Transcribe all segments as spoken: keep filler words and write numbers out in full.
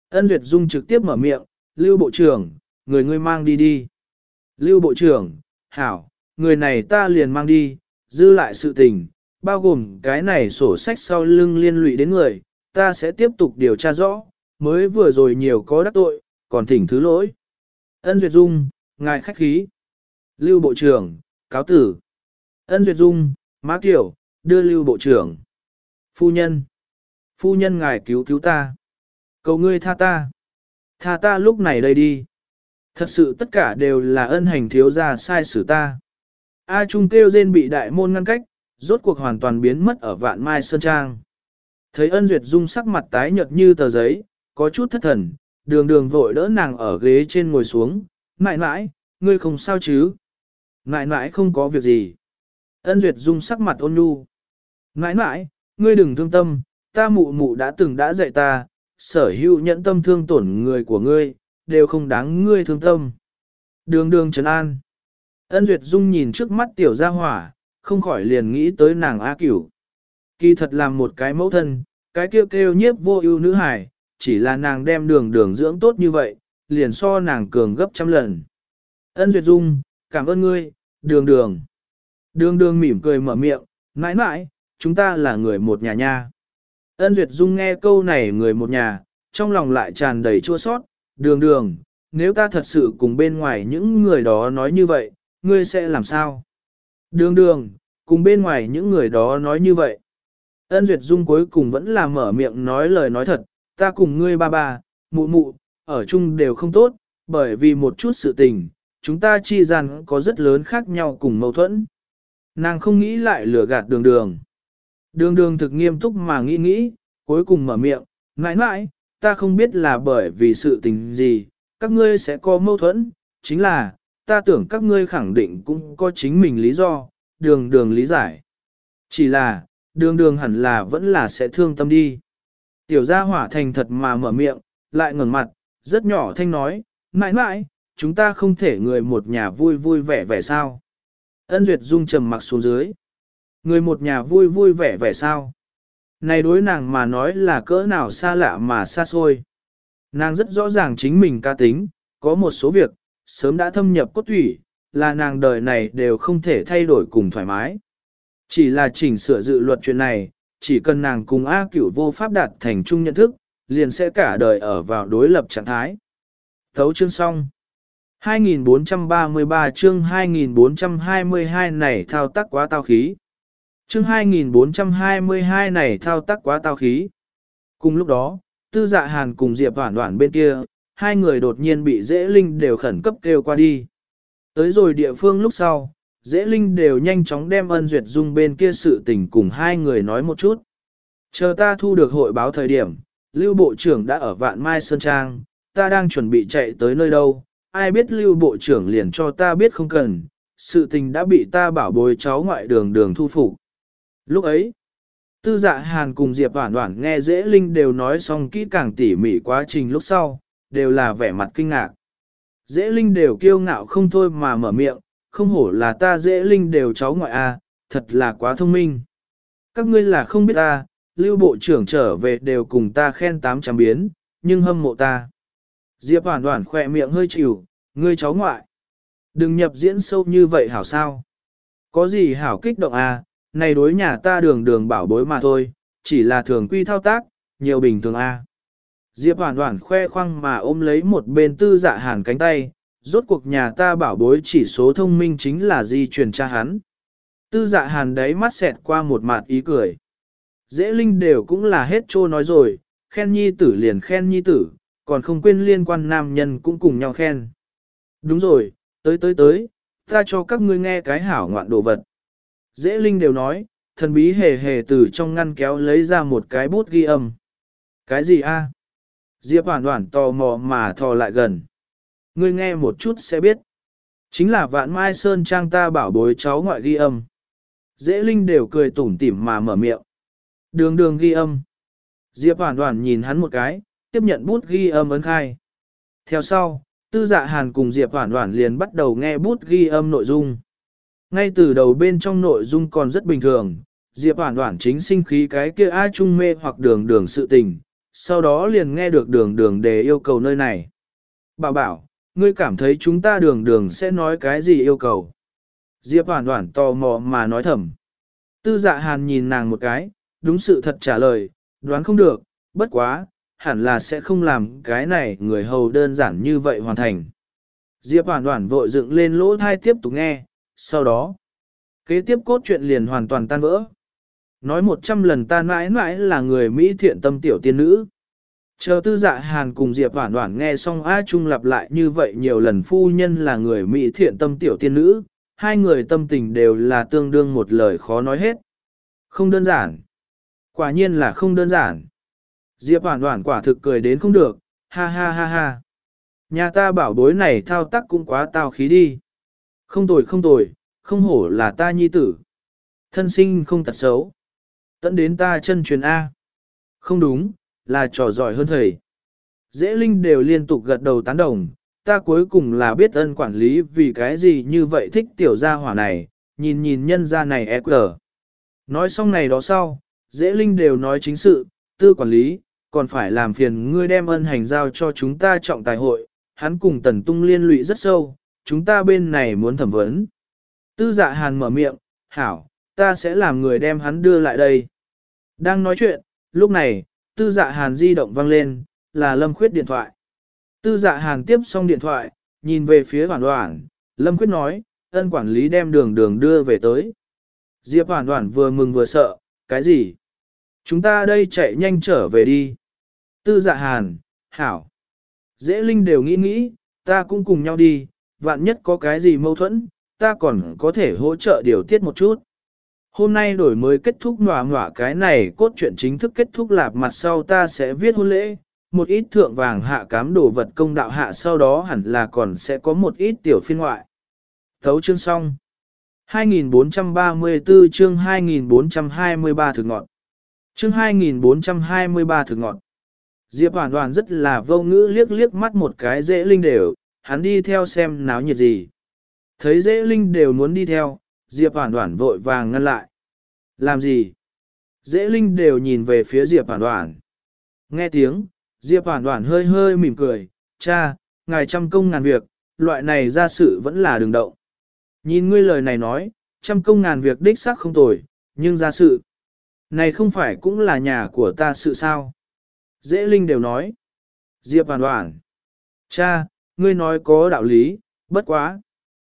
Ân Duyệt Dung trực tiếp mở miệng, Lưu Bộ trưởng, người ngươi mang đi đi. Lưu Bộ trưởng, hảo, người này ta liền mang đi, dư lại sự tình, bao gồm cái này sổ sách sau lưng liên lụy đến người, ta sẽ tiếp tục điều tra rõ, mới vừa rồi nhiều có đắc tội, còn thỉnh thứ lỗi. Ân Duyệt Dung, ngài khách khí. Lưu Bộ trưởng, cáo tử. Ân Duyệt Dung, má kiểu, đưa Lưu Bộ trưởng. Phu nhân. Phu nhân ngài cứu cứu ta. Cầu ngươi tha ta. Tha ta lúc này đây đi. Thật sự tất cả đều là ân hành thiếu gia sai xử ta. A Trung kêu rên bị đại môn ngăn cách, rốt cuộc hoàn toàn biến mất ở Vạn Mai Sơn Trang. Thấy Ân Duyệt Dung sắc mặt tái nhợt như tờ giấy, có chút thất thần, đường đường vội đỡ nàng ở ghế trên ngồi xuống. Mãi mãi, ngươi không sao chứ? Mãi mãi không có việc gì. Ân Duyệt Dung sắc mặt ôn nhu. Mãi mãi, ngươi đừng thương tâm, ta mụ mụ đã từng đã dạy ta, sở hữu nhẫn tâm thương tổn người của ngươi, đều không đáng ngươi thương tâm. Đường đường trấn an. Ân Duyệt Dung nhìn trước mắt tiểu gia hỏa, không khỏi liền nghĩ tới nàng A Cửu. Kỳ thật làm một cái mẫu thân, cái kêu kêu nhiếp vô ưu nữ hài, chỉ là nàng đem đường đường dưỡng tốt như vậy, liền so nàng cường gấp trăm lần. Ân Duyệt Dung, cảm ơn ngươi, đường đường. Đường đường mỉm cười mở miệng, mãi mãi, chúng ta là người một nhà nha. Ân Duyệt Dung nghe câu này người một nhà, trong lòng lại tràn đầy chua sót, đường đường, nếu ta thật sự cùng bên ngoài những người đó nói như vậy, ngươi sẽ làm sao? Đường đường, cùng bên ngoài những người đó nói như vậy. Ân Duyệt Dung cuối cùng vẫn là mở miệng nói lời nói thật, ta cùng ngươi ba ba, mụ mụ, ở chung đều không tốt, bởi vì một chút sự tình, chúng ta chi gian có rất lớn khác nhau cùng mâu thuẫn. Nàng không nghĩ lại lừa gạt đường đường. Đường đường thực nghiêm túc mà nghĩ nghĩ, cuối cùng mở miệng, mãi mãi, ta không biết là bởi vì sự tình gì, các ngươi sẽ có mâu thuẫn, chính là, ta tưởng các ngươi khẳng định cũng có chính mình lý do, đường đường lý giải. Chỉ là, đường đường hẳn là vẫn là sẽ thương tâm đi. Tiểu gia hỏa thành thật mà mở miệng, lại ngẩng mặt, rất nhỏ thanh nói, mãi mãi, chúng ta không thể người một nhà vui vui vẻ vẻ sao. Ân Duyệt Dung trầm mặc xuống dưới. Người một nhà vui vui vẻ vẻ sao. Này đối nàng mà nói là cỡ nào xa lạ mà xa xôi. Nàng rất rõ ràng chính mình ca tính, có một số việc, sớm đã thâm nhập cốt thủy, là nàng đời này đều không thể thay đổi cùng thoải mái. Chỉ là chỉnh sửa dự luật chuyện này, chỉ cần nàng cùng A Cửu vô pháp đạt thành chung nhận thức, liền sẽ cả đời ở vào đối lập trạng thái. Thấu chương xong. hai nghìn bốn trăm ba mươi ba chương hai nghìn bốn trăm hai mươi hai này thao tác quá tao khí. Chương hai nghìn bốn trăm hai mươi hai này thao tác quá tao khí. Cùng lúc đó, Tư Dạ Hàn cùng Diệp Hoản Hoản bên kia, hai người đột nhiên bị Dễ Linh đều khẩn cấp kêu qua đi. Tới rồi địa phương lúc sau, Dễ Linh đều nhanh chóng đem Ân Duyệt Dung bên kia sự tình cùng hai người nói một chút. Chờ ta thu được hội báo thời điểm, Lưu Bộ trưởng đã ở Vạn Mai Sơn Trang, ta đang chuẩn bị chạy tới nơi đâu, ai biết Lưu Bộ trưởng liền cho ta biết không cần, sự tình đã bị ta bảo bối cháu ngoại đường đường thu phục. Lúc ấy, Tư Dạ Hàn cùng Diệp Hoản Hoản nghe Dễ Linh đều nói xong kỹ càng tỉ mỉ quá trình lúc sau, đều là vẻ mặt kinh ngạc. Dễ Linh đều kiêu ngạo không thôi mà mở miệng, không hổ là ta Dễ Linh đều cháu ngoại a, thật là quá thông minh. Các ngươi là không biết ta, Lưu Bộ trưởng trở về đều cùng ta khen tám trăm biến, nhưng hâm mộ ta. Diệp Hoản Hoản khỏe miệng hơi chịu, ngươi cháu ngoại. Đừng nhập diễn sâu như vậy hảo sao. Có gì hảo kích động à, này đối nhà ta đường đường bảo bối mà thôi, chỉ là thường quy thao tác, nhiều bình thường à. Diệp Hoản Hoản khoe khoang mà ôm lấy một bên Tư Dạ Hàn cánh tay, rốt cuộc nhà ta bảo bối chỉ số thông minh chính là di truyền cha hắn. Tư Dạ Hàn đấy mắt xẹt qua một mặt ý cười. Dễ Linh đều cũng là hết trô nói rồi, khen nhi tử liền khen nhi tử, còn không quên liên quan nam nhân cũng cùng nhau khen. Đúng rồi, tới tới tới, ta cho các ngươi nghe cái hảo ngoạn đồ vật. Dễ Linh đều nói, thần bí hề hề từ trong ngăn kéo lấy ra một cái bút ghi âm. Cái gì a? Diệp Hoản Hoản tò mò mà thò lại gần. Ngươi nghe một chút sẽ biết. Chính là Vạn Mai Sơn Trang ta bảo bối cháu ngoại ghi âm. Dễ Linh đều cười tủm tỉm mà mở miệng. Đường đường ghi âm. Diệp Hoản Hoản nhìn hắn một cái, tiếp nhận bút ghi âm ấn khai. Theo sau, Tư Dạ Hàn cùng Diệp Hoản Hoản liền bắt đầu nghe bút ghi âm nội dung. Ngay từ đầu bên trong nội dung còn rất bình thường, Diệp Hoản Hoản chính sinh khí cái kia A Trung mê hoặc đường đường sự tình, sau đó liền nghe được đường đường đề yêu cầu nơi này. Bảo bảo, ngươi cảm thấy chúng ta đường đường sẽ nói cái gì yêu cầu? Diệp Hoàn Hoàn tò mò mà nói thầm. Tư Dạ Hàn nhìn nàng một cái, đúng sự thật trả lời, đoán không được, bất quá, hẳn là sẽ không làm cái này người hầu đơn giản như vậy hoàn thành. Diệp Hoàn Hoàn vội dựng lên lỗ thai tiếp tục nghe, sau đó, kế tiếp cốt truyện liền hoàn toàn tan vỡ. Nói một trăm lần ta mãi mãi là người Mỹ thiện tâm tiểu tiên nữ. Chờ Tư Dạ Hàn cùng Diệp Hoàn Hoàn nghe xong A Trung lặp lại như vậy nhiều lần phu nhân là người Mỹ thiện tâm tiểu tiên nữ, hai người tâm tình đều là tương đương một lời khó nói hết. Không đơn giản. Quả nhiên là không đơn giản. Diệp Hoàn Hoàn quả thực cười đến không được, ha ha ha ha. Nhà ta bảo bối này thao tác cũng quá tao khí đi. Không tồi không tồi, không hổ là ta nhi tử. Thân sinh không tật xấu. Tận đến ta chân truyền A. Không đúng, là trò giỏi hơn thầy. Dễ Linh đều liên tục gật đầu tán đồng, ta cuối cùng là biết ân quản lý vì cái gì như vậy thích tiểu gia hỏa này, nhìn nhìn nhân gia này e quờ. Nói xong này đó sau, Dễ Linh đều nói chính sự, tư quản lý, còn phải làm phiền ngươi đem ân hành giao cho chúng ta trọng tài hội, hắn cùng Tần Tung liên lụy rất sâu, chúng ta bên này muốn thẩm vấn. Tư Dạ Hàn mở miệng, hảo, ta sẽ làm người đem hắn đưa lại đây. Đang nói chuyện, lúc này, Tư Dạ Hàn di động vang lên, là Lâm Khuyết điện thoại. Tư Dạ Hàn tiếp xong điện thoại, nhìn về phía Hoàn Hoàn, Lâm Khuyết nói, ân quản lý đem đường đường đưa về tới. Diệp Hoàn Hoàn vừa mừng vừa sợ, cái gì? Chúng ta đây chạy nhanh trở về đi. Tư Dạ Hàn, hảo. Dễ Linh đều nghĩ nghĩ, ta cũng cùng nhau đi, vạn nhất có cái gì mâu thuẫn, ta còn có thể hỗ trợ điều tiết một chút. Hôm nay đổi mới kết thúc nòa nòa cái này cốt truyện chính thức kết thúc lạp mặt sau ta sẽ viết hôn lễ, một ít thượng vàng hạ cám đồ vật công đạo hạ sau đó hẳn là còn sẽ có một ít tiểu phiên ngoại. Thấu chương xong. hai nghìn bốn trăm ba mươi tư chương hai nghìn bốn trăm hai mươi ba thực ngọn. Chương hai nghìn bốn trăm hai mươi ba thực ngọn. Diệp Hoàn Hoàn rất là vô ngữ liếc liếc mắt một cái Dễ Linh đều, hắn đi theo xem náo nhiệt gì. Thấy Dễ Linh đều muốn đi theo, Diệp Hoàn Hoàn vội vàng ngăn lại. Làm gì? Dễ Linh đều nhìn về phía Diệp Hoàn Hoàn. Nghe tiếng, Diệp Hoàn Hoàn hơi hơi mỉm cười, cha, ngài trăm công ngàn việc, loại này ra sự vẫn là đường động. Nhìn ngươi lời này nói, trăm công ngàn việc đích xác không tồi, nhưng ra sự. Này không phải cũng là nhà của ta sự sao? Dễ Linh đều nói. Diệp Hoàn Hoàn. Cha, ngươi nói có đạo lý, bất quá.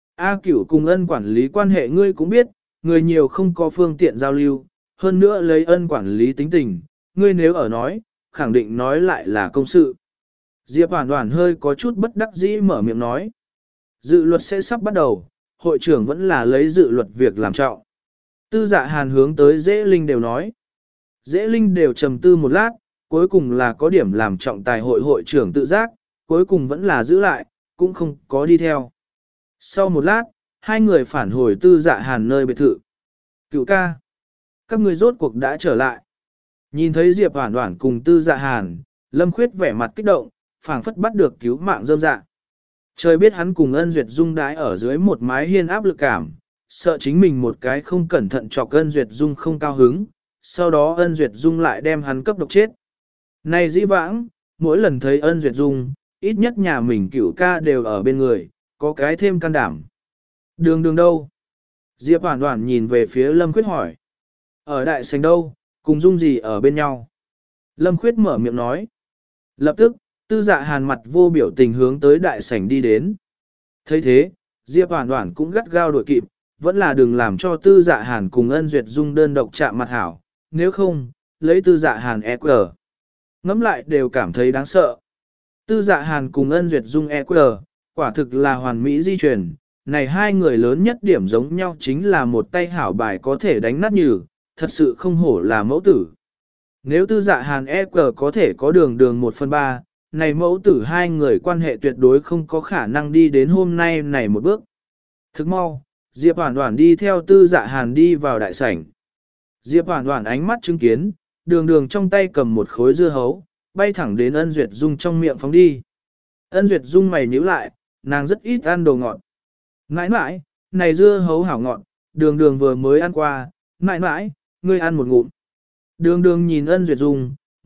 A Cửu cùng ân quản lý quan hệ ngươi cũng biết, người nhiều không có phương tiện giao lưu, hơn nữa lấy ân quản lý tính tình, ngươi nếu ở nói, khẳng định nói lại là công sự. Diệp Hoàn Hoàn hơi có chút bất đắc dĩ mở miệng nói. Dự luật sẽ sắp bắt đầu, hội trưởng vẫn là lấy dự luật việc làm trọng. Tư Dạ Hàn hướng tới Dễ Linh đều nói. Dễ Linh đều trầm tư một lát, cuối cùng là có điểm làm trọng tài hội hội trưởng tự giác, cuối cùng vẫn là giữ lại, cũng không có đi theo. Sau một lát, hai người phản hồi Tư Dạ Hàn nơi biệt thự. Cựu ca, các người rốt cuộc đã trở lại. Nhìn thấy Diệp Hoàn Hoàn cùng Tư Dạ Hàn, Lâm Khuyết vẻ mặt kích động, phảng phất bắt được cứu mạng rơm dạ. Trời biết hắn cùng Ân Duyệt Dung đãi ở dưới một mái hiên áp lực cảm, sợ chính mình một cái không cẩn thận chọc Ân Duyệt Dung không cao hứng, sau đó Ân Duyệt Dung lại đem hắn cấp độc chết. Này dĩ vãng, mỗi lần thấy Ân Duyệt Dung, ít nhất nhà mình cửu ca đều ở bên người, có cái thêm can đảm. Đường đường đâu? Diệp Hoàn Hoàn nhìn về phía Lâm Khuyết hỏi. Ở đại sảnh đâu, cùng Dung gì ở bên nhau? Lâm Khuyết mở miệng nói. Lập tức, Tư Dạ Hàn mặt vô biểu tình hướng tới đại sảnh đi đến. thấy thế, Diệp Hoàn Hoàn cũng gắt gao đuổi kịp, vẫn là đừng làm cho Tư Dạ Hàn cùng Ân Duyệt Dung đơn độc chạm mặt hảo, nếu không, lấy Tư Dạ Hàn e quờ. Ngắm lại đều cảm thấy đáng sợ. Tư Dạ Hàn cùng Ân Duyệt Dung e quờ, quả thực là hoàn mỹ di truyền, này hai người lớn nhất điểm giống nhau chính là một tay hảo bài có thể đánh nát nhừ, thật sự không hổ là mẫu tử. Nếu Tư Dạ Hàn e quờ có thể có đường đường một phần ba, này mẫu tử hai người quan hệ tuyệt đối không có khả năng đi đến hôm nay này một bước. Thức mau, Diệp Hoàn Hoàn đi theo Tư Dạ Hàn đi vào đại sảnh. Diệp Hoàn Hoàn ánh mắt chứng kiến, đường đường trong tay cầm một khối dưa hấu, bay thẳng đến Ân Duyệt Dung trong miệng phóng đi. Ân Duyệt Dung mày nhíu lại, nàng rất ít ăn đồ ngọt. Nãi nãi, này dưa hấu hảo ngọt, đường đường vừa mới ăn qua, nãi nãi, ngươi ăn một ngụm. Đường đường nhìn Ân Duyệt Dung,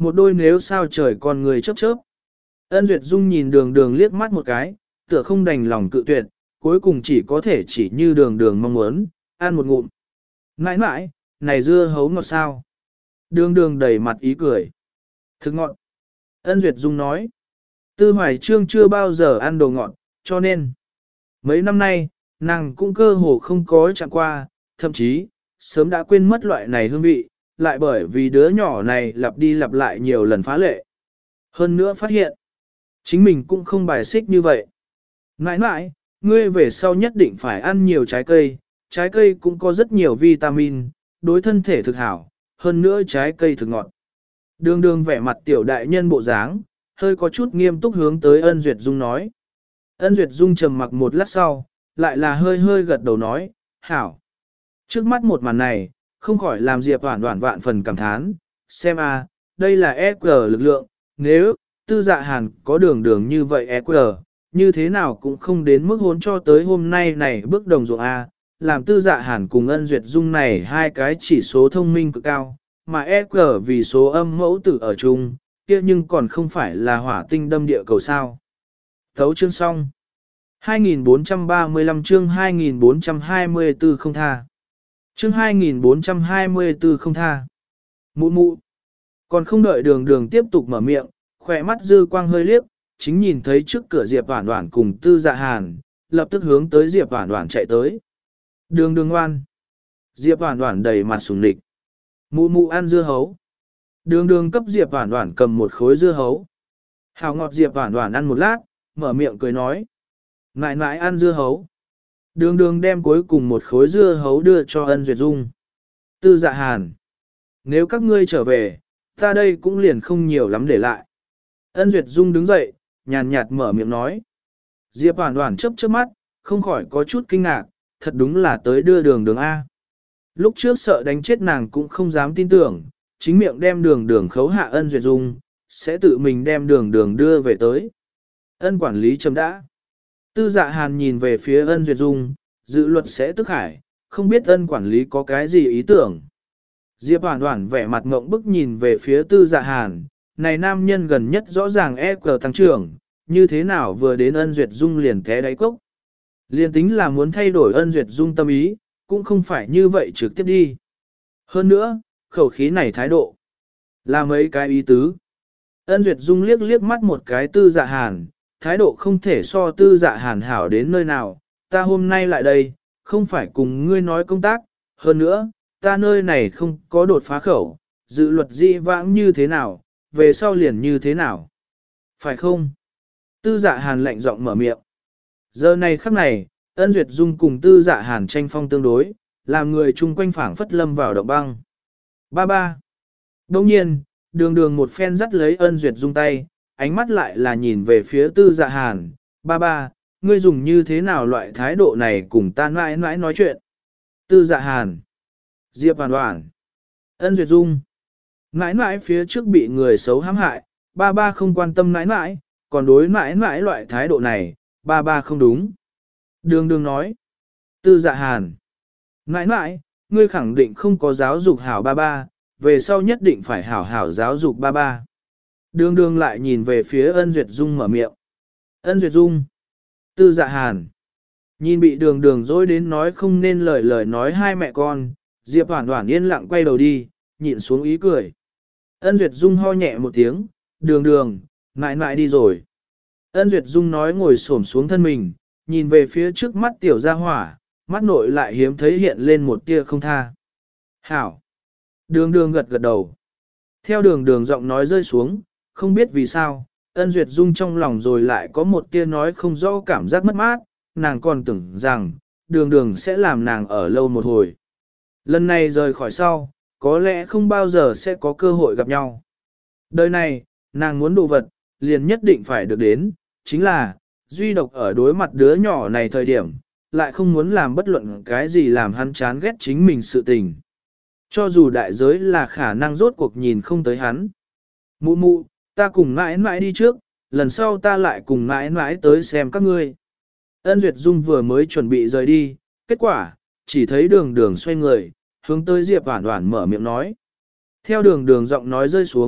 một đôi nếu sao trời con người chớp chớp. Ân Duyệt Dung nhìn đường đường liếc mắt một cái, tựa không đành lòng cự tuyệt, cuối cùng chỉ có thể chỉ như đường đường mong muốn, ăn một ngụm. Mãi mãi, này dưa hấu ngọt sao? Đường đường đầy mặt ý cười. Thực ngọt. Ân Duyệt Dung nói. Tư Hoài Trương chưa bao giờ ăn đồ ngọt, cho nên mấy năm nay, nàng cũng cơ hồ không có chạm qua, thậm chí, sớm đã quên mất loại này hương vị, lại bởi vì đứa nhỏ này lặp đi lặp lại nhiều lần phá lệ. Hơn nữa phát hiện, chính mình cũng không bài xích như vậy. Mãi mãi, ngươi về sau nhất định phải ăn nhiều trái cây, trái cây cũng có rất nhiều vitamin, đối thân thể thực hảo, hơn nữa trái cây thực ngọt. Đường đường vẻ mặt tiểu đại nhân bộ dáng, hơi có chút nghiêm túc hướng tới Ân Duyệt Dung nói. Ân Duyệt Dung trầm mặc một lát sau, lại là hơi hơi gật đầu nói, hảo. Trước mắt một màn này, không khỏi làm Diệp Hoản Hoản vạn phần cảm thán, xem a, đây là e quy rờ lực lượng, nếu Tư Dạ Hàn có đường đường như vậy e quy rờ, như thế nào cũng không đến mức hôn cho tới hôm nay này bước đồng ruộng a, làm Tư Dạ Hàn cùng Ân Duyệt Dung này hai cái chỉ số thông minh cực cao, mà e quy rờ vì số âm mẫu tử ở chung, kia nhưng còn không phải là hỏa tinh đâm địa cầu sao. Thấu chương xong. hai nghìn bốn trăm ba mươi lăm chương hai nghìn bốn trăm hai mươi tư không tha. Chương hai nghìn bốn trăm hai mươi tư không tha. Mụ mụ. Còn không đợi đường đường tiếp tục mở miệng, khỏe mắt dư quang hơi liếc, chính nhìn thấy trước cửa Diệp Hoản Hoản cùng Tư Dạ Hàn, lập tức hướng tới Diệp Hoản Hoản chạy tới. Đường đường ngoan. Diệp Hoản Hoản đầy mặt sùng lịch. Mụ mụ ăn dưa hấu. Đường đường cấp Diệp Hoản Hoản cầm một khối dưa hấu. Hào ngọt Diệp Hoản Hoản ăn một lát, mở miệng cười nói. Ngại ngại ăn dưa hấu. Đường đường đem cuối cùng một khối dưa hấu đưa cho Ân Duyệt Dung. Tư Dạ Hàn. Nếu các ngươi trở về, ta đây cũng liền không nhiều lắm để lại. Ân Duyệt Dung đứng dậy, nhàn nhạt mở miệng nói. Diệp Hoản Hoản chớp chớp mắt, không khỏi có chút kinh ngạc, thật đúng là tới đưa đường đường A. Lúc trước sợ đánh chết nàng cũng không dám tin tưởng, chính miệng đem đường đường khấu hạ Ân Duyệt Dung, sẽ tự mình đem đường đường đưa về tới. Ân quản lý chấm đã. Tư Dạ Hàn nhìn về phía Ân Duyệt Dung, dự luật sẽ tức hải, không biết Ân quản lý có cái gì ý tưởng. Diệp Hoản Hoản vẻ mặt ngộng bức nhìn về phía Tư Dạ Hàn, này nam nhân gần nhất rõ ràng e quy rờ tăng trưởng, như thế nào vừa đến Ân Duyệt Dung liền té đáy cốc. Liên tính là muốn thay đổi Ân Duyệt Dung tâm ý, cũng không phải như vậy trực tiếp đi. Hơn nữa, khẩu khí này thái độ, là mấy cái ý tứ. Ân Duyệt Dung liếc liếc mắt một cái Tư Dạ Hàn, thái độ không thể so Tư Dạ Hàn hảo đến nơi nào, ta hôm nay lại đây, không phải cùng ngươi nói công tác, hơn nữa, ta nơi này không có đột phá khẩu, dự luật dị vãng như thế nào, về sau liền như thế nào. Phải không? Tư Dạ Hàn lạnh giọng mở miệng. Giờ này khắc này, Ân Duyệt Dung cùng Tư Dạ Hàn tranh phong tương đối, làm người chung quanh phảng phất lâm vào động băng. Ba ba. Đồng nhiên, đường đường một phen dắt lấy Ân Duyệt Dung tay, ánh mắt lại là nhìn về phía Tư Dạ Hàn. Ba ba, ngươi dùng như thế nào loại thái độ này cùng ta mãi mãi nói chuyện. Tư Dạ Hàn. Diệp Hoản Hoản. Ân Duyệt Dung. Mãi mãi phía trước bị người xấu hãm hại, ba ba không quan tâm mãi mãi, còn đối mãi mãi loại thái độ này, ba ba không đúng. Đường đường nói. Tư Dạ Hàn. Mãi mãi, ngươi khẳng định không có giáo dục hảo ba ba, về sau nhất định phải hảo hảo giáo dục ba ba. Đường đường lại nhìn về phía Ân Duyệt Dung mở miệng. Ân Duyệt Dung. Tư Dạ Hàn. Nhìn bị đường đường dối đến nói không nên lời lời nói hai mẹ con, Diệp Hoản Hoản yên lặng quay đầu đi, nhịn xuống ý cười. Ân Duyệt Dung ho nhẹ một tiếng, đường đường, mãi mãi đi rồi. Ân Duyệt Dung nói ngồi xổm xuống thân mình, nhìn về phía trước mắt tiểu gia hỏa, mắt nội lại hiếm thấy hiện lên một tia không tha. Hảo. Đường đường gật gật đầu. Theo đường đường giọng nói rơi xuống, không biết vì sao, Ân Duyệt Dung trong lòng rồi lại có một tia nói không rõ cảm giác mất mát, nàng còn tưởng rằng, đường đường sẽ làm nàng ở lâu một hồi. Lần này rời khỏi sau, có lẽ không bao giờ sẽ có cơ hội gặp nhau. Đời này, nàng muốn đồ vật, liền nhất định phải được đến, chính là, duy độc ở đối mặt đứa nhỏ này thời điểm, lại không muốn làm bất luận cái gì làm hắn chán ghét chính mình sự tình. Cho dù đại giới là khả năng rốt cuộc nhìn không tới hắn. Mụ mụ, ta cùng mãi mãi đi trước, lần sau ta lại cùng mãi mãi tới xem các ngươi. Ân Duyệt Dung vừa mới chuẩn bị rời đi, kết quả, chỉ thấy đường đường xoay người, hướng tới Diệp Hoản Hoản mở miệng nói. Theo đường đường giọng nói rơi xuống,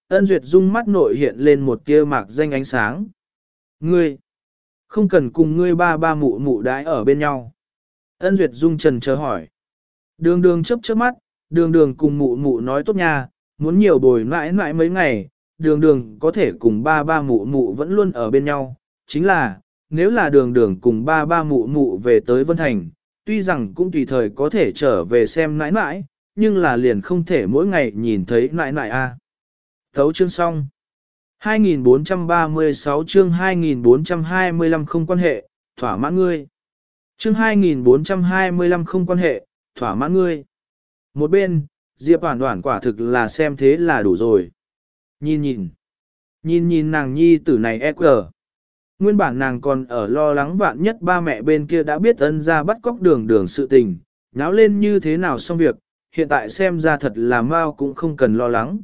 Ân Duyệt Dung mắt nội hiện lên một tia mạc danh ánh sáng. Ngươi, không cần cùng ngươi ba ba mụ mụ đãi ở bên nhau. Ân Duyệt Dung trần chờ hỏi. Đường đường chớp chớp mắt, đường đường cùng mụ mụ nói tốt nha, muốn nhiều bồi mãi mãi mấy ngày, đường đường có thể cùng ba ba mụ mụ vẫn luôn ở bên nhau. Chính là, nếu là đường đường cùng ba ba mụ mụ về tới Vân Thành, tuy rằng cũng tùy thời có thể trở về xem mãi mãi, nhưng là liền không thể mỗi ngày nhìn thấy mãi mãi a. Thấu chương xong. hai nghìn bốn trăm ba mươi sáu chương hai nghìn bốn trăm hai mươi lăm không quan hệ, thỏa mãn ngươi. Chương hai nghìn bốn trăm hai mươi lăm không quan hệ, thỏa mãn ngươi. Một bên, Diệp Hoản Hoản quả thực là xem thế là đủ rồi. Nhìn nhìn. Nhìn nhìn nàng nhi tử này e quờ. Nguyên bản nàng còn ở lo lắng vạn nhất ba mẹ bên kia đã biết ân ra bắt cóc đường đường sự tình, nháo lên như thế nào xong việc, hiện tại xem ra thật là mau cũng không cần lo lắng.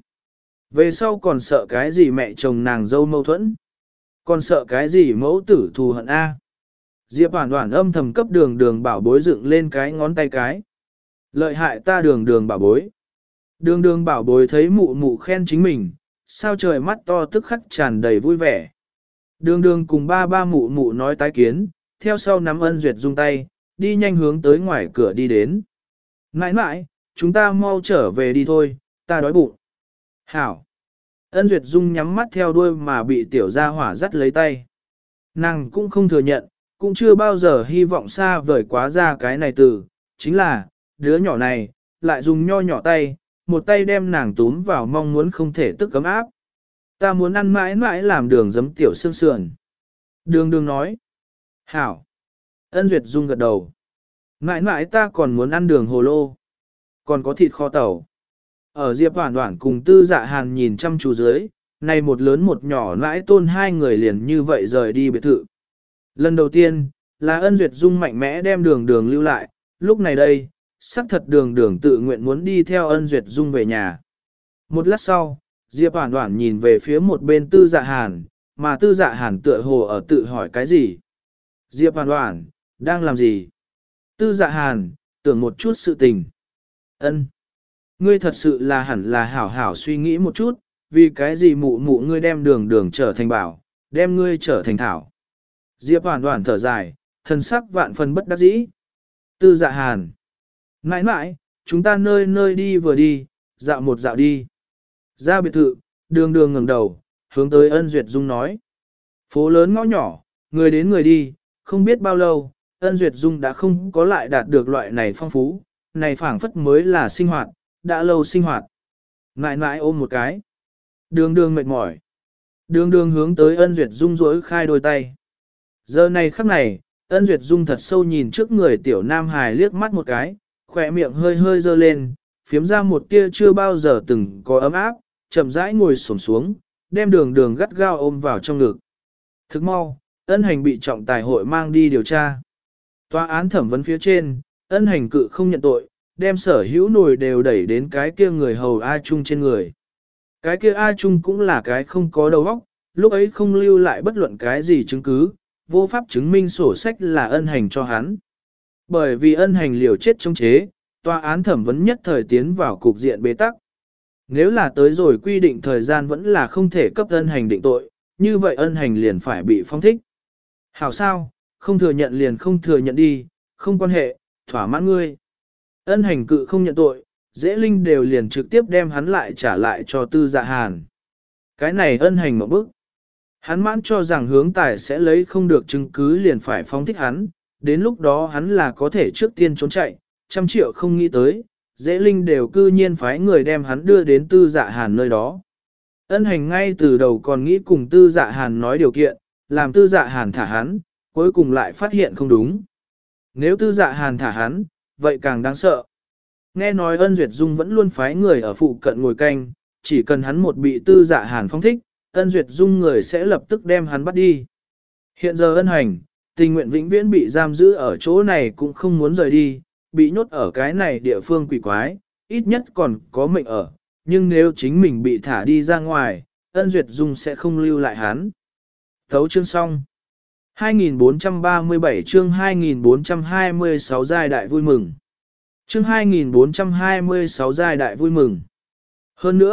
Về sau còn sợ cái gì mẹ chồng nàng dâu mâu thuẫn, còn sợ cái gì mẫu tử thù hận A. Diệp Hoản Hoản âm thầm cấp đường đường bảo bối dựng lên cái ngón tay cái. Lợi hại ta đường đường bảo bối. Đường đường bảo bối thấy mụ mụ khen chính mình, sao trời mắt to tức khắc tràn đầy vui vẻ. Đường đường cùng ba ba mụ mụ nói tái kiến, theo sau nắm Ân Duyệt Dung tay, đi nhanh hướng tới ngoài cửa đi đến. Nãi nãi, chúng ta mau trở về đi thôi, ta đói bụng. Hảo. Ân Duyệt Dung nhắm mắt theo đuôi mà bị tiểu gia hỏa dắt lấy tay. Nàng cũng không thừa nhận, cũng chưa bao giờ hy vọng xa vời quá ra cái này từ, chính là, đứa nhỏ này, lại dùng nho nhỏ tay, một tay đem nàng túm vào mong muốn không thể tức cấm áp. Ta muốn ăn mãi mãi làm đường giấm tiểu xương sườn. Đường đường nói. Hảo. Ân Duyệt Dung gật đầu. Mãi mãi ta còn muốn ăn đường hồ lô. Còn có thịt kho tàu. Ở Diệp Hoản Hoản cùng Tư Dạ Hàn nhìn chăm chú dưới, này một lớn một nhỏ nãi tôn hai người liền như vậy rời đi biệt thự. Lần đầu tiên, là Ân Duyệt Dung mạnh mẽ đem đường đường lưu lại, lúc này đây, sắc thật đường đường tự nguyện muốn đi theo Ân Duyệt Dung về nhà. Một lát sau, Diệp Hoản Hoản nhìn về phía một bên Tư Dạ Hàn, mà Tư Dạ Hàn tựa hồ ở tự hỏi cái gì. Diệp Hoản Hoản, đang làm gì? Tư Dạ Hàn, tưởng một chút sự tình. Ân, ngươi thật sự là hẳn là hảo hảo suy nghĩ một chút, vì cái gì mụ mụ ngươi đem đường đường trở thành bảo, đem ngươi trở thành thảo. Diệp Hoản Hoản thở dài, thần sắc vạn phần bất đắc dĩ. Tư Dạ Hàn, mãi mãi, chúng ta nơi nơi đi vừa đi, dạo một dạo đi. Ra biệt thự, đường đường ngẩng đầu, hướng tới Ân Duyệt Dung nói. Phố lớn ngõ nhỏ, người đến người đi, không biết bao lâu, Ân Duyệt Dung đã không có lại đạt được loại này phong phú, này phảng phất mới là sinh hoạt, đã lâu sinh hoạt. Ngại ngại ôm một cái. Đường đường mệt mỏi. Đường đường hướng tới Ân Duyệt Dung rỗi khai đôi tay. Giờ này khắc này, Ân Duyệt Dung thật sâu nhìn trước người tiểu nam hài liếc mắt một cái, khỏe miệng hơi hơi dơ lên, phiếm ra một tia chưa bao giờ từng có ấm áp, chậm rãi ngồi xổm xuống, đem đường đường gắt gao ôm vào trong ngực. Thức mau, Ân Hành bị trọng tài hội mang đi điều tra. Tòa án thẩm vấn phía trên, Ân Hành cự không nhận tội, đem sở hữu nổi đều đẩy đến cái kia người hầu A Trung trên người. Cái kia A Trung cũng là cái không có đầu óc, lúc ấy không lưu lại bất luận cái gì chứng cứ, vô pháp chứng minh sổ sách là Ân Hành cho hắn. Bởi vì Ân Hành liều chết chống chế, tòa án thẩm vấn nhất thời tiến vào cục diện bế tắc. Nếu là tới rồi quy định thời gian vẫn là không thể cấp Ân Hành định tội, như vậy Ân Hành liền phải bị phong thích. Hảo sao, không thừa nhận liền không thừa nhận đi, không quan hệ, thỏa mãn ngươi. Ân Hành cự không nhận tội, Dễ Linh đều liền trực tiếp đem hắn lại trả lại cho Tư Dạ Hàn. Cái này Ân Hành một bức. Hắn mãn cho rằng hướng tài sẽ lấy không được chứng cứ liền phải phong thích hắn, đến lúc đó hắn là có thể trước tiên trốn chạy, trăm triệu không nghĩ tới, Dễ Linh đều cư nhiên phái người đem hắn đưa đến Tư Dạ Hàn nơi đó. Ân Hành ngay từ đầu còn nghĩ cùng Tư Dạ Hàn nói điều kiện, làm Tư Dạ Hàn thả hắn, cuối cùng lại phát hiện không đúng. Nếu Tư Dạ Hàn thả hắn, vậy càng đáng sợ. Nghe nói Ân Duyệt Dung vẫn luôn phái người ở phụ cận ngồi canh, chỉ cần hắn một bị Tư Dạ Hàn phong thích, Ân Duyệt Dung người sẽ lập tức đem hắn bắt đi. Hiện giờ Ân Hành, tình nguyện vĩnh viễn bị giam giữ ở chỗ này cũng không muốn rời đi, bị nhốt ở cái này địa phương quỷ quái, ít nhất còn có mệnh ở, nhưng nếu chính mình bị thả đi ra ngoài, Ân Duyệt Dung sẽ không lưu lại hắn. Thấu chương xong. hai nghìn bốn trăm ba mươi bảy chương hai nghìn bốn trăm hai mươi sáu giai đại vui mừng. Chương hai nghìn bốn trăm hai mươi sáu giai đại vui mừng. Hơn nữa,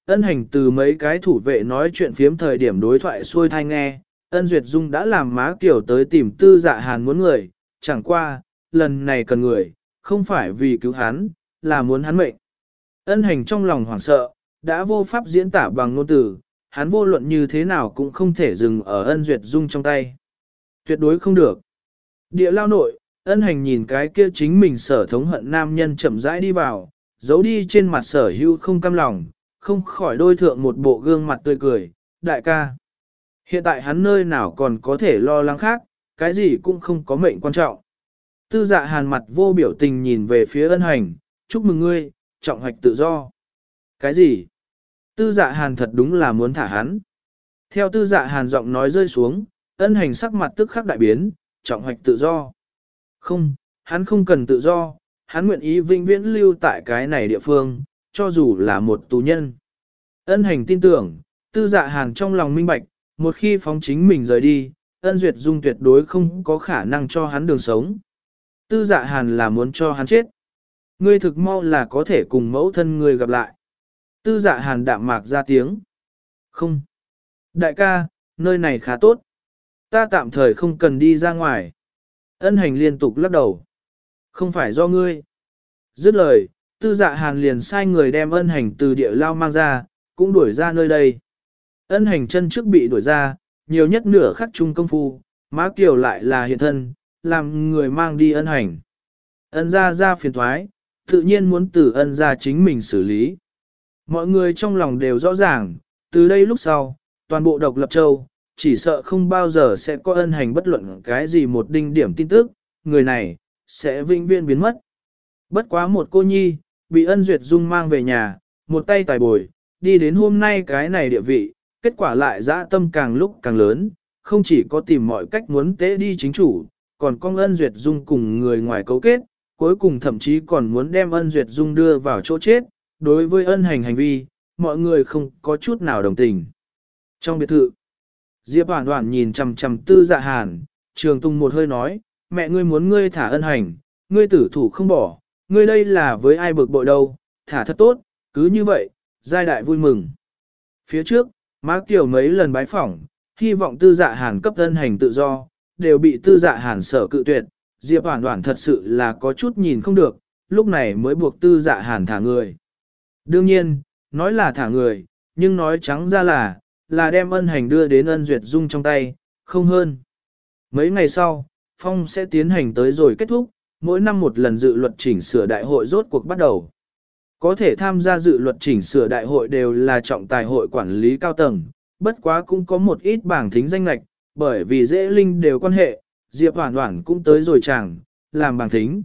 ân hành từ mấy cái thủ vệ nói chuyện phiếm thời điểm đối thoại xuôi thai nghe, ân Duyệt Dung đã làm má kiểu tới tìm tư dạ hàn muốn người, chẳng qua, lần này cần người, không phải vì cứu hắn, là muốn hắn mệnh. Ân hành trong lòng hoảng sợ, đã vô pháp diễn tả bằng ngôn từ, hắn vô luận như thế nào cũng không thể dừng ở ân Duyệt Dung trong tay. Tuyệt đối không được. Địa lao nội, ân hành nhìn cái kia chính mình sở thống hận nam nhân chậm rãi đi vào, giấu đi trên mặt sở hữu không cam lòng, không khỏi đôi thượng một bộ gương mặt tươi cười, đại ca. Hiện tại hắn nơi nào còn có thể lo lắng khác, cái gì cũng không có mệnh quan trọng. Tư dạ hàn mặt vô biểu tình nhìn về phía ân hành, chúc mừng ngươi, trọng hoạch tự do. Cái gì? Tư dạ hàn thật đúng là muốn thả hắn. Theo tư dạ hàn giọng nói rơi xuống, ân hành sắc mặt tức khắc đại biến, trọng hoạch tự do. Không, hắn không cần tự do, hắn nguyện ý vĩnh viễn lưu tại cái này địa phương, cho dù là một tù nhân. Ân hành tin tưởng, tư dạ hàn trong lòng minh bạch, một khi phóng chính mình rời đi, ân Duyệt Dung tuyệt đối không có khả năng cho hắn đường sống. Tư dạ hàn là muốn cho hắn chết. Ngươi thực mau là có thể cùng mẫu thân ngươi gặp lại. Tư dạ hàn đạm mạc ra tiếng. Không. Đại ca, nơi này khá tốt. Ta tạm thời không cần đi ra ngoài. Ân hành liên tục lắc đầu. Không phải do ngươi. Dứt lời, tư dạ hàn liền sai người đem ân hành từ địa lao mang ra, cũng đuổi ra nơi đây. Ân hành chân trước bị đuổi ra, nhiều nhất nửa khắc chung công phu, má kiều lại là hiện thân, làm người mang đi ân hành. Ân ra ra phiền thoái, tự nhiên muốn từ ân ra chính mình xử lý. Mọi người trong lòng đều rõ ràng, từ đây lúc sau, toàn bộ độc lập châu, chỉ sợ không bao giờ sẽ có ân hành bất luận cái gì một đinh điểm tin tức, người này, sẽ vĩnh viễn biến mất. Bất quá một cô nhi, bị ân Duyệt Dung mang về nhà, một tay tài bồi, đi đến hôm nay cái này địa vị, kết quả lại dã tâm càng lúc càng lớn, không chỉ có tìm mọi cách muốn tế đi chính chủ, còn con ân Duyệt Dung cùng người ngoài cấu kết, cuối cùng thậm chí còn muốn đem ân Duyệt Dung đưa vào chỗ chết, đối với ân hành hành vi, mọi người không có chút nào đồng tình. Trong biệt thự, Diệp Hoản Hoản nhìn chằm chằm tư dạ hàn, Trường Tùng một hơi nói, mẹ ngươi muốn ngươi thả ân hành, ngươi tử thủ không bỏ, ngươi đây là với ai bực bội đâu, thả thật tốt, cứ như vậy, giai đại vui mừng. Phía trước, má Kiều mấy lần bái phỏng, hy vọng tư dạ hàn cấp ân hành tự do, đều bị tư dạ hàn sở cự tuyệt, Diệp Hoản Hoản thật sự là có chút nhìn không được, lúc này mới buộc tư dạ hàn thả người. Đương nhiên, nói là thả người, nhưng nói trắng ra là, là đem ân hành đưa đến ân Duyệt Dung trong tay, không hơn. Mấy ngày sau, Phong sẽ tiến hành tới rồi kết thúc, mỗi năm một lần dự luật chỉnh sửa đại hội rốt cuộc bắt đầu. Có thể tham gia dự luật chỉnh sửa đại hội đều là trọng tài hội quản lý cao tầng, bất quá cũng có một ít bảng thính danh lạch, bởi vì dễ linh đều quan hệ, Diệp Hoản Hoản cũng tới rồi chẳng, làm bảng thính.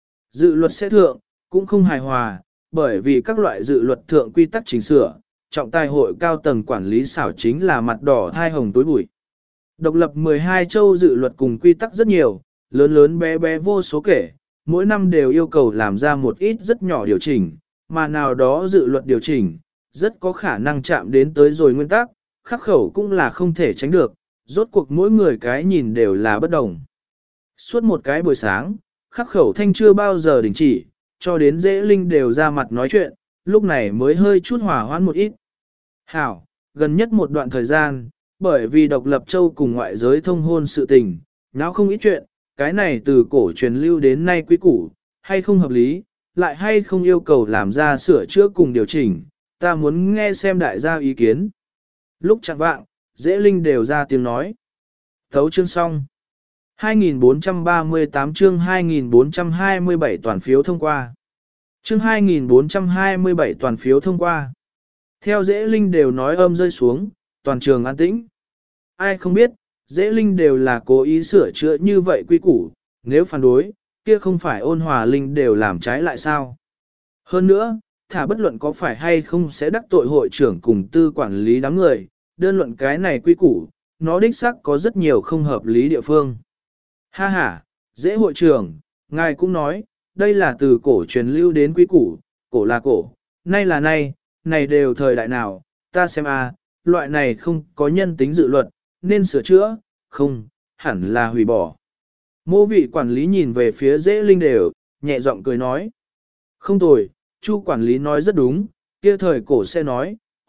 Dự luật sẽ thượng, cũng không hài hòa, bởi vì các loại dự luật thượng quy tắc chỉnh sửa, trọng tài hội cao tầng quản lý xảo chính là mặt đỏ thai hồng tối bụi. Độc lập mười hai châu dự luật cùng quy tắc rất nhiều, lớn lớn bé bé vô số kể, mỗi năm đều yêu cầu làm ra một ít rất nhỏ điều chỉnh, mà nào đó dự luật điều chỉnh, rất có khả năng chạm đến tới rồi nguyên tắc, khắc khẩu cũng là không thể tránh được, rốt cuộc mỗi người cái nhìn đều là bất đồng. Suốt một cái buổi sáng, khắc khẩu thanh chưa bao giờ đình chỉ, cho đến dễ linh đều ra mặt nói chuyện, lúc này mới hơi chút hỏa hoãn một ít. Hảo, gần nhất một đoạn thời gian, bởi vì độc lập châu cùng ngoại giới thông hôn sự tình, nháo không ít chuyện, cái này từ cổ truyền lưu đến nay quý củ, hay không hợp lý, lại hay không yêu cầu làm ra sửa chữa cùng điều chỉnh, ta muốn nghe xem đại gia ý kiến. Lúc chẳng vạng, dễ linh đều ra tiếng nói. Thấu chương xong. hai nghìn bốn trăm ba mươi tám chương hai nghìn bốn trăm hai mươi bảy toàn phiếu thông qua. Chương hai nghìn bốn trăm hai mươi bảy toàn phiếu thông qua. Theo dễ linh đều nói âm rơi xuống, toàn trường an tĩnh. Ai không biết, dễ linh đều là cố ý sửa chữa như vậy quy củ, nếu phản đối, kia không phải ôn hòa linh đều làm trái lại sao. Hơn nữa, thả bất luận có phải hay không sẽ đắc tội hội trưởng cùng tư quản lý đám người, đơn luận cái này quy củ, nó đích xác có rất nhiều không hợp lý địa phương. Ha ha, dễ hội trưởng, ngài cũng nói, đây là từ cổ truyền lưu đến quy củ, cổ là cổ, nay là nay, này đều thời đại nào, ta xem a, loại này không có nhân tính dự luật, nên sửa chữa, không, hẳn là hủy bỏ. Mô vị quản lý nhìn về phía dễ linh đều, nhẹ giọng cười nói. Không tồi, Chu quản lý nói rất đúng, kia thời cổ sẽ nói,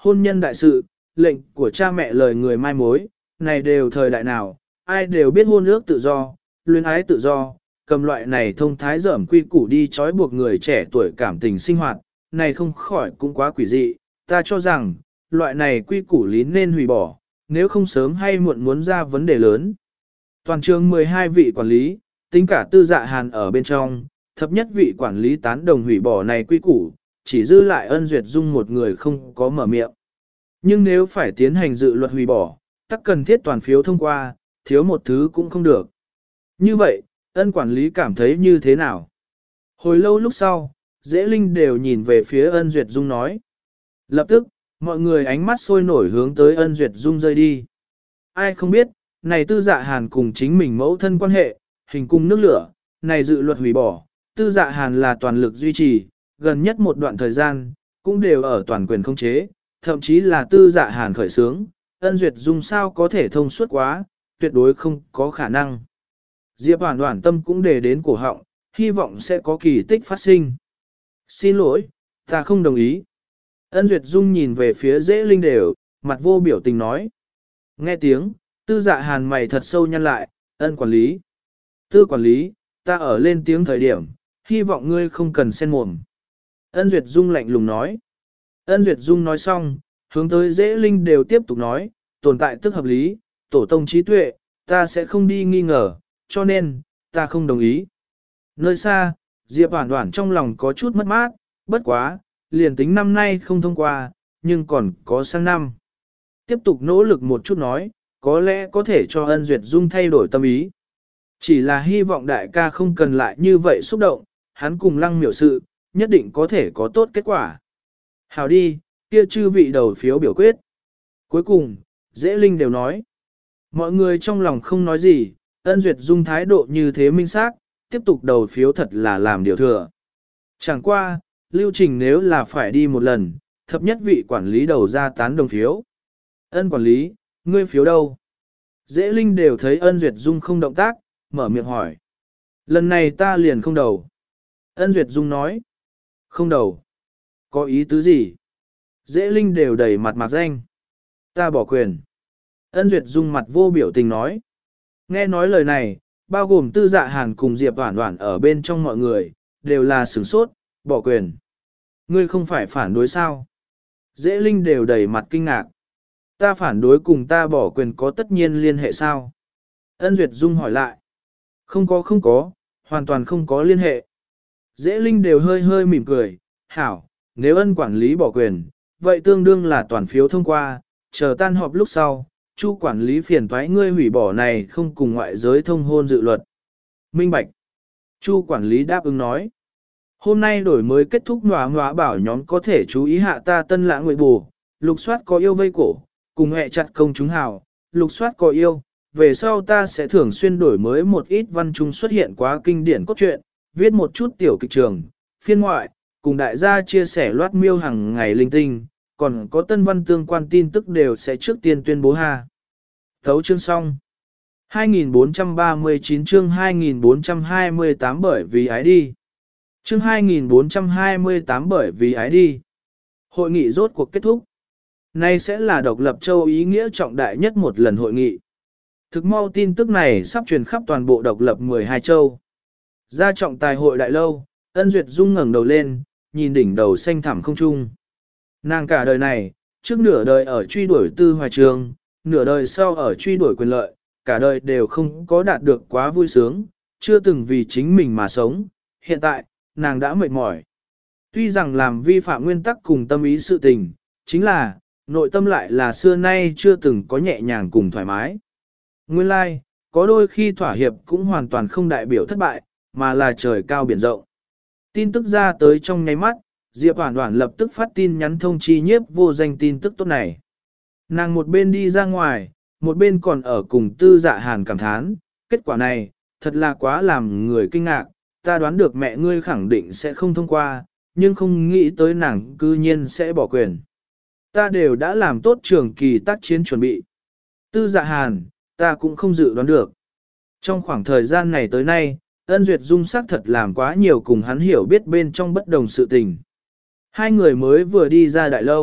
hôn nhân đại sự, lệnh của cha mẹ lời người mai mối, này đều thời đại nào, ai đều biết hôn ước tự do, luyến ái tự do, cầm loại này thông thái dởm quy củ đi trói buộc người trẻ tuổi cảm tình sinh hoạt, này không khỏi cũng quá quỷ dị, ta cho rằng, loại này quy củ lý nên hủy bỏ, nếu không sớm hay muộn muốn ra vấn đề lớn. Toàn trường mười hai vị quản lý, tính cả tư dạ hàn ở bên trong, thập nhất vị quản lý tán đồng hủy bỏ này quy củ, chỉ dư lại Ân Duyệt Dung một người không có mở miệng. Nhưng nếu phải tiến hành dự luật hủy bỏ, tắc cần thiết toàn phiếu thông qua, thiếu một thứ cũng không được. Như vậy, Ân quản lý cảm thấy như thế nào? Hồi lâu lúc sau, Dễ Linh đều nhìn về phía Ân Duyệt Dung nói. Lập tức, mọi người ánh mắt sôi nổi hướng tới Ân Duyệt Dung rơi đi. Ai không biết, này tư dạ hàn cùng chính mình mẫu thân quan hệ, hình cung nước lửa, này dự luật hủy bỏ, tư dạ hàn là toàn lực duy trì, gần nhất một đoạn thời gian, cũng đều ở toàn quyền không chế, thậm chí là tư dạ hàn khởi sướng, Ân Duyệt Dung sao có thể thông suốt quá, tuyệt đối không có khả năng. Diệp Hoàn Hoàn tâm cũng để đến cổ họng, hy vọng sẽ có kỳ tích phát sinh. Xin lỗi, ta không đồng ý. Ân Duyệt Dung nhìn về phía Dễ Linh đều, mặt vô biểu tình nói. Nghe tiếng, tư dạ hàn mày thật sâu nhăn lại, Ân quản lý. Tư quản lý, ta ở lên tiếng thời điểm, hy vọng ngươi không cần xen mồm. Ân Duyệt Dung lạnh lùng nói. Ân Duyệt Dung nói xong, hướng tới Dễ Linh đều tiếp tục nói, tồn tại tức hợp lý, tổ tông trí tuệ, ta sẽ không đi nghi ngờ, cho nên, ta không đồng ý. Nơi xa, Diệp Hoàn Hoàn trong lòng có chút mất mát, bất quá, liền tính năm nay không thông qua, nhưng còn có sang năm. Tiếp tục nỗ lực một chút nói, có lẽ có thể cho Ân Duyệt Dung thay đổi tâm ý. Chỉ là hy vọng đại ca không cần lại như vậy xúc động, hắn cùng lăng miểu sự, nhất định có thể có tốt kết quả. Hào đi, kia chư vị đầu phiếu biểu quyết. Cuối cùng, Dễ Linh đều nói. Mọi người trong lòng không nói gì, Ân Duyệt Dung thái độ như thế minh xác, tiếp tục đầu phiếu thật là làm điều thừa. Chẳng qua, lưu trình nếu là phải đi một lần, thập nhất vị quản lý đầu ra tán đồng phiếu. Ân quản lý, ngươi phiếu đâu? Dễ Linh đều thấy Ân Duyệt Dung không động tác, mở miệng hỏi. Lần này ta liền không đầu. Ân Duyệt Dung nói. Không đầu. Có ý tứ gì? Dễ Linh đều đầy mặt mạc danh. Ta bỏ quyền. Ân Duyệt Dung mặt vô biểu tình nói. Nghe nói lời này, bao gồm tư dạ hàn cùng Diệp Hoản Hoản ở bên trong mọi người, đều là sửng sốt, bỏ quyền. Ngươi không phải phản đối sao? Dễ Linh đều đầy mặt kinh ngạc. Ta phản đối cùng ta bỏ quyền có tất nhiên liên hệ sao? Ân Duyệt Dung hỏi lại. Không có không có, hoàn toàn không có liên hệ. Dễ Linh đều hơi hơi mỉm cười, hảo, nếu Ân quản lý bỏ quyền, vậy tương đương là toàn phiếu thông qua, chờ tan họp lúc sau, Chu quản lý phiền toái ngươi hủy bỏ này không cùng ngoại giới thông hôn dự luật. Minh bạch. Chu quản lý đáp ứng nói. Hôm nay đổi mới kết thúc nòa nòa bảo nhóm có thể chú ý hạ ta tân lãng nguyện bù, lục soát có yêu vây cổ, cùng hẹ chặt công chúng hào, lục soát có yêu. Về sau ta sẽ thường xuyên đổi mới một ít văn trung xuất hiện quá kinh điển cốt truyện, viết một chút tiểu kịch trường, phiên ngoại, cùng đại gia chia sẻ loát miêu hàng ngày linh tinh, còn có tân văn tương quan tin tức đều sẽ trước tiên tuyên bố ha. Thấu chương xong. hai nghìn bốn trăm ba mươi chín chương hai nghìn bốn trăm hai mươi tám bởi vì ái đi. Chương hai nghìn bốn trăm hai mươi tám bởi vì ái đi. Hội nghị rốt cuộc kết thúc. Nay sẽ là độc lập châu ý nghĩa trọng đại nhất một lần hội nghị. Thực mau tin tức này sắp truyền khắp toàn bộ độc lập mười hai châu. Ra trọng tài hội đại lâu, Ân Duyệt Dung ngẩng đầu lên, nhìn đỉnh đầu xanh thẳm không trung. Nàng cả đời này, trước nửa đời ở truy đuổi tư hoài trường, nửa đời sau ở truy đuổi quyền lợi, cả đời đều không có đạt được quá vui sướng, chưa từng vì chính mình mà sống. Hiện tại, nàng đã mệt mỏi. Tuy rằng làm vi phạm nguyên tắc cùng tâm ý sự tình, chính là, nội tâm lại là xưa nay chưa từng có nhẹ nhàng cùng thoải mái. Nguyên lai, like, có đôi khi thỏa hiệp cũng hoàn toàn không đại biểu thất bại, mà là trời cao biển rộng. Tin tức ra tới trong nháy mắt, Diệp Hoản Hoản lập tức phát tin nhắn thông chi nhiếp vô danh tin tức tốt này. Nàng một bên đi ra ngoài, một bên còn ở cùng tư dạ hàn cảm thán, kết quả này, thật là quá làm người kinh ngạc, ta đoán được mẹ ngươi khẳng định sẽ không thông qua, nhưng không nghĩ tới nàng cư nhiên sẽ bỏ quyền. Ta đều đã làm tốt trường kỳ tác chiến chuẩn bị. Tư dạ hàn, ta cũng không dự đoán được. Trong khoảng thời gian này tới nay, Ân Duyệt Dung xác thật làm quá nhiều cùng hắn hiểu biết bên trong bất đồng sự tình. Hai người mới vừa đi ra đại lâu,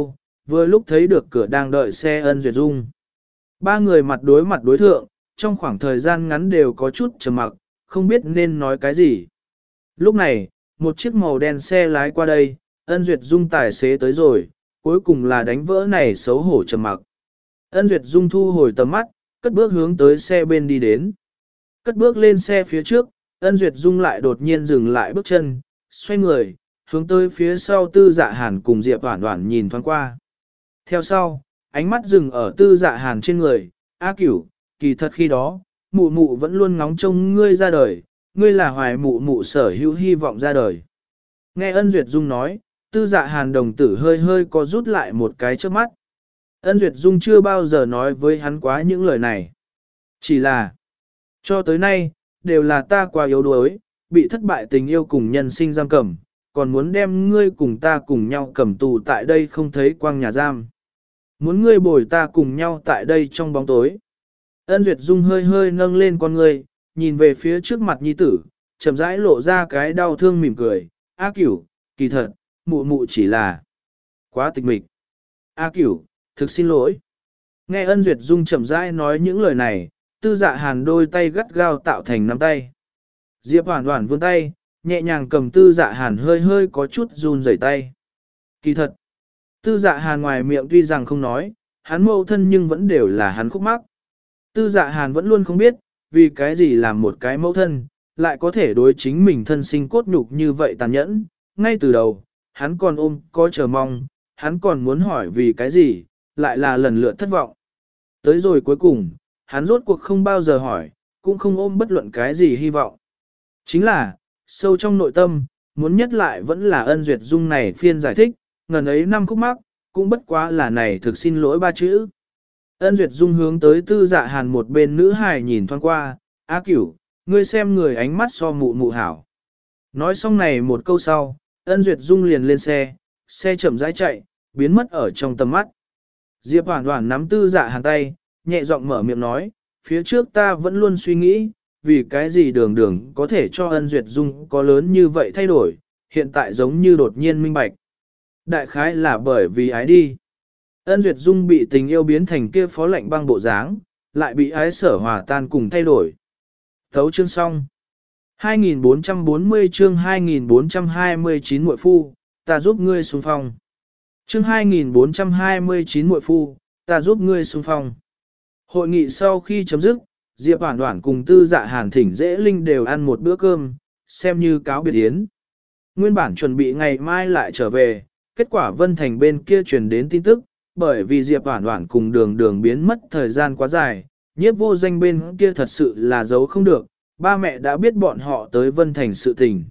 vừa lúc thấy được cửa đang đợi xe Ân Duyệt Dung. Ba người mặt đối mặt đối thượng, trong khoảng thời gian ngắn đều có chút trầm mặc, không biết nên nói cái gì. Lúc này, một chiếc màu đen xe lái qua đây, Ân Duyệt Dung tài xế tới rồi, cuối cùng là đánh vỡ này xấu hổ trầm mặc. Ân Duyệt Dung thu hồi tầm mắt, cất bước hướng tới xe bên đi đến. Cất bước lên xe phía trước, Ân Duyệt Dung lại đột nhiên dừng lại bước chân, xoay người, hướng tới phía sau Tư Dạ Hàn cùng Diệp Oản Oản nhìn thoáng qua. Theo sau, ánh mắt dừng ở Tư Dạ Hàn trên người, "A Cửu, kỳ thật khi đó, mụ mụ vẫn luôn ngóng trông ngươi ra đời, ngươi là hoài mụ mụ sở hữu hy vọng ra đời." Nghe Ân Duyệt Dung nói, Tư Dạ Hàn đồng tử hơi hơi có rút lại một cái trước mắt. Ân Duyệt Dung chưa bao giờ nói với hắn quá những lời này. Chỉ là, cho tới nay, đều là ta quá yếu đuối, bị thất bại tình yêu cùng nhân sinh giam cầm, còn muốn đem ngươi cùng ta cùng nhau cầm tù tại đây không thấy quang nhà giam. Muốn ngươi bồi ta cùng nhau tại đây trong bóng tối. Ân Duyệt Dung hơi hơi nâng lên con ngươi, nhìn về phía trước mặt nhi tử, chậm rãi lộ ra cái đau thương mỉm cười. A Cửu, kỳ thật, mụ mụ chỉ là quá tịch mịch. A Cửu, thực xin lỗi. Nghe Ân Duyệt Dung chậm rãi nói những lời này, Tư Dạ Hàn đôi tay gắt gao tạo thành nắm tay. Diệp Hoản Hoản vươn tay, nhẹ nhàng cầm Tư Dạ Hàn hơi hơi có chút run rẩy tay. Kỳ thật, Tư Dạ Hàn ngoài miệng tuy rằng không nói, hắn mâu thân nhưng vẫn đều là hắn khúc mắc. Tư Dạ Hàn vẫn luôn không biết, vì cái gì làm một cái mẫu thân, lại có thể đối chính mình thân sinh cốt nhục như vậy tàn nhẫn. Ngay từ đầu, hắn còn ôm có chờ mong, hắn còn muốn hỏi vì cái gì, lại là lần lượt thất vọng. Tới rồi cuối cùng, hắn rốt cuộc không bao giờ hỏi, cũng không ôm bất luận cái gì hy vọng. Chính là, sâu trong nội tâm, muốn nhất lại vẫn là Ân Duyệt Dung này phiên giải thích, ngần ấy năm khúc mắc, cũng bất quá là này thực xin lỗi ba chữ. Ân Duyệt Dung hướng tới Tư Dạ Hàn một bên nữ hài nhìn thoáng qua, A Cửu, ngươi xem người ánh mắt so mụ mụ hảo. Nói xong này một câu sau, Ân Duyệt Dung liền lên xe, xe chậm rãi chạy, biến mất ở trong tầm mắt. Diệp Hoản Hoản nắm Tư Dạ Hàn tay, nhẹ giọng mở miệng nói, phía trước ta vẫn luôn suy nghĩ, vì cái gì đường đường có thể cho Ân Duyệt Dung có lớn như vậy thay đổi, hiện tại giống như đột nhiên minh bạch. Đại khái là bởi vì ái đi. Ân Duyệt Dung bị tình yêu biến thành kia phó lạnh băng bộ dáng, lại bị ái sở hòa tan cùng thay đổi. Thấu chương xong. hai nghìn bốn trăm bốn mươi chương hai nghìn bốn trăm hai mươi chín muội phu, ta giúp ngươi xung phong. Chương hai nghìn bốn trăm hai mươi chín muội phu, ta giúp ngươi xung phong. Hội nghị sau khi chấm dứt, Diệp Hoản Hoản cùng Tư Dạ Hàn thỉnh Dễ Linh đều ăn một bữa cơm, xem như cáo biệt yến. Nguyên bản chuẩn bị ngày mai lại trở về, kết quả Vân Thành bên kia truyền đến tin tức, bởi vì Diệp Hoản Hoản cùng đường đường biến mất thời gian quá dài, Nhiếp Vô Danh bên kia thật sự là giấu không được, ba mẹ đã biết bọn họ tới Vân Thành sự tình.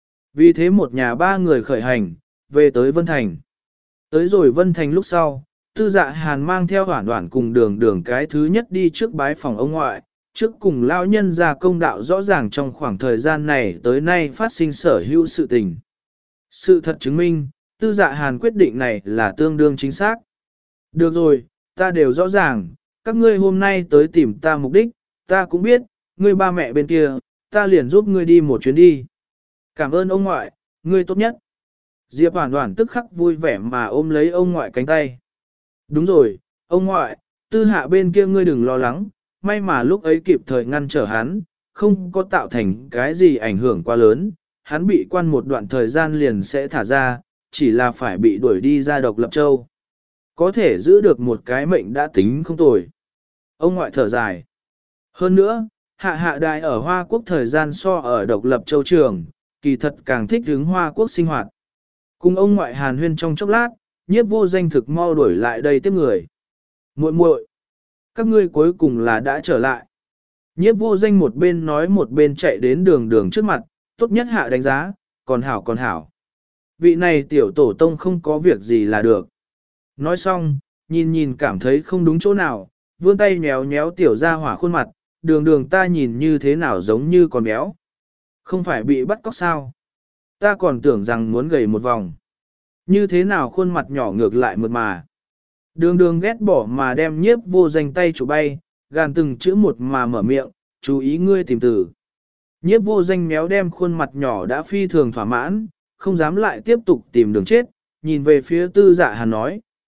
Vì thế một nhà ba người khởi hành, về tới Vân Thành. Tới rồi Vân Thành lúc sau, Tư Dạ Hàn mang theo Hoản Hoản cùng đường đường cái thứ nhất đi trước bái phòng ông ngoại, trước cùng lão nhân ra công đạo rõ ràng trong khoảng thời gian này tới nay phát sinh sở hữu sự tình. Sự thật chứng minh, Tư Dạ Hàn quyết định này là tương đương chính xác. Được rồi, ta đều rõ ràng, các ngươi hôm nay tới tìm ta mục đích, ta cũng biết, ngươi ba mẹ bên kia, ta liền giúp ngươi đi một chuyến đi. Cảm ơn ông ngoại, ngươi tốt nhất. Diệp Hoản Hoản tức khắc vui vẻ mà ôm lấy ông ngoại cánh tay. Đúng rồi, ông ngoại, Tư Hạ bên kia ngươi đừng lo lắng, may mà lúc ấy kịp thời ngăn trở hắn, không có tạo thành cái gì ảnh hưởng quá lớn, hắn bị quan một đoạn thời gian liền sẽ thả ra, chỉ là phải bị đuổi đi ra Độc Lập Châu. Có thể giữ được một cái mệnh đã tính không tồi. Ông ngoại thở dài. Hơn nữa, Hạ Hạ Đại ở Hoa Quốc thời gian so ở Độc Lập Châu trường, kỳ thật càng thích hứng Hoa Quốc sinh hoạt. Cùng ông ngoại hàn huyên trong chốc lát, Nhiếp Vô Danh thực mau đuổi lại đây tiếp người. Muội muội, các ngươi cuối cùng là đã trở lại. Nhiếp Vô Danh một bên nói một bên chạy đến đường đường trước mặt, tốt nhất hạ đánh giá, còn hảo còn hảo. Vị này tiểu tổ tông không có việc gì là được. Nói xong, nhìn nhìn cảm thấy không đúng chỗ nào, vươn tay nhéo nhéo tiểu ra hỏa khuôn mặt, đường đường ta nhìn như thế nào giống như con béo. Không phải bị bắt cóc sao? Ta còn tưởng rằng muốn gầy một vòng. Như thế nào khuôn mặt nhỏ ngược lại mượt mà. Đường đường ghét bỏ mà đem Nhiếp Vô Danh tay chủ bay, gàn từng chữ một mà mở miệng, chú ý ngươi tìm từ. Nhiếp Vô Danh méo đem khuôn mặt nhỏ đã phi thường thỏa mãn, không dám lại tiếp tục tìm đường chết, nhìn về phía Tư Dạ Hàn nói,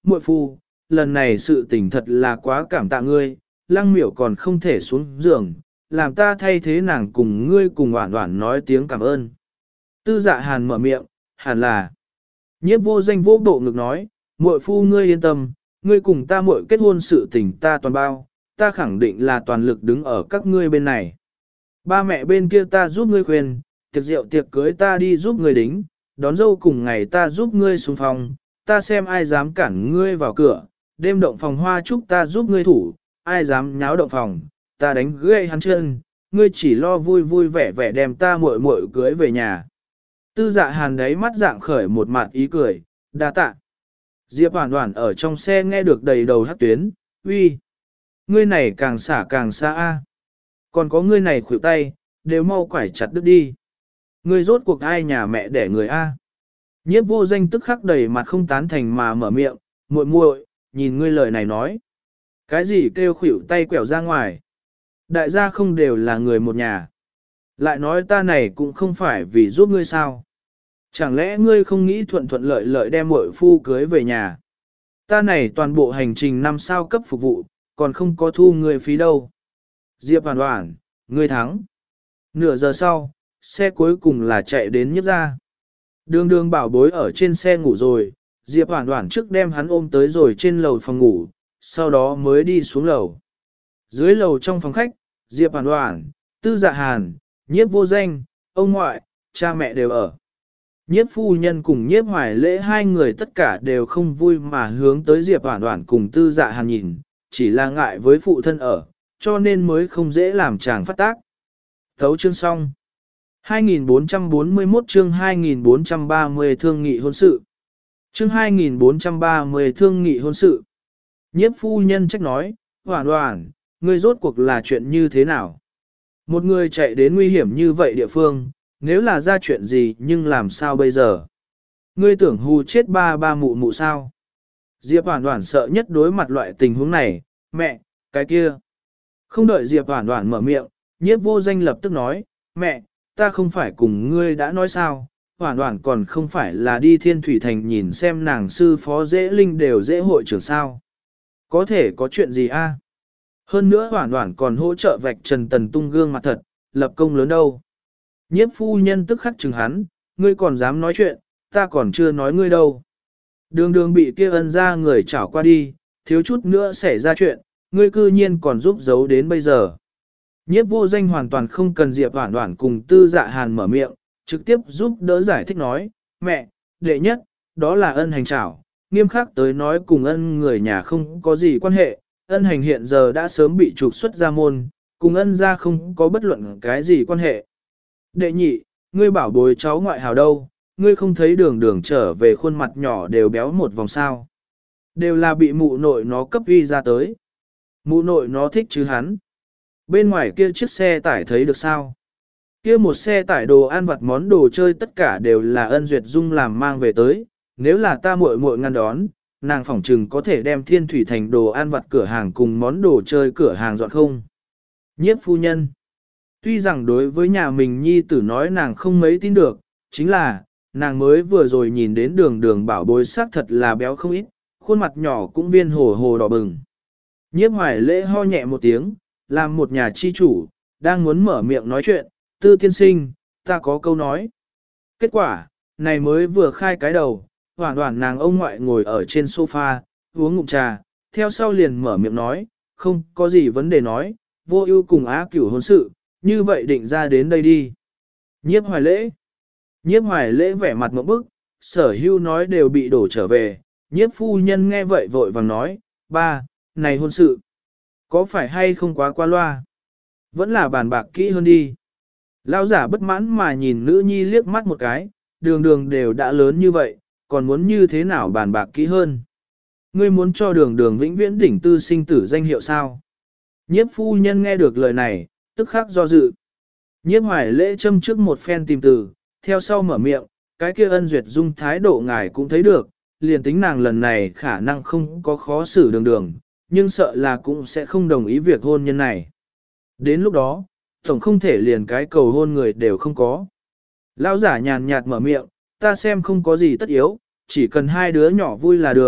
muội phu, lần này sự tình thật là quá cảm tạ ngươi, lăng miểu còn không thể xuống giường, làm ta thay thế nàng cùng ngươi cùng oản oản nói tiếng cảm ơn. Tư dạ hàn mở miệng, hẳn là. Nhiếp vô danh vô bộ ngực nói, muội phu ngươi yên tâm, ngươi cùng ta muội kết hôn sự tình ta toàn bao, ta khẳng định là toàn lực đứng ở các ngươi bên này. Ba mẹ bên kia ta giúp ngươi khuyên, tiệc rượu tiệc cưới ta đi giúp ngươi đính, đón dâu cùng ngày ta giúp ngươi xung phong, ta xem ai dám cản ngươi vào cửa, đêm động phòng hoa chúc ta giúp ngươi thủ, ai dám nháo động phòng, ta đánh gãy hắn chân, ngươi chỉ lo vui vui vẻ vẻ đem ta muội muội cưới về nhà. Tư dạ hàn đấy mắt dạng khởi một mặt ý cười, đa tạ. Diệp Hoàn Hoàn ở trong xe nghe được đầy đầu hát tuyến, uy, ngươi này càng xả càng xa a, còn có ngươi này khuỷu tay, đều mau quải chặt đứt đi. Ngươi rốt cuộc ai nhà mẹ đẻ người a? Nhiếp vô danh tức khắc đầy mặt không tán thành mà mở miệng, muội muội, nhìn ngươi lời này nói. Cái gì kêu khuỷu tay quẹo ra ngoài? Đại gia không đều là người một nhà. Lại nói ta này cũng không phải vì giúp ngươi sao. Chẳng lẽ ngươi không nghĩ thuận thuận lợi lợi đem muội phu cưới về nhà? Ta này toàn bộ hành trình năm sao cấp phục vụ, còn không có thu ngươi phí đâu. Diệp Hoàn Hoàn, ngươi thắng. Nửa giờ sau, xe cuối cùng là chạy đến nhiếp ra. Đường đường bảo bối ở trên xe ngủ rồi, Diệp Hoàn Hoàn trước đem hắn ôm tới rồi trên lầu phòng ngủ, sau đó mới đi xuống lầu. Dưới lầu trong phòng khách, Diệp Hoàn Hoàn, Tư Dạ Hàn, Nhiếp Vô Danh, ông ngoại, cha mẹ đều ở. Nhiếp phu nhân cùng Nhiếp Hoài Lễ hai người tất cả đều không vui mà hướng tới Diệp Hoàn Hoàn cùng Tư Dạ Hàn nhìn, chỉ là ngại với phụ thân ở, cho nên mới không dễ làm chàng phát tác. Thấu chương xong. hai nghìn bốn trăm bốn mươi mốt chương hai nghìn bốn trăm ba mươi thương nghị hôn sự. Chương hai nghìn bốn trăm ba mươi thương nghị hôn sự. Nhiếp phu nhân trách nói, Hoàn Hoàn, ngươi rốt cuộc là chuyện như thế nào? Một người chạy đến nguy hiểm như vậy địa phương, nếu là ra chuyện gì nhưng làm sao bây giờ? Ngươi tưởng hù chết ba ba mụ mụ sao? Diệp Hoàn Hoàn sợ nhất đối mặt loại tình huống này, mẹ, cái kia. Không đợi Diệp Hoàn Hoàn mở miệng, Nhiếp Vô Danh lập tức nói, mẹ, ta không phải cùng ngươi đã nói sao, Hoàn Hoàn còn không phải là đi Thiên Thủy Thành nhìn xem nàng sư phó dễ linh đều dễ hội trưởng sao. Có thể có chuyện gì a? Hơn nữa Hoàn Hoàn còn hỗ trợ vạch trần Tần Tung gương mặt thật, lập công lớn đâu. Nhiếp phu nhân tức khắc chừng hắn, ngươi còn dám nói chuyện, ta còn chưa nói ngươi đâu. Đường đường bị kia ân ra người chảo qua đi, thiếu chút nữa xảy ra chuyện, ngươi cư nhiên còn giúp giấu đến bây giờ. Nhiếp Vô Danh hoàn toàn không cần Diệp Hoàn Hoàn cùng Tư Dạ Hàn mở miệng, trực tiếp giúp đỡ giải thích nói, mẹ, đệ nhất, đó là ân hành chảo, nghiêm khắc tới nói cùng ân người nhà không có gì quan hệ, ân hành hiện giờ đã sớm bị trục xuất ra môn, cùng ân ra không có bất luận cái gì quan hệ. Đệ nhị, ngươi bảo bối cháu ngoại hào đâu, ngươi không thấy đường đường trở về khuôn mặt nhỏ đều béo một vòng sao. Đều là bị mụ nội nó cấp uy ra tới. Mụ nội nó thích chứ hắn. Bên ngoài kia chiếc xe tải thấy được sao? Kia một xe tải đồ ăn vặt món đồ chơi tất cả đều là ân duyệt dung làm mang về tới. Nếu là ta muội muội ngăn đón, nàng phỏng trừng có thể đem Thiên Thủy Thành đồ ăn vặt cửa hàng cùng món đồ chơi cửa hàng dọn không. Nhiếp phu nhân. Tuy rằng đối với nhà mình nhi tử nói nàng không mấy tin được, chính là, nàng mới vừa rồi nhìn đến đường đường bảo bối xác thật là béo không ít, khuôn mặt nhỏ cũng viên hồ hồ đỏ bừng. Nhiếp Hoài Lễ ho nhẹ một tiếng, làm một nhà chi chủ, đang muốn mở miệng nói chuyện, Tư tiên sinh, ta có câu nói. Kết quả, này mới vừa khai cái đầu, hoàn toàn nàng ông ngoại ngồi ở trên sofa, uống ngụm trà, theo sau liền mở miệng nói, không có gì vấn đề nói, vô ưu cùng Á Cửu hôn sự, như vậy định ra đến đây đi. Nhiếp Hoài Lễ. Nhiếp Hoài Lễ vẻ mặt ngộp bức, sở hưu nói đều bị đổ trở về, nhiếp phu nhân nghe vậy vội vàng nói, ba, này hôn sự, có phải hay không quá qua loa? Vẫn là bàn bạc kỹ hơn đi. Lão giả bất mãn mà nhìn nữ nhi liếc mắt một cái, đường đường đều đã lớn như vậy, còn muốn như thế nào bàn bạc kỹ hơn? Ngươi muốn cho đường đường vĩnh viễn đỉnh tư sinh tử danh hiệu sao? Nhiếp phu nhân nghe được lời này, tức khắc do dự. Nhiếp Hoài Lễ châm trước một phen tìm từ, theo sau mở miệng, cái kia ân duyệt dung thái độ ngài cũng thấy được, liền tính nàng lần này khả năng không có khó xử đường đường, nhưng sợ là cũng sẽ không đồng ý việc hôn nhân này. Đến lúc đó, tổng không thể liền cái cầu hôn người đều không có. Lão giả nhàn nhạt mở miệng, ta xem không có gì tất yếu, chỉ cần hai đứa nhỏ vui là được,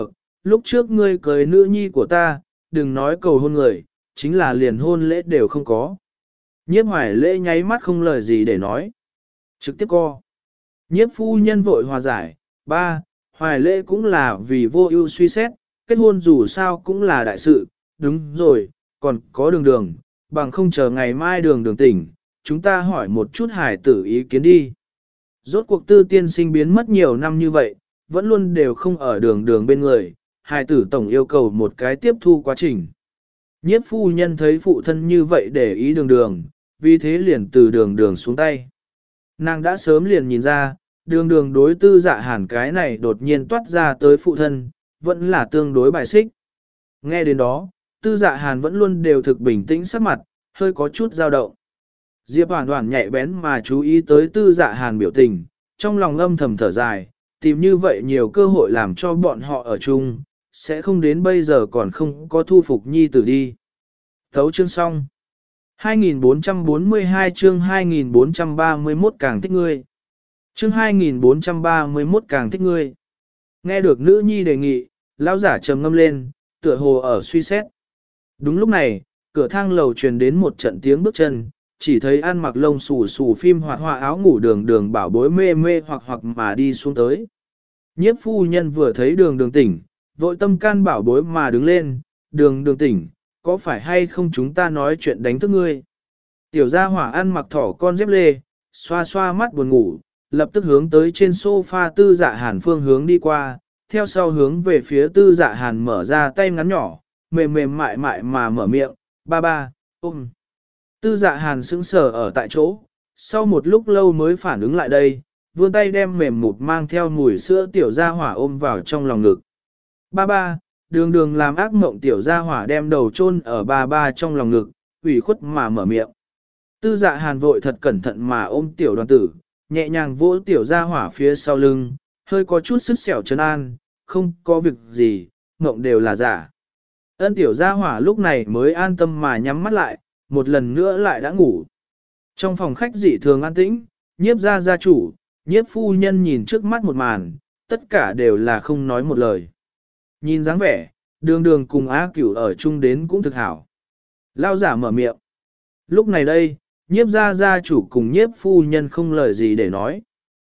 lúc trước ngươi cưới nữ nhi của ta, đừng nói cầu hôn người, chính là liền hôn lễ đều không có. Nhiếp hoài lễ nháy mắt không lời gì để nói. Trực tiếp co. Nhiếp phu nhân vội hòa giải, ba, hoài lễ cũng là vì vô ưu suy xét, kết hôn dù sao cũng là đại sự, đúng rồi, còn có đường đường, bằng không chờ ngày mai đường đường tỉnh, chúng ta hỏi một chút hải tử ý kiến đi. Rốt cuộc tư tiên sinh biến mất nhiều năm như vậy, vẫn luôn đều không ở đường đường bên người, hải tử tổng yêu cầu một cái tiếp thu quá trình. Nhiếp phu nhân thấy phụ thân như vậy để ý đường đường, vì thế liền từ đường đường xuống tay. Nàng đã sớm liền nhìn ra, đường đường đối tư dạ hàn cái này đột nhiên toát ra tới phụ thân, vẫn là tương đối bài xích. Nghe đến đó, tư dạ hàn vẫn luôn đều thực bình tĩnh sắc mặt, hơi có chút dao động. Diệp Hoàn Hoàn nhạy bén mà chú ý tới tư dạ hàn biểu tình, trong lòng âm thầm thở dài, tìm như vậy nhiều cơ hội làm cho bọn họ ở chung, sẽ không đến bây giờ còn không có thu phục nhi tử đi. Thấu chương xong. hai nghìn bốn trăm bốn mươi hai chương hai nghìn bốn trăm ba mươi mốt càng thích ngươi. Chương hai nghìn bốn trăm ba mươi mốt càng thích ngươi. Nghe được nữ nhi đề nghị, lão giả trầm ngâm lên, tựa hồ ở suy xét. Đúng lúc này, cửa thang lầu truyền đến một trận tiếng bước chân, chỉ thấy ăn mặc lông xù xù phim hoạt họa áo ngủ đường đường bảo bối mê mê hoặc hoặc mà đi xuống tới. Nhiếp phu nhân vừa thấy đường đường tỉnh, vội tâm can bảo bối mà đứng lên, đường đường tỉnh, có phải hay không chúng ta nói chuyện đánh thức ngươi? Tiểu gia hỏa ăn mặc thỏ con dép lê, xoa xoa mắt buồn ngủ, lập tức hướng tới trên sofa tư dạ hàn phương hướng đi qua, theo sau hướng về phía tư dạ hàn mở ra tay ngắn nhỏ, mềm mềm mại mại mà mở miệng, ba ba, ôm. Tư dạ hàn sững sờ ở tại chỗ, sau một lúc lâu mới phản ứng lại đây, vươn tay đem mềm mụt mang theo mùi sữa tiểu gia hỏa ôm vào trong lòng ngực. Ba ba, đường đường làm ác mộng tiểu gia hỏa đem đầu chôn ở ba ba trong lòng ngực, ủy khuất mà mở miệng. Tư dạ hàn vội thật cẩn thận mà ôm tiểu đoàn tử, nhẹ nhàng vỗ tiểu gia hỏa phía sau lưng, hơi có chút sức sẹo trấn an, không có việc gì, mộng đều là giả. Ân tiểu gia hỏa lúc này mới an tâm mà nhắm mắt lại, một lần nữa lại đã ngủ. Trong phòng khách dị thường an tĩnh, nhiếp gia gia chủ, nhiếp phu nhân nhìn trước mắt một màn, tất cả đều là không nói một lời. Nhìn dáng vẻ, đường đường cùng Á Cửu ở chung đến cũng thực hảo. Lao giả mở miệng. Lúc này đây, nhiếp gia gia chủ cùng nhiếp phu nhân không lời gì để nói.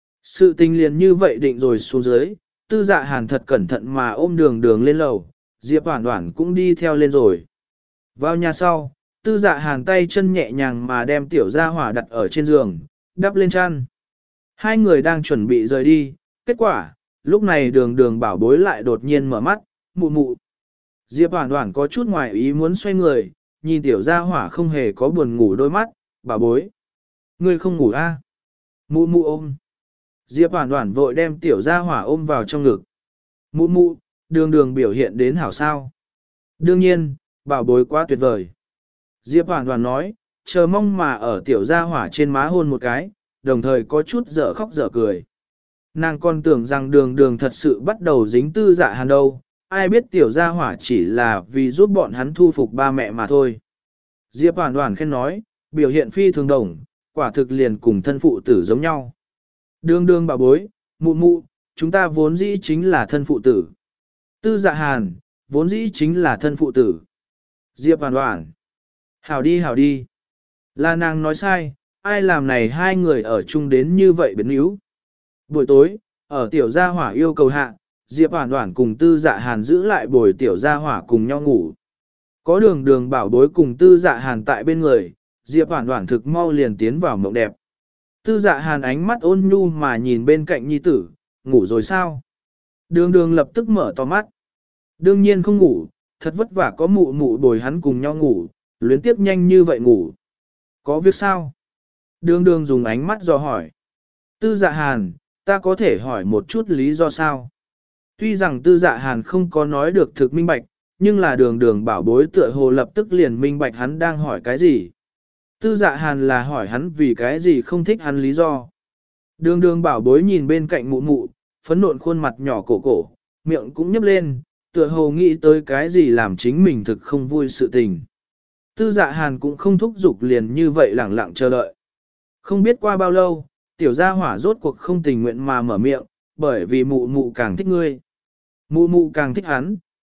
Sự tình liền như vậy định rồi xuống dưới, tư dạ hàn thật cẩn thận mà ôm đường đường lên lầu, Diệp Hoản Hoản cũng đi theo lên rồi. Vào nhà sau, tư dạ hàn tay chân nhẹ nhàng mà đem tiểu gia hỏa đặt ở trên giường, đắp lên chăn. Hai người đang chuẩn bị rời đi, kết quả, lúc này đường đường bảo bối lại đột nhiên mở mắt, mụ mụ. Diệp Hoản Hoản có chút ngoài ý muốn xoay người, nhìn tiểu gia hỏa không hề có buồn ngủ đôi mắt, bảo bối. Ngươi không ngủ a? À? Mụ mụ ôm. Diệp Hoản Hoản vội đem tiểu gia hỏa ôm vào trong ngực. Mụ mụ, đường đường biểu hiện đến hảo sao. Đương nhiên, bảo bối quá tuyệt vời. Diệp Hoản Hoản nói, chờ mong mà ở tiểu gia hỏa trên má hôn một cái, đồng thời có chút dở khóc dở cười. Nàng còn tưởng rằng đường đường thật sự bắt đầu dính tư dạ hàn đâu, ai biết tiểu gia hỏa chỉ là vì giúp bọn hắn thu phục ba mẹ mà thôi. Diệp Hoản Hoản khen nói, biểu hiện phi thường đồng, quả thực liền cùng thân phụ tử giống nhau. Đường đường bảo bối, mụ mụ, chúng ta vốn dĩ chính là thân phụ tử. Tư dạ hàn, vốn dĩ chính là thân phụ tử. Diệp Hoản Hoản, hảo đi hảo đi. Là nàng nói sai, ai làm này hai người ở chung đến như vậy biến yếu. Buổi tối, ở tiểu gia hỏa yêu cầu hạ, Diệp Hoản Hoản cùng tư dạ hàn giữ lại bồi tiểu gia hỏa cùng nhau ngủ. Có đường đường bảo bối cùng tư dạ hàn tại bên người, Diệp Hoản Hoản thực mau liền tiến vào mộng đẹp. Tư dạ hàn ánh mắt ôn nhu mà nhìn bên cạnh nhi tử, ngủ rồi sao? Đường đường lập tức mở to mắt. Đương nhiên không ngủ, thật vất vả có mụ mụ bồi hắn cùng nhau ngủ, luyến tiếp nhanh như vậy ngủ. Có việc sao? Đường đường dùng ánh mắt dò hỏi. Tư dạ hàn, ta có thể hỏi một chút lý do sao? Tuy rằng tư dạ hàn không có nói được thực minh bạch, nhưng là đường đường bảo bối tựa hồ lập tức liền minh bạch hắn đang hỏi cái gì. Tư dạ hàn là hỏi hắn vì cái gì không thích hắn lý do. Đường đường bảo bối nhìn bên cạnh mụ mụ, phấn nộn khuôn mặt nhỏ cổ cổ, miệng cũng nhấp lên, tựa hồ nghĩ tới cái gì làm chính mình thực không vui sự tình. Tư dạ hàn cũng không thúc giục liền như vậy lẳng lặng chờ đợi. Không biết qua bao lâu, tiểu gia hỏa rốt cuộc không tình nguyện mà mở miệng, bởi vì mụ mụ càng thích ngươi. Mụ mụ càng thích hắn,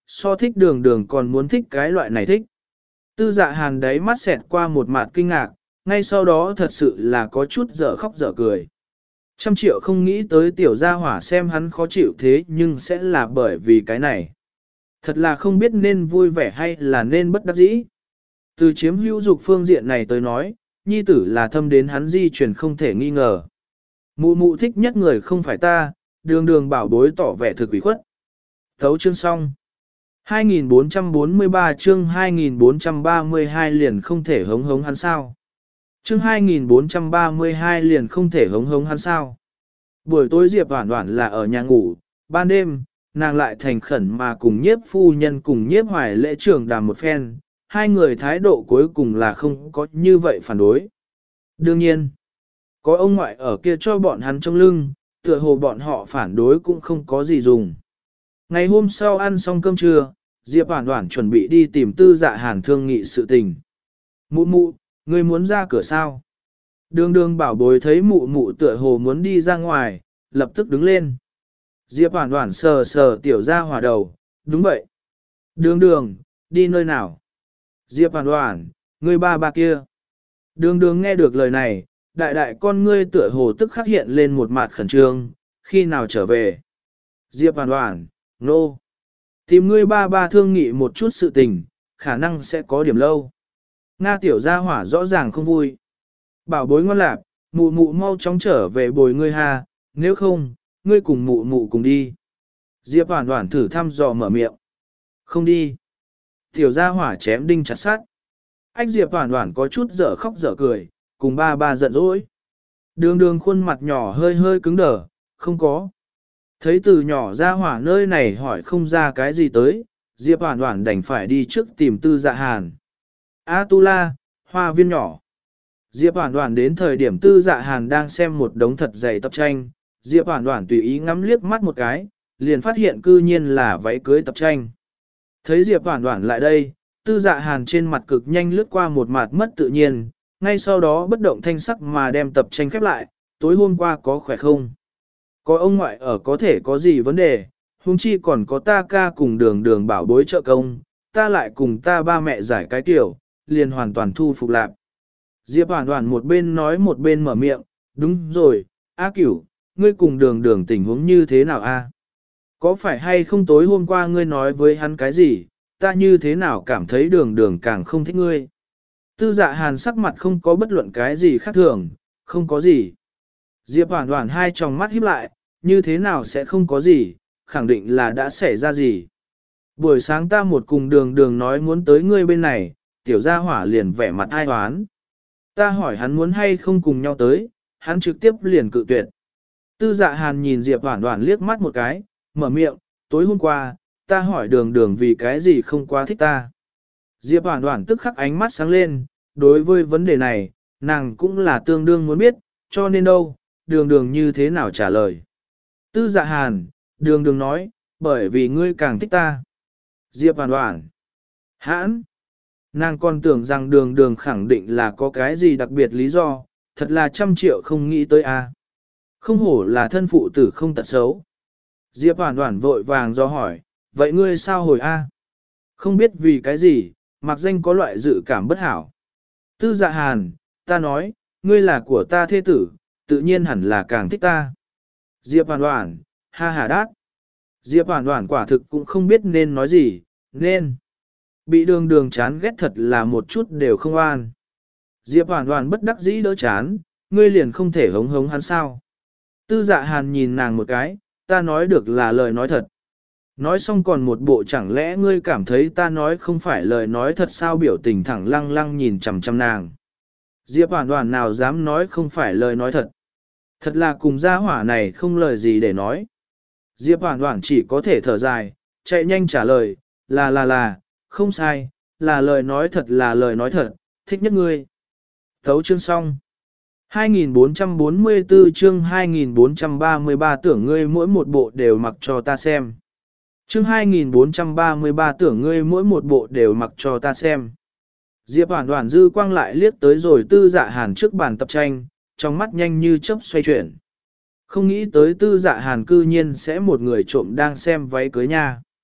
so thích đường đường còn muốn thích cái loại này thích. Tư dạ hàn đấy mắt xẹt qua một mặt kinh ngạc, ngay sau đó thật sự là có chút dở khóc dở cười. Trăm triệu không nghĩ tới tiểu gia hỏa xem hắn khó chịu thế nhưng sẽ là bởi vì cái này. Thật là không biết nên vui vẻ hay là nên bất đắc dĩ. Từ chiếm hữu dục phương diện này tới nói, nhi tử là thâm đến hắn di truyền không thể nghi ngờ. Mụ mụ thích nhất người không phải ta, đường đường bảo bối tỏ vẻ thực ủy khuất. Thấu chương xong. hai nghìn bốn trăm bốn mươi ba chương hai nghìn bốn trăm ba mươi hai liền không thể hống hống hắn sao. Chương hai nghìn bốn trăm ba mươi hai liền không thể hống hống hắn sao. Buổi tối Diệp Hoản Hoản là ở nhà ngủ, ban đêm, nàng lại thành khẩn mà cùng nhiếp phu nhân cùng nhiếp hoài lễ trưởng đàm một phen, hai người thái độ cuối cùng là không có như vậy phản đối. Đương nhiên, có ông ngoại ở kia cho bọn hắn trong lưng, tựa hồ bọn họ phản đối cũng không có gì dùng. Ngày hôm sau ăn xong cơm trưa, Diệp Hoản Hoản chuẩn bị đi tìm Tư Dạ Hàn thương nghị sự tình. Mụ mụ, ngươi muốn ra cửa sao? Đường đường bảo bối thấy mụ mụ tựa hồ muốn đi ra ngoài, lập tức đứng lên. Diệp Hoản Hoản sờ sờ tiểu ra hỏa đầu, đúng vậy. Đường đường, đi nơi nào? Diệp Hoản Hoản, ngươi ba ba kia. Đường đường nghe được lời này, đại đại con ngươi tựa hồ tức khắc hiện lên một mặt khẩn trương, khi nào trở về? Diệp Hoản Hoản, nô. No. Tìm ngươi ba ba thương nghị một chút sự tình, khả năng sẽ có điểm lâu. Nga tiểu gia hỏa rõ ràng không vui. Bảo bối ngoan lạc, mụ mụ mau chóng trở về bồi ngươi ha, nếu không, ngươi cùng mụ mụ cùng đi. Diệp Hoản Hoản thử thăm dò mở miệng. Không đi. Tiểu gia hỏa chém đinh chặt sắt. Ách Diệp Hoản Hoản có chút dở khóc dở cười, cùng ba ba giận dỗi. Đường đường khuôn mặt nhỏ hơi hơi cứng đờ, không có. Thấy từ nhỏ ra hỏa nơi này hỏi không ra cái gì tới, Diệp Hoản Hoản đành phải đi trước tìm Tư Dạ Hàn. A Tu La, hoa viên nhỏ. Diệp Hoản Hoản đến thời điểm Tư Dạ Hàn đang xem một đống thật dày tập tranh, Diệp Hoản Hoản tùy ý ngắm liếc mắt một cái, liền phát hiện cư nhiên là váy cưới tập tranh. Thấy Diệp Hoản Hoản lại đây, Tư Dạ Hàn trên mặt cực nhanh lướt qua một mặt mất tự nhiên, ngay sau đó bất động thanh sắc mà đem tập tranh khép lại, tối hôm qua có khỏe không? Có ông ngoại ở có thể có gì vấn đề, huống chi còn có ta ca cùng đường đường bảo bối trợ công, ta lại cùng ta ba mẹ giải cái tiểu, liền hoàn toàn thu phục lạc. Diệp Hoản Hoản một bên nói một bên mở miệng, đúng rồi, A Cửu, ngươi cùng đường đường tình huống như thế nào a? Có phải hay không tối hôm qua ngươi nói với hắn cái gì, ta như thế nào cảm thấy đường đường càng không thích ngươi? Tư Dạ Hàn sắc mặt không có bất luận cái gì khác thường, không có gì. Diệp Hoản Hoản hai tròng mắt híp lại, như thế nào sẽ không có gì, khẳng định là đã xảy ra gì. Buổi sáng ta một cùng đường đường nói muốn tới ngươi bên này, tiểu gia hỏa liền vẻ mặt ai hoán. Ta hỏi hắn muốn hay không cùng nhau tới, hắn trực tiếp liền cự tuyệt. Tư Dạ Hàn nhìn Diệp Hoản Hoản liếc mắt một cái, mở miệng, tối hôm qua, ta hỏi đường đường vì cái gì không quá thích ta. Diệp Hoản Hoản tức khắc ánh mắt sáng lên, đối với vấn đề này, nàng cũng là tương đương muốn biết, cho nên đâu, đường đường như thế nào trả lời. Tư Dạ Hàn, đường đường nói, bởi vì ngươi càng thích ta. Diệp Hoản Hoản, hãn, nàng còn tưởng rằng đường đường khẳng định là có cái gì đặc biệt lý do, thật là trăm triệu không nghĩ tới a. Không hổ là thân phụ tử không tật xấu. Diệp Hoản Hoản vội vàng do hỏi, vậy ngươi sao hồi a? Không biết vì cái gì, mặc danh có loại dự cảm bất hảo. Tư Dạ Hàn, ta nói, ngươi là của ta thế tử, tự nhiên hẳn là càng thích ta. Diệp Hoản Hoản, ha ha đát. Diệp Hoản Hoản quả thực cũng không biết nên nói gì, nên. Bị đường đường chán ghét thật là một chút đều không an. Diệp Hoản Hoản bất đắc dĩ đỡ chán, ngươi liền không thể hống hống hắn sao. Tư Dạ Hàn nhìn nàng một cái, ta nói được là lời nói thật. Nói xong còn một bộ chẳng lẽ ngươi cảm thấy ta nói không phải lời nói thật sao biểu tình thẳng lăng lăng nhìn chằm chằm nàng. Diệp Hoản Hoản nào dám nói không phải lời nói thật. Thật là cùng gia hỏa này không lời gì để nói. Diệp Hoản Hoản chỉ có thể thở dài, chạy nhanh trả lời, là là là, không sai, là lời nói thật là lời nói thật, thích nhất ngươi. Thấu chương xong. hai nghìn bốn trăm bốn mươi tư chương hai nghìn bốn trăm ba mươi ba tưởng ngươi mỗi một bộ đều mặc cho ta xem. Chương hai nghìn bốn trăm ba mươi ba tưởng ngươi mỗi một bộ đều mặc cho ta xem. Diệp Hoản Hoản dư quang lại liếc tới rồi Tư Dạ Hàn trước bàn tập tranh, trong mắt nhanh như chớp xoay chuyển. Không nghĩ tới Tư Dạ Hàn cư nhiên sẽ một người trộm đang xem váy cưới nha.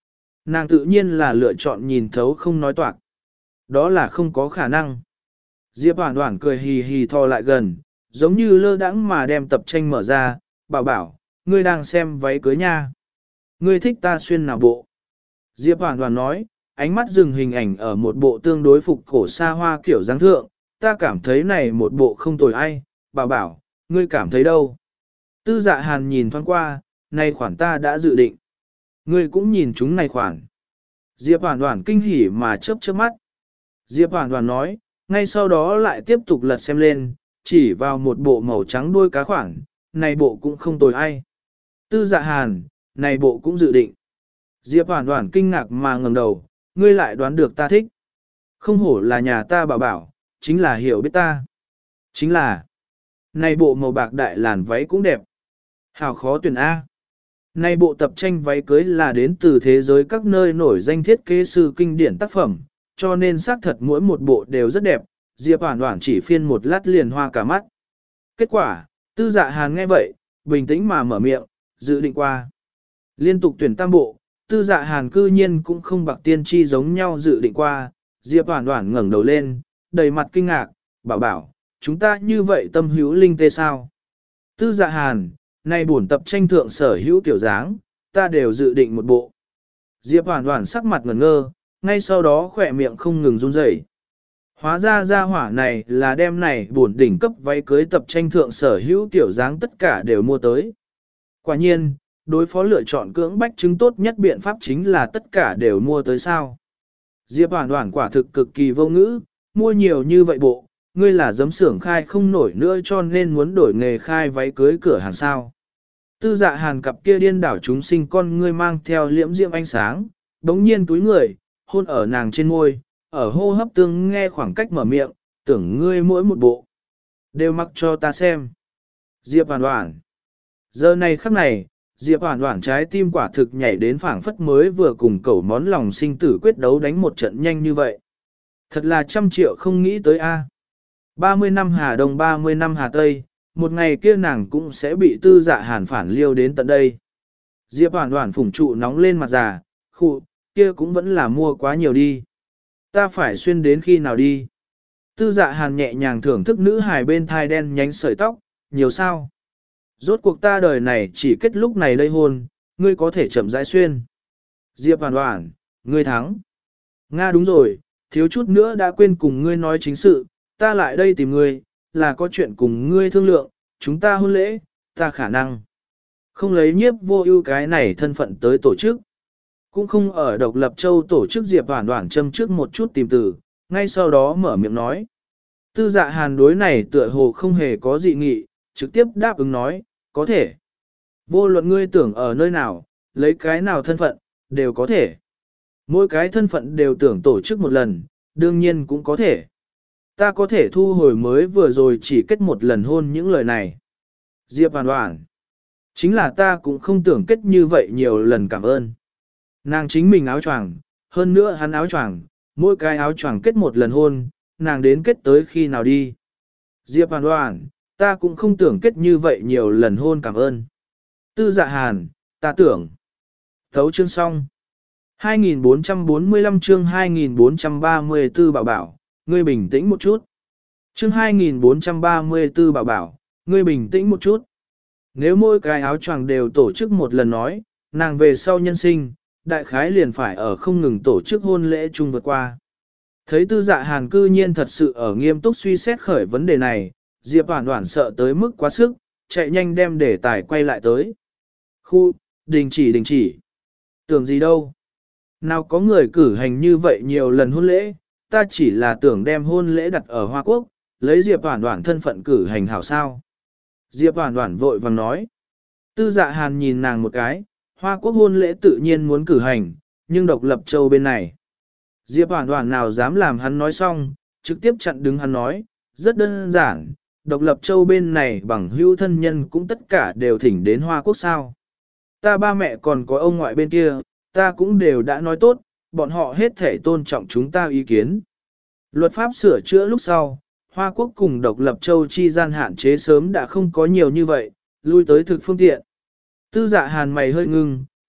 Nàng tự nhiên là lựa chọn nhìn thấu không nói toạc. Đó là không có khả năng. Diệp Hoản Hoản cười hì hì thò lại gần, giống như lơ đãng mà đem tập tranh mở ra, bảo bảo, ngươi đang xem váy cưới nha. Ngươi thích ta xuyên nào bộ? Diệp Hoản Hoản nói, ánh mắt dừng hình ảnh ở một bộ tương đối phục cổ xa hoa kiểu dáng thượng, ta cảm thấy này một bộ không tồi ai, bảo bảo, ngươi cảm thấy đâu? Tư Dạ Hàn nhìn thoáng qua, này khoản ta đã dự định. Ngươi cũng nhìn chúng này khoản. Diệp Hoản Hoản kinh hỉ mà chớp chớp mắt. Diệp Hoản Hoản nói, ngay sau đó lại tiếp tục lật xem lên, chỉ vào một bộ màu trắng đuôi cá khoản, này bộ cũng không tồi ai. Tư Dạ Hàn, này bộ cũng dự định. Diệp Hoản Hoản kinh ngạc mà ngẩng đầu, ngươi lại đoán được ta thích. Không hổ là nhà ta bảo bảo, chính là hiểu biết ta. Chính là, này bộ màu bạc đại làn váy cũng đẹp. Hào khó tuyển A. Này bộ tập tranh váy cưới là đến từ thế giới các nơi nổi danh thiết kế sư kinh điển tác phẩm, cho nên xác thật mỗi một bộ đều rất đẹp, Diệp Hoản Hoản chỉ phiên một lát liền hoa cả mắt. Kết quả, Tư Dạ Hàn nghe vậy, bình tĩnh mà mở miệng, dự định qua. Liên tục tuyển tam bộ, Tư Dạ Hàn cư nhiên cũng không bạc tiên tri giống nhau dự định qua, Diệp Hoản Hoản ngẩng đầu lên, đầy mặt kinh ngạc, bảo bảo, chúng ta như vậy tâm hữu linh tê sao? Tư Dạ Hàn, này buồn tập tranh thượng sở hữu tiểu dáng, ta đều dự định một bộ. Diệp Hoản Hoản sắc mặt ngẩn ngơ, ngay sau đó khỏe miệng không ngừng run rẩy. Hóa ra gia hỏa này là đem này buồn đỉnh cấp váy cưới tập tranh thượng sở hữu tiểu dáng tất cả đều mua tới. Quả nhiên, đối phó lựa chọn cưỡng bách chứng tốt nhất biện pháp chính là tất cả đều mua tới sao. Diệp Hoản Hoản quả thực cực kỳ vô ngữ, mua nhiều như vậy bộ, ngươi là giấm xưởng khai không nổi nữa cho nên muốn đổi nghề khai váy cưới cửa hàng sao. Tư Dạ Hàn cặp kia điên đảo chúng sinh con ngươi mang theo liễm diễm ánh sáng, đống nhiên túi người, hôn ở nàng trên môi, ở hô hấp tương nghe khoảng cách mở miệng, tưởng ngươi mỗi một bộ. Đều mặc cho ta xem. Diệp Hoản Hoản. Giờ này khắc này, Diệp Hoản Hoản trái tim quả thực nhảy đến phảng phất mới vừa cùng cẩu món lòng sinh tử quyết đấu đánh một trận nhanh như vậy. Thật là trăm triệu không nghĩ tới a. ba mươi năm Hà Đông ba mươi năm Hà Tây, một ngày kia nàng cũng sẽ bị Tư Dạ Hàn phản liêu đến tận đây. Diệp Hoản Hoản phủng trụ nóng lên mặt già, khụ, kia cũng vẫn là mua quá nhiều đi. Ta phải xuyên đến khi nào đi? Tư Dạ Hàn nhẹ nhàng thưởng thức nữ hài bên thai đen nhánh sợi tóc, nhiều sao? Rốt cuộc ta đời này chỉ kết lúc này đây hôn, ngươi có thể chậm rãi xuyên. Diệp Hoản Hoản, ngươi thắng. Nga đúng rồi, thiếu chút nữa đã quên cùng ngươi nói chính sự, ta lại đây tìm ngươi, là có chuyện cùng ngươi thương lượng, chúng ta hôn lễ, ta khả năng không lấy nhiếp vô ưu cái này thân phận tới tổ chức. Cũng không ở độc lập châu tổ chức. Diệp Hoản Hoản châm trước một chút tìm từ, ngay sau đó mở miệng nói. Tư Dạ Hàn đối này tựa hồ không hề có dị nghị, trực tiếp đáp ứng nói, có thể. Vô luận ngươi tưởng ở nơi nào, lấy cái nào thân phận, đều có thể. Mỗi cái thân phận đều tưởng tổ chức một lần, đương nhiên cũng có thể. Ta có thể thu hồi mới vừa rồi chỉ kết một lần hôn những lời này. Diệp Hoản Hoản. Chính là ta cũng không tưởng kết như vậy nhiều lần cảm ơn. Nàng chính mình áo choàng, hơn nữa hắn áo choàng, mỗi cái áo choàng kết một lần hôn, nàng đến kết tới khi nào đi. Diệp Hoản Hoản, ta cũng không tưởng kết như vậy nhiều lần hôn cảm ơn. Tư Dạ Hàn, ta tưởng. Thấu chương xong. hai nghìn bốn trăm bốn mươi lăm chương hai nghìn bốn trăm ba mươi tư bảo bảo, ngươi bình tĩnh một chút. Chương hai nghìn bốn trăm ba mươi tư bảo bảo, ngươi bình tĩnh một chút. Nếu mỗi cái áo choàng đều tổ chức một lần nói, nàng về sau nhân sinh, đại khái liền phải ở không ngừng tổ chức hôn lễ chung vượt qua. Thấy Tư Dạ Hàn cư nhiên thật sự ở nghiêm túc suy xét khởi vấn đề này, Diệp Hoản Hoản sợ tới mức quá sức, chạy nhanh đem đề tài quay lại tới. Khu, đình chỉ đình chỉ. Tưởng gì đâu. Nào có người cử hành như vậy nhiều lần hôn lễ, ta chỉ là tưởng đem hôn lễ đặt ở Hoa Quốc, lấy Diệp Hoản Hoản thân phận cử hành hảo sao. Diệp Hoản Hoản vội vàng nói. Tư Dạ Hàn nhìn nàng một cái, Hoa Quốc hôn lễ tự nhiên muốn cử hành, nhưng độc lập châu bên này. Diệp Hoản Hoản nào dám làm hắn nói xong, trực tiếp chặn đứng hắn nói, rất đơn giản, độc lập châu bên này bằng hữu thân nhân cũng tất cả đều thỉnh đến Hoa Quốc sao. Ta ba mẹ còn có ông ngoại bên kia, ta cũng đều đã nói tốt, bọn họ hết thể tôn trọng chúng ta ý kiến. Luật pháp sửa chữa lúc sau, Hoa Quốc cùng độc lập châu chi gian hạn chế sớm đã không có nhiều như vậy, lui tới thực phương tiện. Tư Dạ Hàn mày hơi ngưng,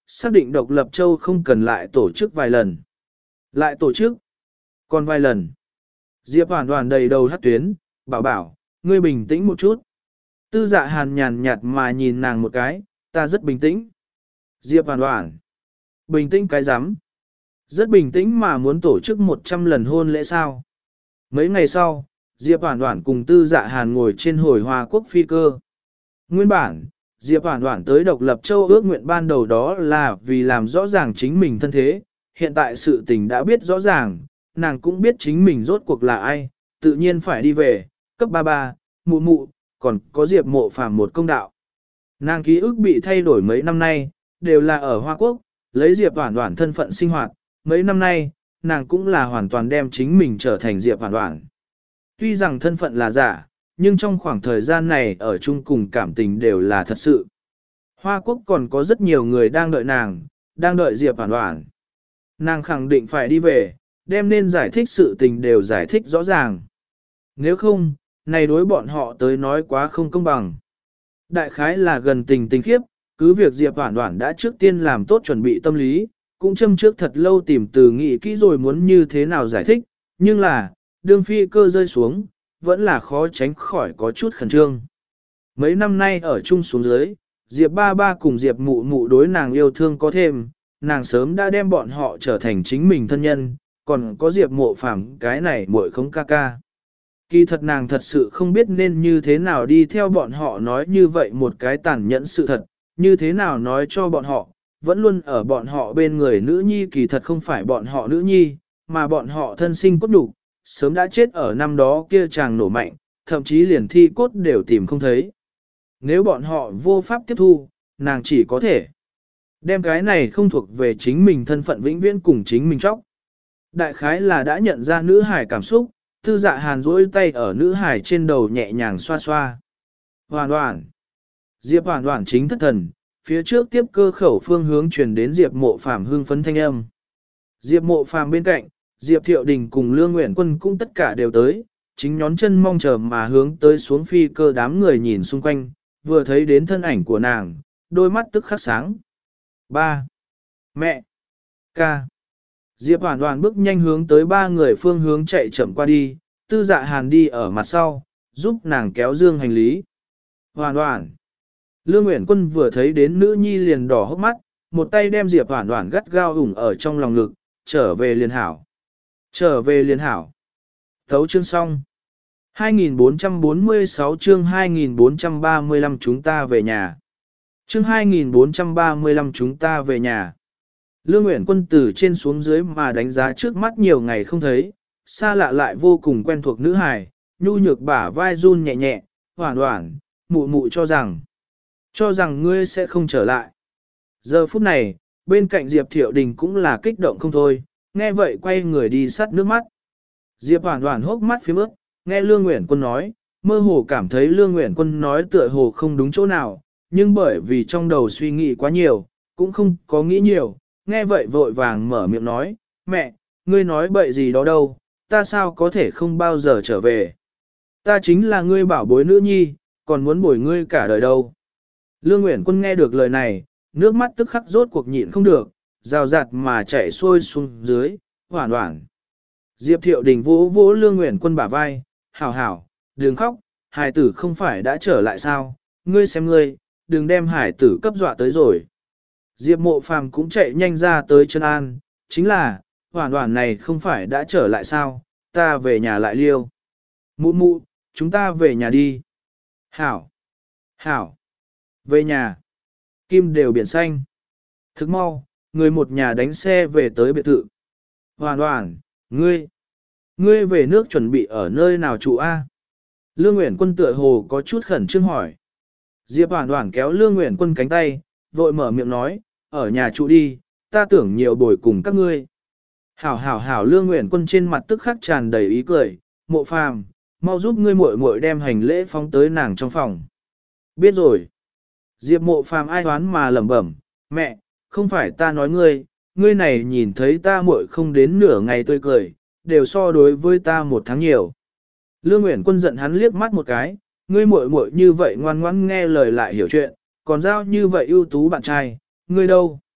xác định độc lập châu không cần lại tổ chức vài lần. Lại tổ chức, còn vài lần. Diệp Hoàn Hoàn đầy đầu hắt tuyến, bảo bảo, ngươi bình tĩnh một chút. Tư Dạ Hàn nhàn nhạt mà nhìn nàng một cái, ta rất bình tĩnh. Diệp Hoàn Hoàn, bình tĩnh cái rắm. Rất bình tĩnh mà muốn tổ chức một trăm lần hôn lễ sao. Mấy ngày sau, Diệp Hoàn Hoàn cùng Tư Dạ Hàn ngồi trên hồi Hoa Quốc phi cơ. Nguyên bản, Diệp Hoàn Hoàn tới độc lập châu ước nguyện ban đầu đó là vì làm rõ ràng chính mình thân thế. Hiện tại sự tình đã biết rõ ràng, nàng cũng biết chính mình rốt cuộc là ai, tự nhiên phải đi về, cấp ba ba, mụ mụ, còn có Diệp Mộ Phàm một công đạo. Nàng ký ức bị thay đổi mấy năm nay, đều là ở Hoa Quốc, lấy Diệp Hoàn Hoàn thân phận sinh hoạt, mấy năm nay, nàng cũng là hoàn toàn đem chính mình trở thành Diệp Hoàn Hoàn. Tuy rằng thân phận là giả, nhưng trong khoảng thời gian này ở chung cùng cảm tình đều là thật sự. Hoa Quốc còn có rất nhiều người đang đợi nàng, đang đợi Diệp Hoàn Hoàn. Nàng khẳng định phải đi về, đem nên giải thích sự tình đều giải thích rõ ràng. Nếu không, này đối bọn họ tới nói quá không công bằng. Đại khái là gần tình tình khiếp, cứ việc Diệp Hoàn Hoàn đã trước tiên làm tốt chuẩn bị tâm lý, cũng châm trước thật lâu tìm từ nghị kỹ rồi muốn như thế nào giải thích, nhưng là, đương phi cơ rơi xuống, vẫn là khó tránh khỏi có chút khẩn trương. Mấy năm nay ở chung xuống dưới, Diệp ba ba cùng Diệp mụ mụ đối nàng yêu thương có thêm, nàng sớm đã đem bọn họ trở thành chính mình thân nhân, còn có Diệp Mộ Phàm cái này muội không ca ca. Kỳ thật nàng thật sự không biết nên như thế nào đi theo bọn họ nói như vậy một cái tàn nhẫn sự thật, như thế nào nói cho bọn họ, vẫn luôn ở bọn họ bên người nữ nhi kỳ thật không phải bọn họ nữ nhi, mà bọn họ thân sinh cốt đủ, sớm đã chết ở năm đó kia chàng nổ mạnh, thậm chí liền thi cốt đều tìm không thấy. Nếu bọn họ vô pháp tiếp thu, nàng chỉ có thể đem cái này không thuộc về chính mình thân phận vĩnh viễn cùng chính mình chóc. Đại khái là đã nhận ra nữ hải cảm xúc, Tư Dạ Hàn duỗi tay ở nữ hải trên đầu nhẹ nhàng xoa xoa. Hoàn Hoàn. Diệp Hoàn Hoàn chính thất thần, phía trước tiếp cơ khẩu phương hướng truyền đến Diệp Mộ Phàm hưng phấn thanh âm. Diệp Mộ Phàm bên cạnh, Diệp Thiệu Đình cùng Lương Nguyện Quân cũng tất cả đều tới, chính nhón chân mong chờ mà hướng tới xuống phi cơ đám người nhìn xung quanh, vừa thấy đến thân ảnh của nàng, đôi mắt tức khắc sáng. Ba. Mẹ. Ca. Diệp Hoàn Hoàn bước nhanh hướng tới ba người phương hướng chạy chậm qua đi, Tư Dạ Hàn đi ở mặt sau, giúp nàng kéo dương hành lý. Hoàn Hoàn. Lương Uyển Quân vừa thấy đến nữ nhi liền đỏ hốc mắt, một tay đem Diệp Hoàn Hoàn gắt gao ủng ở trong lòng ngực, trở về liền hảo. Trở về liền hảo. Thấu chương xong. hai nghìn bốn trăm bốn mươi sáu chương hai nghìn bốn trăm ba mươi lăm chúng ta về nhà. Chương hai nghìn bốn trăm ba mươi lăm chúng ta về nhà. Lương Uyển Quân từ trên xuống dưới mà đánh giá trước mắt nhiều ngày không thấy, xa lạ lại vô cùng quen thuộc nữ hài, nhu nhược bả vai run nhẹ nhẹ, Hoàn Hoàn, mụ mụ cho rằng, cho rằng ngươi sẽ không trở lại. Giờ phút này, bên cạnh Diệp Thiệu Đình cũng là kích động không thôi, nghe vậy quay người đi sát nước mắt. Diệp Hoàn Hoàn hốc mắt phía bước, nghe Lương Uyển Quân nói, mơ hồ cảm thấy Lương Uyển Quân nói tựa hồ không đúng chỗ nào, nhưng bởi vì trong đầu suy nghĩ quá nhiều, cũng không có nghĩ nhiều, nghe vậy vội vàng mở miệng nói, mẹ, ngươi nói bậy gì đó đâu, ta sao có thể không bao giờ trở về. Ta chính là ngươi bảo bối nữ nhi, còn muốn bồi ngươi cả đời đâu. Lương Uyển Quân nghe được lời này, nước mắt tức khắc rốt cuộc nhịn không được, rào rạt mà chảy xuôi xuống dưới, Hoàn Hoàn. Diệp Thiệu Đình vỗ vỗ Lương Uyển Quân bả vai, hảo hảo, đừng khóc, hải tử không phải đã trở lại sao, ngươi xem ngươi, đừng đem hải tử cấp dọa tới rồi. Diệp Mộ Phàm cũng chạy nhanh ra tới chân an, chính là, Hoàn Hoàn này không phải đã trở lại sao, ta về nhà lại liêu. Mụ mụ, chúng ta về nhà đi. Hảo, hảo, về nhà. Kim đều biển xanh. Thức mau, người một nhà đánh xe về tới biệt thự. Hoàn Hoàn, ngươi, ngươi về nước chuẩn bị ở nơi nào trụ A? Lương Uyển Quân tựa hồ có chút khẩn trương hỏi. Diệp Hoàn Hoàn kéo Lương Uyển Quân cánh tay, vội mở miệng nói, ở nhà trụ đi, ta tưởng nhiều bồi cùng các ngươi. Hảo hảo hảo Lương Uyển Quân trên mặt tức khắc tràn đầy ý cười, Mộ Phàm, mau giúp ngươi muội muội đem hành lễ phóng tới nàng trong phòng. Biết rồi. Diệp Mộ Phàm ai đoán mà lẩm bẩm, mẹ, không phải ta nói ngươi, ngươi này nhìn thấy ta muội không đến nửa ngày tươi cười, đều so đối với ta một tháng nhiều. Lương Uyển Quân giận hắn liếc mắt một cái, ngươi muội muội như vậy ngoan ngoãn nghe lời lại hiểu chuyện, còn giao như vậy ưu tú bạn trai, ngươi đâu?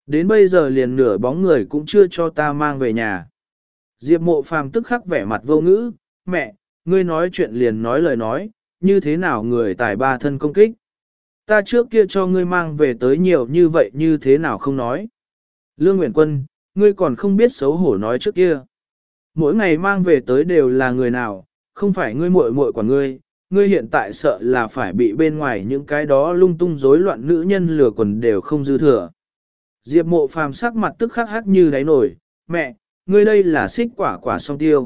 Đến bây giờ liền nửa bóng người cũng chưa cho ta mang về nhà. Diệp mộ phàm tức khắc vẻ mặt vô ngữ, mẹ, ngươi nói chuyện liền nói lời nói, như thế nào người tài ba thân công kích. Ta trước kia cho ngươi mang về tới nhiều như vậy như thế nào không nói. Lương Nguyễn Quân, ngươi còn không biết xấu hổ nói trước kia. Mỗi ngày mang về tới đều là người nào, không phải ngươi muội muội của ngươi, ngươi hiện tại sợ là phải bị bên ngoài những cái đó lung tung rối loạn nữ nhân lừa quần đều không dư thừa. Diệp mộ phàm sắc mặt tức khắc hắc như đáy nổi, mẹ, ngươi đây là xích quả quả song tiêu.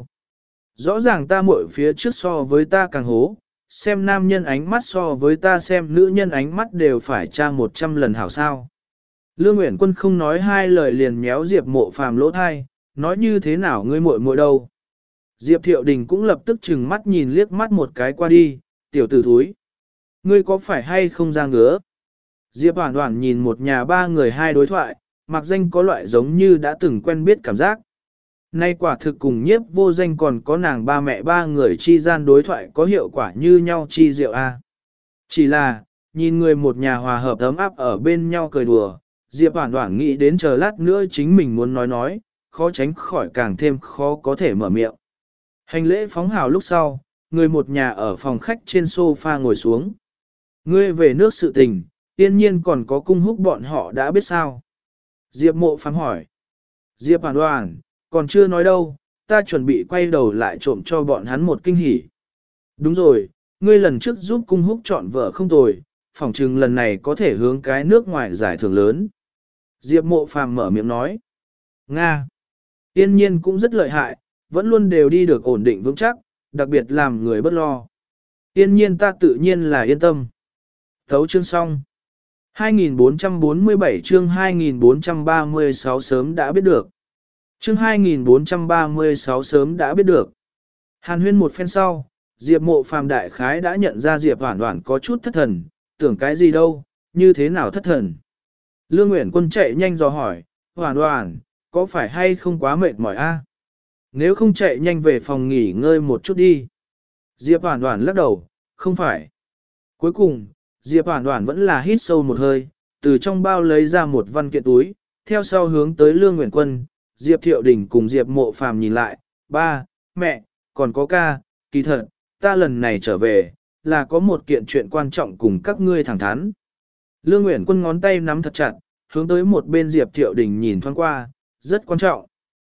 Rõ ràng ta muội phía trước so với ta càng hố, xem nam nhân ánh mắt so với ta xem nữ nhân ánh mắt đều phải tra một trăm lần hảo sao. Lương Nguyễn Quân không nói hai lời liền méo Diệp mộ phàm lỗ thai, nói như thế nào ngươi muội muội đâu. Diệp Thiệu Đình cũng lập tức chừng mắt nhìn liếc mắt một cái qua đi, tiểu tử thúi. Ngươi có phải hay không ra ngứa? Diệp Hoản Hoản nhìn một nhà ba người hai đối thoại, mặc danh có loại giống như đã từng quen biết cảm giác. Nay quả thực cùng nhiếp vô danh còn có nàng ba mẹ ba người chi gian đối thoại có hiệu quả như nhau chi diệu a. Chỉ là, nhìn người một nhà hòa hợp ấm áp ở bên nhau cười đùa, Diệp Hoản Hoản nghĩ đến chờ lát nữa chính mình muốn nói nói, khó tránh khỏi càng thêm khó có thể mở miệng. Hành lễ phóng hào lúc sau, người một nhà ở phòng khách trên sofa ngồi xuống. Ngươi về nước sự tình, tiên nhiên còn có cung húc bọn họ đã biết sao. Diệp mộ phám hỏi. Diệp Hoản Hoản, còn chưa nói đâu, ta chuẩn bị quay đầu lại trộm cho bọn hắn một kinh hỉ. Đúng rồi, ngươi lần trước giúp cung húc chọn vợ không tồi, phỏng chừng lần này có thể hướng cái nước ngoài giải thưởng lớn. Diệp mộ phàm mở miệng nói. Nga. Tiên nhiên cũng rất lợi hại, vẫn luôn đều đi được ổn định vững chắc, đặc biệt làm người bất lo. Tiên nhiên ta tự nhiên là yên tâm. Thấu chương xong. hai nghìn bốn trăm bốn mươi bảy chương hai nghìn bốn trăm ba mươi sáu sớm đã biết được. Chương hai nghìn bốn trăm ba mươi sáu sớm đã biết được. Hàn huyên một phen sau, Diệp mộ phàm đại khái đã nhận ra Diệp Hoản Hoản có chút thất thần, tưởng cái gì đâu, như thế nào thất thần. Lương Nguyễn Quân chạy nhanh dò hỏi, Hoản Hoản, có phải hay không quá mệt mỏi a? Nếu không chạy nhanh về phòng nghỉ ngơi một chút đi. Diệp Hoản Hoản lắc đầu, không phải. Cuối cùng, Diệp Hoản Hoản vẫn là hít sâu một hơi, từ trong bao lấy ra một văn kiện túi, theo sau hướng tới Lương Nguyễn Quân, Diệp Thiệu Đình cùng Diệp Mộ Phàm nhìn lại, ba, mẹ, còn có ca, kỳ thật, ta lần này trở về, là có một kiện chuyện quan trọng cùng các ngươi thẳng thắn. Lương Nguyễn Quân ngón tay nắm thật chặt, hướng tới một bên Diệp Thiệu Đình nhìn thoáng qua, rất quan trọng.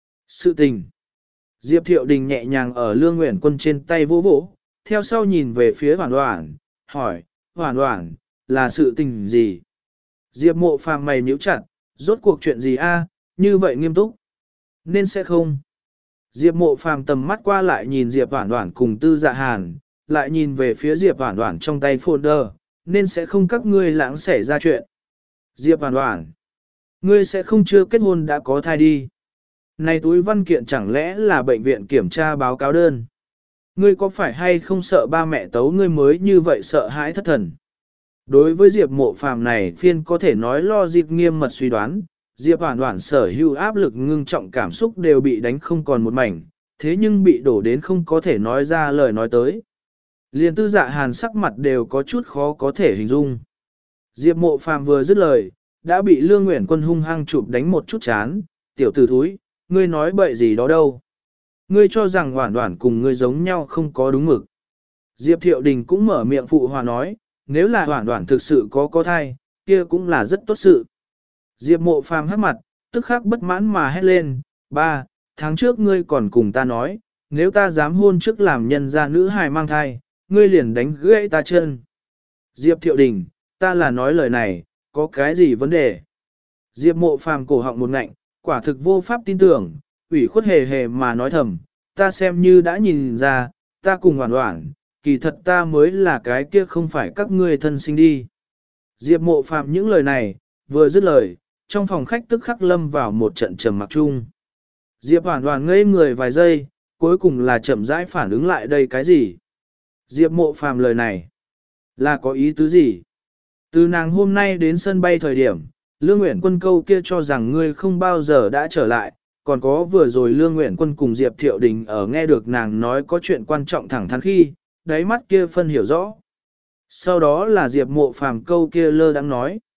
Sự tình. Diệp Thiệu Đình nhẹ nhàng ở Lương Nguyễn Quân trên tay vỗ vỗ, theo sau nhìn về phía Hoản Hoản, hỏi, Hoản Hoản, là sự tình gì? Diệp Mộ Phàm mày nhíu chặt, rốt cuộc chuyện gì a? Như vậy nghiêm túc. Nên sẽ không. Diệp Mộ Phàm tầm mắt qua lại nhìn Diệp Hoản Hoản cùng Tư Dạ Hàn, lại nhìn về phía Diệp Hoản Hoản trong tay folder, nên sẽ không các ngươi lãng xảy ra chuyện. Diệp Hoản Hoản, ngươi sẽ không chưa kết hôn đã có thai đi. Này túi văn kiện chẳng lẽ là bệnh viện kiểm tra báo cáo đơn? Ngươi có phải hay không sợ ba mẹ tấu ngươi mới như vậy sợ hãi thất thần? Đối với Diệp Mộ Phàm này phiên có thể nói lo dịp nghiêm mật suy đoán, Diệp Hoản Hoản sở hữu áp lực ngưng trọng cảm xúc đều bị đánh không còn một mảnh, thế nhưng bị đổ đến không có thể nói ra lời nói tới. Liên Tư Dạ Hàn sắc mặt đều có chút khó có thể hình dung. Diệp Mộ Phàm vừa dứt lời, đã bị Lương Nguyễn Quân hung hăng chụp đánh một chút chán, tiểu tử thúi, ngươi nói bậy gì đó đâu. Ngươi cho rằng Hoản Hoản cùng ngươi giống nhau không có đúng mực. Diệp Thiệu Đình cũng mở miệng phụ hòa nói, nếu là Hoản Hoản thực sự có có thai, kia cũng là rất tốt sự. Diệp Mộ Phàm hắc mặt, tức khắc bất mãn mà hét lên, ba, tháng trước ngươi còn cùng ta nói, nếu ta dám hôn trước làm nhân gia nữ hài mang thai, ngươi liền đánh gãy ta chân. Diệp Thiệu Đình, ta là nói lời này, có cái gì vấn đề? Diệp Mộ Phàm cổ họng một ngạnh, quả thực vô pháp tin tưởng, ủy khuất hề hề mà nói thầm, ta xem như đã nhìn ra, ta cùng Hoản Hoản, kỳ thật ta mới là cái kia không phải các ngươi thân sinh đi. Diệp Mộ Phàm những lời này, vừa dứt lời, trong phòng khách tức khắc lâm vào một trận trầm mặc chung. Diệp Hoản Hoản ngây người vài giây, cuối cùng là chậm rãi phản ứng lại đây cái gì? Diệp Mộ Phàm lời này, là có ý tứ gì? Từ nàng hôm nay đến sân bay thời điểm, Lương Nguyễn Quân câu kia cho rằng ngươi không bao giờ đã trở lại, còn có vừa rồi Lương Nguyễn Quân cùng Diệp Thiệu Đình ở nghe được nàng nói có chuyện quan trọng thẳng thắn khi, đáy mắt kia phân hiểu rõ. Sau đó là Diệp Mộ Phàm câu kia lơ đãng nói.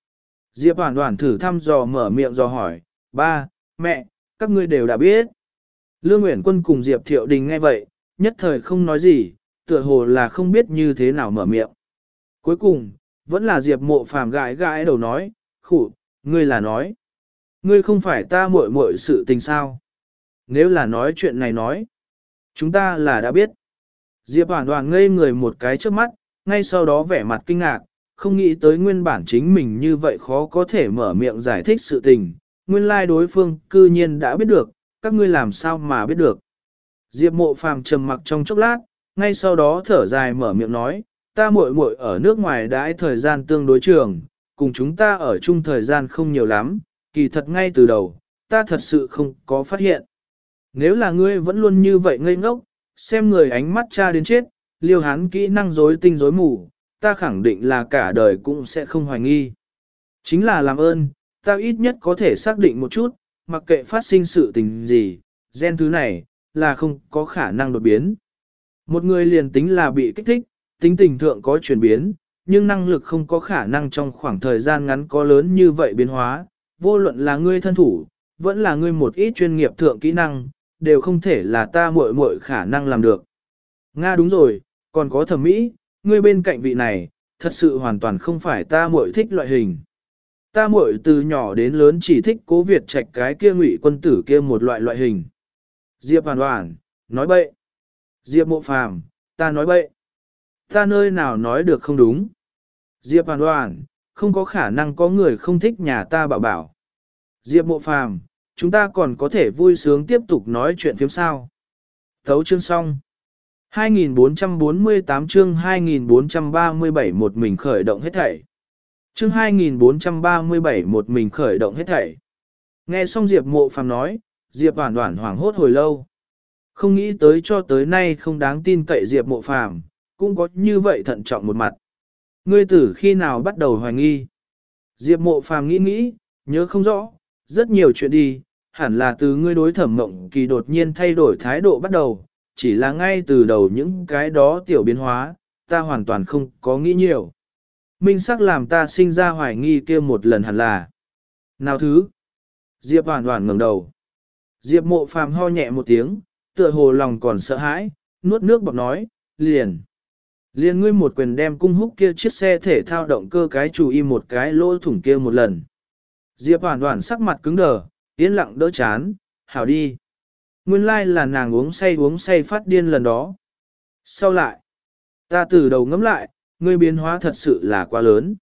Diệp Hoản Hoản thử thăm dò mở miệng dò hỏi, ba, mẹ, các ngươi đều đã biết. Lương Uyển Quân cùng Diệp Thiệu Đình nghe vậy, nhất thời không nói gì, tựa hồ là không biết như thế nào mở miệng. Cuối cùng, vẫn là Diệp Mộ Phàm gãi gãi đầu nói, khụ, ngươi là nói. Ngươi không phải ta muội muội sự tình sao? Nếu là nói chuyện này nói, chúng ta là đã biết. Diệp Hoản Hoản ngây người một cái trước mắt, ngay sau đó vẻ mặt kinh ngạc, không nghĩ tới nguyên bản chính mình như vậy khó có thể mở miệng giải thích sự tình, nguyên lai đối phương cư nhiên đã biết được, các ngươi làm sao mà biết được. Diệp Mộ Phàm trầm mặc trong chốc lát, ngay sau đó thở dài mở miệng nói, ta muội muội ở nước ngoài đãi thời gian tương đối trường, cùng chúng ta ở chung thời gian không nhiều lắm, kỳ thật ngay từ đầu, ta thật sự không có phát hiện. Nếu là ngươi vẫn luôn như vậy ngây ngốc, xem người ánh mắt cha đến chết, liêu hắn kỹ năng rối tinh rối mù, ta khẳng định là cả đời cũng sẽ không hoài nghi. Chính là làm ơn, ta ít nhất có thể xác định một chút, mặc kệ phát sinh sự tình gì, gen thứ này, là không có khả năng đột biến. Một người liền tính là bị kích thích, tính tình thượng có chuyển biến, nhưng năng lực không có khả năng trong khoảng thời gian ngắn có lớn như vậy biến hóa, vô luận là ngươi thân thủ, vẫn là ngươi một ít chuyên nghiệp thượng kỹ năng, đều không thể là ta muội muội khả năng làm được. Nga đúng rồi, còn có thẩm mỹ, ngươi bên cạnh vị này, thật sự hoàn toàn không phải ta muội thích loại hình. Ta muội từ nhỏ đến lớn chỉ thích Cố Việt Trạch cái kia Ngụy Quân tử kia một loại loại hình. Diệp Hoàn Hoàn, nói bậy. Diệp Mộ Phàm, ta nói bậy. Ta nơi nào nói được không đúng. Diệp Hoàn Hoàn, không có khả năng có người không thích nhà ta bảo bảo. Diệp Mộ Phàm, chúng ta còn có thể vui sướng tiếp tục nói chuyện phiếm sao. Thấu chương xong. hai nghìn bốn trăm bốn mươi tám chương hai nghìn bốn trăm ba mươi bảy một mình khởi động hết thảy. Chương hai nghìn bốn trăm ba mươi bảy một mình khởi động hết thảy. Nghe xong Diệp Mộ Phàm nói, Diệp Hoản Hoản hoảng hốt hồi lâu. Không nghĩ tới cho tới nay không đáng tin cậy Diệp Mộ Phàm, cũng có như vậy thận trọng một mặt. Ngươi tử khi nào bắt đầu hoài nghi? Diệp Mộ Phàm nghĩ nghĩ, nhớ không rõ, rất nhiều chuyện đi, hẳn là từ ngươi đối Thẩm Mộng Kỳ đột nhiên thay đổi thái độ bắt đầu, chỉ là ngay từ đầu những cái đó tiểu biến hóa, ta hoàn toàn không có nghĩ nhiều. Minh sắc làm ta sinh ra hoài nghi kia một lần hẳn là. Nào thứ? Diệp Hoản Hoản ngẩng đầu. Diệp Mộ Phàm ho nhẹ một tiếng, tựa hồ lòng còn sợ hãi, nuốt nước bọt nói, liền. Liền ngươi một quyền đem cung húc kia chiếc xe thể thao động cơ cái chủ y một cái lỗ thủng kia một lần. Diệp Hoản Hoản sắc mặt cứng đờ, yên lặng đỡ chán, hảo đi. Nguyên lai là nàng uống say uống say phát điên lần đó. Sau lại, ta từ đầu ngẫm lại, ngươi biến hóa thật sự là quá lớn.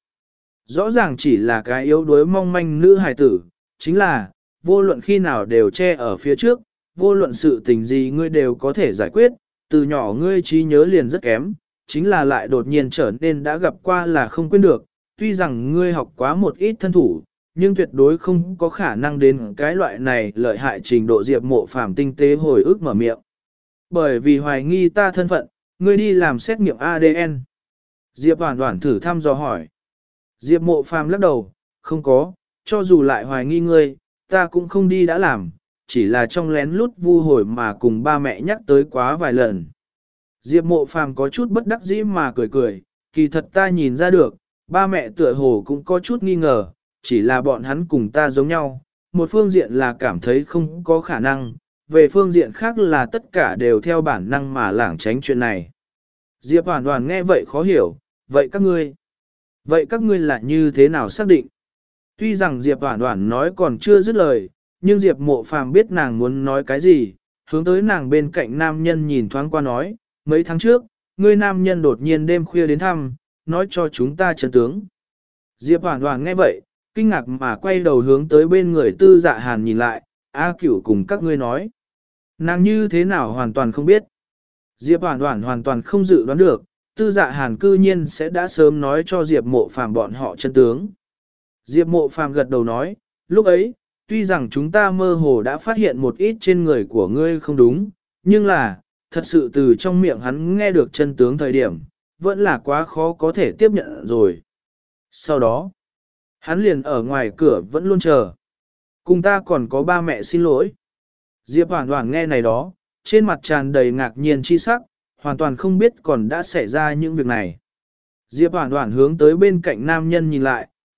Rõ ràng chỉ là cái yếu đuối mong manh nữ hài tử, chính là, vô luận khi nào đều che ở phía trước, vô luận sự tình gì ngươi đều có thể giải quyết, từ nhỏ ngươi trí nhớ liền rất kém, chính là lại đột nhiên trở nên đã gặp qua là không quên được, tuy rằng ngươi học quá một ít thân thủ, nhưng tuyệt đối không có khả năng đến cái loại này lợi hại trình độ Diệp Mộ Phàm tinh tế hồi ức mở miệng. Bởi vì hoài nghi ta thân phận, ngươi đi làm xét nghiệm a đê en. Diệp Hoản Hoản thử thăm dò hỏi. Diệp Mộ Phàm lắc đầu, không có, cho dù lại hoài nghi ngươi, ta cũng không đi đã làm, chỉ là trong lén lút vu hồi mà cùng ba mẹ nhắc tới quá vài lần. Diệp Mộ Phàm có chút bất đắc dĩ mà cười cười, kỳ thật ta nhìn ra được, ba mẹ tựa hồ cũng có chút nghi ngờ, chỉ là bọn hắn cùng ta giống nhau, một phương diện là cảm thấy không có khả năng, về phương diện khác là tất cả đều theo bản năng mà lảng tránh chuyện này. Diệp Hoàn Hoàn nghe vậy khó hiểu, vậy các ngươi, vậy các ngươi là như thế nào xác định? Tuy rằng Diệp Hoàn Hoàn nói còn chưa dứt lời, nhưng Diệp Mộ Phàm biết nàng muốn nói cái gì, hướng tới nàng bên cạnh nam nhân nhìn thoáng qua nói, mấy tháng trước, ngươi nam nhân đột nhiên đêm khuya đến thăm, nói cho chúng ta chân tướng. Diệp Hoàn Hoàn nghe vậy, kinh ngạc mà quay đầu hướng tới bên người Tư Dạ Hàn nhìn lại, A Cửu cùng các ngươi nói. Nàng như thế nào hoàn toàn không biết. Diệp Hoàn Hoàn hoàn toàn không dự đoán được, Tư Dạ Hàn cư nhiên sẽ đã sớm nói cho Diệp Mộ Phàm bọn họ chân tướng. Diệp Mộ Phàm gật đầu nói, lúc ấy, tuy rằng chúng ta mơ hồ đã phát hiện một ít trên người của ngươi không đúng, nhưng là, thật sự từ trong miệng hắn nghe được chân tướng thời điểm, vẫn là quá khó có thể tiếp nhận rồi. Sau đó, hắn liền ở ngoài cửa vẫn luôn chờ. Cùng ta còn có ba mẹ xin lỗi. Diệp Hoàn Hoàn nghe này đó, trên mặt tràn đầy ngạc nhiên chi sắc, hoàn toàn không biết còn đã xảy ra những việc này. Diệp Hoàn Hoàn hướng tới bên cạnh nam nhân nhìn lại,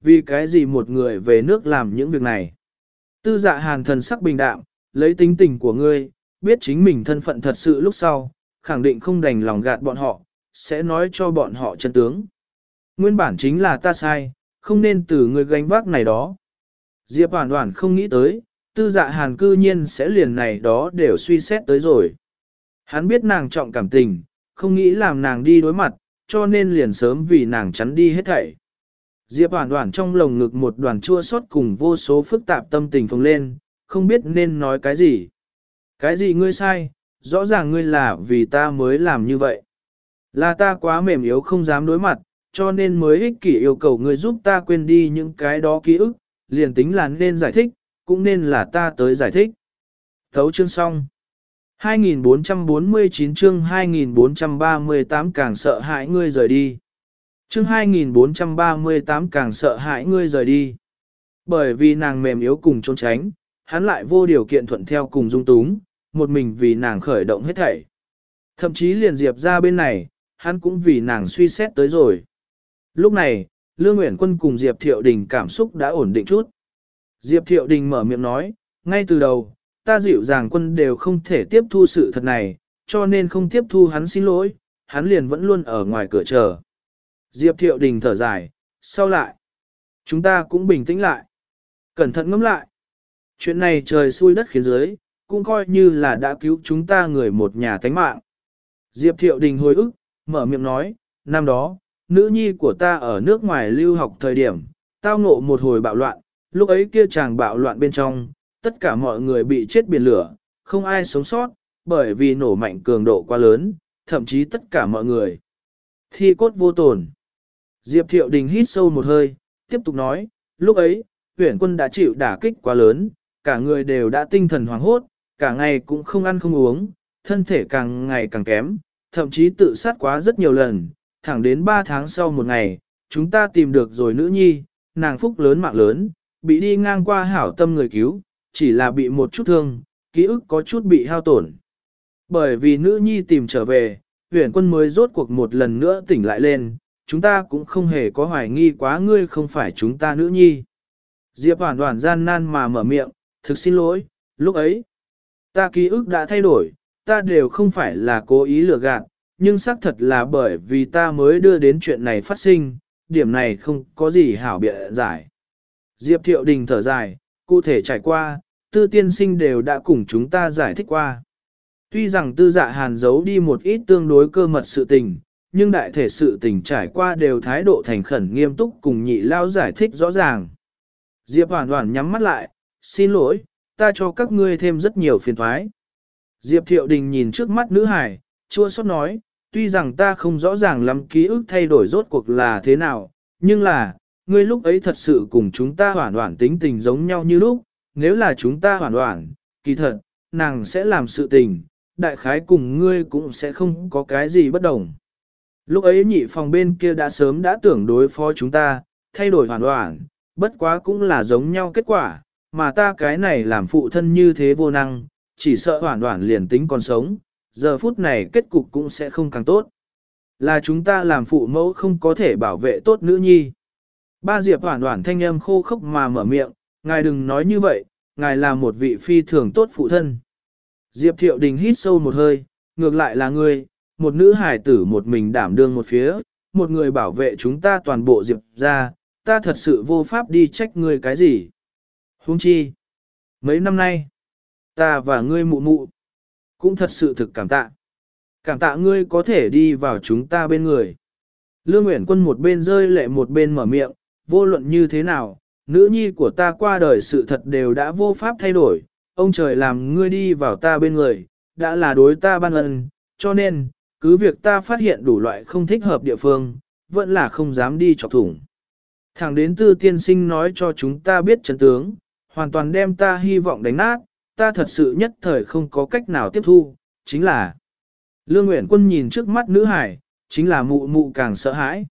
vì cái gì một người về nước làm những việc này. Tư dạ hàn thần sắc bình đạm, lấy tính tình của ngươi, biết chính mình thân phận thật sự lúc sau, khẳng định không đành lòng gạt bọn họ, sẽ nói cho bọn họ chân tướng. Nguyên bản chính là ta sai, không nên từ ngươi gánh vác này đó. Diệp Hoàn Hoàn không nghĩ tới, tư dạ hàn cư nhiên sẽ liền này đó đều suy xét tới rồi. Hắn biết nàng trọng cảm tình, không nghĩ làm nàng đi đối mặt, cho nên liền sớm vì nàng chắn đi hết thảy. Diệp Hoàn Hoàn trong lồng ngực một đoàn chua xót cùng vô số phức tạp tâm tình phồng lên, không biết nên nói cái gì. Cái gì ngươi sai, rõ ràng ngươi là vì ta mới làm như vậy. Là ta quá mềm yếu không dám đối mặt, cho nên mới ích kỷ yêu cầu ngươi giúp ta quên đi những cái đó ký ức, liền tính là nên giải thích, cũng nên là ta tới giải thích. Thấu chương xong. hai nghìn bốn trăm bốn mươi chín chương hai nghìn bốn trăm ba mươi tám càng sợ hãi ngươi rời đi. Chương hai nghìn bốn trăm ba mươi tám càng sợ hãi ngươi rời đi. Bởi vì nàng mềm yếu cùng trốn tránh, hắn lại vô điều kiện thuận theo cùng dung túng, một mình vì nàng khởi động hết thảy. Thậm chí liền Diệp ra bên này, hắn cũng vì nàng suy xét tới rồi. Lúc này, Lương Uyển Quân cùng Diệp Thiệu Đình cảm xúc đã ổn định chút. Diệp Thiệu Đình mở miệng nói, ngay từ đầu, ta dịu dàng quân đều không thể tiếp thu sự thật này, cho nên không tiếp thu hắn xin lỗi, hắn liền vẫn luôn ở ngoài cửa chờ. Diệp Thiệu Đình thở dài, sau lại, chúng ta cũng bình tĩnh lại. Cẩn thận ngẫm lại. Chuyện này trời xui đất khiến dưới, cũng coi như là đã cứu chúng ta người một nhà tánh mạng. Diệp Thiệu Đình hồi ức, mở miệng nói, năm đó, nữ nhi của ta ở nước ngoài lưu học thời điểm, tao ngộ một hồi bạo loạn, lúc ấy kia chàng bạo loạn bên trong, tất cả mọi người bị chết biển lửa, không ai sống sót, bởi vì nổ mạnh cường độ quá lớn, thậm chí tất cả mọi người. Thi cốt vô tồn. Diệp Thiệu Đình hít sâu một hơi, tiếp tục nói, lúc ấy, Uyển Quân đã chịu đả kích quá lớn, cả người đều đã tinh thần hoảng hốt, cả ngày cũng không ăn không uống, thân thể càng ngày càng kém, thậm chí tự sát quá rất nhiều lần, thẳng đến ba tháng sau một ngày, chúng ta tìm được rồi nữ nhi, nàng phúc lớn mạng lớn, bị đi ngang qua hảo tâm người cứu, chỉ là bị một chút thương, ký ức có chút bị hao tổn. Bởi vì nữ nhi tìm trở về, Uyển Quân mới rốt cuộc một lần nữa tỉnh lại lên, chúng ta cũng không hề có hoài nghi quá ngươi không phải chúng ta nữ nhi. Diệp Hoàn Hoàn gian nan mà mở miệng, thực xin lỗi, lúc ấy, ta ký ức đã thay đổi, ta đều không phải là cố ý lừa gạt, nhưng xác thật là bởi vì ta mới đưa đến chuyện này phát sinh, điểm này không có gì hảo biện giải. Diệp Thiệu Đình thở dài, cụ thể trải qua, tư tiên sinh đều đã cùng chúng ta giải thích qua. Tuy rằng tư dạ hàn giấu đi một ít tương đối cơ mật sự tình, nhưng đại thể sự tình trải qua đều thái độ thành khẩn nghiêm túc cùng nhị lao giải thích rõ ràng. Diệp Hoàn Hoàn nhắm mắt lại, xin lỗi, ta cho các ngươi thêm rất nhiều phiền thoái. Diệp Thiệu Đình nhìn trước mắt nữ hải, chua xót nói, tuy rằng ta không rõ ràng lắm ký ức thay đổi rốt cuộc là thế nào, nhưng là, ngươi lúc ấy thật sự cùng chúng ta Hoàn Hoàn tính tình giống nhau như lúc, nếu là chúng ta Hoàn Hoàn, kỳ thật, nàng sẽ làm sự tình, đại khái cùng ngươi cũng sẽ không có cái gì bất đồng. Lúc ấy nhị phòng bên kia đã sớm đã tưởng đối phó chúng ta, thay đổi Hoàn Hoàn, bất quá cũng là giống nhau kết quả, mà ta cái này làm phụ thân như thế vô năng, chỉ sợ Hoàn Hoàn liền tính còn sống, giờ phút này kết cục cũng sẽ không càng tốt. Là chúng ta làm phụ mẫu không có thể bảo vệ tốt nữ nhi. Ba Diệp Hoàn Hoàn thanh âm khô khốc mà mở miệng, ngài đừng nói như vậy, ngài là một vị phi thường tốt phụ thân. Diệp Thiệu Đình hít sâu một hơi, ngược lại là ngươi, một nữ hải tử một mình đảm đương một phía, một người bảo vệ chúng ta toàn bộ Diệp ra, ta thật sự vô pháp đi trách ngươi cái gì. Huống chi, mấy năm nay, ta và ngươi mụ mụ, cũng thật sự thực cảm tạ. Cảm tạ ngươi có thể đi vào chúng ta bên người. Lương Uyển Quân một bên rơi lệ một bên mở miệng, vô luận như thế nào, nữ nhi của ta qua đời sự thật đều đã vô pháp thay đổi, ông trời làm ngươi đi vào ta bên người, đã là đối ta ban ân, cho nên, cứ việc ta phát hiện đủ loại không thích hợp địa phương, vẫn là không dám đi chọc thủng. Thẳng đến tư tiên sinh nói cho chúng ta biết chân tướng, hoàn toàn đem ta hy vọng đánh nát, ta thật sự nhất thời không có cách nào tiếp thu, chính là Lương Uyển Quân nhìn trước mắt nữ hải, chính là mụ mụ càng sợ hãi.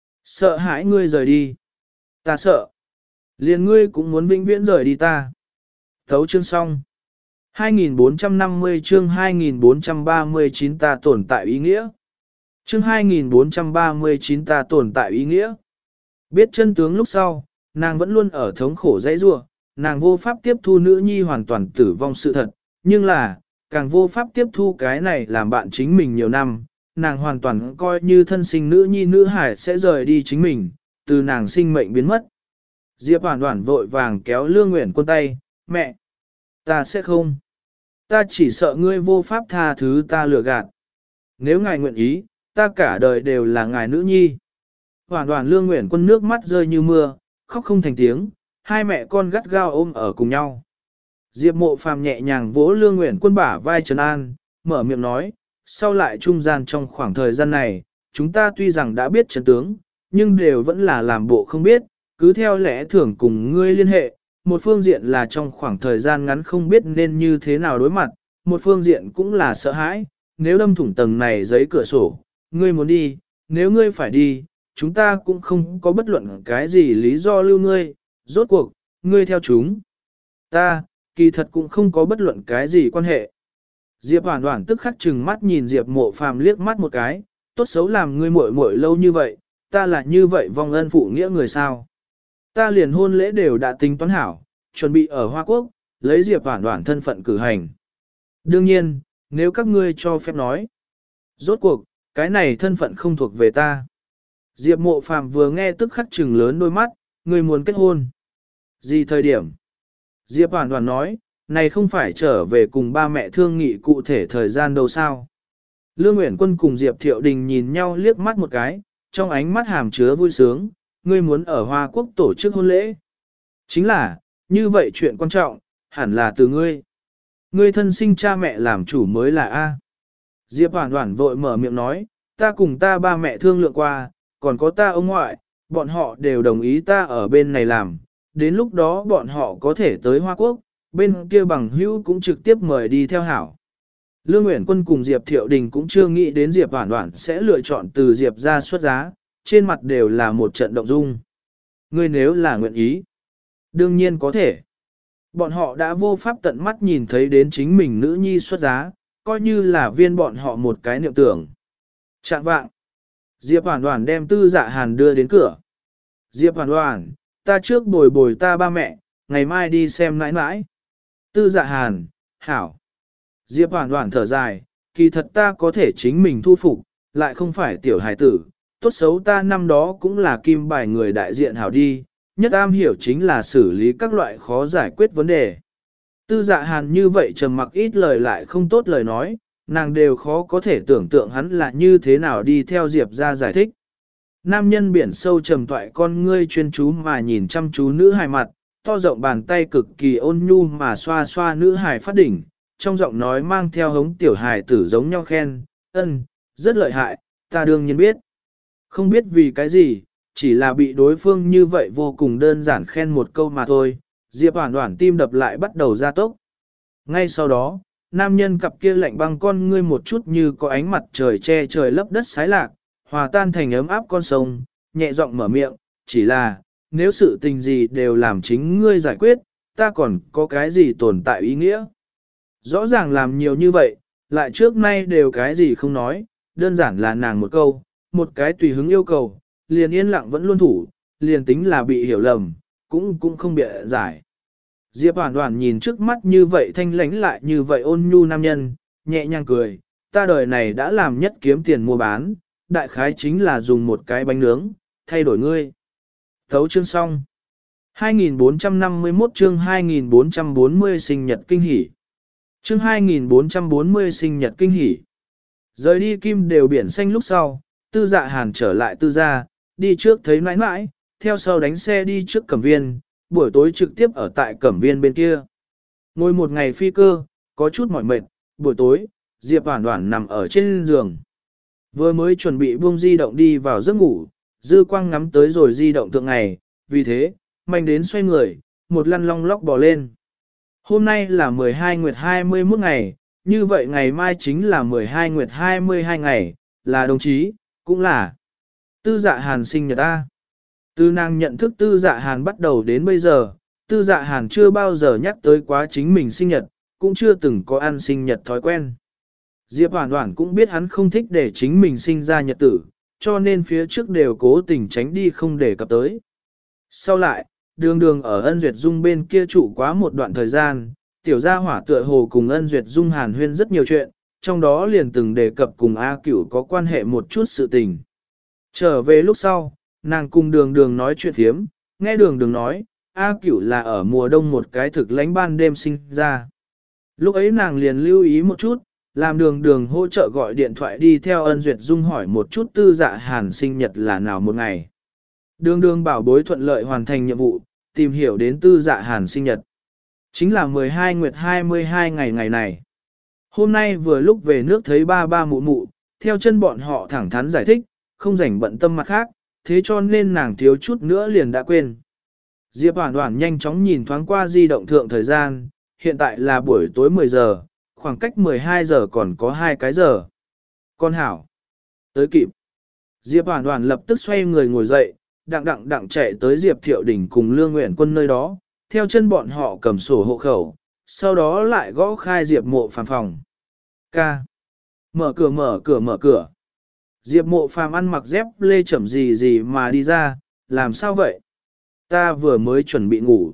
Sợ hãi ngươi rời đi. Ta sợ. Liền ngươi cũng muốn vĩnh viễn rời đi ta. Thấu chương xong. hai nghìn bốn trăm năm mươi chương hai nghìn bốn trăm ba mươi chín ta tồn tại ý nghĩa. Chương hai nghìn bốn trăm ba mươi chín ta tồn tại ý nghĩa. Biết chân tướng lúc sau, nàng vẫn luôn ở thống khổ dãy rua, nàng vô pháp tiếp thu nữ nhi hoàn toàn tử vong sự thật, nhưng là, càng vô pháp tiếp thu cái này làm bạn chính mình nhiều năm, nàng hoàn toàn coi như thân sinh nữ nhi nữ hải sẽ rời đi chính mình, từ nàng sinh mệnh biến mất. Diệp Hoàn Hoàn vội vàng kéo Lương Uyển Quân tay, mẹ, ta sẽ không. Ta chỉ sợ ngươi vô pháp tha thứ ta lừa gạt. Nếu ngài nguyện ý, ta cả đời đều là ngài nữ nhi. Hoàn Hoàn Lương Uyển Quân nước mắt rơi như mưa, khóc không thành tiếng, hai mẹ con gắt gao ôm ở cùng nhau. Diệp Mộ Phàm nhẹ nhàng vỗ Lương Uyển Quân bả vai trấn an, mở miệng nói, sau lại trung gian trong khoảng thời gian này, chúng ta tuy rằng đã biết chân tướng, nhưng đều vẫn là làm bộ không biết, cứ theo lẽ thường cùng ngươi liên hệ, một phương diện là trong khoảng thời gian ngắn không biết nên như thế nào đối mặt, một phương diện cũng là sợ hãi, nếu đâm thủng tầng này giấy cửa sổ, ngươi muốn đi, nếu ngươi phải đi, chúng ta cũng không có bất luận cái gì lý do lưu ngươi, rốt cuộc, ngươi theo chúng. Ta, kỳ thật cũng không có bất luận cái gì quan hệ. Diệp Hoàn Hoàn tức khắc chừng mắt nhìn Diệp Mộ Phàm liếc mắt một cái, tốt xấu làm ngươi muội muội lâu như vậy, ta là như vậy vong ân phụ nghĩa người sao. Ta liền hôn lễ đều đã tính toán hảo, chuẩn bị ở Hoa Quốc, lấy Diệp Hoàn Hoàn thân phận cử hành. Đương nhiên, nếu các ngươi cho phép nói. Rốt cuộc, cái này thân phận không thuộc về ta. Diệp Mộ Phàm vừa nghe tức khắc trừng lớn đôi mắt, ngươi muốn kết hôn. Gì thời điểm? Diệp Hoàn Hoàn nói, này không phải trở về cùng ba mẹ thương nghị cụ thể thời gian đâu sao. Lương Uyển Quân cùng Diệp Thiệu Đình nhìn nhau liếc mắt một cái, trong ánh mắt hàm chứa vui sướng, ngươi muốn ở Hoa Quốc tổ chức hôn lễ. Chính là, như vậy chuyện quan trọng, hẳn là từ ngươi. Ngươi thân sinh cha mẹ làm chủ mới là A. Diệp Hoàn Hoàn vội mở miệng nói, ta cùng ta ba mẹ thương lượng qua, còn có ta ông ngoại, bọn họ đều đồng ý ta ở bên này làm, đến lúc đó bọn họ có thể tới Hoa Quốc, bên kia bằng hữu cũng trực tiếp mời đi theo hảo. Lương Uyển Quân cùng Diệp Thiệu Đình cũng chưa nghĩ đến Diệp Hoàn Hoàn sẽ lựa chọn từ Diệp ra xuất giá, trên mặt đều là một trận động dung. Ngươi nếu là nguyện ý, đương nhiên có thể. Bọn họ đã vô pháp tận mắt nhìn thấy đến chính mình nữ nhi xuất giá, coi như là viên bọn họ một cái niệm tưởng. Trạng vạng, Diệp Hoàn Hoàn đem Tư Dạ Hàn đưa đến cửa. Diệp Hoàn Hoàn, ta trước bồi bồi ta ba mẹ, ngày mai đi xem nãi nãi. Tư Dạ Hàn, hảo. Diệp Hoàn Hoàn thở dài, kỳ thật ta có thể chính mình thu phục, lại không phải tiểu hài tử, tốt xấu ta năm đó cũng là kim bài người đại diện hảo đi, nhất am hiểu chính là xử lý các loại khó giải quyết vấn đề. Tư Dạ Hàn như vậy trầm mặc ít lời lại không tốt lời nói, nàng đều khó có thể tưởng tượng hắn là như thế nào đi theo Diệp ra giải thích. Nam nhân biển sâu trầm toại con ngươi chuyên chú mà nhìn chăm chú nữ hài mặt, to rộng bàn tay cực kỳ ôn nhu mà xoa xoa nữ hài phát đỉnh, trong giọng nói mang theo hống tiểu hài tử giống nhau khen, ân, rất lợi hại, ta đương nhiên biết. Không biết vì cái gì, chỉ là bị đối phương như vậy vô cùng đơn giản khen một câu mà thôi, Diệp Hoàn Hoàn tim đập lại bắt đầu gia tốc. Ngay sau đó, nam nhân cặp kia lạnh băng con ngươi một chút như có ánh mặt trời che trời lấp đất sái lạc, hòa tan thành ấm áp con sông, nhẹ giọng mở miệng, chỉ là, nếu sự tình gì đều làm chính ngươi giải quyết, ta còn có cái gì tồn tại ý nghĩa. Rõ ràng làm nhiều như vậy, lại trước nay đều cái gì không nói, đơn giản là nàng một câu, một cái tùy hứng yêu cầu, liền yên lặng vẫn luôn thủ, liền tính là bị hiểu lầm, cũng cũng không bịa giải. Diệp Hoàn Hoàn nhìn trước mắt như vậy thanh lãnh lại như vậy ôn nhu nam nhân, nhẹ nhàng cười, ta đời này đã làm nhất kiếm tiền mua bán, đại khái chính là dùng một cái bánh nướng, thay đổi ngươi. Thấu chương xong. hai nghìn bốn trăm năm mươi mốt chương hai nghìn bốn trăm bốn mươi sinh nhật kinh hỉ. Chương hai nghìn bốn trăm bốn mươi sinh nhật kinh hỉ. Rời đi kim đều biển xanh lúc sau, Tư Dạ Hàn trở lại tư gia, đi trước thấy nãi nãi, theo sau đánh xe đi trước Cẩm Viên, buổi tối trực tiếp ở tại Cẩm Viên bên kia. Ngồi một ngày phi cơ, có chút mỏi mệt, buổi tối, Diệp Hoàn Hoàn nằm ở trên giường. Vừa mới chuẩn bị buông di động đi vào giấc ngủ, dư quang ngắm tới rồi di động thượng ngày, vì thế, mạnh đến xoay người, một lăn long lóc bò lên. Hôm nay là mười hai nguyệt hai mươi mốt ngày, như vậy ngày mai chính là mười hai nguyệt hai mươi hai ngày, là đồng chí, cũng là Tư Dạ Hàn sinh nhật ta. Từ nàng nhận thức Tư Dạ Hàn bắt đầu đến bây giờ, Tư Dạ Hàn chưa bao giờ nhắc tới quá chính mình sinh nhật, cũng chưa từng có ăn sinh nhật thói quen. Diệp Hoàn Hoàn cũng biết hắn không thích để chính mình sinh ra nhật tử, cho nên phía trước đều cố tình tránh đi không để cập tới. Sau lại, đường đường ở ân duyệt dung bên kia trụ quá một đoạn thời gian, tiểu gia hỏa tựa hồ cùng ân duyệt dung hàn huyên rất nhiều chuyện, trong đó liền từng đề cập cùng A Cửu có quan hệ một chút sự tình. Trở về lúc sau, nàng cùng đường đường nói chuyện thiếm, nghe đường đường nói, A Cửu là ở mùa đông một cái thực lãnh ban đêm sinh ra. Lúc ấy nàng liền lưu ý một chút, làm đường đường hỗ trợ gọi điện thoại đi theo ân duyệt dung hỏi một chút tư dạ hàn sinh nhật là nào một ngày. Đường đường bảo bối thuận lợi hoàn thành nhiệm vụ, tìm hiểu đến tư dạ hàn sinh nhật. Chính là mười hai nguyệt hai mươi hai ngày ngày này. Hôm nay vừa lúc về nước thấy ba ba mụ mụ, theo chân bọn họ thẳng thắn giải thích, không rảnh bận tâm mặt khác, thế cho nên nàng thiếu chút nữa liền đã quên. Diệp Hoản Hoản nhanh chóng nhìn thoáng qua di động thượng thời gian, hiện tại là buổi tối mười giờ, khoảng cách mười hai giờ còn có hai cái giờ. Con hảo, tới kịp. Diệp Hoản Hoản lập tức xoay người ngồi dậy, đặng đặng đặng chạy tới Diệp Thiệu Đình cùng Lương Nguyện Quân nơi đó, theo chân bọn họ cầm sổ hộ khẩu, sau đó lại gõ khai Diệp Mộ Phàm phòng. Ca. Mở cửa mở cửa mở cửa. Diệp Mộ Phàm ăn mặc dép lê chậm gì gì mà đi ra, làm sao vậy? Ta vừa mới chuẩn bị ngủ.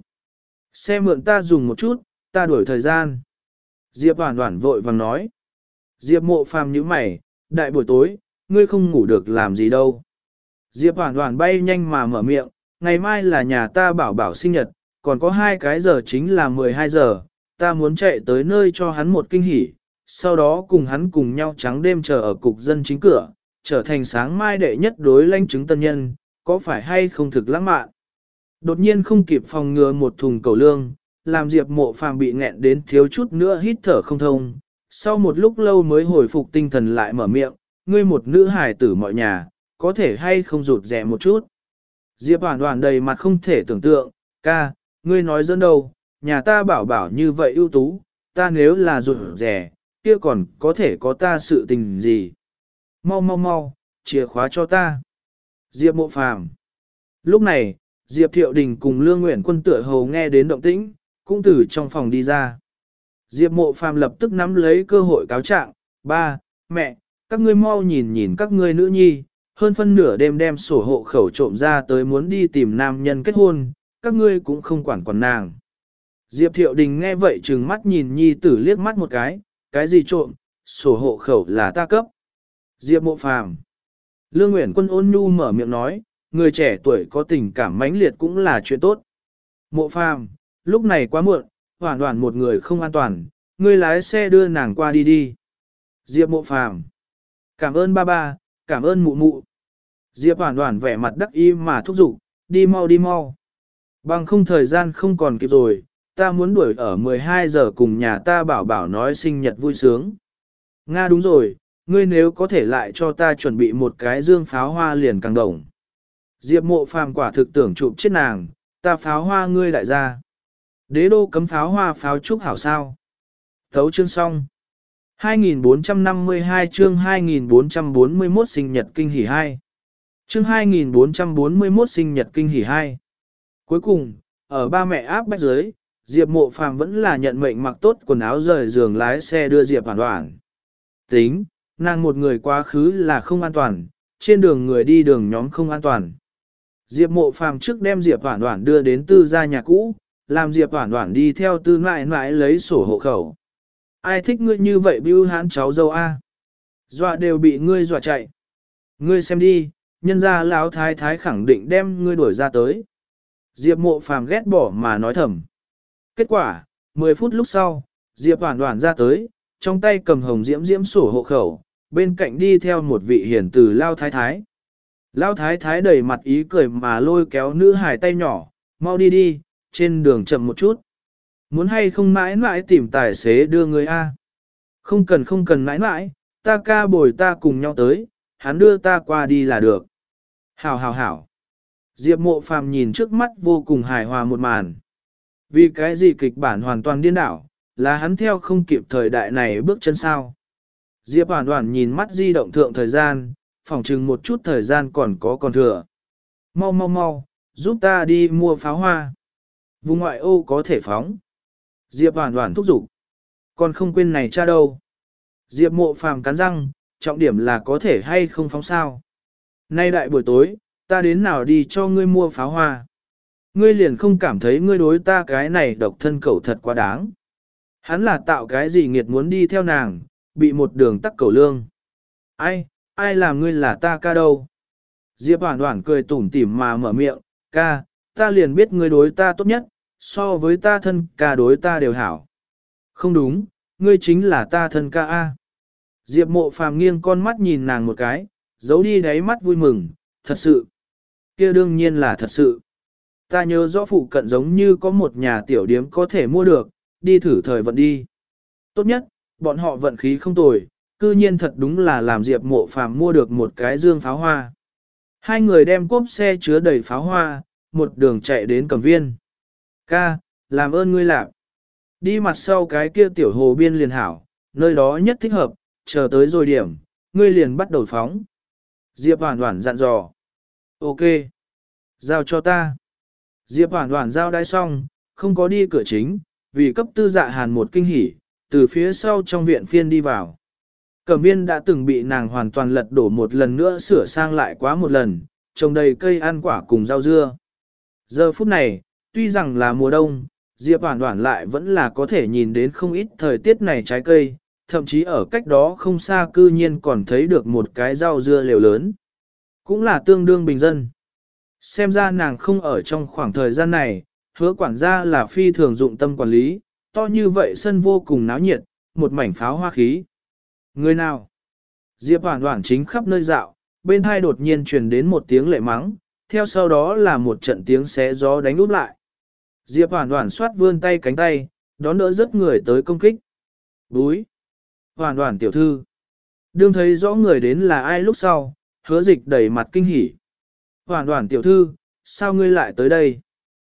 Xe mượn ta dùng một chút, ta đuổi thời gian. Diệp Hoản Hoản vội vàng nói. Diệp Mộ Phàm nhíu mày, đại buổi tối, ngươi không ngủ được làm gì đâu. Diệp Hoản Hoản bay nhanh mà mở miệng, ngày mai là nhà ta bảo bảo sinh nhật, còn có hai cái giờ chính là mười hai giờ, ta muốn chạy tới nơi cho hắn một kinh hỉ, sau đó cùng hắn cùng nhau trắng đêm chờ ở cục dân chính cửa, trở thành sáng mai đệ nhất đối lãnh chứng tân nhân, có phải hay không thực lãng mạn. Đột nhiên không kịp phòng ngừa một thùng cầu lương, làm Diệp Mộ Phàm bị nghẹn đến thiếu chút nữa hít thở không thông, sau một lúc lâu mới hồi phục tinh thần lại mở miệng, ngươi một nữ hài tử mọi nhà, có thể hay không rụt rè một chút. Diệp Hoản Hoản đầy mặt không thể tưởng tượng, ca, ngươi nói dẫn đâu, nhà ta bảo bảo như vậy ưu tú, ta nếu là rụt rè, kia còn có thể có ta sự tình gì. Mau mau mau, chìa khóa cho ta. Diệp Mộ Phàm. Lúc này, Diệp Thiệu Đình cùng Lương Nguyện Quân tựa hồ nghe đến động tĩnh, cũng từ trong phòng đi ra. Diệp Mộ Phàm lập tức nắm lấy cơ hội cáo trạng, ba, mẹ, các ngươi mau nhìn nhìn các ngươi nữ nhi, hơn phân nửa đêm đem sổ hộ khẩu trộm ra tới muốn đi tìm nam nhân kết hôn, các ngươi cũng không quản quản nàng. Diệp Thiệu Đình nghe vậy trừng mắt nhìn nhi tử liếc mắt một cái, cái gì trộm, sổ hộ khẩu là ta cấp. Diệp Mộ Phàm. Lương Nguyện Quân ôn nhu mở miệng nói, người trẻ tuổi có tình cảm mãnh liệt cũng là chuyện tốt. Mộ Phàm, lúc này quá muộn, Hoản Hoản một người không an toàn, ngươi lái xe đưa nàng qua đi đi. Diệp Mộ Phàm. Cảm ơn ba ba, cảm ơn mụ mụ. Diệp Hoản Hoản vẻ mặt đắc ý mà thúc giục, đi mau đi mau. Bằng không thời gian không còn kịp rồi, ta muốn đuổi ở mười hai giờ cùng nhà ta bảo bảo nói sinh nhật vui sướng. Nga đúng rồi, ngươi nếu có thể lại cho ta chuẩn bị một cái dương pháo hoa liền càng đồng. Diệp Mộ Phàm quả thực tưởng chụp chết nàng, ta pháo hoa ngươi đại gia. Đế đô cấm pháo hoa pháo trúc hảo sao. Thấu chương xong. hai nghìn bốn trăm năm mươi hai chương hai nghìn bốn trăm bốn mươi mốt sinh nhật kinh hỉ hai. Chương hai nghìn bốn trăm bốn mươi mốt sinh nhật kinh hỉ hai. Cuối cùng, ở ba mẹ áp bách dưới, Diệp Mộ Phàm vẫn là nhận mệnh mặc tốt quần áo rời giường lái xe đưa Diệp Hoản Hoản. Tính, nàng một người quá khứ là không an toàn, trên đường người đi đường nhóm không an toàn. Diệp Mộ Phàm trước đem Diệp Hoản Hoản đưa đến tư gia nhà cũ, làm Diệp Hoản Hoản đi theo tư mãi mãi lấy sổ hộ khẩu. Ai thích ngươi như vậy bưu hán cháu dâu a? Dọa đều bị ngươi dọa chạy. Ngươi xem đi, nhân gia lão thái thái khẳng định đem ngươi đuổi ra tới. Diệp Mộ Phàm ghét bỏ mà nói thầm. Kết quả, mười phút lúc sau, Diệp Hoản Hoản ra tới, trong tay cầm hồng diễm diễm sổ hộ khẩu, bên cạnh đi theo một vị hiển từ lao thái thái. Lao thái thái đầy mặt ý cười mà lôi kéo nữ hài tay nhỏ, mau đi đi, trên đường chậm một chút. Muốn hay không mãi mãi tìm tài xế đưa người A. Không cần không cần mãi mãi, ta ca bồi ta cùng nhau tới, hắn đưa ta qua đi là được. Hảo hảo hảo. Diệp Mộ Phàm nhìn trước mắt vô cùng hài hòa một màn. Vì cái gì kịch bản hoàn toàn điên đảo, là hắn theo không kịp thời đại này bước chân sao. Diệp Hoản Hoản nhìn mắt di động thượng thời gian, phỏng chừng một chút thời gian còn có còn thừa. Mau mau mau, giúp ta đi mua pháo hoa. Vùng ngoại ô có thể phóng. Diệp Hoản Hoản thúc giục. Còn không quên này cha đâu. Diệp Mộ Phàm cắn răng, trọng điểm là có thể hay không phóng sao. Nay đại buổi tối, ta đến nào đi cho ngươi mua pháo hoa. Ngươi liền không cảm thấy ngươi đối ta cái này độc thân cẩu thật quá đáng. Hắn là tạo cái gì nghiệt muốn đi theo nàng, bị một đường tắc cẩu lương. Ai, ai làm ngươi là ta ca đâu? Diệp Hoản Hoản cười tủm tỉm mà mở miệng, ca, ta liền biết ngươi đối ta tốt nhất, so với ta thân ca đối ta đều hảo. Không đúng, ngươi chính là ta thân ca A. Diệp Mộ Phàm nghiêng con mắt nhìn nàng một cái, giấu đi đáy mắt vui mừng, thật sự. Kia đương nhiên là thật sự. Ta nhớ rõ phụ cận giống như có một nhà tiểu điếm có thể mua được, đi thử thời vận đi. Tốt nhất, bọn họ vận khí không tồi, cư nhiên thật đúng là làm Diệp Mộ Phàm mua được một cái dương pháo hoa. Hai người đem cốp xe chứa đầy pháo hoa, một đường chạy đến Cẩm Viên. Ca, làm ơn ngươi làm. Đi mặt sau cái kia tiểu hồ biên liền hảo, nơi đó nhất thích hợp, chờ tới rồi điểm, ngươi liền bắt đầu phóng. Diệp Hoản Hoản dặn dò. Ok. Giao cho ta. Diệp Hoản Hoản giao đai xong, không có đi cửa chính, vì cấp tư dạ hàn một kinh hỉ, từ phía sau trong viện phiên đi vào. Cẩm Viên đã từng bị nàng hoàn toàn lật đổ một lần nữa sửa sang lại quá một lần, trồng đầy cây ăn quả cùng rau dưa. Giờ phút này, tuy rằng là mùa đông, Diệp Hoản Hoản lại vẫn là có thể nhìn đến không ít thời tiết này trái cây, thậm chí ở cách đó không xa cư nhiên còn thấy được một cái rau dưa liều lớn. Cũng là tương đương bình dân. Xem ra nàng không ở trong khoảng thời gian này, hứa quản gia là phi thường dụng tâm quản lý, to như vậy sân vô cùng náo nhiệt, một mảnh pháo hoa khí. Người nào? Diệp Hoản Hoản chính khắp nơi dạo, bên hai đột nhiên truyền đến một tiếng lệ mắng, theo sau đó là một trận tiếng xé gió đánh úp lại. Diệp Hoản Hoản xoát vươn tay cánh tay, đón đỡ rất người tới công kích. Búi! Hoản Hoản tiểu thư! Đương thấy rõ người đến là ai lúc sau, hứa dịch đẩy mặt kinh hỉ. Hoản Hoản tiểu thư, sao ngươi lại tới đây?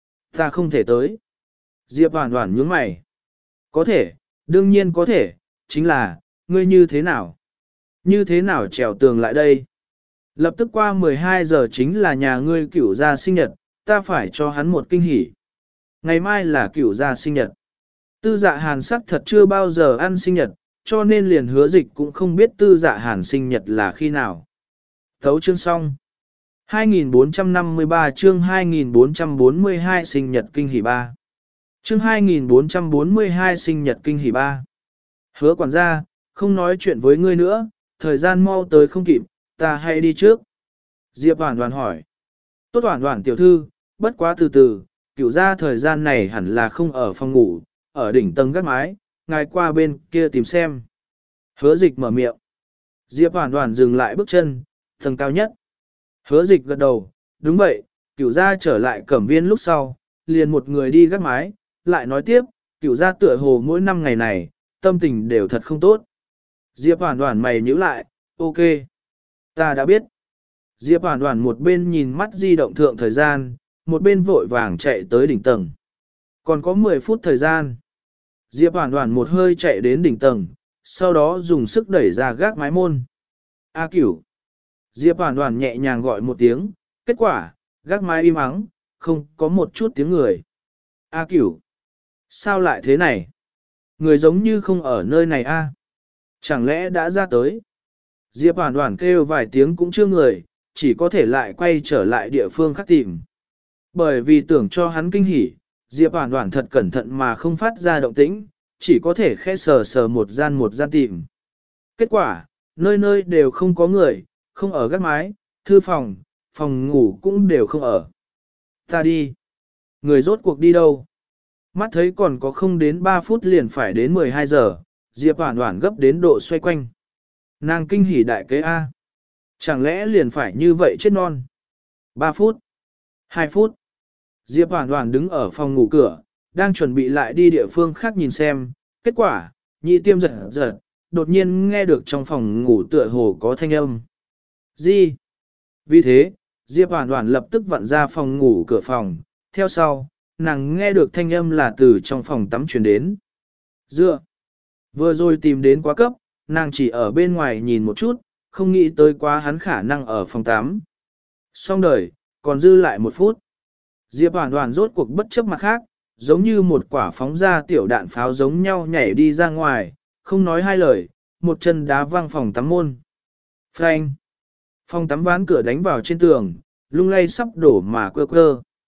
Ta không thể tới. Diệp Hoản Hoản nhướng mày. Có thể, đương nhiên có thể, chính là, ngươi như thế nào? Như thế nào trèo tường lại đây? Lập tức qua mười hai giờ chính là nhà ngươi cửu gia sinh nhật, ta phải cho hắn một kinh hỉ. Ngày mai là cửu gia sinh nhật. Tư dạ hàn sắc thật chưa bao giờ ăn sinh nhật, cho nên liền hứa dịch cũng không biết tư dạ hàn sinh nhật là khi nào. Thấu chương xong. hai nghìn bốn trăm năm mươi ba chương hai nghìn bốn trăm bốn mươi hai sinh nhật kinh hỉ ba. Chương hai nghìn bốn trăm bốn mươi hai sinh nhật kinh hỉ ba. Hứa quản gia, không nói chuyện với ngươi nữa, thời gian mau tới không kịp, ta hãy đi trước. Diệp Hoản Hoản hỏi. Tốt Hoản Hoản tiểu thư, bất quá từ từ, cửu ra thời gian này hẳn là không ở phòng ngủ, ở đỉnh tầng gác mái, ngài qua bên kia tìm xem. Hứa dịch mở miệng. Diệp Hoản Hoản dừng lại bước chân, tầng cao nhất. Hứa dịch gật đầu, đúng vậy, cửu gia trở lại Cẩm Viên lúc sau, liền một người đi gác mái, lại nói tiếp, cửu gia tựa hồ mỗi năm ngày này, tâm tình đều thật không tốt. Diệp Hoản Hoản mày nhíu lại, ok, ta đã biết. Diệp Hoản Hoản một bên nhìn mắt di động thượng thời gian, một bên vội vàng chạy tới đỉnh tầng. Còn có mười phút thời gian. Diệp Hoản Hoản một hơi chạy đến đỉnh tầng, sau đó dùng sức đẩy ra gác mái môn. A Cửu. Diệp Hoản Hoản nhẹ nhàng gọi một tiếng, kết quả, gác mái im ắng, không có một chút tiếng người. A Cửu. Sao lại thế này? Người giống như không ở nơi này a? Chẳng lẽ đã ra tới? Diệp Hoản Hoản kêu vài tiếng cũng chưa người, chỉ có thể lại quay trở lại địa phương khác tìm. Bởi vì tưởng cho hắn kinh hỉ, Diệp Hoản Hoản thật cẩn thận mà không phát ra động tĩnh, chỉ có thể khẽ sờ sờ một gian một gian tìm. Kết quả, nơi nơi đều không có người, không ở gác mái, thư phòng, phòng ngủ cũng đều không ở. Ta đi. Người rốt cuộc đi đâu? Mắt thấy còn có không đến ba phút liền phải đến mười hai giờ, Diệp Hoản Hoản gấp đến độ xoay quanh. Nàng kinh hỉ đại kế A. Chẳng lẽ liền phải như vậy chết non? ba phút. hai phút. Diệp Hoản Hoản đứng ở phòng ngủ cửa, đang chuẩn bị lại đi địa phương khác nhìn xem. Kết quả, nhị tiêm giật giật, đột nhiên nghe được trong phòng ngủ tựa hồ có thanh âm. Gì? Vì thế, Diệp Hoản Hoản lập tức vặn ra phòng ngủ cửa phòng, theo sau, nàng nghe được thanh âm là từ trong phòng tắm truyền đến. Dựa. Vừa rồi tìm đến quá cấp, nàng chỉ ở bên ngoài nhìn một chút, không nghĩ tới quá hắn khả năng ở phòng tắm. Xong đời, còn dư lại một phút. Diệp Hoản Hoản rốt cuộc bất chấp mặt khác, giống như một quả phóng ra tiểu đạn pháo giống nhau nhảy đi ra ngoài, không nói hai lời, một chân đá văng phòng tắm môn. Phanh! Phòng tắm ván cửa đánh vào trên tường, lung lay sắp đổ mà quơ quơ.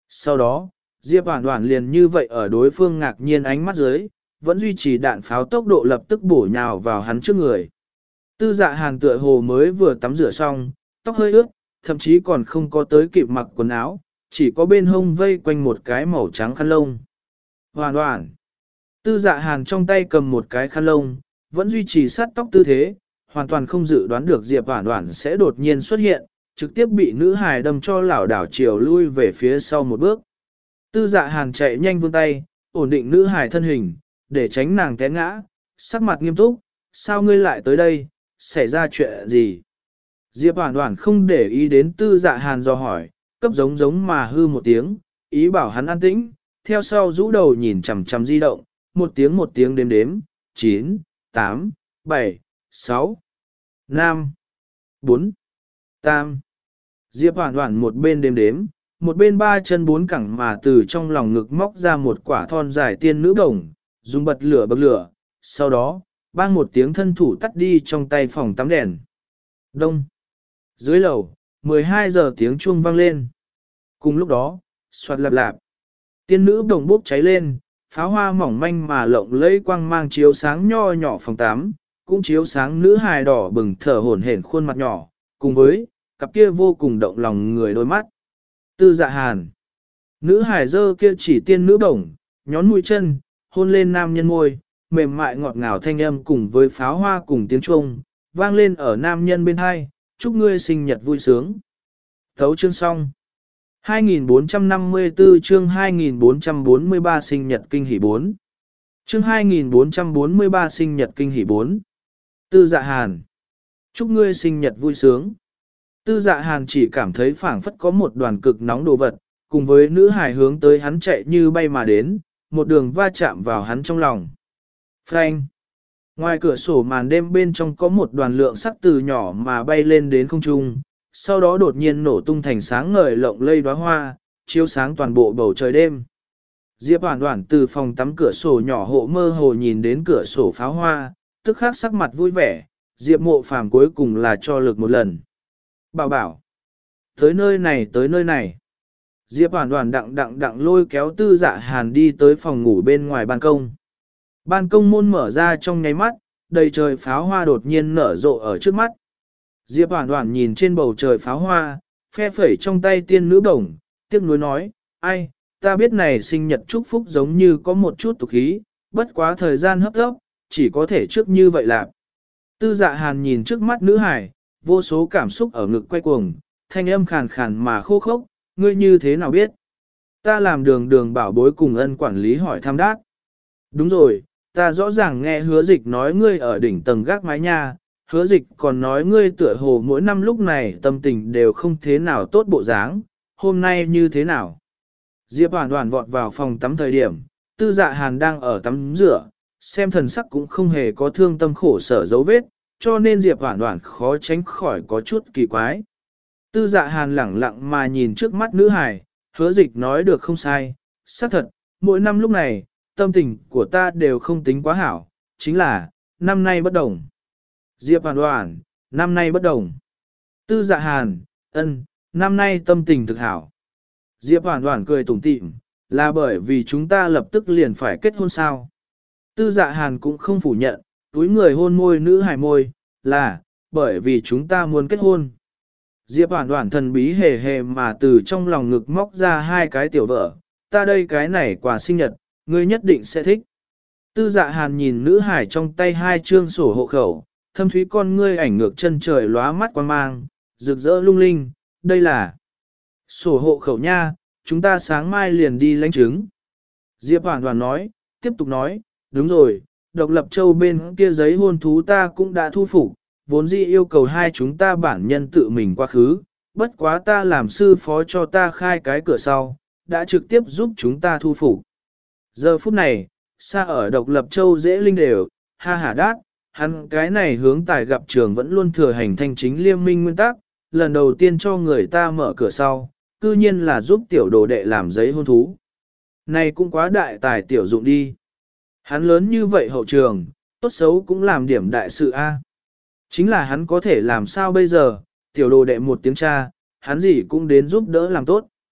Sau đó, Diệp Hoản Hoản liền như vậy ở đối phương ngạc nhiên ánh mắt dưới, vẫn duy trì đạn pháo tốc độ lập tức bổ nhào vào hắn trước người. Tư Dạ Hàn tựa hồ mới vừa tắm rửa xong, tóc hơi ướt, thậm chí còn không có tới kịp mặc quần áo, chỉ có bên hông vây quanh một cái màu trắng khăn lông. Hoản Hoản. Tư Dạ Hàn trong tay cầm một cái khăn lông, vẫn duy trì sát tóc tư thế, hoàn toàn không dự đoán được Diệp Hoản Hoản sẽ đột nhiên xuất hiện, trực tiếp bị nữ hài đâm cho lảo đảo chiều lui về phía sau một bước. Tư Dạ Hàn chạy nhanh vươn tay, ổn định nữ hài thân hình, để tránh nàng té ngã, sắc mặt nghiêm túc, sao ngươi lại tới đây, xảy ra chuyện gì? Diệp Hoản Hoản không để ý đến Tư Dạ Hàn do hỏi, cấp giống giống mà hư một tiếng, ý bảo hắn an tĩnh, theo sau rũ đầu nhìn chằm chằm di động, một tiếng một tiếng đếm đếm, chín, tám, bảy, sáu, năm, bốn, tam. Diệp Hoản Hoản một bên đếm đếm, một bên ba chân bốn cẳng mà từ trong lòng ngực móc ra một quả thon dài tiên nữ đồng, dùng bật lửa bậc lửa, sau đó, bang một tiếng thân thủ tắt đi trong tay phòng tắm đèn. Đông. Dưới lầu, mười hai giờ tiếng chuông vang lên. Cùng lúc đó, xoạt lạp lạp. Tiên nữ đồng bốc cháy lên, pháo hoa mỏng manh mà lộng lẫy quang mang chiếu sáng nho nhỏ phòng tắm, cũng chiếu sáng nữ hài đỏ bừng thở hổn hển khuôn mặt nhỏ, cùng với cặp kia vô cùng động lòng người đôi mắt. Tư Dạ Hàn. Nữ hài dơ kia chỉ tiên nữ đồng, nhón mũi chân, hôn lên nam nhân môi, mềm mại ngọt ngào thanh âm cùng với pháo hoa cùng tiếng chuông, vang lên ở nam nhân bên hai, chúc ngươi sinh nhật vui sướng. Thấu chương xong. hai nghìn bốn trăm năm mươi tư chương hai nghìn bốn trăm bốn mươi ba sinh nhật kinh hỷ bốn. Chương hai nghìn bốn trăm bốn mươi ba sinh nhật kinh hỷ bốn. Tư Dạ Hàn. Chúc ngươi sinh nhật vui sướng. Tư Dạ Hàn chỉ cảm thấy phảng phất có một đoàn cực nóng đồ vật, cùng với nữ hài hướng tới hắn chạy như bay mà đến, một đường va chạm vào hắn trong lòng. Phanh. Ngoài cửa sổ màn đêm bên trong có một đoàn lượng sắc từ nhỏ mà bay lên đến không trung, sau đó đột nhiên nổ tung thành sáng ngời lộng lây đóa hoa, chiếu sáng toàn bộ bầu trời đêm. Diệp Hoản Hoản từ phòng tắm cửa sổ nhỏ hộ mơ hồ nhìn đến cửa sổ pháo hoa, tức khắc sắc mặt vui vẻ, Diệp Mộ Phàm cuối cùng là cho lực một lần. Bảo bảo, tới nơi này tới nơi này. Diệp Hoản Hoản đặng đặng đặng lôi kéo Tư Dạ Hàn đi tới phòng ngủ bên ngoài ban công. Ban công môn mở ra trong nháy mắt, đầy trời pháo hoa đột nhiên nở rộ ở trước mắt. Diệp Hoản Hoản nhìn trên bầu trời pháo hoa, phe phẩy trong tay tiên nữ bổng, tiếc nuối nói, ai, ta biết này sinh nhật chúc phúc giống như có một chút tục khí, bất quá thời gian hấp tấp, chỉ có thể trước như vậy lạc. Tư Dạ Hàn nhìn trước mắt nữ hải, vô số cảm xúc ở ngực quay cuồng, thanh âm khàn khàn mà khô khốc, ngươi như thế nào biết? Ta làm đường đường bảo bối cùng ân quản lý hỏi thăm đát. Đúng rồi, ta rõ ràng nghe hứa dịch nói ngươi ở đỉnh tầng gác mái nhà, hứa dịch còn nói ngươi tựa hồ mỗi năm lúc này tâm tình đều không thế nào tốt bộ dáng, hôm nay như thế nào? Diệp Hoản Hoản vọt vào phòng tắm thời điểm, Tư Dạ Hàn đang ở tắm rửa, xem thần sắc cũng không hề có thương tâm khổ sở dấu vết, cho nên Diệp Hoản Hoản khó tránh khỏi có chút kỳ quái. Tư Dạ Hàn lẳng lặng mà nhìn trước mắt nữ hài, hứa dịch nói được không sai, xác thật, mỗi năm lúc này, tâm tình của ta đều không tính quá hảo, chính là, năm nay bất đồng. Diệp Hoản Hoản, năm nay bất đồng. Tư Dạ Hàn, ân, năm nay tâm tình thực hảo. Diệp Hoản Hoản cười tủm tỉm, là bởi vì chúng ta lập tức liền phải kết hôn sao. Tư Dạ Hàn cũng không phủ nhận, túi người hôn môi nữ hài môi, là, bởi vì chúng ta muốn kết hôn. Diệp Hoản Hoản thần bí hề hề mà từ trong lòng ngực móc ra hai cái tiểu vợ, ta đây cái này quà sinh nhật, ngươi nhất định sẽ thích. Tư Dạ Hàn nhìn nữ hải trong tay hai trương sổ hộ khẩu, thâm thúy con ngươi ảnh ngược chân trời lóa mắt quan mang, rực rỡ lung linh, đây là sổ hộ khẩu nha, chúng ta sáng mai liền đi lãnh chứng. Diệp Hoản Hoản nói, tiếp tục nói, đúng rồi, độc lập châu bên kia giấy hôn thú ta cũng đã thu phục, vốn dĩ yêu cầu hai chúng ta bản nhân tự mình quá khứ, bất quá ta làm sư phó cho ta khai cái cửa sau, đã trực tiếp giúp chúng ta thu phục. Giờ phút này, xa ở độc lập châu dễ linh đều, ha hả đát, hắn cái này hướng tài gặp trường vẫn luôn thừa hành thanh chính liêm minh nguyên tắc, lần đầu tiên cho người ta mở cửa sau, cư nhiên là giúp tiểu đồ đệ làm giấy hôn thú. Này cũng quá đại tài tiểu dụng đi. Hắn lớn như vậy hậu trường, tốt xấu cũng làm điểm đại sự A. Chính là hắn có thể làm sao bây giờ, tiểu đồ đệ một tiếng cha, hắn gì cũng đến giúp đỡ làm tốt.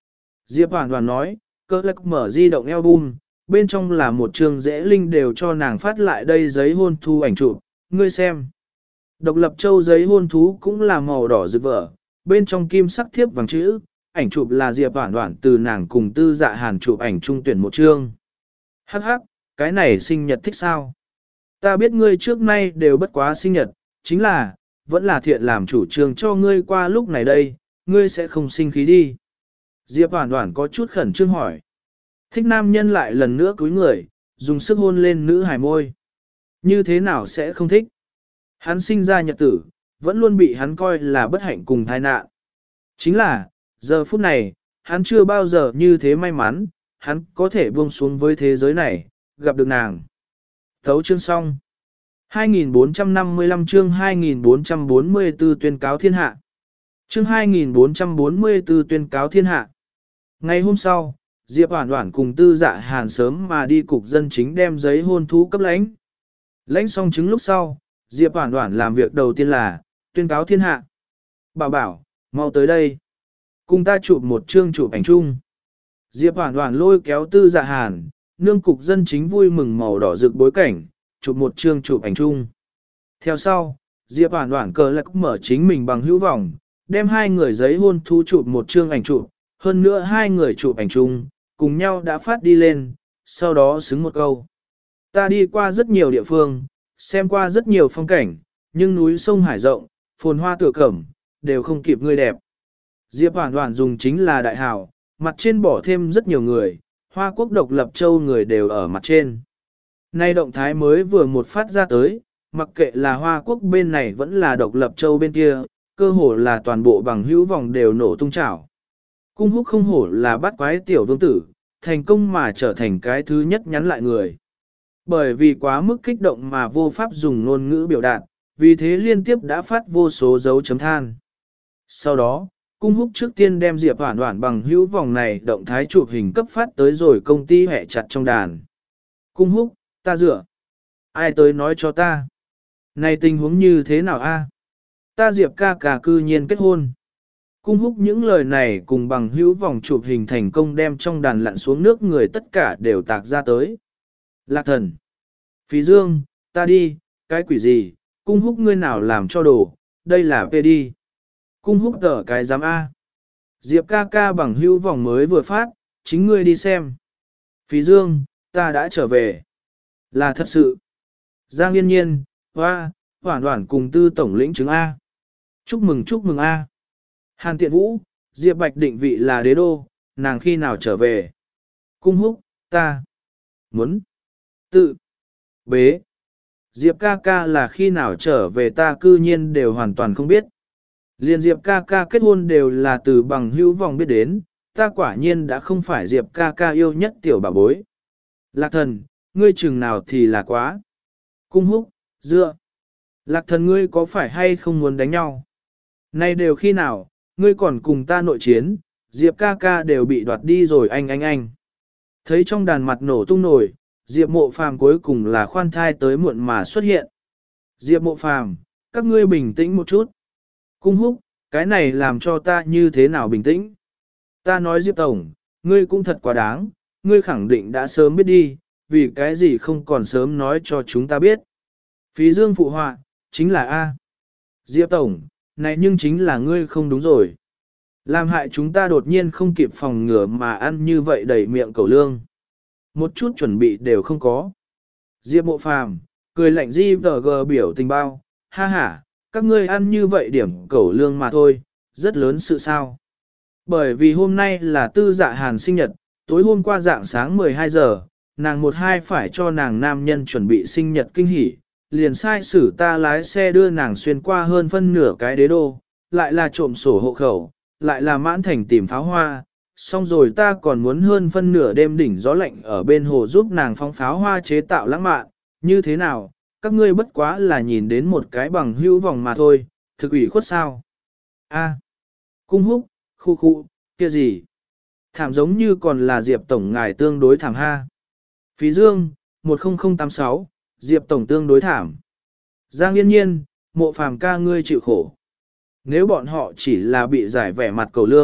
Diệp Hoàn Hoàn nói, cơ lạc mở di động album, bên trong là một trường dễ linh đều cho nàng phát lại đây giấy hôn thú ảnh chụp, ngươi xem. Độc lập châu giấy hôn thú cũng là màu đỏ rực vỡ, bên trong kim sắc thiếp vàng chữ, ảnh chụp là Diệp Hoàn Hoàn từ nàng cùng Tư Dạ Hàn chụp ảnh trung tuyển một chương. Hắc hắc, cái này sinh nhật thích sao? Ta biết ngươi trước nay đều bất quá sinh nhật, chính là, vẫn là thiện làm chủ trương cho ngươi qua lúc này đây, ngươi sẽ không sinh khí đi. Diệp Hoàn Hoàn có chút khẩn trương hỏi. Thích nam nhân lại lần nữa cúi người, dùng sức hôn lên nữ hài môi. Như thế nào sẽ không thích? Hắn sinh ra nhật tử, vẫn luôn bị hắn coi là bất hạnh cùng tai nạn. Chính là, giờ phút này, hắn chưa bao giờ như thế may mắn, hắn có thể buông xuống với thế giới này, gặp được nàng. Thấu chương xong. hai nghìn bốn trăm năm mươi lăm chương hai nghìn bốn trăm bốn mươi tư tuyên cáo thiên hạ. Chương hai nghìn bốn trăm bốn mươi tư tuyên cáo thiên hạ. Ngày hôm sau, Diệp Hoàn Hoàn cùng Tư Dạ Hàn sớm mà đi cục dân chính đem giấy hôn thú cấp lãnh. Lãnh xong chứng lúc sau, Diệp Hoàn Hoàn làm việc đầu tiên là tuyên cáo thiên hạ. Bảo bảo, mau tới đây. Cùng ta chụp một chương chụp ảnh chung. Diệp Hoàn Hoàn lôi kéo Tư Dạ Hàn, nương cục dân chính vui mừng màu đỏ rực bối cảnh, chụp một chương chụp ảnh chung. Theo sau, Diệp Hoàn Hoàn cờ lạc mở chính mình bằng hữu vọng, đem hai người giấy hôn thú chụp một chương ảnh chụp, hơn nữa hai người chụp ảnh chung, cùng nhau đã phát đi lên, sau đó xứng một câu. Ta đi qua rất nhiều địa phương, xem qua rất nhiều phong cảnh, nhưng núi sông hải rộng, phồn hoa tựa cẩm, đều không kịp ngươi đẹp. Diệp Hoàn Hoàn dùng chính là đại hào, mặt trên bỏ thêm rất nhiều người, Hoa Quốc độc lập châu người đều ở mặt trên. Nay động thái mới vừa một phát ra tới, mặc kệ là Hoa Quốc bên này vẫn là độc lập châu bên kia, cơ hồ là toàn bộ bằng hữu vòng đều nổ tung trào. Cung húc không hổ là bắt quái tiểu vương tử, thành công mà trở thành cái thứ nhất nhắn lại người. Bởi vì quá mức kích động mà vô pháp dùng ngôn ngữ biểu đạt, vì thế liên tiếp đã phát vô số dấu chấm than. Sau đó, cung húc trước tiên đem Diệp Hoàn Hoàn bằng hữu vòng này động thái chụp hình cấp phát tới rồi công ty hẹ chặt trong đàn. Cung húc, ta dựa. Ai tới nói cho ta? Này tình huống như thế nào a? Ta Diệp ca ca cư nhiên kết hôn. Cung húc những lời này cùng bằng hữu vòng chụp hình thành công đem trong đàn lặn xuống nước người tất cả đều tạc ra tới. Lạc thần. Phí dương, ta đi, cái quỷ gì, cung húc ngươi nào làm cho đồ, đây là về đi. Cung húc tở cái giám A. Diệp ca ca bằng hữu vòng mới vừa phát, chính ngươi đi xem. Phí dương, ta đã trở về. Là thật sự. Giang yên nhiên, hoa, Hoàn Hoàn cùng Tư tổng lĩnh chứng A. Chúc mừng chúc mừng A. Hàn Tiện Vũ, Diệp Bạch định vị là đế đô, nàng khi nào trở về? Cung húc, ta. Muốn. Tự. Bế. Diệp ca ca là khi nào trở về ta cư nhiên đều hoàn toàn không biết. Liên Diệp ca ca kết hôn đều là từ bằng hữu vòng biết đến, ta quả nhiên đã không phải Diệp ca ca yêu nhất tiểu bà bối. Lạc thần, ngươi chừng nào thì là quá. Cung húc, dựa. Lạc thần ngươi có phải hay không muốn đánh nhau? Nay đều khi nào, ngươi còn cùng ta nội chiến, Diệp ca ca đều bị đoạt đi rồi anh anh anh. Thấy trong đàn mặt nổ tung nổi, Diệp mộ phàm cuối cùng là khoan thai tới muộn mà xuất hiện. Diệp mộ phàm, các ngươi bình tĩnh một chút. Cung húc, cái này làm cho ta như thế nào bình tĩnh? Ta nói Diệp tổng, ngươi cũng thật quá đáng, ngươi khẳng định đã sớm biết đi, vì cái gì không còn sớm nói cho chúng ta biết. Phí dương phụ họa, chính là A. Diệp tổng, này nhưng chính là ngươi không đúng rồi. Làm hại chúng ta đột nhiên không kịp phòng ngừa mà ăn như vậy đầy miệng cầu lương. Một chút chuẩn bị đều không có. Diệp mộ phàm, cười lạnh di vờ gờ biểu tình bao, ha ha, các ngươi ăn như vậy điểm cẩu lương mà thôi, rất lớn sự sao. Bởi vì hôm nay là Tư Dạ Hàn sinh nhật, tối hôm qua dạng sáng mười hai giờ, nàng một hai phải cho nàng nam nhân chuẩn bị sinh nhật kinh hỉ, liền sai sử ta lái xe đưa nàng xuyên qua hơn phân nửa cái đế đô, lại là trộm sổ hộ khẩu, lại là mãn thành tìm pháo hoa, xong rồi ta còn muốn hơn phân nửa đêm đỉnh gió lạnh ở bên hồ giúp nàng phóng pháo hoa chế tạo lãng mạn, như thế nào, các ngươi bất quá là nhìn đến một cái bằng hữu vòng mà thôi, thực ủy khuất sao. A. Cung húc, khu khu, kia gì? Thảm giống như còn là Diệp Tổng ngài tương đối thảm ha. Phí Dương, một không không tám sáu, Diệp Tổng tương đối thảm. Giang Yên Nhiên, mộ phàm ca ngươi chịu khổ. Nếu bọn họ chỉ là bị giải vẻ mặt cầu lương,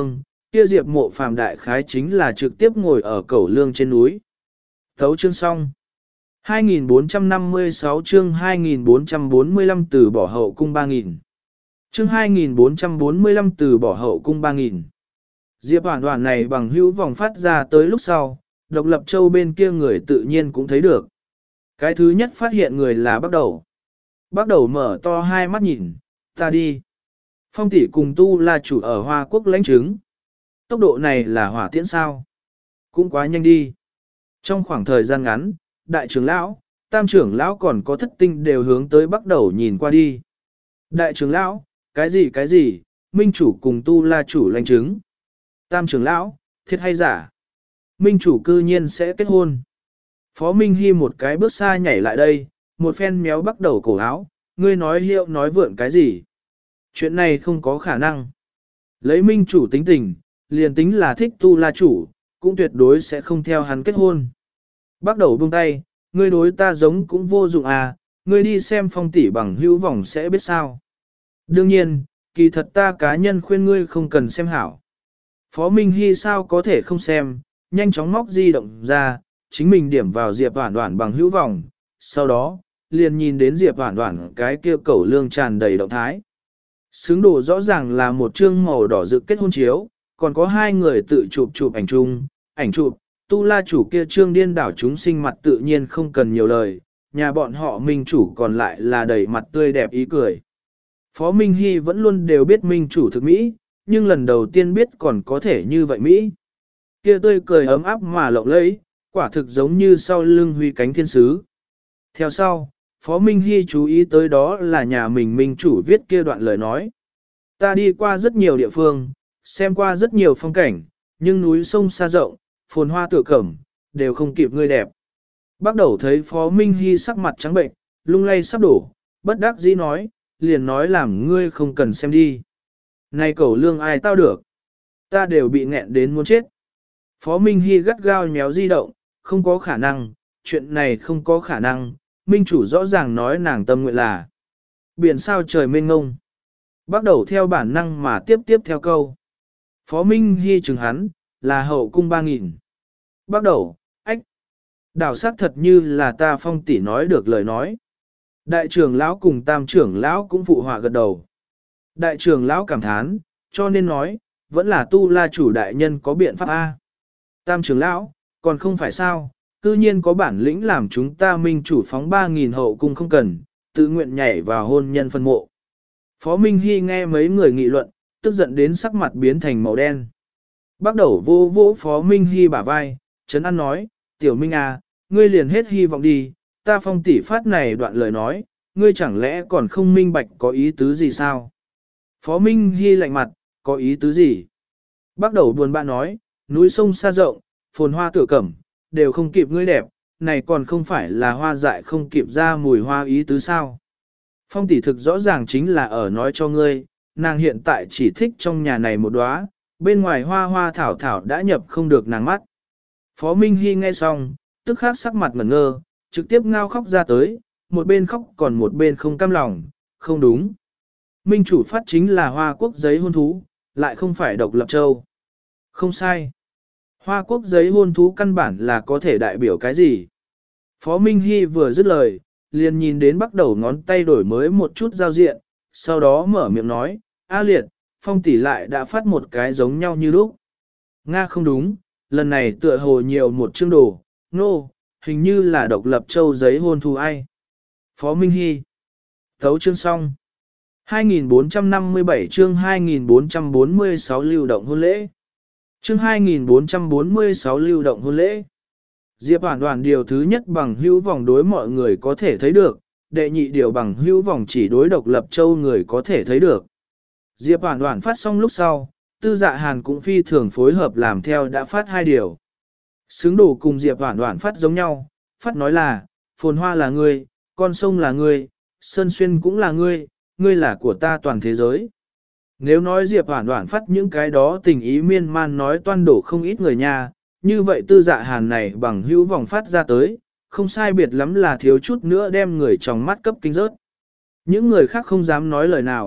Kia Diệp Mộ Phàm đại khái chính là trực tiếp ngồi ở cẩu lương trên núi. Thấu chương xong. hai nghìn bốn trăm năm mươi sáu chương hai nghìn bốn trăm bốn mươi lăm từ bỏ hậu cung ba nghìn. Chương hai nghìn bốn trăm bốn mươi lăm từ bỏ hậu cung ba nghìn. Diệp Hoản Hoản này bằng hữu vòng phát ra tới lúc sau, Độc Lập Châu bên kia người tự nhiên cũng thấy được. Cái thứ nhất phát hiện người là Bắt Đầu. Bắt Đầu mở to hai mắt nhìn, ta đi. Phong tỷ cùng Tu La chủ ở Hoa Quốc lãnh chứng. Tốc độ này là hỏa tiễn sao? Cũng quá nhanh đi. Trong khoảng thời gian ngắn, đại trưởng lão, tam trưởng lão còn có thất tinh đều hướng tới Bắt Đầu nhìn qua đi. Đại trưởng lão, cái gì cái gì, minh chủ cùng Tu La chủ lãnh chứng. Tam trưởng lão, thiệt hay giả? Minh chủ cư nhiên sẽ kết hôn. Phó Minh Hy một cái bước xa nhảy lại đây, một phen méo Bắt Đầu cổ áo, ngươi nói hiệu nói vượn cái gì? Chuyện này không có khả năng. Lấy minh chủ tính tình, liền tính là thích Tu La chủ, cũng tuyệt đối sẽ không theo hắn kết hôn. Bắt Đầu buông tay, ngươi đối ta giống cũng vô dụng à, ngươi đi xem Phong tỷ bằng hữu vòng sẽ biết sao. Đương nhiên, kỳ thật ta cá nhân khuyên ngươi không cần xem hảo. Phó Minh Hy sao có thể không xem, nhanh chóng móc di động ra, chính mình điểm vào Diệp Hoản Hoản bằng hữu vòng, sau đó, liền nhìn đến Diệp Hoản Hoản cái kia cẩu lương tràn đầy động thái. Xứng đồ rõ ràng là một chương màu đỏ rực kết hôn chiếu, còn có hai người tự chụp chụp ảnh chung, ảnh chụp, Tu La chủ kia trương điên đảo chúng sinh mặt tự nhiên không cần nhiều lời, nhà bọn họ minh chủ còn lại là đầy mặt tươi đẹp ý cười. Phó Minh Hy vẫn luôn đều biết minh chủ thực Mỹ, nhưng lần đầu tiên biết còn có thể như vậy Mỹ. Kia tươi cười ấm áp mà lộng lẫy, quả thực giống như sau lưng huy cánh thiên sứ. Theo sau, Phó Minh Hy chú ý tới đó là nhà mình minh chủ viết kia đoạn lời nói. Ta đi qua rất nhiều địa phương, xem qua rất nhiều phong cảnh, nhưng núi sông xa rộng, phồn hoa tựa cẩm, đều không kịp ngươi đẹp. Bắt đầu thấy Phó Minh Hy sắc mặt trắng bệnh, lung lay sắp đổ, bất đắc dĩ nói, liền nói làm ngươi không cần xem đi. Này cẩu lương ai tao được, ta đều bị nghẹn đến muốn chết. Phó Minh Hy gắt gao nhéo di động, không có khả năng, chuyện này không có khả năng, minh chủ rõ ràng nói nàng tâm nguyện là biển sao trời mênh ngông. Bắt đầu theo bản năng mà tiếp tiếp theo câu. Phó Minh Hy chừng hắn, là hậu cung ba nghìn. Bắt đầu, ách. Đảo sắc thật như là ta Phong tỷ nói được lời nói. Đại trưởng lão cùng tam trưởng lão cũng phụ họa gật đầu. Đại trưởng lão cảm thán, cho nên nói, vẫn là Tu La chủ đại nhân có biện pháp A. Tam trưởng lão, còn không phải sao, cư nhiên có bản lĩnh làm chúng ta minh chủ phóng ba nghìn hậu cung không cần, tự nguyện nhảy vào hôn nhân phân mộ. Phó Minh Hy nghe mấy người nghị luận, tức giận đến sắc mặt biến thành màu đen. Bắt đầu vô vỗ Phó Minh Hy bả vai, Trấn An nói, tiểu Minh à, ngươi liền hết hy vọng đi, ta Phong tỷ phát này đoạn lời nói, ngươi chẳng lẽ còn không minh bạch có ý tứ gì sao? Phó Minh Hy lạnh mặt, có ý tứ gì? Bắt đầu buồn bã nói, núi sông xa rộng, phồn hoa tựa cẩm, đều không kịp ngươi đẹp, này còn không phải là hoa dại không kịp ra mùi hoa ý tứ sao? Phong tỷ thực rõ ràng chính là ở nói cho ngươi, nàng hiện tại chỉ thích trong nhà này một đóa, bên ngoài hoa hoa thảo thảo đã nhập không được nàng mắt. Phó Minh Hy nghe xong, tức khắc sắc mặt ngẩn ngơ, trực tiếp ngao khóc ra tới, một bên khóc còn một bên không cam lòng, không đúng. Minh chủ phát chính là Hoa Quốc giấy hôn thú, lại không phải Độc Lập Châu. Không sai. Hoa Quốc giấy hôn thú căn bản là có thể đại biểu cái gì. Phó Minh Hy vừa dứt lời, liền nhìn đến bắt đầu ngón tay đổi mới một chút giao diện, sau đó mở miệng nói, A Liệt, Phong tỷ lại đã phát một cái giống nhau như lúc. Nga không đúng, lần này tựa hồ nhiều một chương đồ, nô, no, hình như là Độc Lập Châu giấy hôn thú ai. Phó Minh Hy. Thấu chương xong. hai nghìn bốn trăm năm mươi bảy chương hai nghìn bốn trăm bốn mươi sáu lưu động hôn lễ. Chương hai nghìn bốn trăm bốn mươi sáu lưu động hôn lễ. Diệp Hoản Hoản điều thứ nhất bằng hữu vòng đối mọi người có thể thấy được, đệ nhị điều bằng hữu vòng chỉ đối Độc Lập Châu người có thể thấy được. Diệp Hoản Hoản phát xong lúc sau, Tư Dạ Hàn cũng phi thường phối hợp làm theo đã phát hai điều. Xứng đồ cùng Diệp Hoản Hoản phát giống nhau, phát nói là, phồn hoa là ngươi, con sông là ngươi, sơn xuyên cũng là ngươi, ngươi là của ta toàn thế giới. Nếu nói Diệp Hoản Hoản phát những cái đó tình ý miên man nói toan đổ không ít người nha, như vậy Tư Dạ Hàn này bằng hữu vòng phát ra tới, không sai biệt lắm là thiếu chút nữa đem người trong mắt cấp kinh rớt. Những người khác không dám nói lời nào,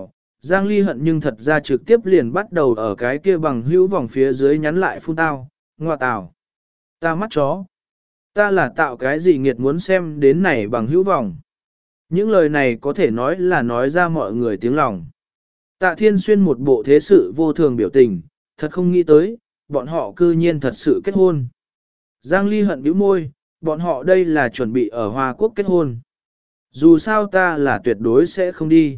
Giang Ly Hận nhưng thật ra trực tiếp liền bắt đầu ở cái kia bằng hữu vòng phía dưới nhắn lại phun tao, ngoa tào. Ta mắt chó. Ta là tạo cái gì nghiệt muốn xem đến này bằng hữu vòng. Những lời này có thể nói là nói ra mọi người tiếng lòng. Tạ Thiên Xuyên một bộ thế sự vô thường biểu tình, thật không nghĩ tới, bọn họ cư nhiên thật sự kết hôn. Giang Ly Hận bĩu môi, bọn họ đây là chuẩn bị ở Hoa Quốc kết hôn. Dù sao ta là tuyệt đối sẽ không đi.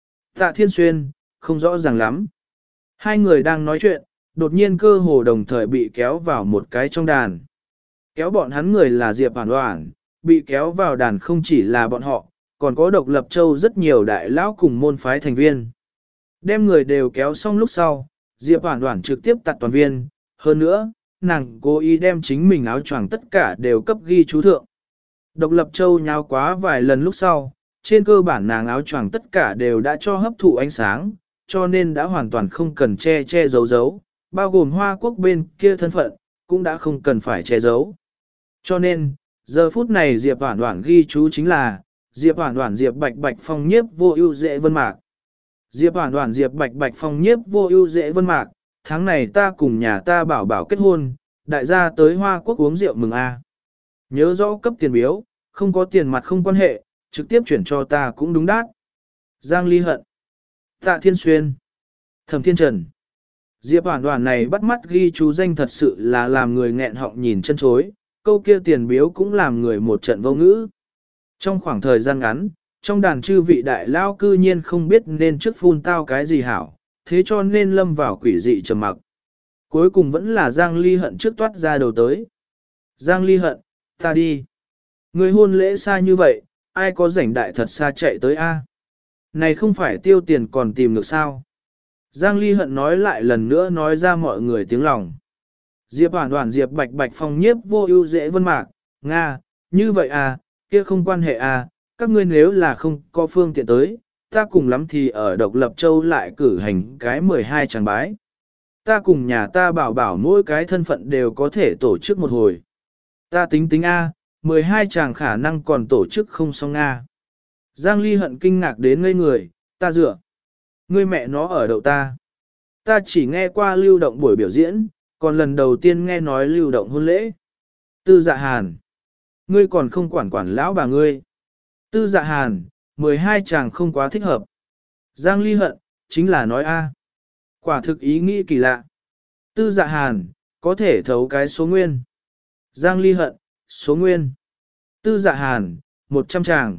Tạ Thiên Xuyên, không rõ ràng lắm. Hai người đang nói chuyện, đột nhiên cơ hồ đồng thời bị kéo vào một cái trong đàn. Kéo bọn hắn người là Diệp Hoản Hoản, bị kéo vào đàn không chỉ là bọn họ, còn có Độc Lập Châu rất nhiều đại lão cùng môn phái thành viên. Đem người đều kéo xong lúc sau, Diệp Hoản Hoản trực tiếp tặt toàn viên, hơn nữa, nàng cố ý đem chính mình áo choàng tất cả đều cấp ghi chú thượng. Độc Lập Châu nháo quá vài lần lúc sau, trên cơ bản nàng áo choàng tất cả đều đã cho hấp thụ ánh sáng, cho nên đã hoàn toàn không cần che che giấu giấu, bao gồm Hoa Quốc bên kia thân phận, cũng đã không cần phải che giấu. Cho nên, giờ phút này Diệp Hoản Hoản ghi chú chính là, Diệp Hoản Hoản Diệp Bạch Bạch phong nhiếp vô ưu dễ vân mạc. Diệp Hoản Hoản Diệp Bạch Bạch phong nhiếp vô ưu dễ vân mạc, tháng này ta cùng nhà ta bảo bảo kết hôn, đại gia tới Hoa Quốc uống rượu mừng a. Nhớ rõ cấp tiền biếu, không có tiền mặt không quan hệ, trực tiếp chuyển cho ta cũng đúng đát. Giang Ly Hận, Tạ Thiên Xuyên, Thẩm Thiên Trần. Diệp Hoản Hoản này bắt mắt ghi chú danh thật sự là làm người nghẹn họng nhìn chân chối, câu kia tiền biếu cũng làm người một trận vô ngữ. Trong khoảng thời gian ngắn, trong đàn chư vị đại lao cư nhiên không biết nên trước phun tao cái gì hảo, thế cho nên lâm vào quỷ dị trầm mặc. Cuối cùng vẫn là Giang Ly Hận trước toát ra đầu tới. Giang Ly Hận, ta đi. Người hôn lễ xa như vậy, ai có rảnh đại thật xa chạy tới a? Này không phải tiêu tiền còn tìm được sao? Giang Ly Hận nói lại lần nữa nói ra mọi người tiếng lòng. Diệp Hoản Hoản Diệp Bạch Bạch phong nhiếp vô ưu dễ vân mạc, Nga, như vậy à, kia không quan hệ à, các ngươi nếu là không có phương tiện tới, ta cùng lắm thì ở Độc Lập Châu lại cử hành cái mười hai tràng bái. Ta cùng nhà ta bảo bảo mỗi cái thân phận đều có thể tổ chức một hồi. Ta tính tính A, mười hai chàng khả năng còn tổ chức không xong A. Giang Ly Hận kinh ngạc đến ngây người, ta dựa. Ngươi mẹ nó ở đậu ta. Ta chỉ nghe qua lưu động buổi biểu diễn, còn lần đầu tiên nghe nói lưu động hôn lễ. Tư Dạ Hàn. Ngươi còn không quản quản lão bà ngươi. Tư Dạ Hàn, mười hai chàng không quá thích hợp. Giang Ly Hận, chính là nói A. Quả thực ý nghĩ kỳ lạ. Tư Dạ Hàn, có thể thấu cái số nguyên. Giang Ly Hận, số nguyên. Tư Dạ Hàn, một trăm chàng.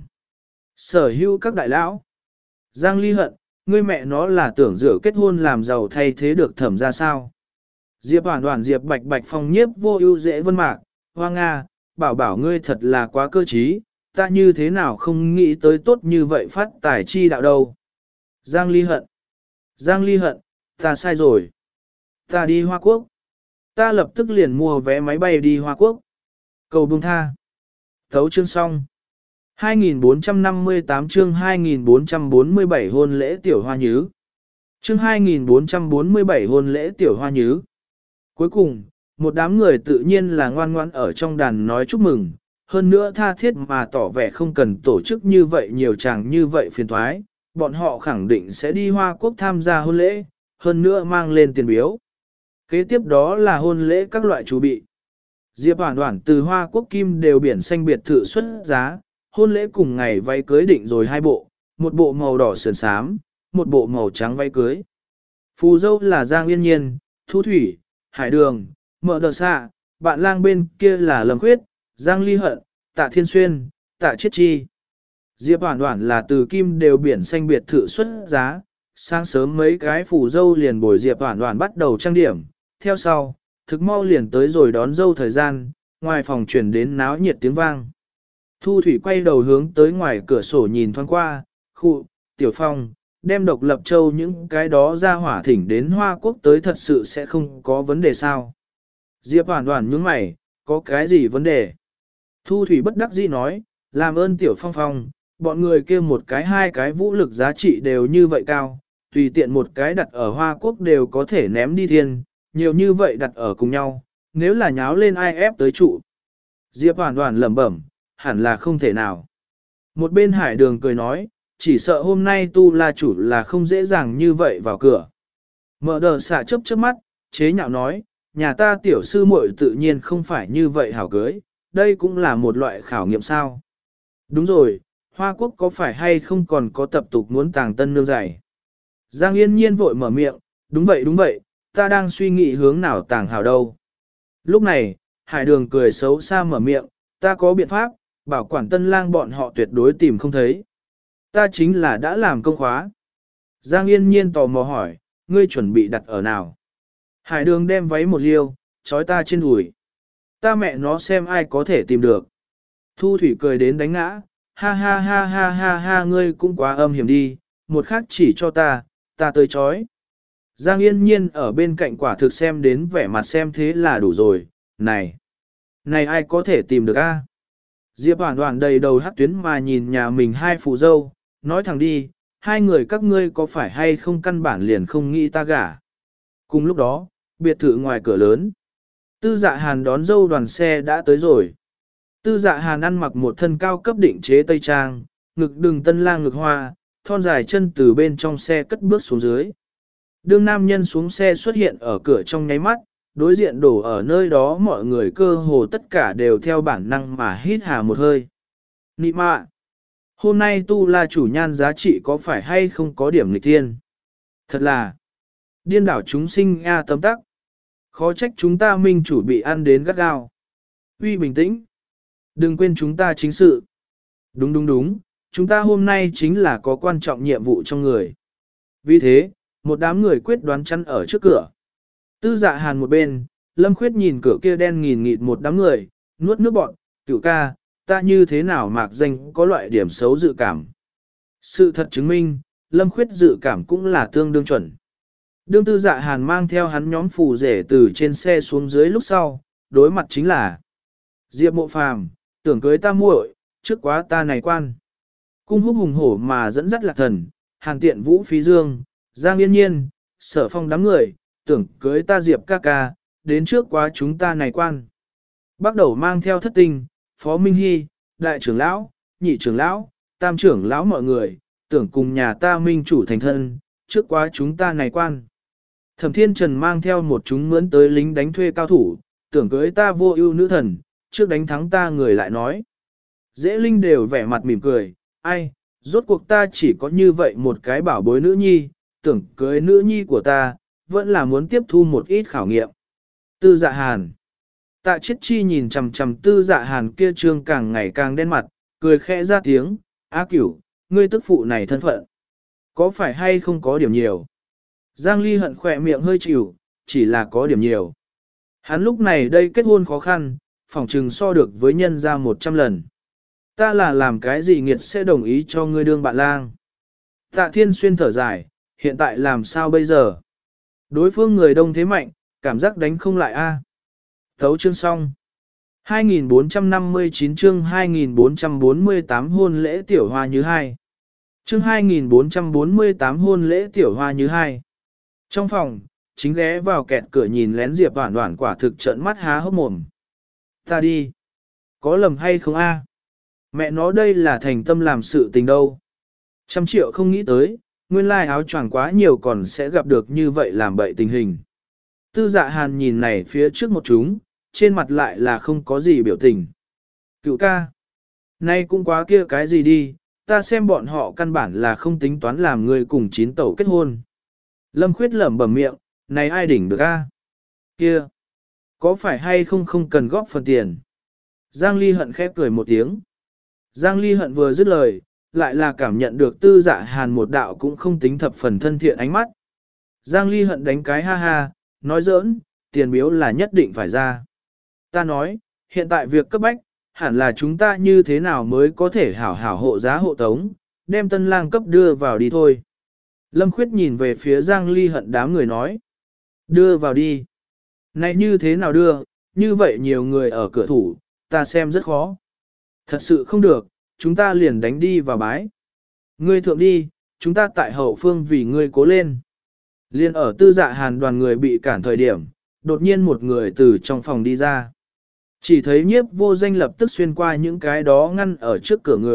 Sở hữu các đại lão. Giang Ly Hận, ngươi mẹ nó là tưởng dựa kết hôn làm giàu thay thế được Thẩm ra sao. Diệp Hoản Hoản Diệp Bạch Bạch phong nhiếp vô ưu dễ vân mạc, Hoa Nga, bảo bảo ngươi thật là quá cơ trí, ta như thế nào không nghĩ tới tốt như vậy phát tài chi đạo đâu. Giang Ly Hận. Giang Ly Hận, ta sai rồi. Ta đi Hoa Quốc. Ta lập tức liền mua vé máy bay đi Hoa Quốc. Cầu buông tha. Thấu chương xong. hai nghìn bốn trăm năm mươi tám chương hai nghìn bốn trăm bốn mươi bảy hôn lễ tiểu hoa nhứ. Chương hai nghìn bốn trăm bốn mươi bảy hôn lễ tiểu hoa nhứ. Cuối cùng, một đám người tự nhiên là ngoan ngoãn ở trong đàn nói chúc mừng, hơn nữa tha thiết mà tỏ vẻ không cần tổ chức như vậy nhiều chàng như vậy phiền thoái, bọn họ khẳng định sẽ đi Hoa Quốc tham gia hôn lễ, hơn nữa mang lên tiền biếu. Kế tiếp đó là hôn lễ các loại chuẩn bị. Diệp Hoản Hoản từ Hoa Quốc Kim đều biển xanh biệt thự xuất giá, hôn lễ cùng ngày váy cưới định rồi hai bộ, một bộ màu đỏ sườn xám, một bộ màu trắng váy cưới. Phù dâu là Giang Yên Nhiên, Thu Thủy, Hải Đường, Mợ Đờ Xạ, bạn lang bên kia là Lâm Khuyết, Giang Ly Hận, Tạ Thiên Xuyên, Tạ Chiết Chi. Diệp Hoản Hoản là từ Kim đều biển xanh biệt thự xuất giá, sáng sớm mấy cái phù dâu liền bồi Diệp Hoản Hoản bắt đầu trang điểm, theo sau, thực mau liền tới rồi đón dâu thời gian, ngoài phòng truyền đến náo nhiệt tiếng vang. Thu Thủy quay đầu hướng tới ngoài cửa sổ nhìn thoáng qua, khụ, Tiểu Phong, đem Độc Lập Châu những cái đó ra hỏa thỉnh đến Hoa Quốc tới thật sự sẽ không có vấn đề sao. Diệp Hoản Hoản nhướng mày, có cái gì vấn đề? Thu Thủy bất đắc dĩ nói, làm ơn Tiểu Phong Phong, bọn người kia một cái hai cái vũ lực giá trị đều như vậy cao, tùy tiện một cái đặt ở Hoa Quốc đều có thể ném đi thiên, nhiều như vậy đặt ở cùng nhau, nếu là nháo lên ai ép tới trụ. Diệp Hoản Hoản lẩm bẩm, hẳn là không thể nào. Một bên Hải Đường cười nói, chỉ sợ hôm nay tu la chủ là không dễ dàng như vậy vào cửa. Mở đờ xạ chớp chớp mắt, chế nhạo nói, nhà ta tiểu sư muội tự nhiên không phải như vậy hảo cưới, đây cũng là một loại khảo nghiệm sao. Đúng rồi, Hoa Quốc có phải hay không còn có tập tục muốn tàng tân nương giày? Giang Yên Nhiên vội mở miệng, đúng vậy đúng vậy, ta đang suy nghĩ hướng nào tàng hảo đâu. Lúc này, Hải Đường cười xấu xa mở miệng, ta có biện pháp, bảo quản tân lang bọn họ tuyệt đối tìm không thấy. Ta chính là đã làm công khóa. Giang Yên Nhiên tò mò hỏi, ngươi chuẩn bị đặt ở nào? Hải Đường đem váy một liêu, trói ta trên đùi. Ta mẹ nó xem ai có thể tìm được. Thu Thủy cười đến đánh ngã, ha ha ha ha ha ha ngươi cũng quá âm hiểm đi, một khắc chỉ cho ta, ta tới chói. Giang Yên Nhiên ở bên cạnh quả thực xem đến vẻ mặt xem thế là đủ rồi, này, này ai có thể tìm được a? Diệp Hoàn Hoàn đầy đầu hắc tuyến mà nhìn nhà mình hai phụ dâu, nói thẳng đi, hai người các ngươi có phải hay không căn bản liền không nghĩ ta gả. Cùng lúc đó, biệt thự ngoài cửa lớn, Tư Dạ Hàn đón dâu đoàn xe đã tới rồi. Tư Dạ Hàn ăn mặc một thân cao cấp định chế tây trang, ngực đường tân lang ngực hoa, thon dài chân từ bên trong xe cất bước xuống dưới. Đương nam nhân xuống xe xuất hiện ở cửa trong nháy mắt, đối diện đổ ở nơi đó mọi người cơ hồ tất cả đều theo bản năng mà hít hà một hơi. Nị mạ! Hôm nay tu la chủ nhan giá trị có phải hay không có điểm nghịch thiên? Thật là điên đảo chúng sinh a tấm tắc. Khó trách chúng ta minh chủ bị ăn đến gắt gao. Uy bình tĩnh. Đừng quên chúng ta chính sự. Đúng đúng đúng, chúng ta hôm nay chính là có quan trọng nhiệm vụ trong người. Vì thế, một đám người quyết đoán chắn ở trước cửa. Tư Dạ Hàn một bên, Lâm Khuyết nhìn cửa kia đen nghìn nghịt một đám người, nuốt nước bọn, cửu ca, ta như thế nào mạc danh có loại điểm xấu dự cảm. Sự thật chứng minh, Lâm Khuyết dự cảm cũng là tương đương chuẩn. Đương Tư Dạ Hàn mang theo hắn nhóm phù rể từ trên xe xuống dưới lúc sau, đối mặt chính là Diệp Mộ Phàm, tưởng cưới ta muội, trước quá ta này quan. Cung húc hùng hổ mà dẫn dắt Lạc Thần, Hàn Tiện Vũ Phí Dương, Giang Yên Nhiên, Sở Phong đám người, tưởng cưới ta Diệp ca ca, đến trước quá chúng ta này quan. Bắt đầu mang theo thất tinh, Phó Minh Hy, Đại trưởng lão, Nhị trưởng lão, Tam trưởng lão mọi người, tưởng cùng nhà ta minh chủ thành thân, trước quá chúng ta này quan. Thẩm Thiên Trần mang theo một chúng mướn tới lính đánh thuê cao thủ, tưởng cưới ta vô ưu nữ thần, trước đánh thắng ta người lại nói. Dễ Linh đều vẻ mặt mỉm cười, ai, rốt cuộc ta chỉ có như vậy một cái bảo bối nữ nhi, tưởng cưới nữ nhi của ta, vẫn là muốn tiếp thu một ít khảo nghiệm. Tư Dạ Hàn. Tạ Chiết Chi nhìn chằm chằm Tư Dạ Hàn kia trương càng ngày càng đen mặt, cười khẽ ra tiếng, "Á Cửu, ngươi tức phụ này thân phận, có phải hay không có điểm nhiều?" Giang Ly hận khỏe miệng hơi chịu, chỉ là có điểm nhiều. Hắn lúc này đây kết hôn khó khăn, phỏng trừng so được với nhân ra một trăm lần. Ta là làm cái gì nghiệt sẽ đồng ý cho ngươi đương bạn lang. Tạ Thiên Xuyên thở dài, hiện tại làm sao bây giờ? Đối phương người đông thế mạnh, cảm giác đánh không lại a. Thấu chương xong. hai nghìn bốn trăm năm mươi chín chương hai nghìn bốn trăm bốn mươi tám hôn lễ tiểu hoa như hai. Chương hai nghìn bốn trăm bốn mươi tám hôn lễ tiểu hoa như hai. Trong phòng, chính ghé vào kẹt cửa nhìn lén Diệp Hoản Hoản quả thực trợn mắt há hốc mồm. Ta đi. Có lầm hay không a? Mẹ nó đây là thành tâm làm sự tình đâu. Trăm triệu không nghĩ tới, nguyên lai áo choàng quá nhiều còn sẽ gặp được như vậy làm bậy tình hình. Tư Dạ Hàn nhìn này phía trước một chúng, trên mặt lại là không có gì biểu tình. Cựu ca. Nay cũng quá kia cái gì đi, ta xem bọn họ căn bản là không tính toán làm người cùng chín tẩu kết hôn. Lâm Khuyết lẩm bẩm miệng, này ai đỉnh được a? Kia. Có phải hay không không cần góp phần tiền? Giang Ly hận khép cười một tiếng. Giang Ly hận vừa dứt lời, lại là cảm nhận được Tư Dạ Hàn một đạo cũng không tính thập phần thân thiện ánh mắt. Giang Ly hận đánh cái ha ha, nói giỡn, tiền biếu là nhất định phải ra. Ta nói, hiện tại việc cấp bách, hẳn là chúng ta như thế nào mới có thể hảo hảo hộ giá hộ tống, đem tân lang cấp đưa vào đi thôi. Lâm Khuyết nhìn về phía Giang Ly hận đám người nói. Đưa vào đi. Này như thế nào đưa, như vậy nhiều người ở cửa thủ, ta xem rất khó. Thật sự không được, chúng ta liền đánh đi vào bái. Ngươi thượng đi, chúng ta tại hậu phương vì ngươi cố lên. Liên ở Tư Dạ Hàn đoàn người bị cản thời điểm, đột nhiên một người từ trong phòng đi ra. Chỉ thấy Nhiếp Vô Danh lập tức xuyên qua những cái đó ngăn ở trước cửa người,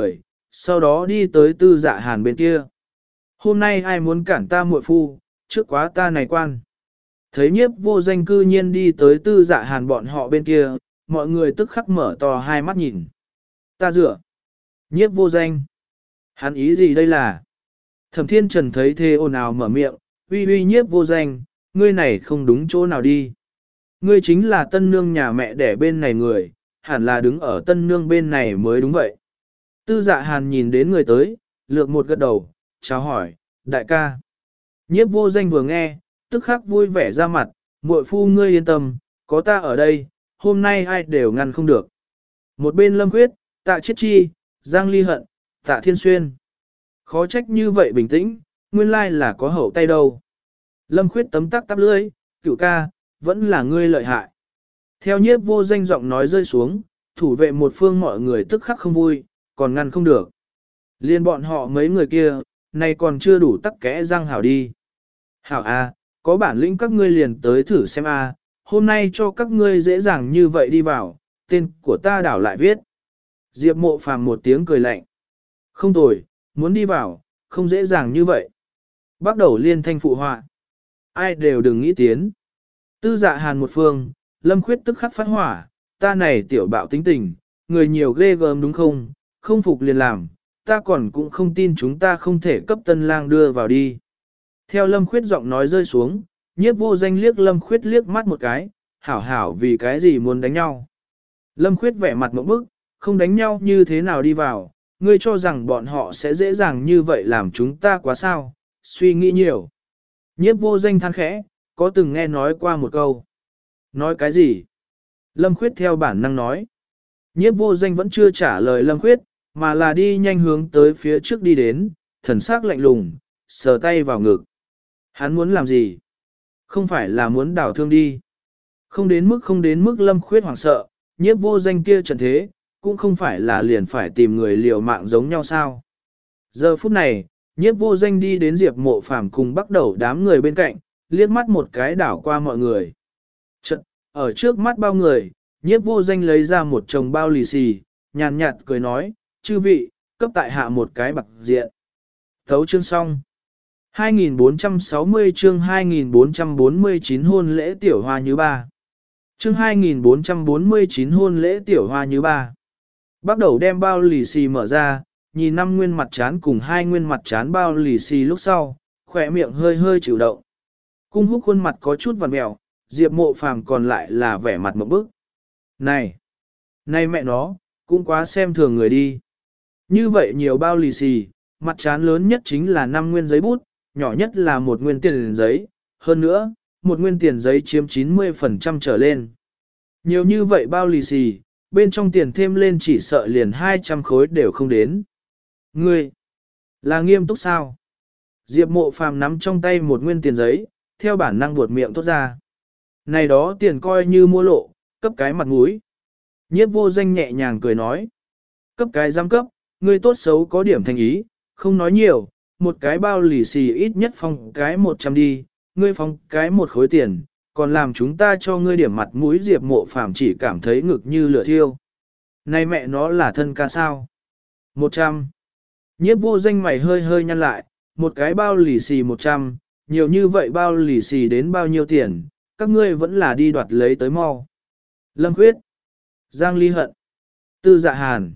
sau đó đi tới tư dạ hàn bên kia. Hôm nay ai muốn cản ta muội phu, trước quá ta này quan. Thấy nhiếp vô danh cư nhiên đi tới tư dạ hàn bọn họ bên kia, mọi người tức khắc mở to hai mắt nhìn. Ta dựa. Nhiếp vô danh. Hắn ý gì đây là? Thẩm Thiên Trần thấy thế ồn ào mở miệng, uy uy nhiếp vô danh, ngươi này không đúng chỗ nào đi. Ngươi chính là tân nương nhà mẹ đẻ bên này người, hẳn là đứng ở tân nương bên này mới đúng vậy. Tư dạ hàn nhìn đến người tới, lược một gật đầu, chào hỏi, đại ca. Nhiếp vô danh vừa nghe, tức khắc vui vẻ ra mặt, muội phu ngươi yên tâm, có ta ở đây, hôm nay ai đều ngăn không được. Một bên Lâm Khuyết, Tạ Chiết Chi, Giang Ly Hận, Tạ Thiên Xuyên. Khó trách như vậy bình tĩnh, nguyên lai là có hậu tay đâu. Lâm Khuyết tấm tắc tắp lưỡi, cửu ca, vẫn là ngươi lợi hại. Theo nhiếp vô danh giọng nói rơi xuống, thủ vệ một phương mọi người tức khắc không vui, còn ngăn không được. Liên bọn họ mấy người kia, này còn chưa đủ tắc kẽ răng hảo đi. Hảo a, có bản lĩnh các ngươi liền tới thử xem a, hôm nay cho các ngươi dễ dàng như vậy đi vào, tên của ta đảo lại viết. Diệp Mộ Phàm một tiếng cười lạnh. Không tồi, muốn đi vào, không dễ dàng như vậy. Bắt đầu liên thanh phụ họa. Ai đều đừng nghĩ tiến. Tư dạ hàn một phương, Lâm Khuyết tức khắc phát hỏa, ta này tiểu bạo tính tình, người nhiều ghê gớm đúng không, không phục liền làm, ta còn cũng không tin chúng ta không thể cấp tân lang đưa vào đi. Theo Lâm Khuyết giọng nói rơi xuống, nhiếp vô danh liếc Lâm Khuyết liếc mắt một cái, hảo hảo vì cái gì muốn đánh nhau. Lâm Khuyết vẻ mặt một bức, không đánh nhau như thế nào đi vào, ngươi cho rằng bọn họ sẽ dễ dàng như vậy làm chúng ta quá sao, suy nghĩ nhiều. Nhiếp vô danh than khẽ, có từng nghe nói qua một câu. Nói cái gì? Lâm Khuyết theo bản năng nói. Nhiếp vô danh vẫn chưa trả lời Lâm Khuyết, mà là đi nhanh hướng tới phía trước đi đến, thần sắc lạnh lùng, sờ tay vào ngực. Hắn muốn làm gì? Không phải là muốn đảo thương đi. Không đến mức không đến mức Lâm Khuyết hoảng sợ, nhiếp vô danh kia trần thế, cũng không phải là liền phải tìm người liều mạng giống nhau sao. Giờ phút này, nhiếp vô danh đi đến Diệp Mộ Phàm cùng bắt đầu đám người bên cạnh, liếc mắt một cái đảo qua mọi người. Chật, ở trước mắt bao người, nhiếp vô danh lấy ra một chồng bao lì xì, nhàn nhạt cười nói, chư vị, cấp tại hạ một cái bạc diện. Thấu chương xong. hai nghìn bốn trăm sáu mươi chương hai nghìn bốn trăm bốn mươi chín hôn lễ tiểu hoa như ba. Chương hai nghìn bốn trăm bốn mươi chín hôn lễ tiểu hoa như ba. Bắt đầu đem bao lì xì mở ra, nhìn năm nguyên mặt chán cùng hai nguyên mặt chán bao lì xì lúc sau, khỏe miệng hơi hơi chịu động. Cung húc khuôn mặt có chút vằn mẹo, Diệp Mộ Phàm còn lại là vẻ mặt một bức. Này! Này mẹ nó, cũng quá xem thường người đi. Như vậy nhiều bao lì xì, mặt chán lớn nhất chính là năm nguyên giấy bút, nhỏ nhất là một nguyên tiền giấy, hơn nữa, một nguyên tiền giấy chiếm chín mươi phần trăm trở lên. Nhiều như vậy bao lì xì, bên trong tiền thêm lên chỉ sợ liền hai trăm khối đều không đến. Ngươi, là nghiêm túc sao? Diệp Mộ Phàm nắm trong tay một nguyên tiền giấy, theo bản năng buột miệng thốt ra. Này đó tiền coi như mua lộ, cấp cái mặt mũi. Nhiếp vô danh nhẹ nhàng cười nói. Cấp cái giám cấp, ngươi tốt xấu có điểm thành ý, không nói nhiều, một cái bao lì xì ít nhất phong cái một trăm đi, ngươi phong cái một khối tiền, còn làm chúng ta cho ngươi điểm mặt mũi. Diệp Mộ Phàm chỉ cảm thấy ngực như lửa thiêu. Này mẹ nó là thân ca sao? Một trăm. Nhiếp vô danh mày hơi hơi nhăn lại, một cái bao lì xì một trăm, nhiều như vậy bao lì xì đến bao nhiêu tiền, các ngươi vẫn là đi đoạt lấy tới mau. Lâm Khuyết, Giang Ly Hận, Tư Dạ Hàn.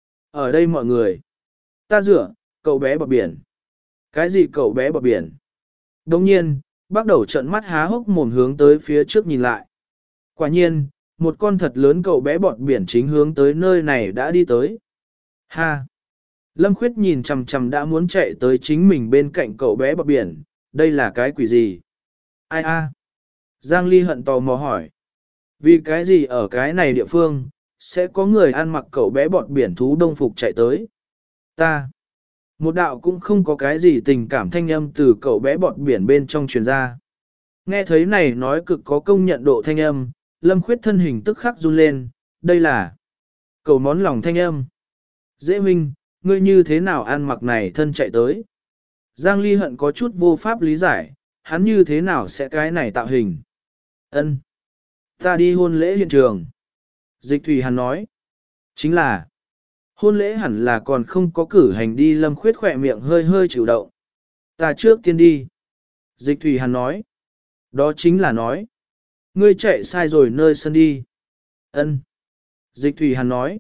Ở đây mọi người. Ta dựa, cậu bé bọt biển. Cái gì cậu bé bọt biển? Đồng nhiên, bắt đầu trợn mắt há hốc mồm hướng tới phía trước nhìn lại. Quả nhiên, một con thật lớn cậu bé bọt biển chính hướng tới nơi này đã đi tới. Ha! Lâm Khuyết nhìn chằm chằm đã muốn chạy tới chính mình bên cạnh cậu bé bọt biển, đây là cái quỷ gì? Ai a? Giang Ly Hận tò mò hỏi. Vì cái gì ở cái này địa phương, sẽ có người ăn mặc cậu bé bọt biển thú đông phục chạy tới? Ta! Một đạo cũng không có cái gì tình cảm thanh âm từ cậu bé bọt biển bên trong truyền ra. Nghe thấy này nói cực có công nhận độ thanh âm, Lâm Khuyết thân hình tức khắc run lên, đây là cầu món lòng thanh âm. Dễ huynh, ngươi như thế nào ăn mặc này thân chạy tới? Giang Ly Hận có chút vô pháp lý giải, hắn như thế nào sẽ cái này tạo hình? Ân, ta đi hôn lễ hiện trường. Dịch Thủy Hàn nói, chính là Hôn lễ hẳn là còn không có cử hành đi, Lâm Khuyết khỏe miệng hơi hơi chịu động. Ta trước tiên đi. Dịch Thủy Hàn nói. Đó chính là nói. Ngươi chạy sai rồi nơi sân đi. Ân. Dịch Thủy Hàn nói.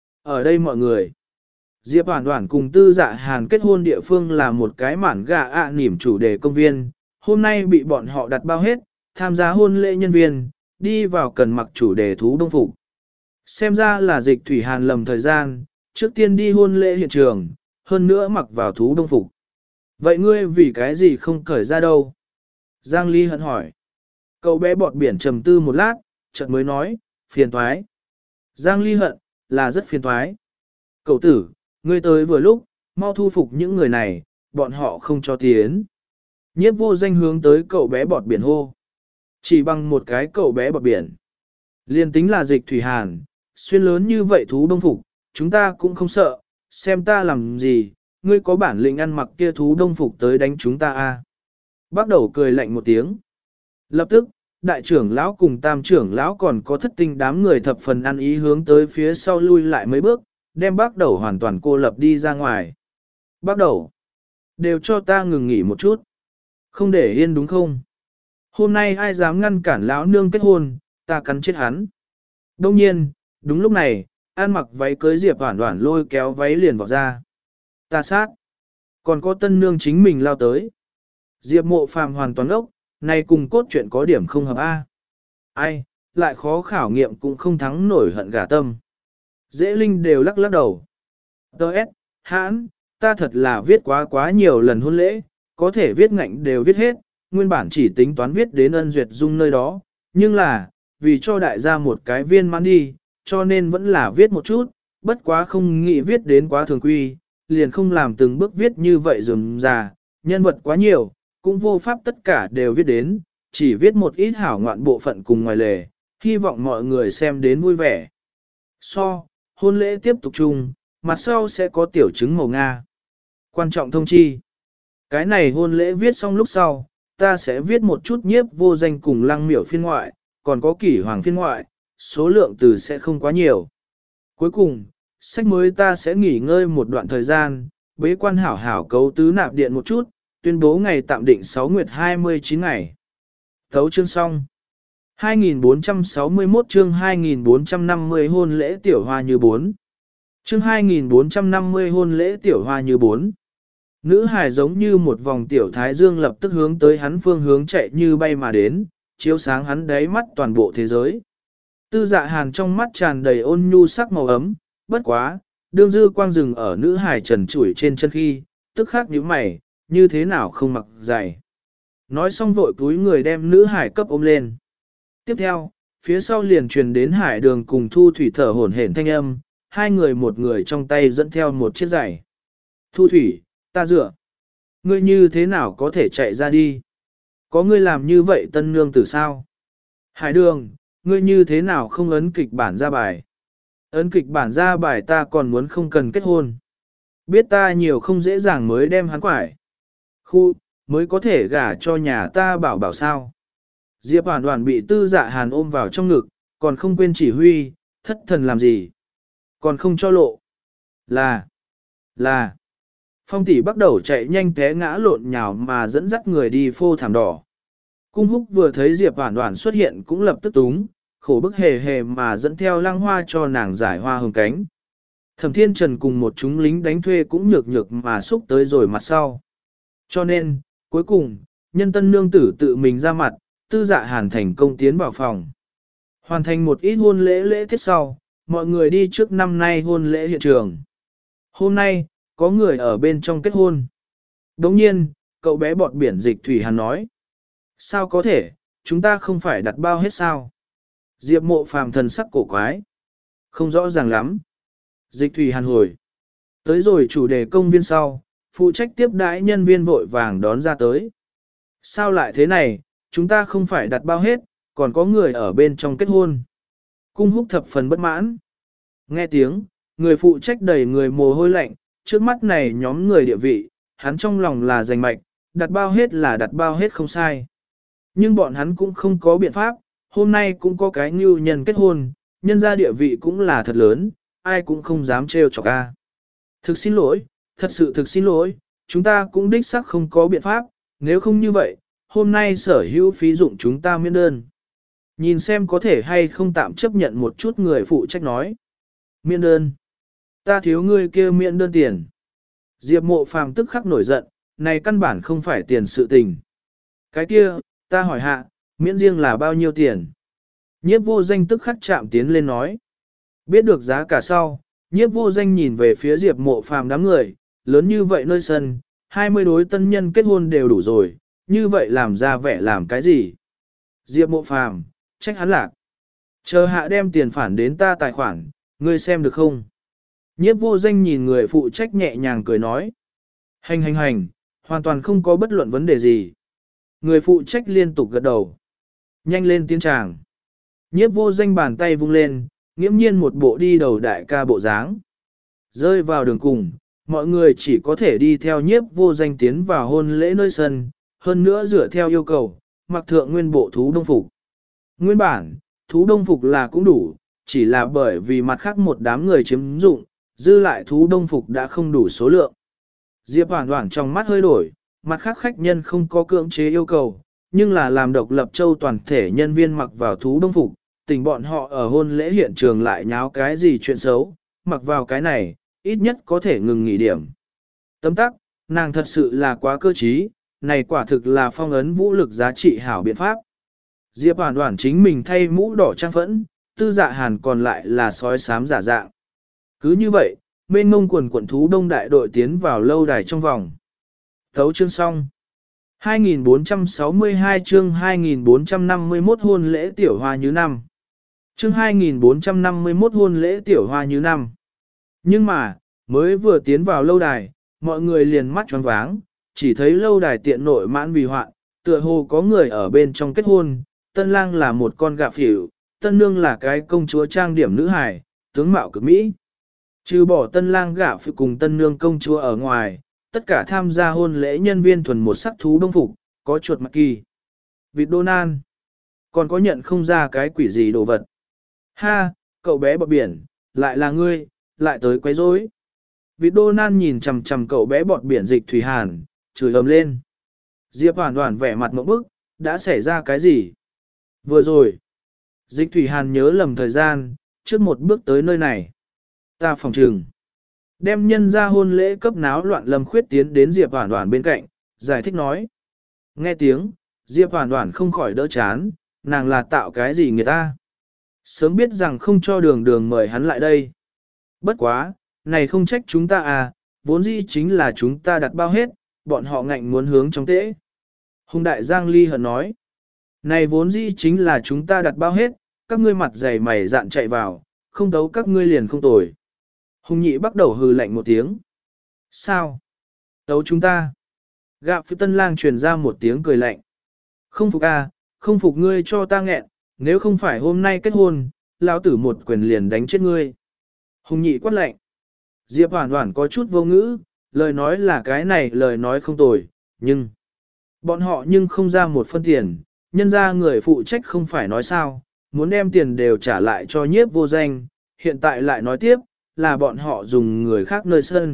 Ở đây mọi người. Diệp Hoàn Hoàn cùng Tư Dạ Hàn kết hôn địa phương là một cái mản gà ạ à nỉm chủ đề công viên. Hôm nay bị bọn họ đặt bao hết, tham gia hôn lễ nhân viên, đi vào cần mặc chủ đề thú đông phục. Xem ra là Dịch Thủy Hàn lầm thời gian, trước tiên đi hôn lễ hiện trường, hơn nữa mặc vào thú đông phục. Vậy ngươi vì cái gì không cởi ra đâu? Giang Ly hận hỏi. Cậu bé bọt biển trầm tư một lát, chợt mới nói, phiền toái. Giang Ly hận, là rất phiền toái. Cậu tử, ngươi tới vừa lúc, mau thu phục những người này, bọn họ không cho tiến. Nhiếp vô danh hướng tới cậu bé bọt biển hô. Chỉ bằng một cái cậu bé bọt biển. Liên tính là Dịch Thủy Hàn, xuyên lớn như vậy thú đông phục, chúng ta cũng không sợ, xem ta làm gì, ngươi có bản lĩnh ăn mặc kia thú đông phục tới đánh chúng ta a? À? Bắt đầu cười lạnh một tiếng. Lập tức, đại trưởng lão cùng tam trưởng lão còn có thất tinh đám người thập phần ăn ý hướng tới phía sau lui lại mấy bước, đem bác đầu hoàn toàn cô lập đi ra ngoài. Bác đầu, đều cho ta ngừng nghỉ một chút. Không để yên đúng không? Hôm nay ai dám ngăn cản lão nương kết hôn, ta cắn chết hắn. Đông nhiên, đúng lúc này, ăn mặc váy cưới Diệp Hoản Hoản lôi kéo váy liền vọt ra. Ta sát. Còn có tân nương chính mình lao tới. Diệp Mộ Phàm hoàn toàn ốc, này cùng cốt truyện có điểm không hợp A. Ai, lại khó khảo nghiệm cũng không thắng nổi hận gả tâm. Dễ Linh đều lắc lắc đầu. Đợt, hãn, ta thật là viết quá quá nhiều lần hôn lễ, có thể viết ngạnh đều viết hết, nguyên bản chỉ tính toán viết đến ân duyệt dung nơi đó, nhưng là, vì cho đại gia một cái viên mãn đi, cho nên vẫn là viết một chút, bất quá không nghĩ viết đến quá thường quy, liền không làm từng bước viết như vậy rườm rà, nhân vật quá nhiều, cũng vô pháp tất cả đều viết đến, chỉ viết một ít hảo ngoạn bộ phận cùng ngoài lề, hy vọng mọi người xem đến vui vẻ. So, hôn lễ tiếp tục chung, mặt sau sẽ có tiểu chứng màu Nga. Quan trọng thông chi. Cái này hôn lễ viết xong lúc sau, ta sẽ viết một chút nhiếp vô danh cùng lăng miểu phiên ngoại, còn có kỷ hoàng phiên ngoại, số lượng từ sẽ không quá nhiều. Cuối cùng, sách mới ta sẽ nghỉ ngơi một đoạn thời gian, bế quan hảo hảo cấu tứ nạp điện một chút, tuyên bố ngày tạm định sáu nguyệt hai mươi chín ngày. Thấu chương xong. hai nghìn bốn trăm sáu mươi mốt chương hai nghìn bốn trăm năm mươi hôn lễ tiểu hoa như bốn. Chương hai nghìn bốn trăm năm mươi hôn lễ tiểu hoa như bốn. Nữ hài giống như một vòng tiểu thái dương lập tức hướng tới hắn phương hướng chạy như bay mà đến, chiếu sáng hắn đáy mắt toàn bộ thế giới. Tư Dạ Hàn trong mắt tràn đầy ôn nhu sắc màu ấm, bất quá, đương dư quang rừng ở nữ hài trần trụi trên chân khi, tức khắc nhíu mày, như thế nào không mặc giày. Nói xong vội cúi người đem nữ hải cấp ôm lên. Tiếp theo, phía sau liền truyền đến hải đường cùng Thu Thủy thở hổn hển thanh âm, hai người một người trong tay dẫn theo một chiếc giày. Thu Thủy, ta dựa. Ngươi như thế nào có thể chạy ra đi? Có ngươi làm như vậy tân nương tử sao? Hải đường, ngươi như thế nào không ấn kịch bản ra bài? Ấn kịch bản ra bài ta còn muốn không cần kết hôn. Biết ta nhiều không dễ dàng mới đem hắn quải. Khu, mới có thể gả cho nhà ta bảo bảo sao. Diệp Hoàn Hoàn bị Tư Dạ Hàn ôm vào trong ngực, còn không quên chỉ huy, thất thần làm gì. Còn không cho lộ. Là, là. Phong tỷ bắt đầu chạy nhanh té ngã lộn nhào mà dẫn dắt người đi phô thảm đỏ. Cung Húc vừa thấy Diệp Hoàn Hoàn xuất hiện cũng lập tức túng, khổ bức hề hề mà dẫn theo lăng hoa cho nàng giải hoa hồng cánh. Thẩm Thiên Trần cùng một chúng lính đánh thuê cũng nhược nhược mà xúc tới rồi mặt sau. Cho nên, cuối cùng, nhân tân nương tử tự mình ra mặt, Tư Dạ Hàn thành công tiến vào phòng. Hoàn thành một ít hôn lễ lễ tiết sau, mọi người đi trước năm nay hôn lễ hiện trường. Hôm nay, có người ở bên trong kết hôn. Đồng nhiên, cậu bé bọt biển Dịch Thủy Hàn nói. Sao có thể, chúng ta không phải đặt bao hết sao? Diệp Mộ Phàm thần sắc cổ quái. Không rõ ràng lắm. Dịch Thủy Hàn hồi. Tới rồi chủ đề công viên sau, phụ trách tiếp đãi nhân viên vội vàng đón ra tới. Sao lại thế này, chúng ta không phải đặt bao hết, còn có người ở bên trong kết hôn. Cung Húc thập phần bất mãn. Nghe tiếng, người phụ trách đầy người mồ hôi lạnh, trước mắt này nhóm người địa vị, hắn trong lòng là giành mạch, đặt bao hết là đặt bao hết không sai. Nhưng bọn hắn cũng không có biện pháp, hôm nay cũng có cái ngưu nhân kết hôn, nhân ra địa vị cũng là thật lớn, ai cũng không dám trêu chọc a. Thực xin lỗi, thật sự thực xin lỗi, chúng ta cũng đích xác không có biện pháp, nếu không như vậy, hôm nay sở hữu phí dụng chúng ta miễn đơn. Nhìn xem có thể hay không tạm chấp nhận một chút người phụ trách nói. Miễn đơn. Ta thiếu ngươi kia miễn đơn tiền. Diệp Mộ Phàm tức khắc nổi giận, này căn bản không phải tiền sự tình. Cái kia, ta hỏi hạ, miễn riêng là bao nhiêu tiền? Nhiếp vô danh tức khắc chạm tiến lên nói. Biết được giá cả sau, nhiếp vô danh nhìn về phía Diệp Mộ Phàm đám người, lớn như vậy nơi sân, hai mươi đối tân nhân kết hôn đều đủ rồi, như vậy làm ra vẻ làm cái gì? Diệp Mộ Phàm, trách hắn lạc. Chờ hạ đem tiền phản đến ta tài khoản, ngươi xem được không? Nhiếp vô danh nhìn người phụ trách nhẹ nhàng cười nói. Hành hành hành, hoàn toàn không có bất luận vấn đề gì. Người phụ trách liên tục gật đầu. Nhanh lên tiến tràng. Nhiếp vô danh bàn tay vung lên, nghiễm nhiên một bộ đi đầu đại ca bộ dáng. Rơi vào đường cùng, mọi người chỉ có thể đi theo nhiếp vô danh tiến vào hôn lễ nơi sân, hơn nữa dựa theo yêu cầu, mặc thượng nguyên bộ thú đông phục. Nguyên bản, thú đông phục là cũng đủ, chỉ là bởi vì mặt khác một đám người chiếm dụng, dư lại thú đông phục đã không đủ số lượng. Diệp Hoản Hoản trong mắt hơi đổi, mặt khác khách nhân không có cưỡng chế yêu cầu, nhưng là làm độc lập châu toàn thể nhân viên mặc vào thú đông phục, tình bọn họ ở hôn lễ hiện trường lại nháo cái gì chuyện xấu, mặc vào cái này, ít nhất có thể ngừng nghỉ điểm. Tấm tắc, nàng thật sự là quá cơ trí, này quả thực là phong ấn vũ lực giá trị hảo biện pháp. Diệp Hoản Hoản chính mình thay mũ đỏ trang phẫn, Tư Dạ Hàn còn lại là sói xám giả dạng. Cứ như vậy, mênh mông quần quận thú đông đại đội tiến vào lâu đài trong vòng. Thấu chương xong. hai nghìn bốn trăm sáu mươi hai chương hai nghìn bốn trăm năm mươi mốt hôn lễ tiểu hoa như năm. Chương hai nghìn bốn trăm năm mươi mốt hôn lễ tiểu hoa như năm. Nhưng mà, mới vừa tiến vào lâu đài, mọi người liền mắt choáng váng, chỉ thấy lâu đài tiện nội mãn vì hoạn, tựa hồ có người ở bên trong kết hôn, tân lang là một con gà phỉu, tân nương là cái công chúa trang điểm nữ hài, tướng mạo cực mỹ. Trừ bỏ tân lang gả phụ cùng tân nương công chúa ở ngoài, tất cả tham gia hôn lễ nhân viên thuần một sắc thú đông phục, có chuột mặt kỳ, vịt đô nan, còn có nhận không ra cái quỷ gì đồ vật. Ha, cậu bé bọt biển, lại là ngươi, lại tới quấy rối. Vịt đô nan nhìn chằm chằm cậu bé bọt biển Dịch Thủy Hàn, chửi ầm lên. Diệp Hoản Hoản vẻ mặt ngộp bức, đã xảy ra cái gì? Vừa rồi, Dịch Thủy Hàn nhớ lầm thời gian, trước một bước tới nơi này. Ta phòng trừng. Đem nhân ra hôn lễ cấp náo loạn Lâm Khuyết tiến đến Diệp Hoản Hoản bên cạnh, giải thích nói. Nghe tiếng, Diệp Hoản Hoản không khỏi đỡ chán, nàng là tạo cái gì người ta. Sớm biết rằng không cho đường đường mời hắn lại đây. Bất quá, này không trách chúng ta à, vốn dĩ chính là chúng ta đặt bao hết, bọn họ ngạnh muốn hướng trong tễ. Hùng Đại Giang Ly hờn nói. Này vốn dĩ chính là chúng ta đặt bao hết, các ngươi mặt dày mày dạn chạy vào, không đấu các ngươi liền không tồi. Hùng Nhị bắt đầu hừ lạnh một tiếng. Sao? Tấu chúng ta. Gạo Phi Tân Lang truyền ra một tiếng cười lạnh. Không phục à, không phục ngươi cho ta nghẹn, nếu không phải hôm nay kết hôn, lão tử một quyền liền đánh chết ngươi. Hùng Nhị quát lạnh. Diệp Hoản Hoản có chút vô ngữ, lời nói là cái này lời nói không tồi, nhưng bọn họ nhưng không ra một phân tiền, nhân ra người phụ trách không phải nói sao, muốn đem tiền đều trả lại cho nhiếp vô danh, hiện tại lại nói tiếp, là bọn họ dùng người khác nơi sân.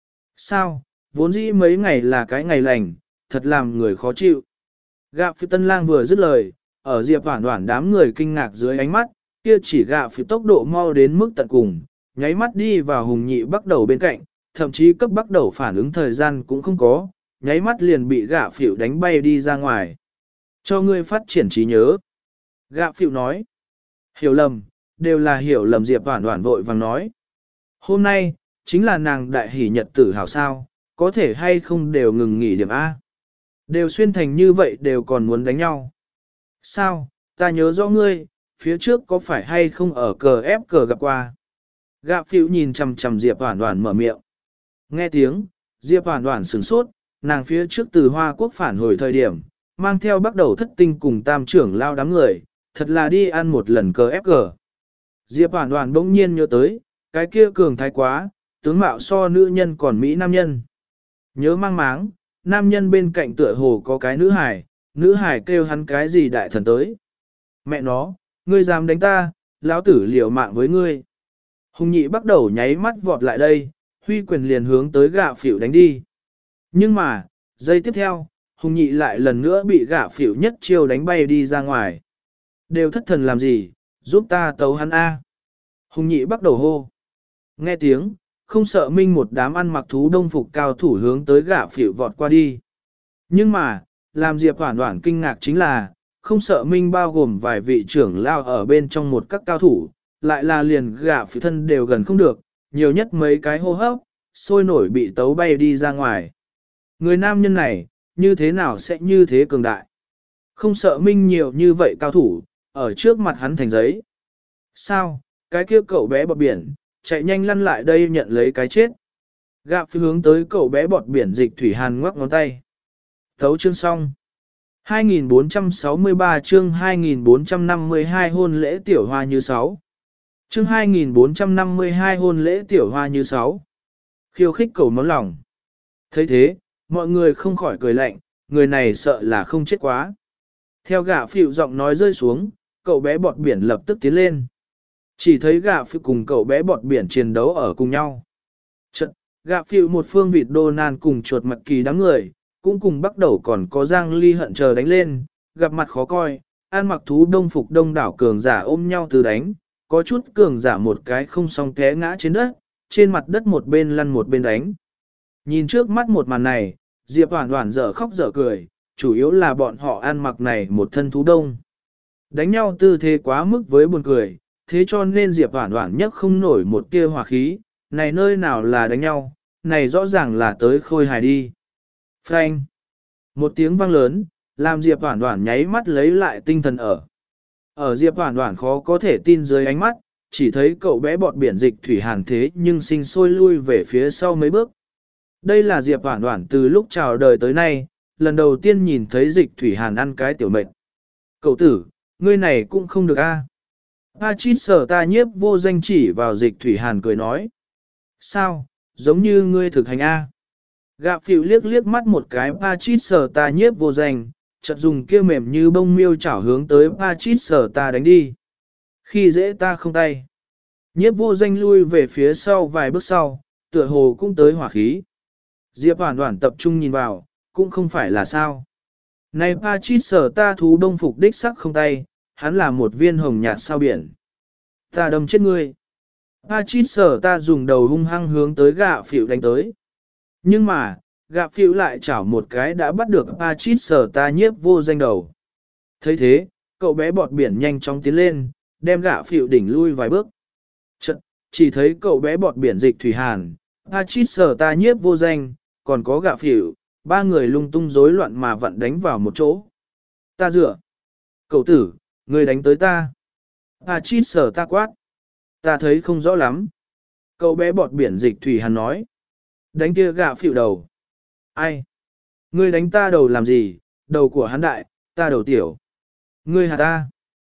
Sao, vốn dĩ mấy ngày là cái ngày lành, thật làm người khó chịu. Gạo Phi Tân Lang vừa dứt lời, ở Diệp Hoản Hoản đám người kinh ngạc dưới ánh mắt, kia chỉ Gạo Phi tốc độ mau đến mức tận cùng, nháy mắt đi vào Hùng Nhị bắt đầu bên cạnh, thậm chí cấp bắt đầu phản ứng thời gian cũng không có, nháy mắt liền bị Gạo Phi đánh bay đi ra ngoài. Cho ngươi phát triển trí nhớ. Gạo Phi nói. Hiểu lầm, đều là hiểu lầm. Diệp Hoản Hoản vội vàng nói. Hôm nay, chính là nàng đại hỷ nhật tử hảo sao, có thể hay không đều ngừng nghỉ điểm A. Đều xuyên thành như vậy đều còn muốn đánh nhau. Sao, ta nhớ rõ ngươi, phía trước có phải hay không ở cờ ép cờ gặp qua. Gạo Phiêu nhìn chằm chằm Diệp Hoản Hoản mở miệng. Nghe tiếng, Diệp Hoản Hoản sửng sốt, nàng phía trước từ Hoa Quốc phản hồi thời điểm, mang theo bắt đầu thất tinh cùng tam trưởng lao đám người, thật là đi ăn một lần cờ ép cờ. Diệp Hoản Hoản bỗng nhiên nhớ tới, cái kia cường thái quá, tướng mạo so nữ nhân còn Mỹ nam nhân. Nhớ mang máng, nam nhân bên cạnh tựa hồ có cái nữ hải, nữ hải kêu hắn cái gì đại thần tới. Mẹ nó, ngươi dám đánh ta, lão tử liều mạng với ngươi. Hùng nhị bắt đầu nháy mắt vọt lại đây, huy quyền liền hướng tới gạ phỉu đánh đi. Nhưng mà, giây tiếp theo, hùng nhị lại lần nữa bị gạ phỉu nhất chiêu đánh bay đi ra ngoài. Đều thất thần làm gì, giúp ta tấu hắn A. Hùng nhị bắt đầu hô. Nghe tiếng, không sợ minh một đám ăn mặc thú đông phục cao thủ hướng tới gạ phỉu vọt qua đi. Nhưng mà, làm Diệp Hoản Hoản kinh ngạc chính là, không sợ minh bao gồm vài vị trưởng lao ở bên trong một các cao thủ, lại là liền gạ phỉu thân đều gần không được, nhiều nhất mấy cái hô hấp, sôi nổi bị tấu bay đi ra ngoài. Người nam nhân này, như thế nào sẽ như thế cường đại? Không sợ minh nhiều như vậy cao thủ, ở trước mặt hắn thành giấy. Sao, cái kia cậu bé bọt biển, chạy nhanh lăn lại đây nhận lấy cái chết. Gạ phỉu hướng tới cậu bé bọt biển Dịch Thủy Hàn ngoắc ngón tay. Thấu chương xong. hai nghìn bốn trăm sáu mươi ba chương hai nghìn bốn trăm năm mươi hai hôn lễ tiểu hoa như sáu. Chương hai nghìn bốn trăm năm mươi hai hôn lễ tiểu hoa như sáu. Khiêu khích cầu món lòng. thấy thế, mọi người không khỏi cười lạnh, người này sợ là không chết quá. Theo gạ phỉu giọng nói rơi xuống, cậu bé bọt biển lập tức tiến lên. Chỉ thấy gạ phỉu cùng cậu bé bọt biển chiến đấu ở cùng nhau. Trận, gạ phỉu một phương vịt đô nan cùng chuột mặt kỳ đám người, cũng cùng bắt đầu còn có Giang Ly hận chờ đánh lên, gặp mặt khó coi, an mặc thú đông phục đông đảo cường giả ôm nhau từ đánh, có chút cường giả một cái không song té ngã trên đất, trên mặt đất một bên lăn một bên đánh. Nhìn trước mắt một màn này, Diệp Hoản Hoản dở khóc dở cười, chủ yếu là bọn họ ăn mặc này một thân thú đông. Đánh nhau tư thế quá mức với buồn cười, thế cho nên Diệp Hoản Hoản nhất không nổi một tia hỏa khí, này nơi nào là đánh nhau, này rõ ràng là tới khôi hài đi. Phanh! Một tiếng vang lớn, làm Diệp Hoản Hoản nháy mắt lấy lại tinh thần ở. Ở Diệp Hoản Hoản khó có thể tin dưới ánh mắt, chỉ thấy cậu bé bọt biển Dịch Thủy Hàn thế nhưng sinh sôi lui về phía sau mấy bước. Đây là Diệp Hoản Hoản từ lúc chào đời tới nay, lần đầu tiên nhìn thấy Dịch Thủy Hàn ăn cái tiểu mệnh. Cậu tử, ngươi này cũng không được a. A chít sở ta nhiếp vô danh chỉ vào Dịch Thủy Hàn cười nói. Sao, giống như ngươi thực hành a. Gạ phỉu liếc liếc mắt một cái A chít sở ta nhiếp vô danh, chợt dùng kia mềm như bông miêu chảo hướng tới A chít sở ta đánh đi. Khi dễ ta không tay. Nhiếp vô danh lui về phía sau vài bước sau, tựa hồ cũng tới hỏa khí. Diệp Hoản Hoản tập trung nhìn vào, cũng không phải là sao. Này A chít sở ta thú đông phục đích sắc không tay, hắn là một viên hồng nhạt sao biển. Ta đâm chết ngươi. A chít sở ta dùng đầu hung hăng hướng tới gạ phỉu đánh tới. Nhưng mà, gạ phỉu lại chảo một cái đã bắt được A chít sở ta nhiếp vô danh đầu. thấy thế, cậu bé bọt biển nhanh chóng tiến lên, đem gạ phỉu đỉnh lui vài bước. Chật, chỉ thấy cậu bé bọt biển Dịch Thủy Hàn, A chít sở ta nhiếp vô danh, còn có gạ phỉu, ba người lung tung rối loạn mà vặn đánh vào một chỗ. Ta dựa. Cậu tử, người đánh tới ta. A chít sở ta quát. Ta thấy không rõ lắm. Cậu bé bọt biển Dịch Thủy Hàn nói. Đánh kia gạ phỉu đầu. Ai? Ngươi đánh ta đầu làm gì? Đầu của hắn đại, ta đầu tiểu. Ngươi hả ta?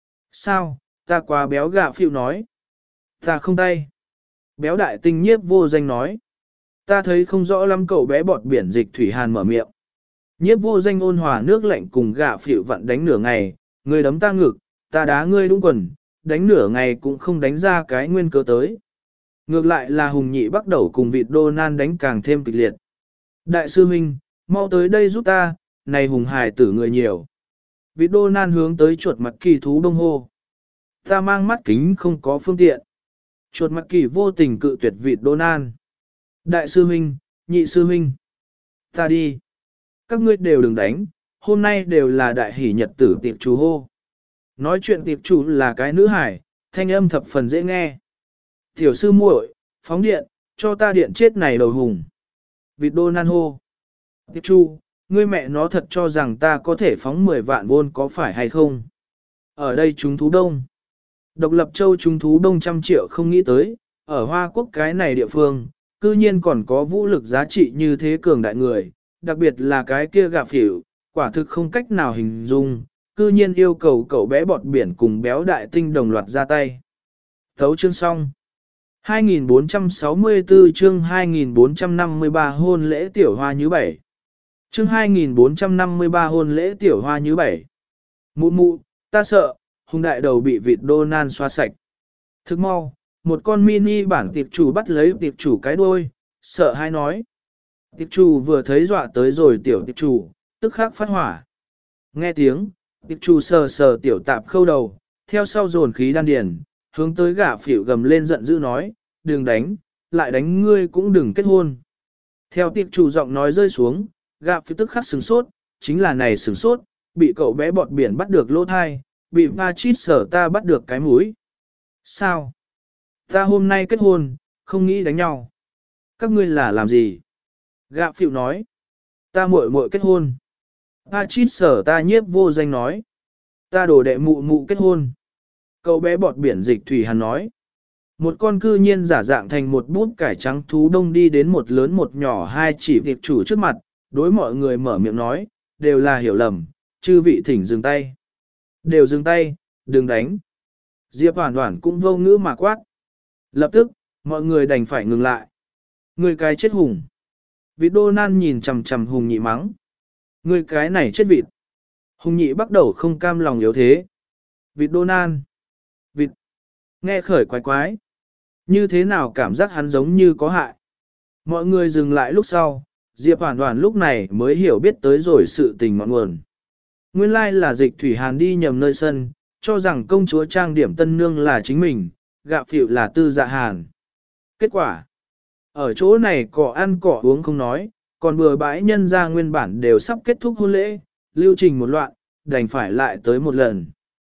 Sao? Ta quá béo gạ phỉu nói. Ta không tay. Béo đại tinh nhiếp vô danh nói. Ta thấy không rõ lắm cậu bé bọt biển Dịch Thủy Hàn mở miệng. Nhiếp vô danh ôn hòa nước lạnh cùng gạ phỉu vặn đánh nửa ngày, ngươi đấm ta ngực, ta đá ngươi đúng quần, đánh nửa ngày cũng không đánh ra cái nguyên cớ tới. Ngược lại là Hùng Nhị bắt đầu cùng vịt đô nan đánh càng thêm kịch liệt. Đại sư huynh, mau tới đây giúp ta, này Hùng Hải tử người nhiều. Vịt đô nan hướng tới chuột mặt kỳ thú đông hô. Ta mang mắt kính không có phương tiện. Chuột mặt kỳ vô tình cự tuyệt vịt đô nan. Đại sư huynh, nhị sư huynh. Ta đi. Các ngươi đều đừng đánh, hôm nay đều là đại hỷ nhật tử tiệp chủ hô. Nói chuyện tiệp chủ là cái nữ hải, thanh âm thập phần dễ nghe. Tiểu sư muội, phóng điện, cho ta điện chết này đầu hùng. Vịt đô nan hô. Tiệp chủ, ngươi mẹ nó thật cho rằng ta có thể phóng mười vạn vôn có phải hay không? Ở đây chúng thú đông. Độc lập châu chúng thú đông trăm triệu không nghĩ tới, ở Hoa Quốc cái này địa phương, cư nhiên còn có vũ lực giá trị như thế cường đại người, đặc biệt là cái kia gạ phỉu, quả thực không cách nào hình dung, cư nhiên yêu cầu cậu bé bọt biển cùng béo đại tinh đồng loạt ra tay. Thấu chương xong. hai nghìn bốn trăm sáu mươi tư chương hai nghìn bốn trăm năm mươi ba hôn lễ tiểu hoa như bảy. Chương hai nghìn bốn trăm năm mươi ba hôn lễ tiểu hoa như bảy. Mụ mụ, ta sợ, hùng đại đầu bị vịt đô nan xoa sạch. Thức mau, một con mini bản tiệp chủ bắt lấy tiệp chủ cái đuôi, sợ hãi nói. Tiệp chủ vừa thấy dọa tới rồi tiểu tiệp chủ, tức khắc phát hỏa. Nghe tiếng, tiệp chủ sờ sờ tiểu tạp khâu đầu, theo sau dồn khí đan điền, hướng tới gã phỉu gầm lên giận dữ nói, đừng đánh, lại đánh ngươi cũng đừng kết hôn. Theo tiệp chủ giọng nói rơi xuống, gã phỉu tức khắc sửng sốt, chính là này sửng sốt, bị cậu bé bọt biển bắt được lỗ thai, bị va chít sở ta bắt được cái mũi. Sao? Ta hôm nay kết hôn, không nghĩ đánh nhau. Các ngươi là làm gì? Gạ phịu nói. Ta muội muội kết hôn. Va chít sở ta nhiếp vô danh nói. Ta đổ đệ mụ mụ kết hôn. Cậu bé bọt biển dịch thủy hàn nói. Một con cư nhiên giả dạng thành một bút cải trắng thú đông đi đến một lớn một nhỏ hai chỉ tiệp chủ trước mặt, đối mọi người mở miệng nói, đều là hiểu lầm, chư vị thỉnh dừng tay. Đều dừng tay, đừng đánh. Diệp Hoàn Hoàn cũng vô ngữ mà quát. Lập tức, mọi người đành phải ngừng lại. Người cái chết hùng. Vịt đô nan nhìn chằm chằm hùng nhị mắng. Người cái này chết vịt. Hùng nhị bắt đầu không cam lòng yếu thế. Vịt đô nan. Vịt. Nghe khởi quái quái. Như thế nào cảm giác hắn giống như có hại. Mọi người dừng lại lúc sau. Diệp Hoàn Hoàn lúc này mới hiểu biết tới rồi sự tình ngọn nguồn. Nguyên lai là dịch thủy hàn đi nhầm nơi sân, cho rằng công chúa trang điểm tân nương là chính mình, gạ phịu là tư dạ hàn. Kết quả, ở chỗ này cỏ ăn cỏ uống không nói, còn bừa bãi nhân ra nguyên bản đều sắp kết thúc hôn lễ, lưu trình một loạn, đành phải lại tới một lần.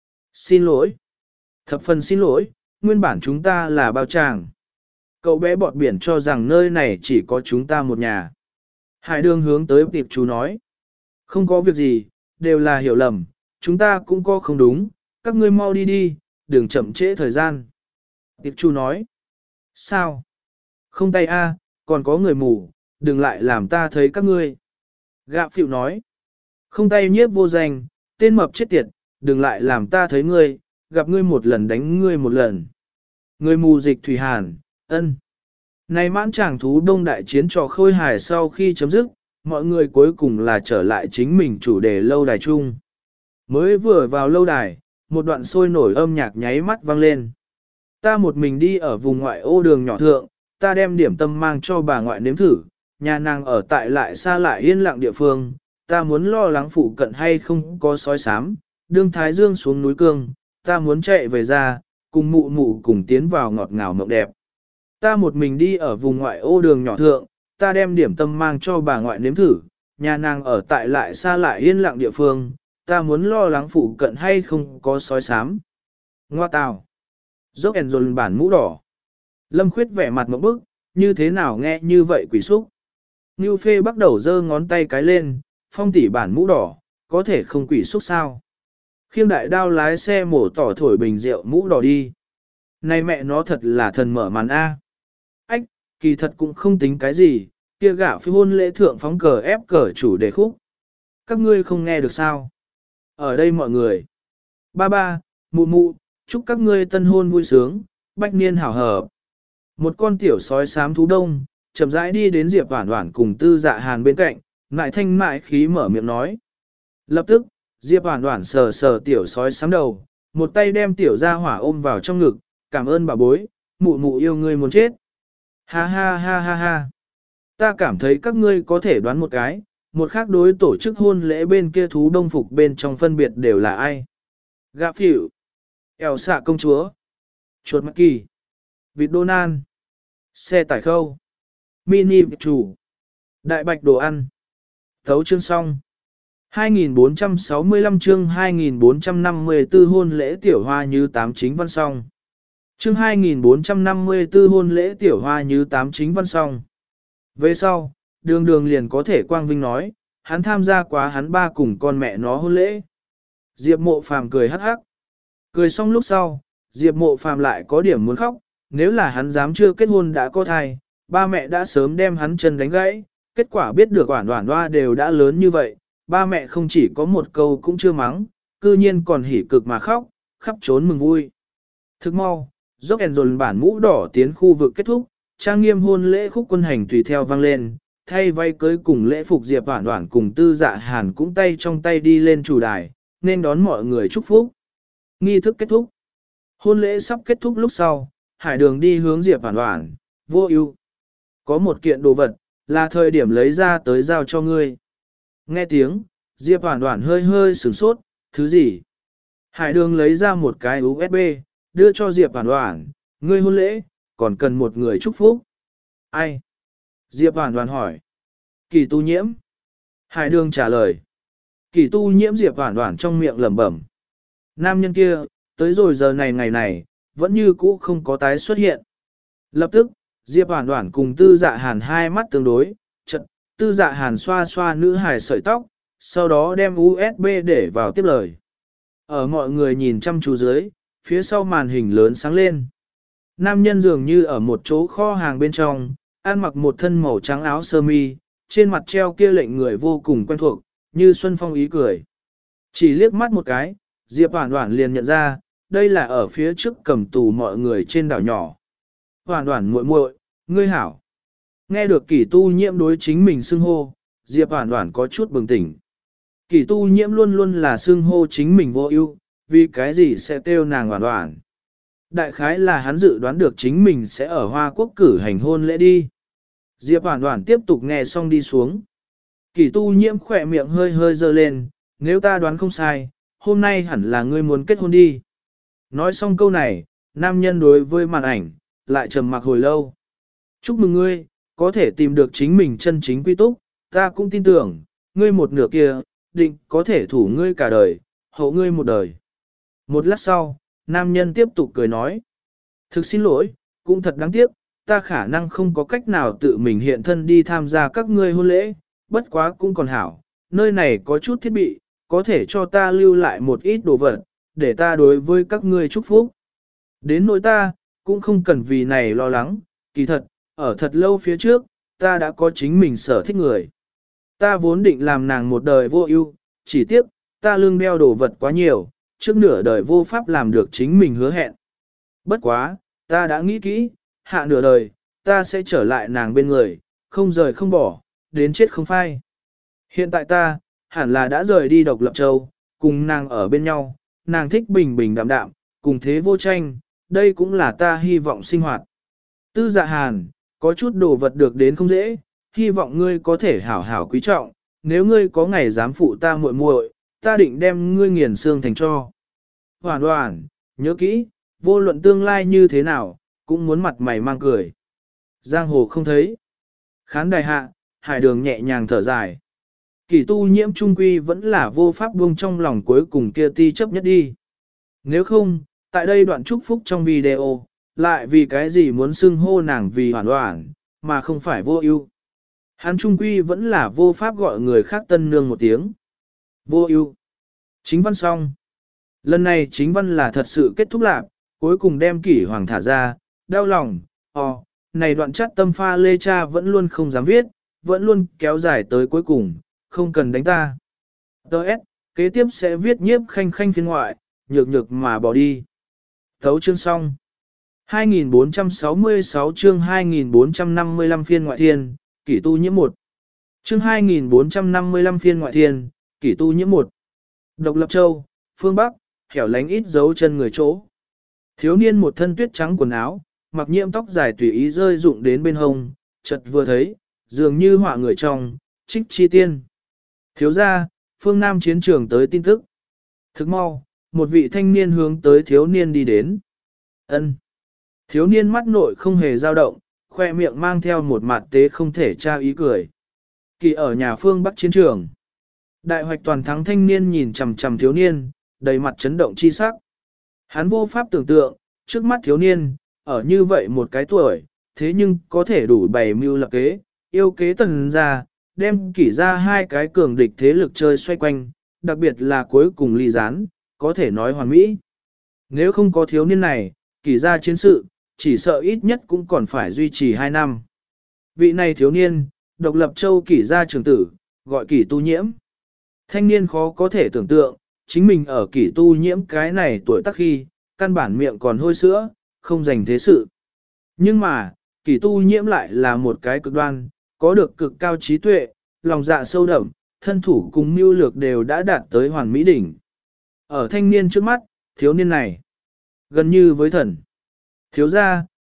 Xin lỗi. Thập phần xin lỗi, nguyên bản chúng ta là bao tràng. Cậu bé bọt biển cho rằng nơi này chỉ có chúng ta một nhà. Hải đường hướng tới tiệp chú nói. Không có việc gì, đều là hiểu lầm, chúng ta cũng có không đúng, các ngươi mau đi đi, đừng chậm trễ thời gian. Tiệp chú nói. Sao? Không tay a, còn có người mù, đừng lại làm ta thấy các ngươi. Gạ phịu nói. Không tay nhiếp vô danh, tên mập chết tiệt, đừng lại làm ta thấy ngươi, gặp ngươi một lần đánh ngươi một lần. Người mù dịch thủy hàn, ân. Này mãn chàng thú đông đại chiến trò khôi hài sau khi chấm dứt, mọi người cuối cùng là trở lại chính mình chủ đề lâu đài chung. Mới vừa vào lâu đài, một đoạn sôi nổi âm nhạc nháy mắt vang lên. Ta một mình đi ở vùng ngoại ô đường nhỏ thượng, ta đem điểm tâm mang cho bà ngoại nếm thử, nhà nàng ở tại lại xa lại yên lặng địa phương, ta muốn lo lắng phụ cận hay không có sói sám, đương thái dương xuống núi cương, ta muốn chạy về ra, cùng mụ mụ cùng tiến vào ngọt ngào mộng đẹp. Ta một mình đi ở vùng ngoại ô đường nhỏ thượng, ta đem điểm tâm mang cho bà ngoại nếm thử, nhà nàng ở tại lại xa lại yên lặng địa phương, ta muốn lo lắng phụ cận hay không có sói sám. Ngoa tào. Dốc ẻn dồn bản mũ đỏ. Lâm Khuyết vẻ mặt một bức, như thế nào nghe như vậy quỷ xúc. Ngưu Phê bắt đầu giơ ngón tay cái lên, phong tỉ bản mũ đỏ, có thể không quỷ xúc sao. Khiêng đại đao lái xe mổ tỏ thổi bình rượu mũ đỏ đi. Này mẹ nó thật là thần mở màn A. Ách, kỳ thật cũng không tính cái gì, kia gạo phi hôn lễ thượng phóng cờ ép cờ chủ đề khúc. Các ngươi không nghe được sao? Ở đây mọi người. Ba ba, mụ mụ, chúc các ngươi tân hôn vui sướng, bách niên hảo hợp. Một con tiểu sói xám thú đông, chậm rãi đi đến Diệp Hoản Hoản cùng Tư Dạ Hàn bên cạnh, mại thanh mại khí mở miệng nói. Lập tức, Diệp Hoản Hoản sờ sờ tiểu sói xám đầu, một tay đem tiểu gia hỏa ôm vào trong ngực, cảm ơn bà bối, mụ mụ yêu ngươi muốn chết. Ha ha ha ha ha. Ta cảm thấy các ngươi có thể đoán một cái, một khác đối tổ chức hôn lễ bên kia thú đông phục bên trong phân biệt đều là ai. Gạ phỉu, ẻo xạ công chúa, chuột mắc kỳ, vịt đô nan, xe tải khâu, mini vịt chủ, đại bạch đồ ăn. Thấu chương xong. hai nghìn bốn trăm sáu mươi lăm chương hai nghìn bốn trăm năm mươi tư hôn lễ tiểu hoa như tám chính văn xong. Chương hai nghìn bốn trăm năm mươi tư hôn lễ tiểu hoa như tám chính văn xong. Về sau, đường đường liền có thể quang vinh nói, hắn tham gia quá hắn ba cùng con mẹ nó hôn lễ. Diệp mộ phàm cười hắc hắc. Cười xong lúc sau, Diệp mộ phàm lại có điểm muốn khóc, nếu là hắn dám chưa kết hôn đã có thai, ba mẹ đã sớm đem hắn chân đánh gãy, kết quả biết được oản oản hoa đều đã lớn như vậy, ba mẹ không chỉ có một câu cũng chưa mắng, cư nhiên còn hỉ cực mà khóc, khắp trốn mừng vui. Thức mau, dốc ẻn dồn bản mũ đỏ tiến khu vực kết thúc, trang nghiêm hôn lễ khúc quân hành tùy theo vang lên, thay vay cưới cùng lễ phục Diệp Hoản Hoản cùng Tư Dạ Hàn cũng tay trong tay đi lên chủ đài, nên đón mọi người chúc phúc. Nghi thức kết thúc. Hôn lễ sắp kết thúc lúc sau, Hải đường đi hướng Diệp Hoản Hoản, vô ưu. Có một kiện đồ vật, là thời điểm lấy ra tới giao cho ngươi. Nghe tiếng, Diệp Hoản Hoản hơi hơi sửng sốt, thứ gì? Hải đường lấy ra một cái u ét bê, đưa cho Diệp Hoản Hoản, ngươi hôn lễ, còn cần một người chúc phúc. Ai? Diệp Hoản Hoản hỏi. Kỳ tu nhiễm. Hải đường trả lời. Kỳ tu nhiễm Diệp Hoản Hoản trong miệng lẩm bẩm. Nam nhân kia, tới rồi giờ này ngày này, vẫn như cũ không có tái xuất hiện. Lập tức, Diệp Hoản Hoản cùng Tư Dạ Hàn hai mắt tương đối, chợt Tư Dạ Hàn xoa xoa nữ hài sợi tóc, sau đó đem u ét bê để vào tiếp lời. Ở mọi người nhìn chăm chú dưới, phía sau màn hình lớn sáng lên. Nam nhân dường như ở một chỗ kho hàng bên trong, ăn mặc một thân màu trắng áo sơ mi, trên mặt treo kia lệnh người vô cùng quen thuộc, như Xuân Phong ý cười. Chỉ liếc mắt một cái, Diệp Hoản Hoản liền nhận ra, đây là ở phía trước cầm tù mọi người trên đảo nhỏ. Hoản Hoản muội muội, ngươi hảo. Nghe được Kỷ Tu Nhiễm đối chính mình xưng hô, Diệp Hoản Hoản có chút bừng tỉnh. Kỷ Tu Nhiễm luôn luôn là xưng hô chính mình vô ưu, vì cái gì sẽ kêu nàng Hoản Hoản. Đại khái là hắn dự đoán được chính mình sẽ ở Hoa Quốc cử hành hôn lễ đi. Diệp Hoản Hoản tiếp tục nghe xong đi xuống. Kỷ Tu Nhiễm khỏe miệng hơi hơi dơ lên, nếu ta đoán không sai, hôm nay hẳn là ngươi muốn kết hôn đi. Nói xong câu này, nam nhân đối với màn ảnh, lại trầm mặc hồi lâu. Chúc mừng ngươi, có thể tìm được chính mình chân chính quy túc, ta cũng tin tưởng, ngươi một nửa kia, định có thể thủ ngươi cả đời, hậu ngươi một đời. Một lát sau, nam nhân tiếp tục cười nói. Thực xin lỗi, cũng thật đáng tiếc, ta khả năng không có cách nào tự mình hiện thân đi tham gia các ngươi hôn lễ, bất quá cũng còn hảo, nơi này có chút thiết bị, có thể cho ta lưu lại một ít đồ vật, để ta đối với các ngươi chúc phúc. Đến nỗi ta, cũng không cần vì này lo lắng, kỳ thật, ở thật lâu phía trước, ta đã có chính mình sở thích người. Ta vốn định làm nàng một đời vô ưu, chỉ tiếc, ta lương đeo đồ vật quá nhiều, trước nửa đời vô pháp làm được chính mình hứa hẹn. Bất quá, ta đã nghĩ kỹ, hạ nửa đời, ta sẽ trở lại nàng bên người, không rời không bỏ, đến chết không phai. Hiện tại ta, hẳn là đã rời đi Độc Lập Châu, cùng nàng ở bên nhau, nàng thích bình bình đạm đạm, cùng thế vô tranh, đây cũng là ta hy vọng sinh hoạt. Tư Dạ Hàn, có chút đồ vật được đến không dễ, hy vọng ngươi có thể hảo hảo quý trọng, nếu ngươi có ngày dám phụ ta muội muội, ta định đem ngươi nghiền xương thành cho. Hoản Hoản, nhớ kỹ, vô luận tương lai như thế nào, cũng muốn mặt mày mang cười. Giang hồ không thấy. Khán đài hạ, Hải đường nhẹ nhàng thở dài. Kỷ Tu Nhiễm trung quy vẫn là vô pháp buông trong lòng cuối cùng kia ti chấp nhất đi. Nếu không, tại đây đoạn chúc phúc trong video, lại vì cái gì muốn xưng hô nàng vì Hoản Hoản, mà không phải vô ưu. Hắn trung quy vẫn là vô pháp gọi người khác tân nương một tiếng. Vô ưu. Chính văn xong. Lần này chính văn là thật sự kết thúc lạc, cuối cùng đem Kỷ Hoàng thả ra, đau lòng, ồ, này đoạn chắt tâm pha lê cha vẫn luôn không dám viết, vẫn luôn kéo dài tới cuối cùng, không cần đánh ta. Đợt, kế tiếp sẽ viết nhiếp khanh khanh phiên ngoại, nhược nhược mà bỏ đi. Thấu chương xong. hai nghìn bốn trăm sáu mươi sáu chương hai nghìn bốn trăm năm mươi lăm phiên ngoại thiên, Kỷ Tu Nhiễm một. Chương hai nghìn bốn trăm năm mươi lăm phiên ngoại thiên, Kỷ Tu Nhiễm một. Độc Lập Châu, phương Bắc, hẻo lánh ít dấu chân người chỗ. Thiếu niên một thân tuyết trắng quần áo, mặc nhiễm tóc dài tùy ý rơi rụng đến bên hông, chợt vừa thấy, dường như họa người trong, Trích Chi Tiên. Thiếu gia, phương Nam chiến trường tới tin tức. Thức mau, một vị thanh niên hướng tới thiếu niên đi đến. Ân. Thiếu niên mắt nội không hề dao động, khoe miệng mang theo một mặt tế không thể tra ý cười. Kỳ ở nhà phương Bắc chiến trường. Đại hoạch toàn thắng thanh niên nhìn chằm chằm thiếu niên, đầy mặt chấn động chi sắc. Hắn vô pháp tưởng tượng, trước mắt thiếu niên, ở như vậy một cái tuổi, thế nhưng có thể đủ bày mưu lập kế, yêu kế tần ra, đem Kỷ ra hai cái cường địch thế lực chơi xoay quanh, đặc biệt là cuối cùng ly gián, có thể nói hoàn mỹ. Nếu không có thiếu niên này, Kỷ ra chiến sự, chỉ sợ ít nhất cũng còn phải duy trì hai năm. Vị này thiếu niên, Độc Lập Châu Kỷ ra trưởng tử, gọi Kỷ Tu Nhiễm. Thanh niên khó có thể tưởng tượng, chính mình ở Kỷ Tu Nhiễm cái này tuổi tác khi, căn bản miệng còn hôi sữa, không dành thế sự. Nhưng mà, Kỷ Tu Nhiễm lại là một cái cực đoan, có được cực cao trí tuệ, lòng dạ sâu đậm, thân thủ cùng mưu lược đều đã đạt tới hoàn mỹ đỉnh. Ở thanh niên trước mắt, thiếu niên này, gần như với thần. Thiếu gia,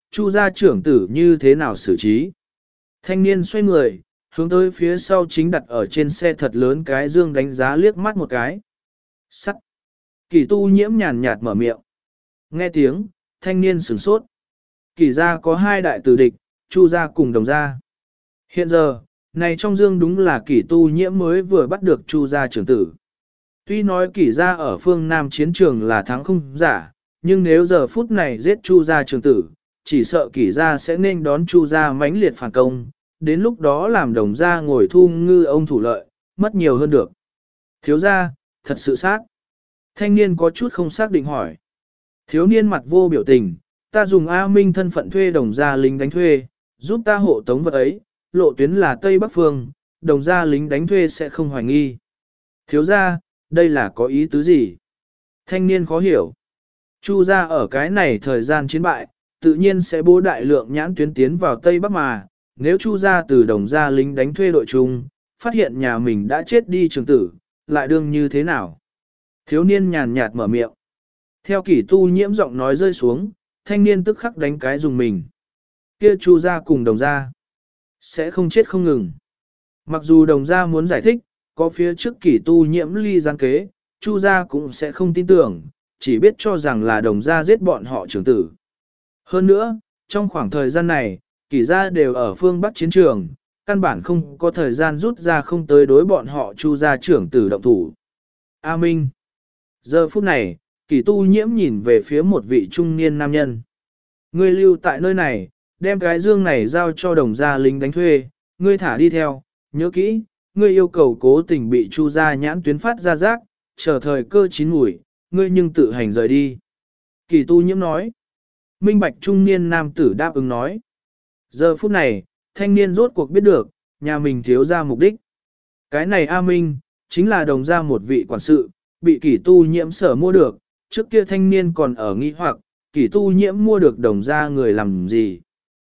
Chu gia trưởng tử như thế nào xử trí? Thanh niên xoay người, hướng tới phía sau chính đặt ở trên xe thật lớn cái dương đánh giá liếc mắt một cái. Sắt. Kỳ tu nhiễm nhàn nhạt mở miệng. Nghe tiếng, thanh niên sửng sốt. Kỳ gia có hai đại tử địch, Chu gia cùng Đồng gia. Hiện giờ, này trong dương đúng là Kỳ tu nhiễm mới vừa bắt được Chu gia trưởng tử. Tuy nói Kỳ gia ở phương Nam chiến trường là thắng không giả, nhưng nếu giờ phút này giết Chu gia trưởng tử, chỉ sợ Kỳ gia sẽ nên đón Chu gia mãnh liệt phản công, đến lúc đó làm Đồng gia ngồi thu ngư ông thủ lợi, mất nhiều hơn được. Thiếu gia, thật sự sát. Thanh niên có chút không xác định hỏi. Thiếu niên mặt vô biểu tình, ta dùng A Minh thân phận thuê Đồng gia lính đánh thuê, giúp ta hộ tống vật ấy, lộ tuyến là Tây Bắc Phương, Đồng gia lính đánh thuê sẽ không hoài nghi. Thiếu gia, đây là có ý tứ gì? Thanh niên khó hiểu. Chu gia ở cái này thời gian chiến bại, tự nhiên sẽ bố đại lượng nhãn tuyến tiến vào Tây Bắc mà, nếu Chu gia từ Đồng gia lính đánh thuê đội chung, phát hiện nhà mình đã chết đi trường tử, lại đương như thế nào? Thiếu niên nhàn nhạt mở miệng. Theo Kỷ tu nhiễm giọng nói rơi xuống, thanh niên tức khắc đánh cái dùng mình. Kia Chu gia cùng Đồng gia sẽ không chết không ngừng. Mặc dù Đồng gia muốn giải thích, có phía trước Kỷ tu nhiễm ly gián kế, Chu gia cũng sẽ không tin tưởng, chỉ biết cho rằng là Đồng gia giết bọn họ trưởng tử. Hơn nữa, trong khoảng thời gian này, Kỷ gia đều ở phương Bắc chiến trường, căn bản không có thời gian rút ra không tới đối bọn họ Chu gia trưởng tử động thủ. A Minh. Giờ phút này, Kỷ tu nhiễm nhìn về phía một vị trung niên nam nhân. Ngươi lưu tại nơi này, đem cái dương này giao cho Đồng gia lính đánh thuê, ngươi thả đi theo, nhớ kỹ, ngươi yêu cầu cố tình bị Chu gia nhãn tuyến phát ra rác, chờ thời cơ chín mùi, ngươi nhưng tự hành rời đi. Kỷ tu nhiễm nói. Minh bạch trung niên nam tử đáp ứng nói. Giờ phút này, thanh niên rốt cuộc biết được, nhà mình thiếu ra mục đích. Cái này A Minh, chính là Đồng gia một vị quản sự, bị Kỷ tu nhiễm sở mua được, trước kia thanh niên còn ở nghi hoặc, Kỷ tu nhiễm mua được Đồng gia người làm gì.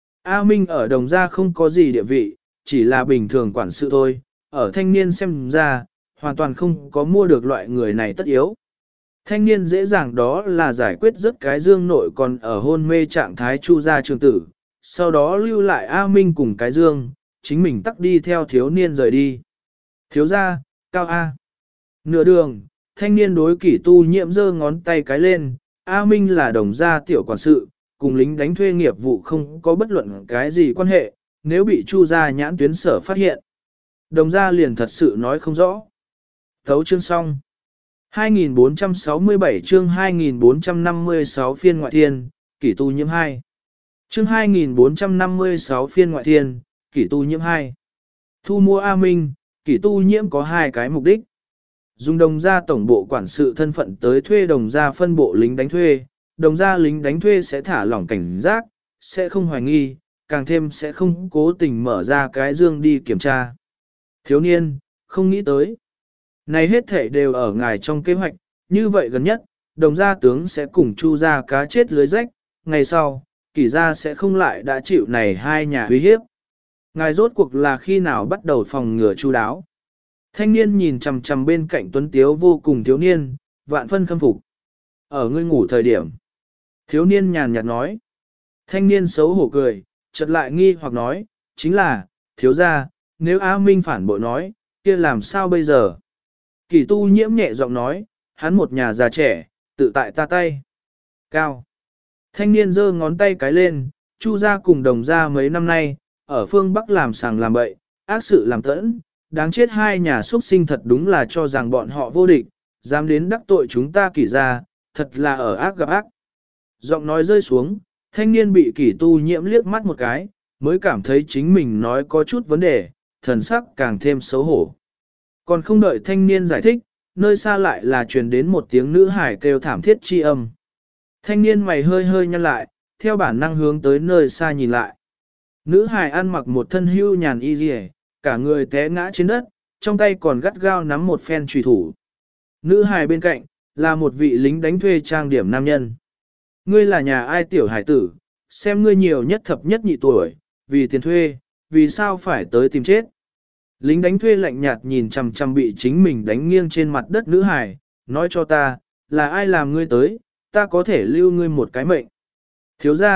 A Minh ở Đồng gia không có gì địa vị, chỉ là bình thường quản sự thôi, ở thanh niên xem ra, hoàn toàn không có mua được loại người này tất yếu. Thanh niên dễ dàng đó là giải quyết rất cái dương nội còn ở hôn mê trạng thái Chu gia trường tử, sau đó lưu lại A Minh cùng cái dương, chính mình tắt đi theo thiếu niên rời đi. Thiếu gia, cao A. Nửa đường, thanh niên đối Kỷ tu nhiễm giơ ngón tay cái lên, A Minh là Đồng gia tiểu quản sự, cùng lính đánh thuê nghiệp vụ không có bất luận cái gì quan hệ, nếu bị Chu gia nhãn tuyến sở phát hiện. Đồng gia liền thật sự nói không rõ. Thấu chương xong. hai nghìn bốn trăm sáu mươi bảy chương hai nghìn bốn trăm năm mươi sáu phiên ngoại thiên, Kỷ tu nhiễm hai. Chương hai nghìn bốn trăm năm mươi sáu phiên ngoại thiên, Kỷ tu nhiễm hai. Thu mua A Minh, Kỷ tu nhiễm có hai cái mục đích. Dùng Đồng gia tổng bộ quản sự thân phận tới thuê Đồng gia phân bộ lính đánh thuê, Đồng gia lính đánh thuê sẽ thả lỏng cảnh giác, sẽ không hoài nghi, càng thêm sẽ không cố tình mở ra cái dương đi kiểm tra. Thiếu niên, không nghĩ tới. Này hết thể đều ở ngài trong kế hoạch, như vậy gần nhất, Đồng gia tướng sẽ cùng Chu gia cá chết lưới rách, ngày sau, Kỷ gia sẽ không lại đã chịu này hai nhà uy hiếp. Ngài rốt cuộc là khi nào bắt đầu phòng ngừa chu đáo. Thanh niên nhìn chằm chằm bên cạnh tuấn tiếu vô cùng thiếu niên, vạn phân khâm phục. Ở ngươi ngủ thời điểm. Thiếu niên nhàn nhạt nói. Thanh niên xấu hổ cười, chợt lại nghi hoặc nói, chính là, thiếu gia, nếu A Minh phản bội nói, kia làm sao bây giờ? Kỷ tu nhiễm nhẹ giọng nói, hắn một nhà già trẻ, tự tại ta tay. Cao. Thanh niên giơ ngón tay cái lên, Chu gia cùng Đồng gia mấy năm nay, ở phương Bắc làm sàng làm bậy, ác sự làm tẫn, đáng chết hai nhà xuất sinh thật đúng là cho rằng bọn họ vô địch, dám đến đắc tội chúng ta Kỷ gia, thật là ở ác gặp ác. Giọng nói rơi xuống, thanh niên bị Kỷ tu nhiễm liếc mắt một cái, mới cảm thấy chính mình nói có chút vấn đề, thần sắc càng thêm xấu hổ. Còn không đợi thanh niên giải thích, nơi xa lại là truyền đến một tiếng nữ hải kêu thảm thiết chi âm. Thanh niên mày hơi hơi nhăn lại, theo bản năng hướng tới nơi xa nhìn lại. Nữ hải ăn mặc một thân hưu nhàn y dì cả người té ngã trên đất, trong tay còn gắt gao nắm một phen trùy thủ. Nữ hải bên cạnh, là một vị lính đánh thuê trang điểm nam nhân. Ngươi là nhà ai tiểu hải tử, xem ngươi nhiều nhất thập nhất nhị tuổi, vì tiền thuê, vì sao phải tới tìm chết. Lính đánh thuê lạnh nhạt nhìn chằm chằm bị chính mình đánh nghiêng trên mặt đất nữ hải, nói cho ta, là ai làm ngươi tới, ta có thể lưu ngươi một cái mệnh. Thiếu gia,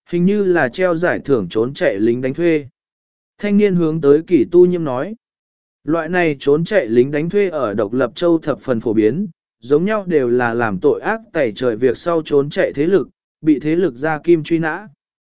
Hình như là treo giải thưởng trốn chạy lính đánh thuê. Thanh niên hướng tới Kỷ Tu Nhiễm nói. Loại này trốn chạy lính đánh thuê ở độc lập châu thập phần phổ biến, giống nhau đều là làm tội ác tẩy trời việc sau trốn chạy thế lực, bị thế lực ra kim truy nã.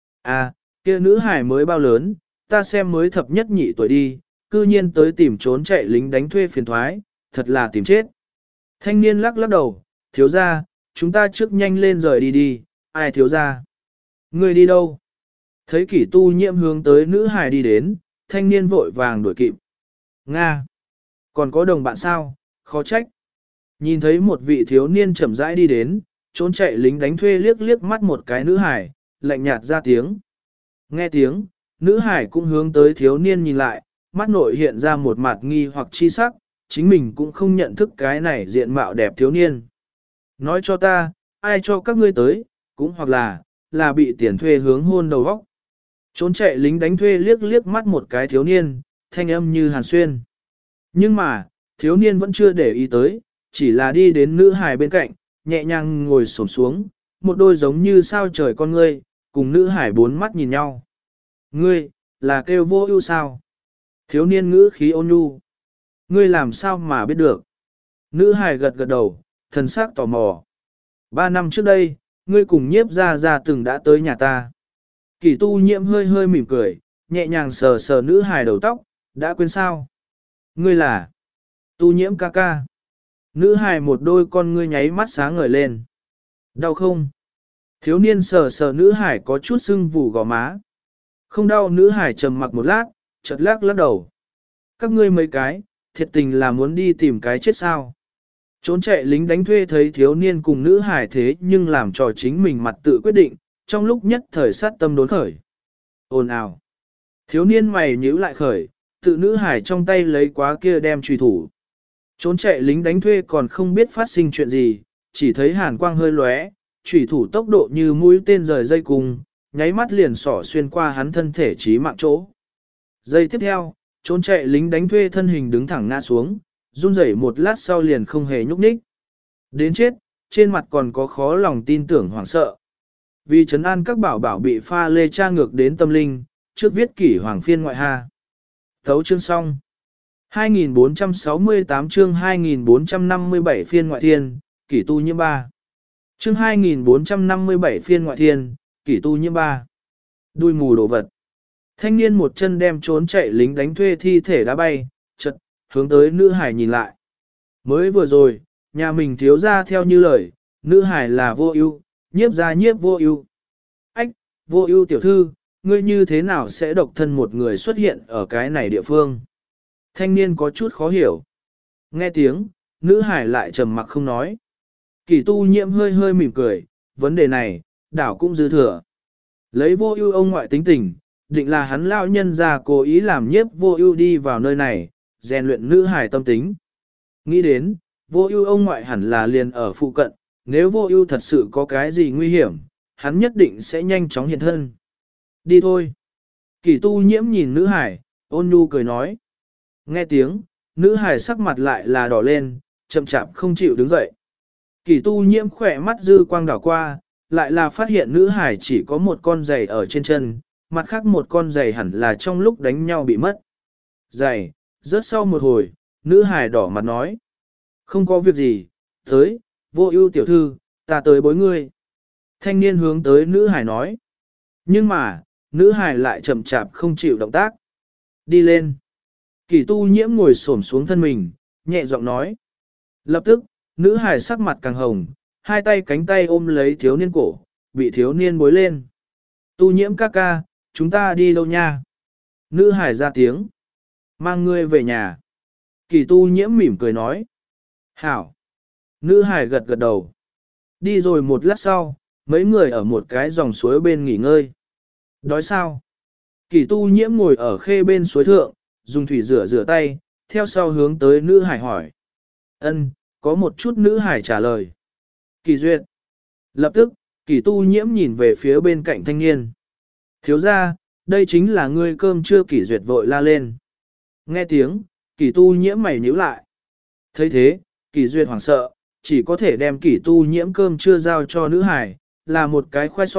À, kia nữ hải mới bao lớn, ta xem mới thập nhất nhị tuổi đi, cư nhiên tới tìm trốn chạy lính đánh thuê phiền thoái, thật là tìm chết. Thanh niên lắc lắc đầu, thiếu ra, chúng ta trước nhanh lên rời đi đi, ai thiếu ra? Người đi đâu? Thấy Kỷ Tu Nhiễm hướng tới nữ hải đi đến, thanh niên vội vàng đuổi kịp. Nga! Còn có đồng bạn sao? Khó trách. Nhìn thấy một vị thiếu niên chậm rãi đi đến, trốn chạy lính đánh thuê liếc liếc mắt một cái nữ hải, lạnh nhạt ra tiếng. Nghe tiếng, nữ hải cũng hướng tới thiếu niên nhìn lại, mắt nội hiện ra một mặt nghi hoặc chi sắc, chính mình cũng không nhận thức cái này diện mạo đẹp thiếu niên. Nói cho ta, ai cho các ngươi tới, cũng hoặc là, là bị tiền thuê hướng hôn đầu vóc. Trốn chạy lính đánh thuê liếc liếc mắt một cái thiếu niên, thanh âm như hàn xuyên. Nhưng mà, thiếu niên vẫn chưa để ý tới, chỉ là đi đến nữ hài bên cạnh, nhẹ nhàng ngồi xổm xuống, một đôi giống như sao trời con ngươi, cùng nữ hải bốn mắt nhìn nhau. Ngươi, là kêu vô ưu sao? Thiếu niên ngữ khí ôn nhu. Ngươi làm sao mà biết được? Nữ hải gật gật đầu, thần sắc tò mò. Ba năm trước đây, ngươi cùng nhiếp ra ra từng đã tới nhà ta. Kỷ Tu Nhiễm hơi hơi mỉm cười, nhẹ nhàng sờ sờ nữ hải đầu tóc, đã quên sao? Ngươi là Tu Nhiễm ca ca. Nữ hải một đôi con ngươi nháy mắt sáng ngời lên. Đau không? Thiếu niên sờ sờ nữ hải có chút sưng vù gò má. Không đau, nữ hải trầm mặc một lát, chợt lắc lắc đầu. Các ngươi mấy cái, thiệt tình là muốn đi tìm cái chết sao? Trốn chạy lính đánh thuê thấy thiếu niên cùng nữ hải thế nhưng làm cho chính mình mặt tự quyết định, trong lúc nhất thời sát tâm đốn khởi. Ồn ào. Thiếu niên mày nhíu lại khởi, tự nữ hải trong tay lấy quá kia đem truy thủ. Trốn chạy lính đánh thuê còn không biết phát sinh chuyện gì, chỉ thấy hàn quang hơi lóe, chủy thủ tốc độ như mũi tên rời dây cùng, nháy mắt liền xỏ xuyên qua hắn thân thể chí mạng chỗ. Giây tiếp theo, trốn chạy lính đánh thuê thân hình đứng thẳng ngã xuống, run rẩy một lát sau liền không hề nhúc nhích. Đến chết, trên mặt còn có khó lòng tin tưởng hoảng sợ. Vì trấn an các bảo bảo bị pha lê tra ngược đến tâm linh, trước viết kỷ hoàng phiên ngoại ha. Thấu chương xong. hai nghìn bốn trăm sáu mươi tám chương hai nghìn bốn trăm năm mươi bảy phiên ngoại thiên, kỷ tu nhiễm ba. Chương hai nghìn bốn trăm năm mươi bảy phiên ngoại thiên, kỷ tu nhiễm ba. Đuôi mù đồ vật. Thanh niên một chân đem trốn chạy lính đánh thuê thi thể đá bay, chật, hướng tới nữ hải nhìn lại. Mới vừa rồi, nhà mình thiếu ra theo như lời, nữ hải là vô ưu, nhiếp ra nhiếp vô ưu. Ách, vô ưu tiểu thư, ngươi như thế nào sẽ độc thân một người xuất hiện ở cái này địa phương? Thanh niên có chút khó hiểu. Nghe tiếng, nữ hải lại trầm mặc không nói. Kỷ tu nhiễm hơi hơi mỉm cười, vấn đề này, đảo cũng dư thừa. Lấy vô ưu ông ngoại tính tình, định là hắn lão nhân ra cố ý làm nhiếp vô ưu đi vào nơi này, rèn luyện nữ hải tâm tính. Nghĩ đến, vô ưu ông ngoại hẳn là liền ở phụ cận, nếu vô ưu thật sự có cái gì nguy hiểm, hắn nhất định sẽ nhanh chóng hiện thân. Đi thôi. Kỷ tu nhiễm nhìn nữ hải, ôn nhu cười nói. Nghe tiếng, nữ hải sắc mặt lại là đỏ lên, chậm chạp không chịu đứng dậy. Kỷ tu nhiễm khỏe mắt dư quang đảo qua, lại là phát hiện nữ hải chỉ có một con giày ở trên chân, mặt khác một con giày hẳn là trong lúc đánh nhau bị mất. Giày, rớt sau một hồi, nữ hải đỏ mặt nói. Không có việc gì, tới, vô ưu tiểu thư, ta tới bối ngươi. Thanh niên hướng tới nữ hải nói. Nhưng mà, nữ hải lại chậm chạp không chịu động tác. Đi lên. Kỷ tu nhiễm ngồi xổm xuống thân mình, nhẹ giọng nói. Lập tức, nữ hải sắc mặt càng hồng, hai tay cánh tay ôm lấy thiếu niên cổ, bị thiếu niên bối lên. Tu nhiễm ca ca, chúng ta đi đâu nha? Nữ hải ra tiếng. Mang ngươi về nhà. Kỷ tu nhiễm mỉm cười nói. Hảo. Nữ hải gật gật đầu. Đi rồi một lát sau, mấy người ở một cái dòng suối bên nghỉ ngơi. Đói sao? Kỷ tu nhiễm ngồi ở khê bên suối thượng, dùng thủy rửa rửa tay, theo sau hướng tới nữ hải hỏi. Ân, có một chút nữ hải trả lời. Kỳ duyệt. Lập tức, Kỷ tu nhiễm nhìn về phía bên cạnh thanh niên. Thiếu ra, đây chính là ngươi cơm trưa. Kỷ duyệt vội la lên. Nghe tiếng, Kỷ tu nhiễm mày nhíu lại. thấy thế, Kỷ duyệt hoảng sợ, chỉ có thể đem Kỷ tu nhiễm cơm trưa giao cho nữ hải, là một cái khoai sọ,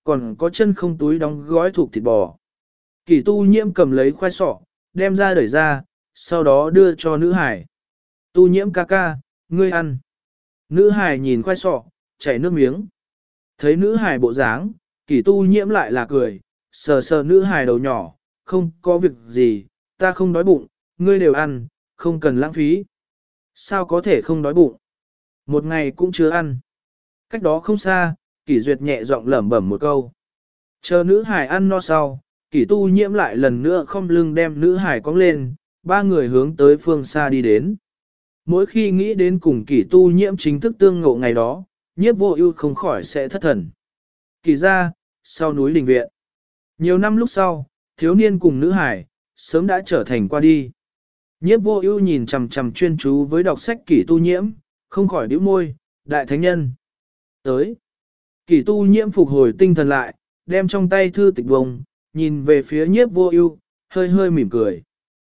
còn có chân không túi đóng gói thuộc thịt bò. Kỷ tu nhiễm cầm lấy khoai sọ, đem ra đẩy ra, sau đó đưa cho nữ hải. Tu nhiễm ca ca, ngươi ăn. Nữ hải nhìn khoai sọ, chảy nước miếng. Thấy nữ hải bộ dáng, kỷ tu nhiễm lại là cười, sờ sờ nữ hải đầu nhỏ, không có việc gì, ta không đói bụng, ngươi đều ăn, không cần lãng phí. Sao có thể không đói bụng? Một ngày cũng chưa ăn. Cách đó không xa, kỷ duyệt nhẹ giọng lẩm bẩm một câu. Chờ nữ hải ăn no sau, kỷ tu nhiễm lại lần nữa không lưng đem nữ hải cong lên, ba người hướng tới phương xa đi đến. Mỗi khi nghĩ đến cùng kỷ tu nhiễm chính thức tương ngộ ngày đó, nhiếp vô ưu không khỏi sẽ thất thần. Kỷ ra, sau núi đình viện. Nhiều năm lúc sau, thiếu niên cùng nữ hải, sớm đã trở thành qua đi. Nhiếp vô ưu nhìn chằm chằm chuyên chú với đọc sách kỷ tu nhiễm, không khỏi bĩu môi, đại thánh nhân. Tới. Kỷ tu nhiễm phục hồi tinh thần lại, đem trong tay thư tịch bông, nhìn về phía nhiếp vô ưu, hơi hơi mỉm cười.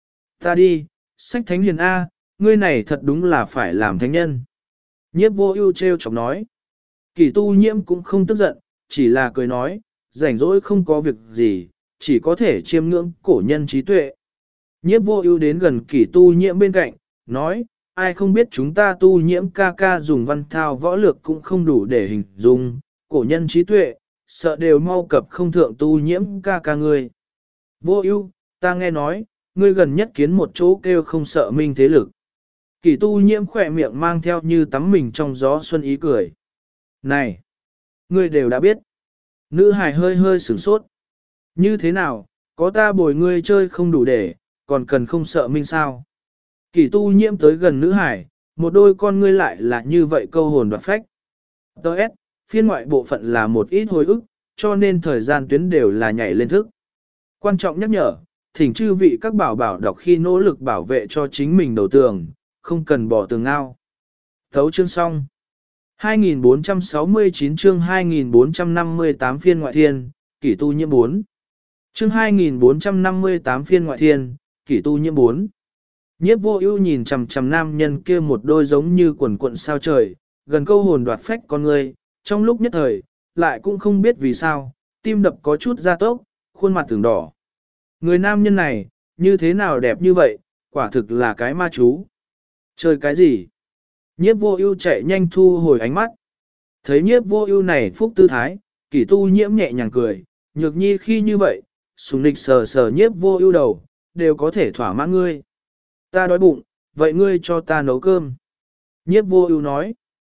Ta đi, sách thánh hiền A, ngươi này thật đúng là phải làm thánh nhân. Nhiếp vô ưu treo chọc nói. Kỷ tu nhiễm cũng không tức giận, chỉ là cười nói, rảnh rỗi không có việc gì, chỉ có thể chiêm ngưỡng cổ nhân trí tuệ. Nhiếp vô ưu đến gần kỷ tu nhiễm bên cạnh, nói, ai không biết chúng ta tu nhiễm ca ca dùng văn thao võ lược cũng không đủ để hình dung, cổ nhân trí tuệ, sợ đều mau cập không thượng tu nhiễm ca ca ngươi. Vô ưu, ta nghe nói, ngươi gần nhất kiến một chỗ kêu không sợ minh thế lực. Kỷ tu nhiễm khỏe miệng mang theo như tắm mình trong gió xuân ý cười. Này, ngươi đều đã biết. Nữ hài hơi hơi sửng sốt. Như thế nào, có ta bồi ngươi chơi không đủ để, còn cần không sợ minh sao. Kỷ tu nhiễm tới gần nữ hải, một đôi con ngươi lại là như vậy câu hồn đoạt phách. Đợt, phiên ngoại bộ phận là một ít hồi ức, cho nên thời gian tuyến đều là nhảy lên thức. Quan trọng nhắc nhở, thỉnh chư vị các bảo bảo đọc khi nỗ lực bảo vệ cho chính mình đầu tường, không cần bỏ tường ngao. Thấu chương xong. hai nghìn bốn trăm sáu mươi chín chương hai nghìn bốn trăm năm mươi tám phiên ngoại thiên, kỷ tu nhiễm bốn. Chương hai nghìn bốn trăm năm mươi tám phiên ngoại thiên, kỷ tu nhiễm bốn. Nhiếp vô ưu nhìn chằm chằm nam nhân kia một đôi giống như quần quận sao trời, gần câu hồn đoạt phách con người, trong lúc nhất thời, lại cũng không biết vì sao, tim đập có chút gia tốc, khuôn mặt tưởng đỏ. Người nam nhân này, như thế nào đẹp như vậy, quả thực là cái ma chú. Chơi cái gì? Nhiếp vô ưu chạy nhanh thu hồi ánh mắt. Thấy nhiếp vô ưu này phúc tư thái, kỷ tu nhiễm nhẹ nhàng cười, nhược nhi khi như vậy, sùng nịch sờ sờ nhiếp vô ưu đầu, đều có thể thỏa mãn ngươi. Ta đói bụng, vậy ngươi cho ta nấu cơm. Nhiếp vô ưu nói.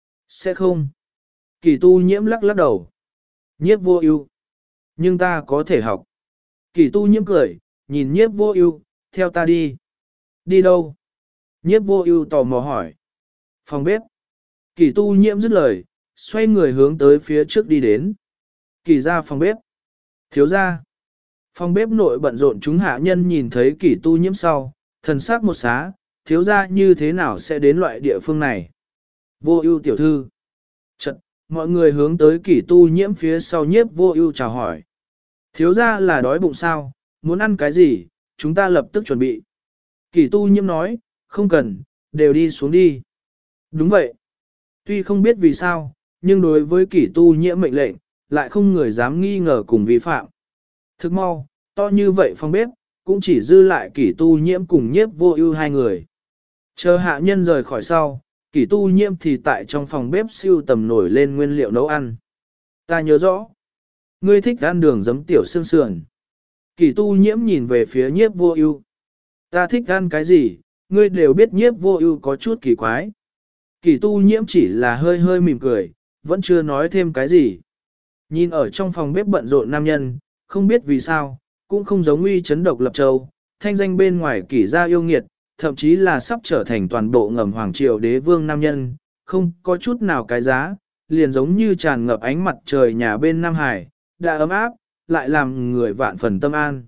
Sẽ không. Kỷ tu nhiễm lắc lắc đầu. Nhiếp vô ưu. Nhưng ta có thể học. Kỷ tu nhiễm cười, nhìn nhiếp vô ưu, theo ta đi. Đi đâu? Nhiếp vô ưu tò mò hỏi. Phòng bếp. Kỷ tu nhiễm dứt lời, xoay người hướng tới phía trước đi đến. Kỷ ra phòng bếp. Thiếu ra. Phòng bếp nội bận rộn chúng hạ nhân nhìn thấy kỷ tu nhiễm sau, thần sắc một xá, thiếu ra như thế nào sẽ đến loại địa phương này. Vô ưu tiểu thư. Chật, mọi người hướng tới kỷ tu nhiễm phía sau nhiếp vô ưu chào hỏi. Thiếu ra là đói bụng sao, muốn ăn cái gì, chúng ta lập tức chuẩn bị. Kỷ tu nhiễm nói, không cần, đều đi xuống đi. Đúng vậy. Tuy không biết vì sao, nhưng đối với kỷ tu nhiễm mệnh lệnh, lại không người dám nghi ngờ cùng vi phạm. Thức mau, to như vậy phòng bếp, cũng chỉ dư lại kỷ tu nhiễm cùng nhiếp vô ưu hai người. Chờ hạ nhân rời khỏi sau, kỷ tu nhiễm thì tại trong phòng bếp siêu tầm nổi lên nguyên liệu nấu ăn. Ta nhớ rõ. Ngươi thích ăn đường giấm tiểu xương sườn. Kỷ tu nhiễm nhìn về phía nhiếp vô ưu. Ta thích ăn cái gì, ngươi đều biết nhiếp vô ưu có chút kỳ quái. Kỷ tu nhiễm chỉ là hơi hơi mỉm cười, vẫn chưa nói thêm cái gì. Nhìn ở trong phòng bếp bận rộn nam nhân, không biết vì sao, cũng không giống uy chấn độc lập châu, thanh danh bên ngoài kỷ gia yêu nghiệt, thậm chí là sắp trở thành toàn bộ ngầm hoàng triều đế vương nam nhân, không có chút nào cái giá, liền giống như tràn ngập ánh mặt trời nhà bên Nam Hải, đã ấm áp, lại làm người vạn phần tâm an.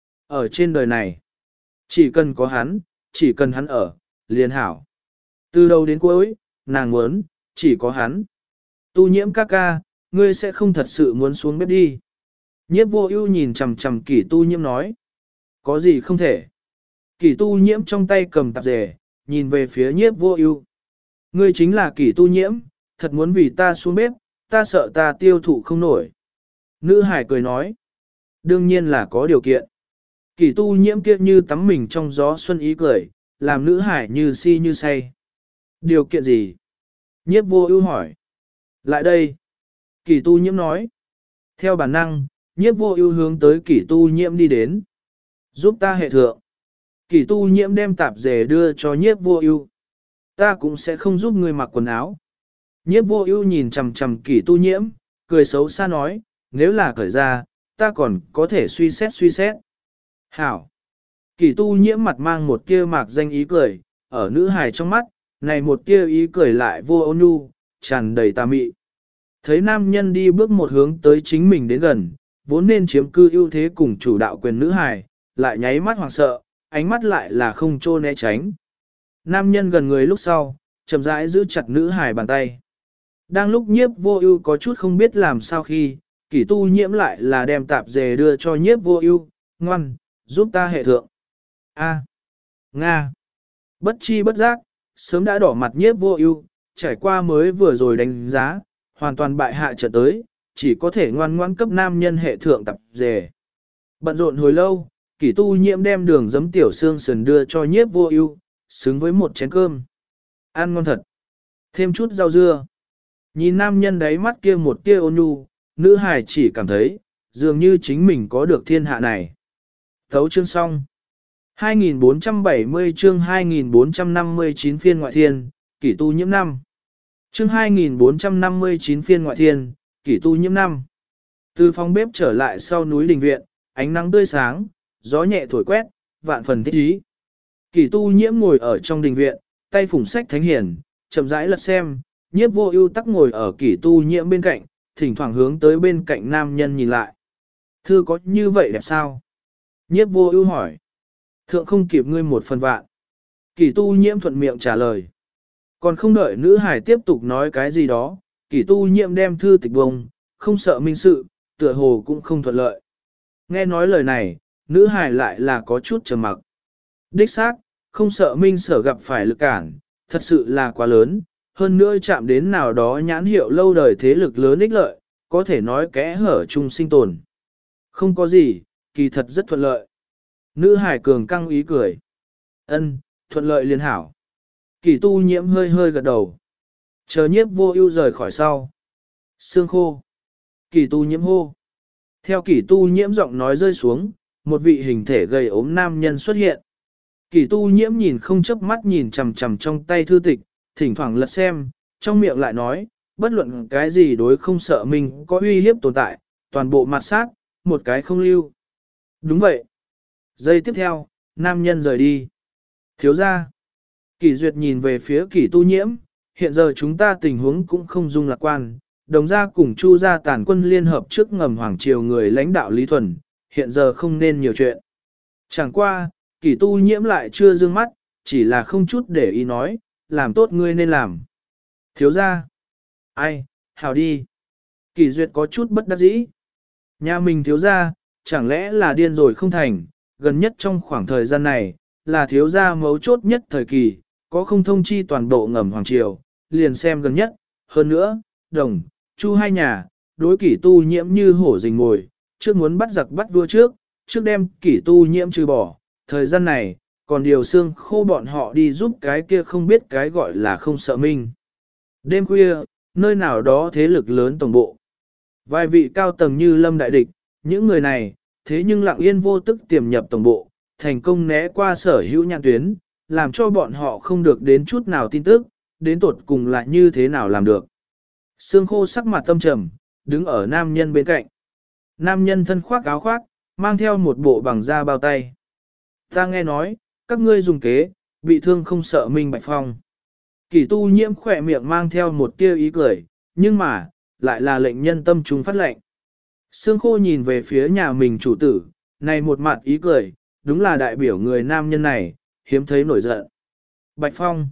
Ở trên đời này, chỉ cần có hắn, chỉ cần hắn ở, liền hảo. Từ đầu đến cuối, nàng muốn, chỉ có hắn. Tu nhiễm ca ca, ngươi sẽ không thật sự muốn xuống bếp đi. Nhiếp vô ưu nhìn chằm chằm kỷ tu nhiễm nói. Có gì không thể. Kỷ tu nhiễm trong tay cầm tạp dề, nhìn về phía nhiếp vô ưu. Ngươi chính là kỷ tu nhiễm, thật muốn vì ta xuống bếp, ta sợ ta tiêu thụ không nổi. Nữ hải cười nói. Đương nhiên là có điều kiện. Kỷ tu nhiễm kia như tắm mình trong gió xuân ý cười, làm nữ hải như si như say. Điều kiện gì? Nhiếp vô ưu hỏi. Lại đây. Kỷ tu nhiễm nói. Theo bản năng, nhiếp vô ưu hướng tới kỷ tu nhiễm đi đến. Giúp ta hệ thượng. Kỷ tu nhiễm đem tạp dề đưa cho nhiếp vô ưu. Ta cũng sẽ không giúp người mặc quần áo. Nhiếp vô ưu nhìn chằm chằm kỷ tu nhiễm, cười xấu xa nói, nếu là cởi ra, ta còn có thể suy xét suy xét. Hảo. Kỷ tu nhiễm mặt mang một tia mạc danh ý cười, ở nữ hài trong mắt, này một tia ý cười lại vô ôn nhu, tràn đầy tà mị. Thấy nam nhân đi bước một hướng tới chính mình đến gần, vốn nên chiếm cư ưu thế cùng chủ đạo quyền nữ hài, lại nháy mắt hoảng sợ, ánh mắt lại là không trô né tránh. Nam nhân gần người lúc sau, chậm rãi giữ chặt nữ hài bàn tay. Đang lúc nhiếp vô ưu có chút không biết làm sao khi, kỷ tu nhiễm lại là đem tạp dề đưa cho nhiếp vô ưu, ngoan, giúp ta hệ thượng. A. Nga. Bất chi bất giác, sớm đã đỏ mặt nhiếp vô ưu, trải qua mới vừa rồi đánh giá, hoàn toàn bại hạ trở tới, chỉ có thể ngoan ngoãn cấp nam nhân hệ thượng tạp dề. Bận rộn hồi lâu, kỷ tu nhiễm đem đường giấm tiểu xương sườn đưa cho nhiếp vô ưu, xứng với một chén cơm. Ăn ngon thật. Thêm chút rau dưa. Nhìn nam nhân đáy mắt kia một tia ôn nhu, nữ hài chỉ cảm thấy, dường như chính mình có được thiên hạ này. Thấu chương xong. hai nghìn bốn trăm bảy mươi chương hai nghìn bốn trăm năm mươi chín phiên ngoại thiên, kỷ tu nhiễm năm. Chương hai nghìn bốn trăm năm mươi chín phiên ngoại thiên, kỷ tu nhiễm năm. Từ phòng bếp trở lại sau núi đình viện, ánh nắng tươi sáng, gió nhẹ thổi quét, vạn phần thích ý. Kỷ tu nhiễm ngồi ở trong đình viện, tay phủng sách thánh hiển, chậm rãi lật xem, nhiếp vô ưu tắc ngồi ở kỷ tu nhiễm bên cạnh, thỉnh thoảng hướng tới bên cạnh nam nhân nhìn lại. Thư có như vậy đẹp sao? Nhiếp vô ưu hỏi. Thượng không kịp ngươi một phần vạn. Kỷ tu nhiễm thuận miệng trả lời. Còn không đợi nữ hải tiếp tục nói cái gì đó, kỷ tu nhiễm đem thư tịch bông, không sợ minh sự, tựa hồ cũng không thuận lợi. Nghe nói lời này, nữ hải lại là có chút trầm mặc. Đích xác, không sợ minh sở gặp phải lực cản, thật sự là quá lớn, hơn nữa chạm đến nào đó nhãn hiệu lâu đời thế lực lớn ích lợi, có thể nói kẽ hở chung sinh tồn. Không có gì, kỳ thật rất thuận lợi. Nữ hải cường căng ý cười. Ân, thuận lợi liền hảo. Kỳ tu nhiễm hơi hơi gật đầu. Chờ nhiếp vô ưu rời khỏi sau. Sương khô. Kỳ tu nhiễm hô. Theo kỳ tu nhiễm giọng nói rơi xuống, một vị hình thể gầy ốm nam nhân xuất hiện. Kỳ tu nhiễm nhìn không chớp mắt nhìn chằm chằm trong tay thư tịch, thỉnh thoảng lật xem, trong miệng lại nói, bất luận cái gì đối không sợ mình có uy hiếp tồn tại, toàn bộ mặt sát, một cái không lưu. Đúng vậy. Giây tiếp theo, nam nhân rời đi. Thiếu ra. Kỷ Duyệt nhìn về phía Kỷ tu nhiễm, hiện giờ chúng ta tình huống cũng không dung lạc quan, đồng gia cùng Chu gia tàn quân liên hợp trước ngầm hoàng triều người lãnh đạo Lý Thuần, hiện giờ không nên nhiều chuyện. Chẳng qua, Kỷ tu nhiễm lại chưa dương mắt, chỉ là không chút để ý nói, làm tốt ngươi nên làm. Thiếu ra. Ai, hảo đi. Kỷ Duyệt có chút bất đắc dĩ. Nhà mình thiếu ra, chẳng lẽ là điên rồi không thành, gần nhất trong khoảng thời gian này, là thiếu gia mấu chốt nhất thời kỳ, có không thông chi toàn bộ ngầm hoàng triều, liền xem gần nhất, hơn nữa, đồng, chu hai nhà, đối kỷ tu nhiễm như hổ rình mồi, trước muốn bắt giặc bắt vua trước, trước đem kỷ tu nhiễm trừ bỏ, thời gian này, còn điều xương khô bọn họ đi giúp cái kia không biết cái gọi là không sợ minh. Đêm khuya, nơi nào đó thế lực lớn tổng bộ. Vài vị cao tầng như Lâm Đại Địch, những người này, thế nhưng lặng yên vô tức tiềm nhập tổng bộ, thành công né qua sở hữu nhãn tuyến, làm cho bọn họ không được đến chút nào tin tức, đến tột cùng là như thế nào làm được. Sương khô sắc mặt tâm trầm, đứng ở nam nhân bên cạnh. Nam nhân thân khoác áo khoác, mang theo một bộ bằng da bao tay. Ta nghe nói, các ngươi dùng kế, bị thương không sợ Minh Bạch Phong. Kỷ tu nhiễm khỏe miệng mang theo một tia ý cười, nhưng mà, lại là lệnh nhân tâm trung phát lệnh. Sương khô nhìn về phía nhà mình chủ tử, này một mặt ý cười, đúng là đại biểu người nam nhân này, hiếm thấy nổi giận. Bạch Phong.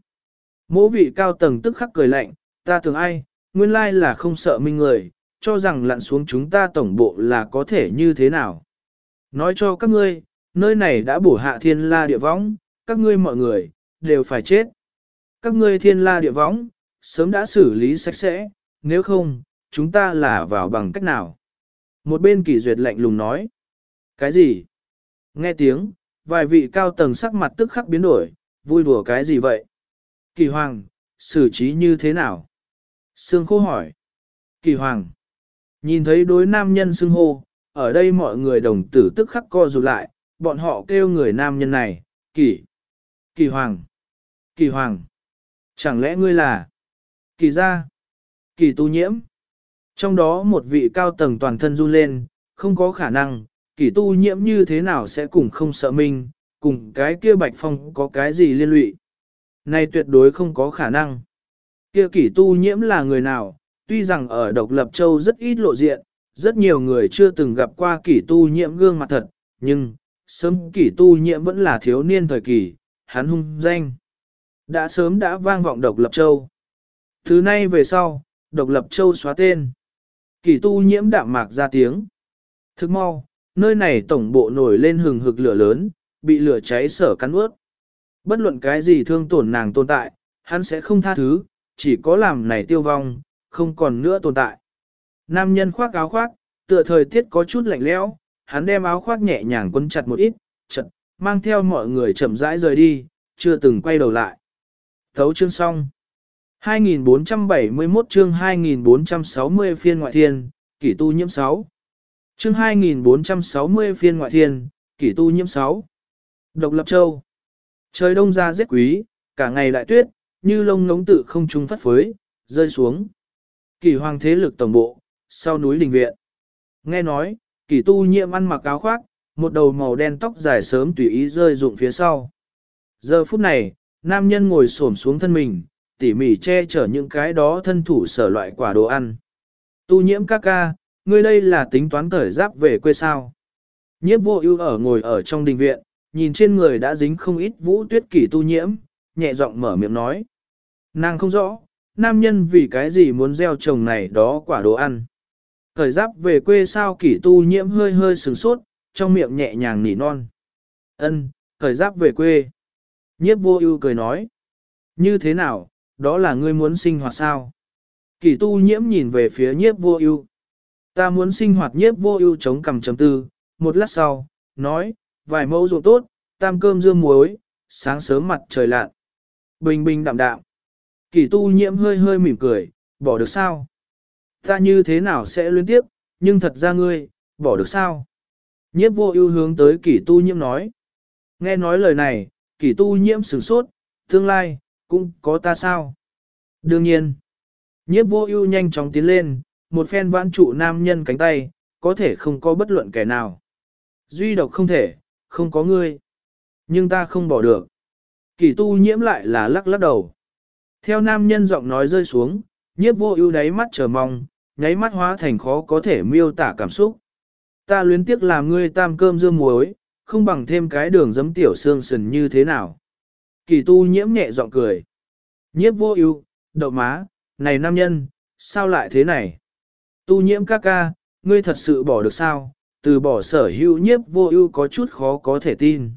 Mỗ vị cao tầng tức khắc cười lạnh, ta tưởng ai, nguyên lai là không sợ Minh người, cho rằng lặn xuống chúng ta tổng bộ là có thể như thế nào. Nói cho các ngươi, nơi này đã bổ hạ thiên la địa võng, các ngươi mọi người, đều phải chết. Các ngươi thiên la địa võng, sớm đã xử lý sạch sẽ, nếu không, chúng ta là vào bằng cách nào. Một bên Kỷ Duyệt lạnh lùng nói. Cái gì? Nghe tiếng, vài vị cao tầng sắc mặt tức khắc biến đổi, vui đùa cái gì vậy? Kỳ Hoàng, xử trí như thế nào? Sương Khô hỏi. Kỳ Hoàng. Nhìn thấy đối nam nhân xưng hô, ở đây mọi người đồng tử tức khắc co rụt lại, bọn họ kêu người nam nhân này, Kỳ. Kỳ Hoàng. Kỳ Hoàng. Chẳng lẽ ngươi là Kỳ gia? Kỳ tu nhiễm. Trong đó một vị cao tầng toàn thân run lên, không có khả năng, Kỳ tu nhiễm như thế nào sẽ cùng không sợ minh, cùng cái kia Bạch Phong có cái gì liên lụy. Này tuyệt đối không có khả năng. Kia Kỳ tu nhiễm là người nào, tuy rằng ở Độc Lập Châu rất ít lộ diện, rất nhiều người chưa từng gặp qua Kỳ tu nhiễm gương mặt thật, nhưng, sớm Kỳ tu nhiễm vẫn là thiếu niên thời kỳ, hắn hung danh. Đã sớm đã vang vọng Độc Lập Châu. Thứ nay về sau, Độc Lập Châu xóa tên. Kỳ tu nhiễm đạm mạc ra tiếng. Thức mau, nơi này tổng bộ nổi lên hừng hực lửa lớn, bị lửa cháy sở cắn ướt. Bất luận cái gì thương tổn nàng tồn tại, hắn sẽ không tha thứ, chỉ có làm này tiêu vong, không còn nữa tồn tại. Nam nhân khoác áo khoác, tựa thời tiết có chút lạnh lẽo, hắn đem áo khoác nhẹ nhàng quấn chặt một ít, chật, mang theo mọi người chậm rãi rời đi, chưa từng quay đầu lại. Thấu chương xong. hai nghìn bốn trăm bảy mươi mốt chương hai nghìn bốn trăm sáu mươi phiên ngoại thiên, kỷ tu nhiễm sáu. Chương hai nghìn bốn trăm sáu mươi phiên ngoại thiên, kỷ tu nhiễm sáu. Độc Lập Châu. Trời đông ra rét quý, cả ngày đại tuyết, như lông ngống tự không trung phất phới, rơi xuống. Kỷ hoàng thế lực tổng bộ, sau núi đình viện. Nghe nói, kỷ tu nhiễm ăn mặc áo khoác, một đầu màu đen tóc dài sớm tùy ý rơi rụng phía sau. Giờ phút này, nam nhân ngồi xổm xuống thân mình, tỉ mỉ che chở những cái đó thân thủ sở loại quả đồ ăn. Tu nhiễm ca ca, ngươi đây là tính toán cởi giáp về quê sao. Nhiếp vô ưu ở ngồi ở trong đình viện, nhìn trên người đã dính không ít vũ tuyết kỷ tu nhiễm, nhẹ giọng mở miệng nói. Nàng không rõ, nam nhân vì cái gì muốn gieo trồng này đó quả đồ ăn. Cởi giáp về quê sao kỷ tu nhiễm hơi hơi sừng sốt, trong miệng nhẹ nhàng nỉ non. Ân, cởi giáp về quê. Nhiếp vô ưu cười nói. Như thế nào, đó là ngươi muốn sinh hoạt sao? Kỷ tu nhiễm nhìn về phía nhiếp vô ưu. Ta muốn sinh hoạt nhiếp vô ưu chống cằm chấm tư, một lát sau, nói, vài mẫu ruộng tốt, tam cơm dương muối, sáng sớm mặt trời lặn. Bình bình đạm đạm. Kỷ tu nhiễm hơi hơi mỉm cười, bỏ được sao? Ta như thế nào sẽ luyến tiếp, nhưng thật ra ngươi, bỏ được sao? Nhiếp vô ưu hướng tới kỷ tu nhiễm nói. Nghe nói lời này, kỷ tu nhiễm sửng sốt, tương lai, cũng có ta sao? Đương nhiên, nhiếp vô ưu nhanh chóng tiến lên, một phen vãn trụ nam nhân cánh tay, có thể không có bất luận kẻ nào. Duy độc không thể, không có ngươi. Nhưng ta không bỏ được. Kỷ tu nhiễm lại là lắc lắc đầu. Theo nam nhân giọng nói rơi xuống, nhiếp vô ưu đáy mắt chờ mong, nháy mắt hóa thành khó có thể miêu tả cảm xúc. Ta luyến tiếc làm ngươi tam cơm dương muối, không bằng thêm cái đường giấm tiểu xương sườn như thế nào. Kỳ tu nhiễm nhẹ giọng cười. Nhiếp vô ưu, đậu má, này nam nhân, sao lại thế này? Tu nhiễm ca ca, ngươi thật sự bỏ được sao? Từ bỏ sở hữu nhiếp vô ưu có chút khó có thể tin.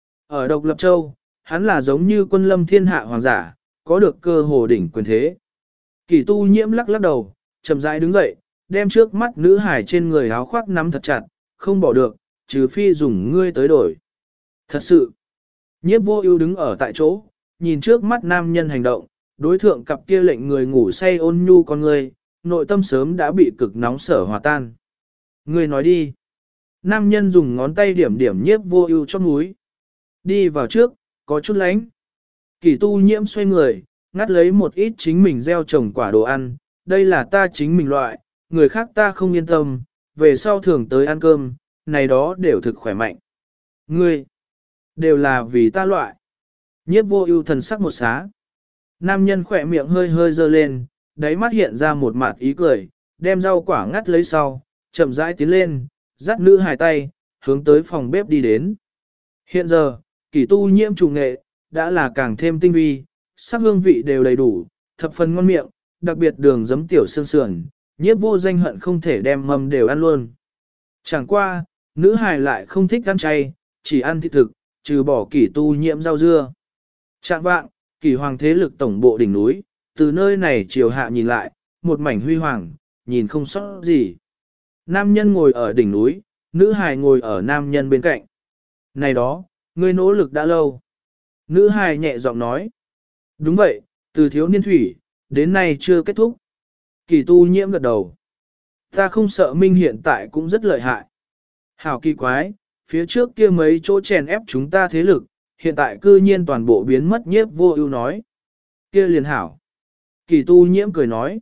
Ở Độc Lập Châu, hắn là giống như quân lâm thiên hạ hoàng giả, có được cơ hồ đỉnh quyền thế. Kỳ tu nhiễm lắc lắc đầu, chậm rãi đứng dậy, đem trước mắt nữ hải trên người áo khoác nắm thật chặt, không bỏ được, trừ phi dùng ngươi tới đổi. Thật sự, nhiếp vô ưu đứng ở tại chỗ, nhìn trước mắt nam nhân hành động, đối thượng cặp kia lệnh người ngủ say ôn nhu con người, nội tâm sớm đã bị cực nóng sở hòa tan. Ngươi nói đi. Nam nhân dùng ngón tay điểm điểm nhiếp vô ưu chót mũi. Đi vào trước, có chút lánh. Kỳ tu nhiễm xoay người, ngắt lấy một ít chính mình gieo trồng quả đồ ăn, đây là ta chính mình loại, người khác ta không yên tâm, về sau thường tới ăn cơm, này đó đều thực khỏe mạnh. Ngươi, đều là vì ta loại. Nhiếp vô ưu thần sắc một xá. Nam nhân khỏe miệng hơi hơi dơ lên, đáy mắt hiện ra một mặt ý cười, đem rau quả ngắt lấy sau, chậm rãi tiến lên, dắt nữ hài tay, hướng tới phòng bếp đi đến. Hiện giờ, kỳ tu nhiễm trùng nghệ, đã là càng thêm tinh vi, sắc hương vị đều đầy đủ, thập phần ngon miệng, đặc biệt đường giấm tiểu xương sườn, nhiếp vô danh hận không thể đem mầm đều ăn luôn. Chẳng qua, nữ hài lại không thích ăn chay, chỉ ăn thịt thực, trừ bỏ kỳ tu nhiễm rau dưa. Trạng vạng, kỳ hoàng thế lực tổng bộ đỉnh núi, từ nơi này chiều hạ nhìn lại, một mảnh huy hoàng, nhìn không sót gì. Nam nhân ngồi ở đỉnh núi, nữ hài ngồi ở nam nhân bên cạnh. Này đó, ngươi nỗ lực đã lâu. Nữ hài nhẹ giọng nói. Đúng vậy, từ thiếu niên thủy, đến nay chưa kết thúc. Kỳ tu nhiễm gật đầu. Ta không sợ Minh hiện tại cũng rất lợi hại. Hảo kỳ quái, phía trước kia mấy chỗ chèn ép chúng ta thế lực, hiện tại cư nhiên toàn bộ biến mất. Nhiếp vô ưu nói. Kia liền hảo. Kỳ tu nhiễm cười nói.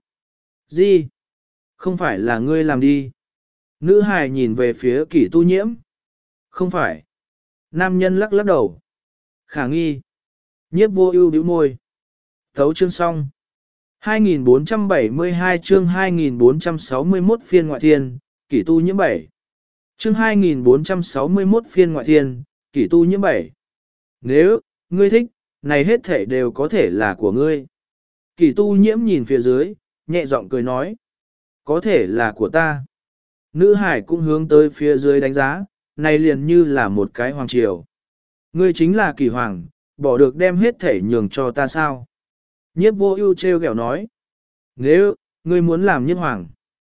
Gì? Không phải là ngươi làm đi. Nữ hài nhìn về phía kỳ tu nhiễm. Không phải. Nam nhân lắc lắc đầu. Khả nghi. Nhiếp vô ưu bĩu môi. Thấu chương xong. hai nghìn bốn trăm bảy mươi hai chương hai nghìn bốn trăm sáu mươi mốt phiên ngoại thiên, kỷ tu nhiễm bảy. Chương hai nghìn bốn trăm sáu mươi mốt phiên ngoại thiên, kỷ tu nhiễm bảy. Nếu, ngươi thích, này hết thể đều có thể là của ngươi. Kỷ tu nhiễm nhìn phía dưới, nhẹ giọng cười nói. Có thể là của ta. Nữ hải cũng hướng tới phía dưới đánh giá, này liền như là một cái hoàng triều. Ngươi chính là kỷ hoàng, bỏ được đem hết thể nhường cho ta sao? Nhiếp vô ưu treo ghẹo nói. Nếu, ngươi muốn làm nhiếp hoàng.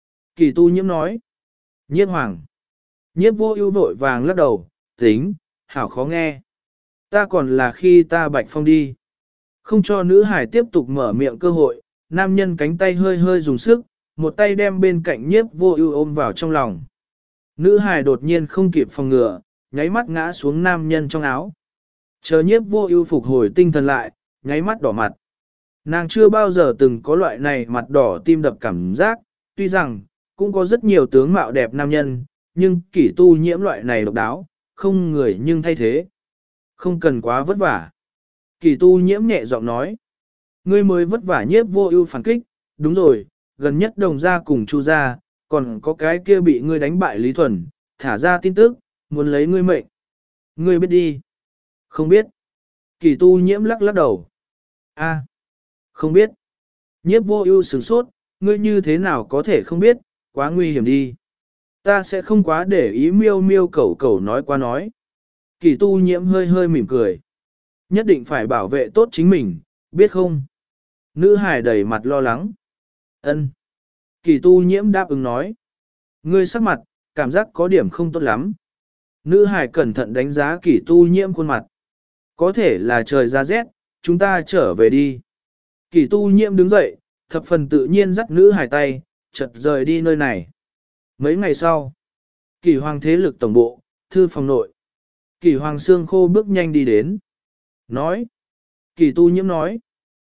Kỳ tu nhiễm nói. Nhiếp hoàng. Nhiếp vô ưu vội vàng lắc đầu, tính, hảo khó nghe. Ta còn là khi ta bạch phong đi. Không cho nữ hải tiếp tục mở miệng cơ hội, nam nhân cánh tay hơi hơi dùng sức, một tay đem bên cạnh nhiếp vô ưu ôm vào trong lòng. Nữ hải đột nhiên không kịp phòng ngừa, nháy mắt ngã xuống nam nhân trong áo. Chờ nhiếp vô ưu phục hồi tinh thần lại, nháy mắt đỏ mặt. Nàng chưa bao giờ từng có loại này mặt đỏ tim đập cảm giác, tuy rằng, cũng có rất nhiều tướng mạo đẹp nam nhân, nhưng kỷ tu nhiễm loại này độc đáo, không người nhưng thay thế. Không cần quá vất vả. Kỷ tu nhiễm nhẹ giọng nói. Ngươi mới vất vả nhiếp vô ưu phản kích, đúng rồi, gần nhất đồng gia cùng chu gia, còn có cái kia bị ngươi đánh bại Lý Thuần, thả ra tin tức, muốn lấy ngươi mệnh. Ngươi biết đi. Không biết. Kỷ tu nhiễm lắc lắc đầu. A. Không biết. Nhiếp vô ưu sửng sốt, ngươi như thế nào có thể không biết, quá nguy hiểm đi. Ta sẽ không quá để ý miêu miêu cẩu cẩu nói qua nói. Kỳ tu nhiễm hơi hơi mỉm cười. Nhất định phải bảo vệ tốt chính mình, biết không? Nữ hải đầy mặt lo lắng. Ân. Kỳ tu nhiễm đáp ứng nói. Ngươi sắc mặt, cảm giác có điểm không tốt lắm. Nữ hải cẩn thận đánh giá kỳ tu nhiễm khuôn mặt. Có thể là trời ra rét, chúng ta trở về đi. Kỳ tu nhiễm đứng dậy, thập phần tự nhiên dắt nữ hài tay, chợt rời đi nơi này. Mấy ngày sau, Kỳ hoàng thế lực tổng bộ, thư phòng nội. Kỳ hoàng xương khô bước nhanh đi đến. Nói. Kỳ tu nhiễm nói.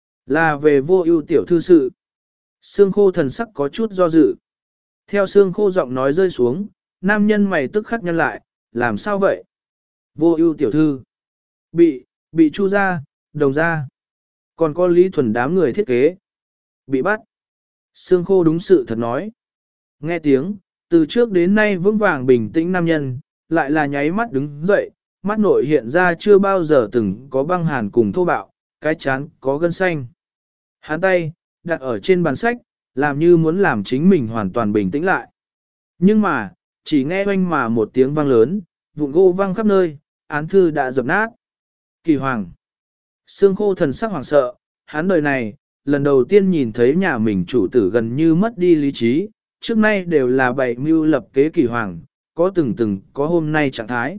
Là về vô ưu tiểu thư sự. Xương khô thần sắc có chút do dự. Theo xương khô giọng nói rơi xuống, nam nhân mày tức khắc nhăn lại, làm sao vậy? Vô ưu tiểu thư. Bị, bị chu ra, đồng ra. Còn có Lý Thuần đám người thiết kế. Bị bắt. Sương khô đúng sự thật nói. Nghe tiếng, từ trước đến nay vững vàng bình tĩnh nam nhân, lại là nháy mắt đứng dậy, mắt nội hiện ra chưa bao giờ từng có băng hàn cùng thô bạo, cái chán có gân xanh. Hắn tay, đặt ở trên bàn sách, làm như muốn làm chính mình hoàn toàn bình tĩnh lại. Nhưng mà, chỉ nghe oanh mà một tiếng vang lớn, vụn gỗ vang khắp nơi, án thư đã dập nát. Kỳ hoàng. Sương khô thần sắc hoảng sợ, hắn đời này, lần đầu tiên nhìn thấy nhà mình chủ tử gần như mất đi lý trí, trước nay đều là bày mưu lập kế kỳ hoàng, có từng từng có hôm nay trạng thái.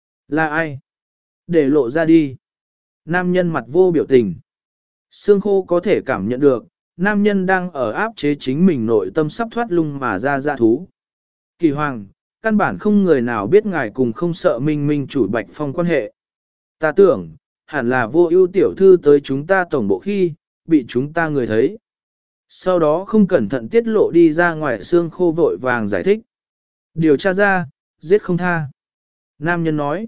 Là ai? Để lộ ra đi. Nam nhân mặt vô biểu tình. Sương khô có thể cảm nhận được, nam nhân đang ở áp chế chính mình nội tâm sắp thoát lung mà ra dạ thú. Kỳ hoàng, căn bản không người nào biết ngài cùng không sợ minh minh chủ Bạch Phong quan hệ. Ta tưởng, hẳn là vô ưu tiểu thư tới chúng ta tổng bộ khi, bị chúng ta người thấy. Sau đó không cẩn thận tiết lộ đi ra ngoài. Xương khô vội vàng giải thích. Điều tra ra, giết không tha. Nam nhân nói,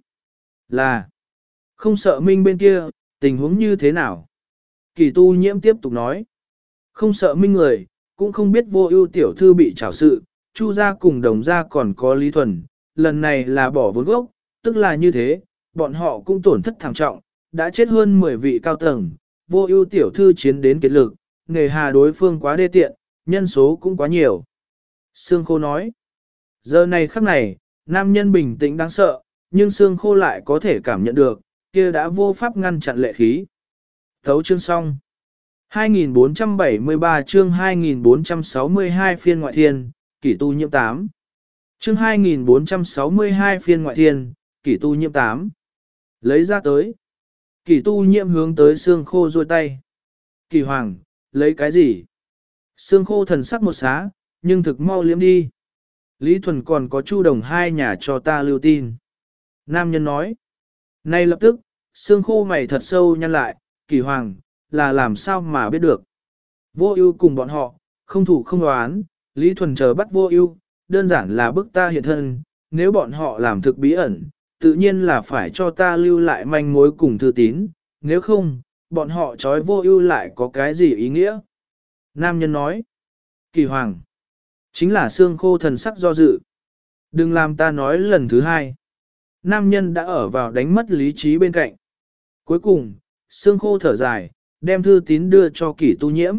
là, không sợ minh bên kia, tình huống như thế nào? Kỳ tu nhiễm tiếp tục nói, không sợ minh người, cũng không biết vô ưu tiểu thư bị trảo sự, chu gia cùng đồng gia còn có Lý Thuần, lần này là bỏ vốn gốc, tức là như thế, bọn họ cũng tổn thất thảm trọng, đã chết hơn mười vị cao tầng, vô ưu tiểu thư chiến đến kết lực, nghề hà đối phương quá đê tiện, nhân số cũng quá nhiều. Sương khô nói, giờ này khắc này, nam nhân bình tĩnh đáng sợ, nhưng xương khô lại có thể cảm nhận được, kia đã vô pháp ngăn chặn lệ khí. Thấu chương xong. hai nghìn bốn trăm bảy mươi ba chương hai nghìn bốn trăm sáu mươi hai phiên ngoại thiên, kỷ tu nhiễm tám. Chương hai nghìn bốn trăm sáu mươi hai phiên ngoại thiên, kỷ tu nhiễm tám. Lấy ra tới. Kỷ tu nhiễm hướng tới xương khô rôi tay. Kỷ hoàng, lấy cái gì? Xương khô thần sắc một xá, nhưng thực mau liếm đi. Lý Thuần còn có Chu Đồng hai nhà cho ta lưu tin. Nam nhân nói. Nay lập tức, xương khô mày thật sâu nhăn lại, Kỷ hoàng, là làm sao mà biết được. Vô ưu cùng bọn họ, không thủ không đoán, Lý Thuần chờ bắt vô ưu, đơn giản là bức ta hiện thân, nếu bọn họ làm thực bí ẩn, tự nhiên là phải cho ta lưu lại manh mối cùng thư tín, nếu không, bọn họ trói vô ưu lại có cái gì ý nghĩa. Nam nhân nói, Kỳ hoàng, chính là xương khô thần sắc do dự. Đừng làm ta nói lần thứ hai. Nam nhân đã ở vào đánh mất lý trí bên cạnh. Cuối cùng, xương khô thở dài, đem thư tín đưa cho Kỷ tu nhiễm.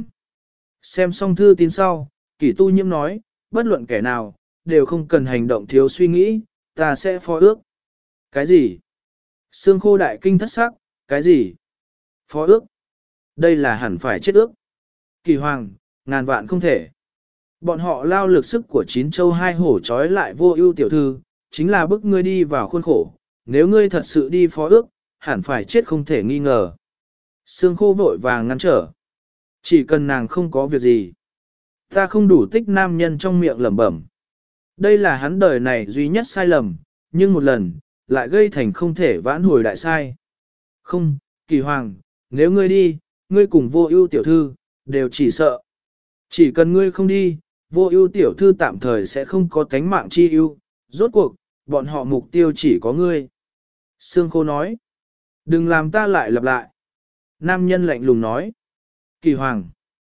Xem xong thư tín sau, Kỷ tu nhiễm nói, bất luận kẻ nào, đều không cần hành động thiếu suy nghĩ, ta sẽ phó ước. Cái gì? Xương khô đại kinh thất sắc, cái gì? Phó ước? Đây là hẳn phải chết ước. Kỳ hoàng, ngàn vạn không thể. Bọn họ lao lực sức của chín châu hai hổ trói lại vô ưu tiểu thư, chính là bức ngươi đi vào khuôn khổ. Nếu ngươi thật sự đi phó ước, hẳn phải chết không thể nghi ngờ. Xương khô vội vàng ngăn trở. Chỉ cần nàng không có việc gì. Ta không đủ tích nam nhân trong miệng lẩm bẩm. Đây là hắn đời này duy nhất sai lầm, nhưng một lần, lại gây thành không thể vãn hồi đại sai. Không, Kỳ hoàng, nếu ngươi đi, ngươi cùng vô ưu tiểu thư, đều chỉ sợ. Chỉ cần ngươi không đi, vô ưu tiểu thư tạm thời sẽ không có tánh mạng chi ưu, rốt cuộc, bọn họ mục tiêu chỉ có ngươi. Sương khô nói, đừng làm ta lại lặp lại. Nam nhân lạnh lùng nói, Kỳ hoàng,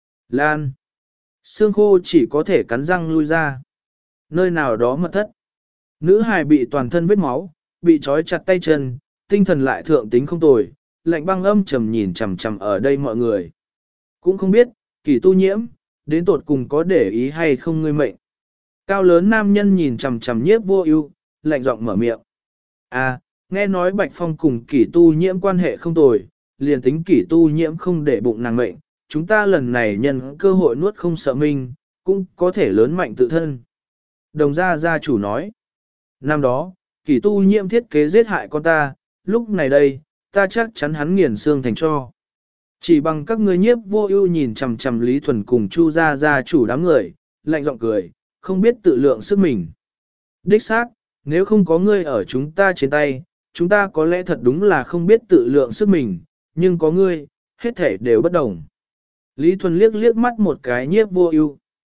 Lan. Sương khô chỉ có thể cắn răng lui ra. Nơi nào đó mật thất. Nữ hài bị toàn thân vết máu, bị trói chặt tay chân, tinh thần lại thượng tính không tồi, lạnh băng âm trầm nhìn chằm chằm ở đây mọi người. Cũng không biết, Kỷ tu nhiễm, đến tột cùng có để ý hay không ngươi mệnh. Cao lớn nam nhân nhìn chằm chằm nhiếp vô ưu, lạnh giọng mở miệng. À, nghe nói Bạch Phong cùng Kỷ tu nhiễm quan hệ không tồi, liền tính Kỷ tu nhiễm không để bụng nàng mệnh, chúng ta lần này nhân cơ hội nuốt không sợ mình, cũng có thể lớn mạnh tự thân. Đồng gia gia chủ nói. Năm đó, Kỷ tu nhiễm thiết kế giết hại con ta, lúc này đây, ta chắc chắn hắn nghiền xương thành cho. Chỉ bằng các ngươi nhiếp vô ưu nhìn chằm chằm Lý Thuần cùng Chu gia gia chủ đám người, lạnh giọng cười, không biết tự lượng sức mình. Đích xác, nếu không có ngươi ở chúng ta trên tay, chúng ta có lẽ thật đúng là không biết tự lượng sức mình, nhưng có ngươi, hết thể đều bất đồng. Lý Thuần liếc liếc mắt một cái nhiếp vô ưu.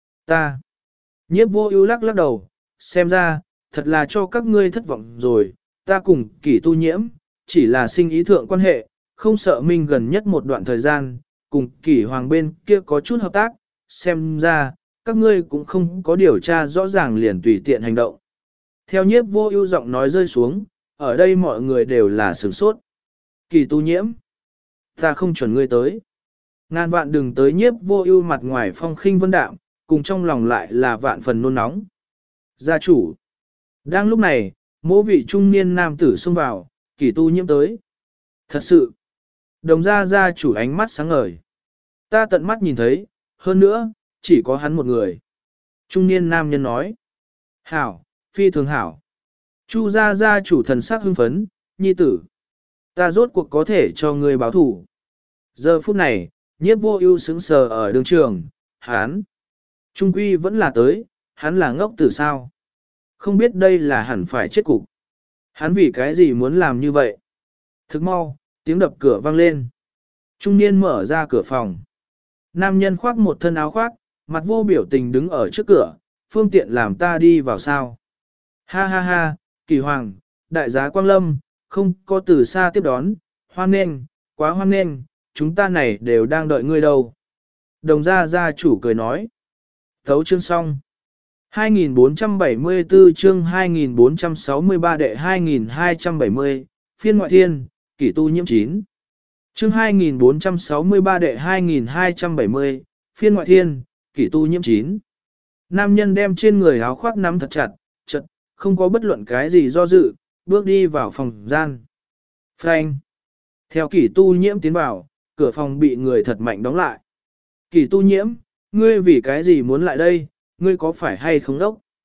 Ta. Nhiếp vô ưu lắc lắc đầu, xem ra, thật là cho các ngươi thất vọng rồi, ta cùng Kỷ tu nhiễm, chỉ là sinh ý thượng quan hệ, không sợ minh gần nhất một đoạn thời gian, cùng Kỷ hoàng bên kia có chút hợp tác, xem ra, các ngươi cũng không có điều tra rõ ràng liền tùy tiện hành động. Theo nhiếp vô ưu giọng nói rơi xuống, ở đây mọi người đều là sửng sốt. Kỷ tu nhiễm, ta không chuẩn ngươi tới. Ngàn vạn đừng tới nhiếp vô ưu mặt ngoài phong khinh vân đạm, cùng trong lòng lại là vạn phần nôn nóng. Gia chủ. Đang lúc này, mỗi vị trung niên nam tử xông vào, Kỷ tu nhiễm tới. Thật sự. Đồng gia gia chủ ánh mắt sáng ngời. Ta tận mắt nhìn thấy, hơn nữa, chỉ có hắn một người. Trung niên nam nhân nói. Hảo, phi thường hảo. Chu gia gia chủ thần sắc hưng phấn, nhi tử. Ta rốt cuộc có thể cho ngươi báo thủ. Giờ phút này, nhiếp vô ưu sững sờ ở đường trường, hắn. Trung quy vẫn là tới, hắn là ngốc tử sao. Không biết đây là hẳn phải chết cục. Hắn vì cái gì muốn làm như vậy? Thức mau, tiếng đập cửa vang lên. Trung niên mở ra cửa phòng. Nam nhân khoác một thân áo khoác, mặt vô biểu tình đứng ở trước cửa, phương tiện làm ta đi vào sao. Ha ha ha, Kỳ hoàng, đại giá Quang Lâm, không có từ xa tiếp đón, hoan nghênh, quá hoan nghênh, chúng ta này đều đang đợi ngươi đâu. Đồng gia gia chủ cười nói. Thấu chương xong. hai nghìn bốn trăm bảy mươi tư chương hai nghìn bốn trăm sáu mươi ba đệ hai nghìn hai trăm bảy mươi, phiên ngoại thiên, Kỷ tu nhiễm chín. Chương hai nghìn bốn trăm sáu mươi ba đệ hai nghìn hai trăm bảy mươi, phiên ngoại thiên, Kỷ tu nhiễm chín. Nam nhân đem trên người áo khoác nắm thật chặt, chật, không có bất luận cái gì do dự, bước đi vào phòng gian. Phanh. Theo Kỷ tu nhiễm tiến vào, cửa phòng bị người thật mạnh đóng lại. Kỷ tu nhiễm, ngươi vì cái gì muốn lại đây, ngươi có phải hay không đốc?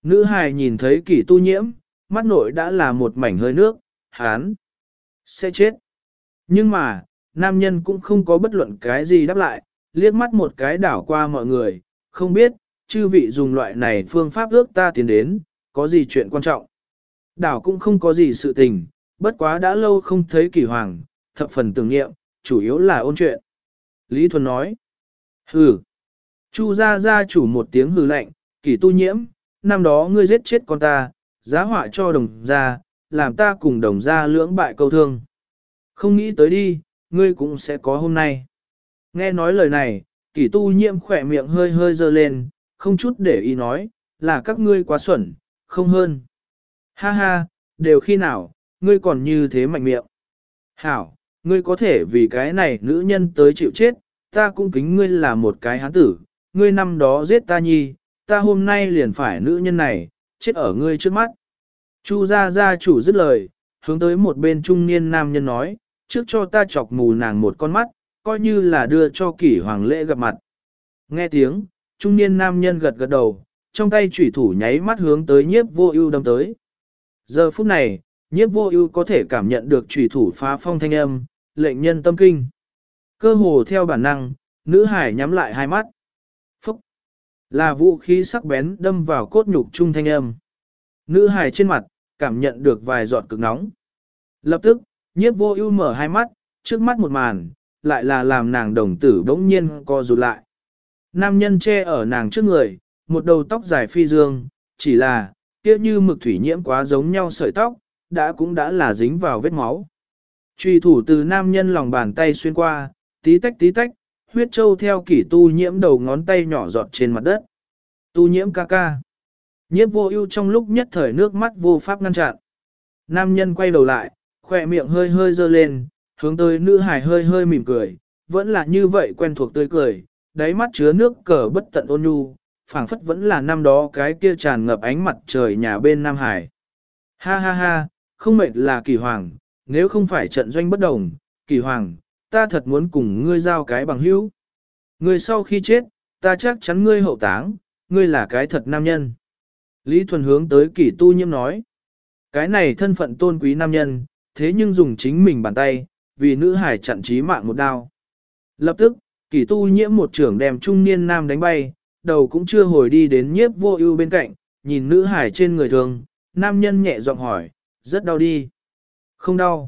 Nữ hài nhìn thấy kỷ tu nhiễm, mắt nội đã là một mảnh hơi nước, hán, sẽ chết. Nhưng mà, nam nhân cũng không có bất luận cái gì đáp lại, liếc mắt một cái đảo qua mọi người, không biết, chư vị dùng loại này phương pháp ước ta tiến đến, có gì chuyện quan trọng. Đảo cũng không có gì sự tình, bất quá đã lâu không thấy kỷ hoàng, thập phần tưởng nghiệm, chủ yếu là ôn chuyện. Lý Thuần nói, hừ. Chu gia gia chủ một tiếng hừ lạnh, kỷ tu nhiễm, năm đó ngươi giết chết con ta, giá họa cho đồng gia, làm ta cùng đồng gia lưỡng bại câu thương. Không nghĩ tới đi, ngươi cũng sẽ có hôm nay. Nghe nói lời này, kỷ tu nhiễm khỏe miệng hơi hơi dơ lên, không chút để ý nói, là các ngươi quá xuẩn, không hơn. Ha ha, đều khi nào, ngươi còn như thế mạnh miệng. Hảo, ngươi có thể vì cái này nữ nhân tới chịu chết, ta cũng kính ngươi là một cái hán tử, ngươi năm đó giết ta nhi, ta hôm nay liền phải nữ nhân này, chết ở ngươi trước mắt. Chu gia gia chủ dứt lời, hướng tới một bên trung niên nam nhân nói, trước cho ta chọc mù nàng một con mắt, coi như là đưa cho kỷ hoàng lễ gặp mặt. Nghe tiếng, trung niên nam nhân gật gật đầu, trong tay chủy thủ nháy mắt hướng tới nhiếp vô ưu đâm tới. Giờ phút này, nhiếp vô ưu có thể cảm nhận được chủy thủ phá phong thanh âm, lệnh nhân tâm kinh. Cơ hồ theo bản năng, nữ hải nhắm lại hai mắt. Phúc! Là vũ khí sắc bén đâm vào cốt nhục trung thanh âm. Nữ hải trên mặt, cảm nhận được vài giọt cực nóng. Lập tức, nhiếp vô ưu mở hai mắt, trước mắt một màn, lại là làm nàng đồng tử bỗng nhiên co rụt lại. Nam nhân che ở nàng trước người, một đầu tóc dài phi dương, chỉ là, kia như mực thủy nhiễm quá giống nhau sợi tóc, đã cũng đã là dính vào vết máu. Truy thủ từ nam nhân lòng bàn tay xuyên qua, tí tách tí tách, huyết châu theo kỷ tu nhiễm đầu ngón tay nhỏ giọt trên mặt đất. Tu nhiễm ca ca. Nhiếp vô ưu trong lúc nhất thời nước mắt vô pháp ngăn chặn. Nam nhân quay đầu lại, khỏe miệng hơi hơi dơ lên, hướng tới nữ hài hơi hơi mỉm cười, vẫn là như vậy quen thuộc tươi cười, đáy mắt chứa nước cờ bất tận ôn nhu, phảng phất vẫn là năm đó cái kia tràn ngập ánh mặt trời nhà bên Nam Hải. Ha ha ha, không mệt là Kỳ Hoàng, nếu không phải trận doanh bất đồng, Kỳ Hoàng, ta thật muốn cùng ngươi giao cái bằng hữu. Ngươi sau khi chết, ta chắc chắn ngươi hậu táng, ngươi là cái thật nam nhân. Lý Thuần hướng tới Kỷ Tu Nhiễm nói, cái này thân phận tôn quý nam nhân, thế nhưng dùng chính mình bàn tay, vì nữ hải chặn chí mạng một đao. Lập tức, Kỷ Tu Nhiễm một trưởng đem trung niên nam đánh bay, đầu cũng chưa hồi đi đến nhiếp vô ưu bên cạnh, nhìn nữ hải trên người thường, nam nhân nhẹ giọng hỏi, rất đau đi. Không đau.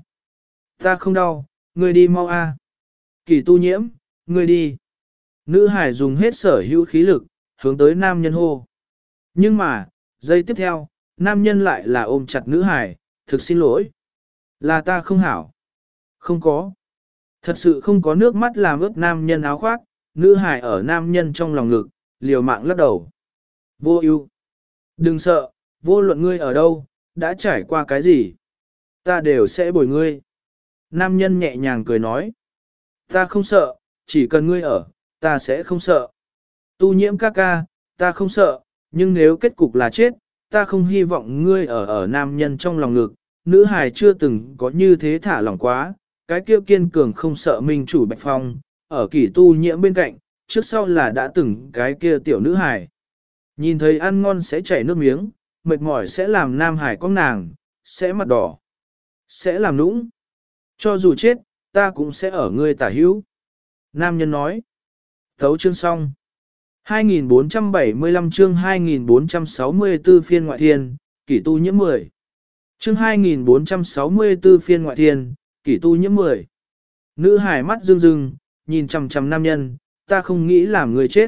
Ta không đau, ngươi đi mau a. Kỷ Tu Nhiễm, ngươi đi. Nữ hải dùng hết sở hữu khí lực, hướng tới nam nhân hô. Nhưng mà, giây tiếp theo, nam nhân lại là ôm chặt nữ hải, thực xin lỗi. Là ta không hảo. Không có. Thật sự không có nước mắt làm ướt nam nhân áo khoác, nữ hải ở nam nhân trong lòng ngực, liều mạng lắc đầu. Vô ưu, đừng sợ, vô luận ngươi ở đâu, đã trải qua cái gì. Ta đều sẽ bồi ngươi. Nam nhân nhẹ nhàng cười nói. Ta không sợ, chỉ cần ngươi ở, ta sẽ không sợ. Tu Nhiễm ca ca, ta không sợ, nhưng nếu kết cục là chết, ta không hy vọng ngươi ở ở nam nhân trong lòng ngực. Nữ hài chưa từng có như thế thả lỏng quá, cái kia kiên cường không sợ minh chủ Bạch Phong, ở Kỷ Tu Nhiễm bên cạnh, trước sau là đã từng cái kia tiểu nữ hài. Nhìn thấy ăn ngon sẽ chảy nước miếng, mệt mỏi sẽ làm nam hải con nàng, sẽ mặt đỏ, sẽ làm nũng. Cho dù chết, ta cũng sẽ ở ngươi tả hữu. Nam nhân nói. Thấu chương xong. hai nghìn bốn trăm bảy mươi lăm chương hai nghìn bốn trăm sáu mươi tư phiên ngoại thiên, Kỷ Tu Nhiễm mười. Chương hai nghìn bốn trăm sáu mươi tư phiên ngoại thiên, Kỷ Tu Nhiễm mười. Nữ hải mắt rưng rưng, nhìn chằm chằm nam nhân, ta không nghĩ làm người chết.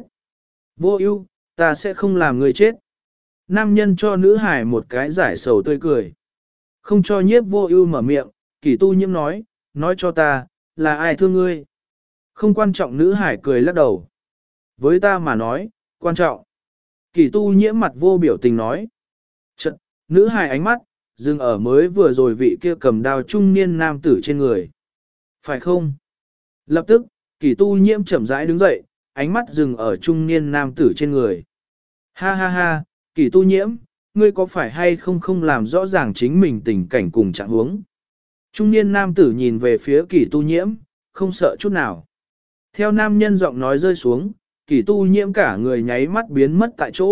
Vô ưu, ta sẽ không làm người chết. Nam nhân cho nữ hải một cái giải sầu tươi cười. Không cho nhiếp vô ưu mở miệng, Kỷ Tu Nhiễm nói, nói cho ta, là ai thương ngươi. Không quan trọng, nữ hải cười lắc đầu. Với ta mà nói, quan trọng. Kỷ Tu Nhiễm mặt vô biểu tình nói. Chật, nữ hải ánh mắt, dừng ở mới vừa rồi vị kia cầm đao trung niên nam tử trên người. Phải không? Lập tức, Kỷ Tu Nhiễm chậm rãi đứng dậy, ánh mắt dừng ở trung niên nam tử trên người. Ha ha ha, Kỷ Tu Nhiễm, ngươi có phải hay không không làm rõ ràng chính mình tình cảnh cùng trạng huống? Trung niên nam tử nhìn về phía Kỷ Tu Nhiễm, không sợ chút nào. Theo nam nhân giọng nói rơi xuống, Kỷ Tu Nhiễm cả người nháy mắt biến mất tại chỗ,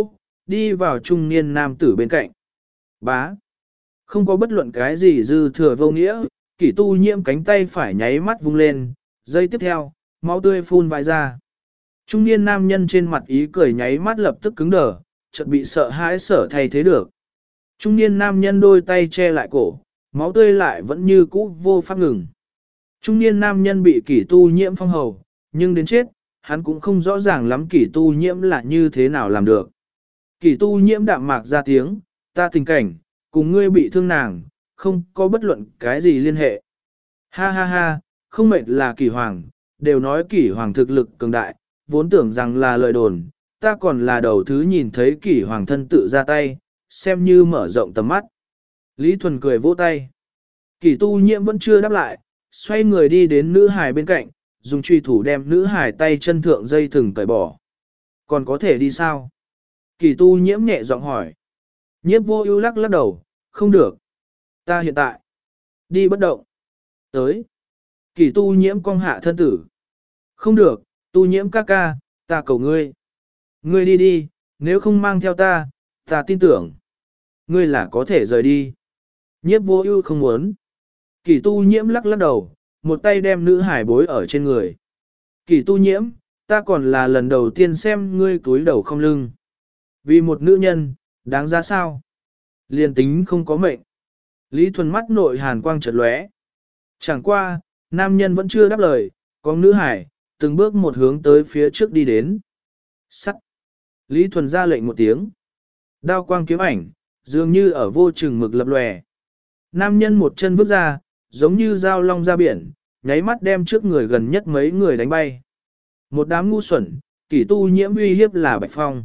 đi vào trung niên nam tử bên cạnh. Bá. Không có bất luận cái gì dư thừa vô nghĩa, kỷ tu nhiễm cánh tay phải nháy mắt vung lên, giây tiếp theo, máu tươi phun vãi ra. Trung niên nam nhân trên mặt ý cười nháy mắt lập tức cứng đờ, chợt bị sợ hãi sở thay thế được. Trung niên nam nhân đôi tay che lại cổ, máu tươi lại vẫn như cũ vô pháp ngừng. Trung niên nam nhân bị kỷ tu nhiễm phong hầu, nhưng đến chết, hắn cũng không rõ ràng lắm kỷ tu nhiễm là như thế nào làm được. Kỷ tu nhiễm đạm mạc ra tiếng, ta tình cảnh, cùng ngươi bị thương nàng, không có bất luận cái gì liên hệ. Ha ha ha, không mệt là kỷ hoàng, đều nói kỷ hoàng thực lực cường đại, vốn tưởng rằng là lời đồn, ta còn là đầu thứ nhìn thấy kỷ hoàng thân tự ra tay, xem như mở rộng tầm mắt. Lý Thuần cười vỗ tay. Kỷ tu nhiễm vẫn chưa đáp lại, xoay người đi đến nữ hài bên cạnh, dùng truy thủ đem nữ hài tay chân thượng dây thừng cởi bỏ. Còn có thể đi sao? Kỷ tu nhiễm nhẹ giọng hỏi. Nhiếp vô ưu lắc lắc đầu, không được. Ta hiện tại, đi bất động. Tới. Kỷ tu nhiễm cong hạ thân tử. Không được, tu nhiễm ca ca, ta cầu ngươi. Ngươi đi đi, nếu không mang theo ta, ta tin tưởng. Ngươi là có thể rời đi. Nhiếp vô ưu không muốn. Kỷ tu nhiễm lắc lắc đầu, một tay đem nữ hải bối ở trên người. Kỷ tu nhiễm, ta còn là lần đầu tiên xem ngươi cúi đầu không lưng. Vì một nữ nhân, đáng giá sao? Liên tính không có mệnh. Lý Thuần mắt nội hàn quang chợt lóe. Chẳng qua, nam nhân vẫn chưa đáp lời, có nữ hải, từng bước một hướng tới phía trước đi đến. Sắt. Lý Thuần ra lệnh một tiếng. Đao quang kiếm ảnh, dường như ở vô chừng mực lập lòe. Nam nhân một chân vứt ra, giống như dao long ra biển, nháy mắt đem trước người gần nhất mấy người đánh bay. Một đám ngu xuẩn, kỷ tu nhiễm uy hiếp là Bạch Phong.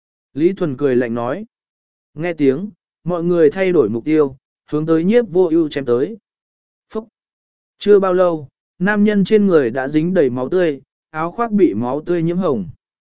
Lý Thuần cười lạnh nói. Nghe tiếng, mọi người thay đổi mục tiêu, hướng tới nhiếp vô ưu chém tới. Phúc! Chưa bao lâu, nam nhân trên người đã dính đầy máu tươi, áo khoác bị máu tươi nhiễm hồng.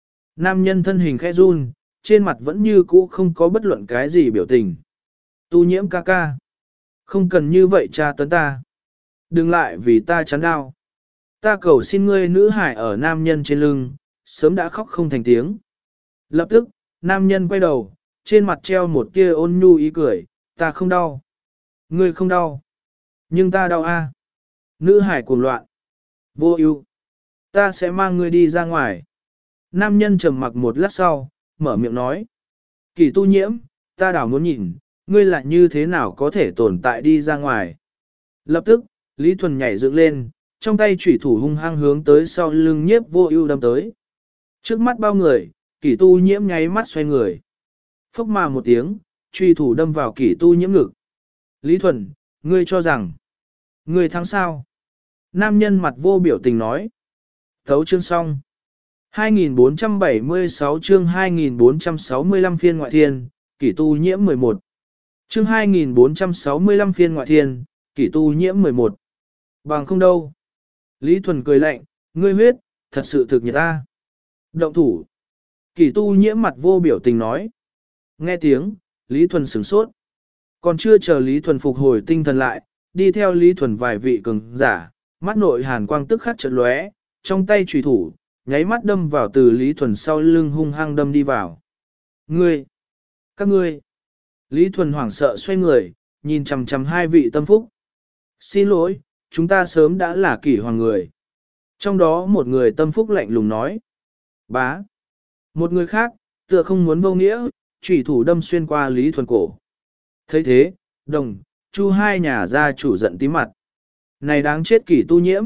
Nam nhân thân hình khẽ run, trên mặt vẫn như cũ không có bất luận cái gì biểu tình. Tu nhiễm ca ca. Không cần như vậy cha tấn ta. Đừng lại vì ta chán đau. Ta cầu xin ngươi nữ hải ở nam nhân trên lưng, sớm đã khóc không thành tiếng. Lập tức, nam nhân quay đầu, trên mặt treo một tia ôn nhu ý cười, ta không đau. Ngươi không đau. Nhưng ta đau a. Nữ hải cuồng loạn. Vô ưu, ta sẽ mang ngươi đi ra ngoài. Nam nhân trầm mặc một lát sau, mở miệng nói. Kỷ tu nhiễm, ta đảo muốn nhìn, ngươi lại như thế nào có thể tồn tại đi ra ngoài. Lập tức, Lý Thuần nhảy dựng lên, trong tay chủy thủ hung hăng hướng tới sau lưng nhiếp vô ưu đâm tới. Trước mắt bao người, kỷ tu nhiễm nháy mắt xoay người. Phốc mà một tiếng, chủy thủ đâm vào kỷ tu nhiễm ngực. Lý Thuần, ngươi cho rằng, ngươi thắng sao? Nam nhân mặt vô biểu tình nói. Thấu chương xong. hai nghìn bốn trăm bảy mươi sáu chương hai nghìn bốn trăm sáu mươi lăm phiên ngoại thiên, kỷ tu nhiễm mười một. Chương hai nghìn bốn trăm sáu mươi lăm phiên ngoại thiên, kỷ tu nhiễm mười một. Bằng không đâu. Lý Thuần cười lạnh, ngươi huyết, thật sự thực nhiệt ta. Động thủ. Kỷ tu nhiễm mặt vô biểu tình nói. Nghe tiếng, Lý Thuần sửng sốt. Còn chưa chờ Lý Thuần phục hồi tinh thần lại, đi theo Lý Thuần vài vị cường giả, mắt nội hàn quang tức khắc chợt lóe, trong tay chùy thủ, nháy mắt đâm vào từ Lý Thuần sau lưng hung hăng đâm đi vào. Ngươi! Các ngươi! Lý Thuần hoảng sợ xoay người, nhìn chằm chằm hai vị tâm phúc. Xin lỗi, chúng ta sớm đã là kỷ hoàng người. Trong đó một người tâm phúc lạnh lùng nói. Bá! Một người khác, tựa không muốn vô nghĩa, chủy thủ đâm xuyên qua Lý Thuần cổ. thấy thế, đồng, chu hai nhà gia chủ giận tím mặt. Này đáng chết kỷ tu nhiễm!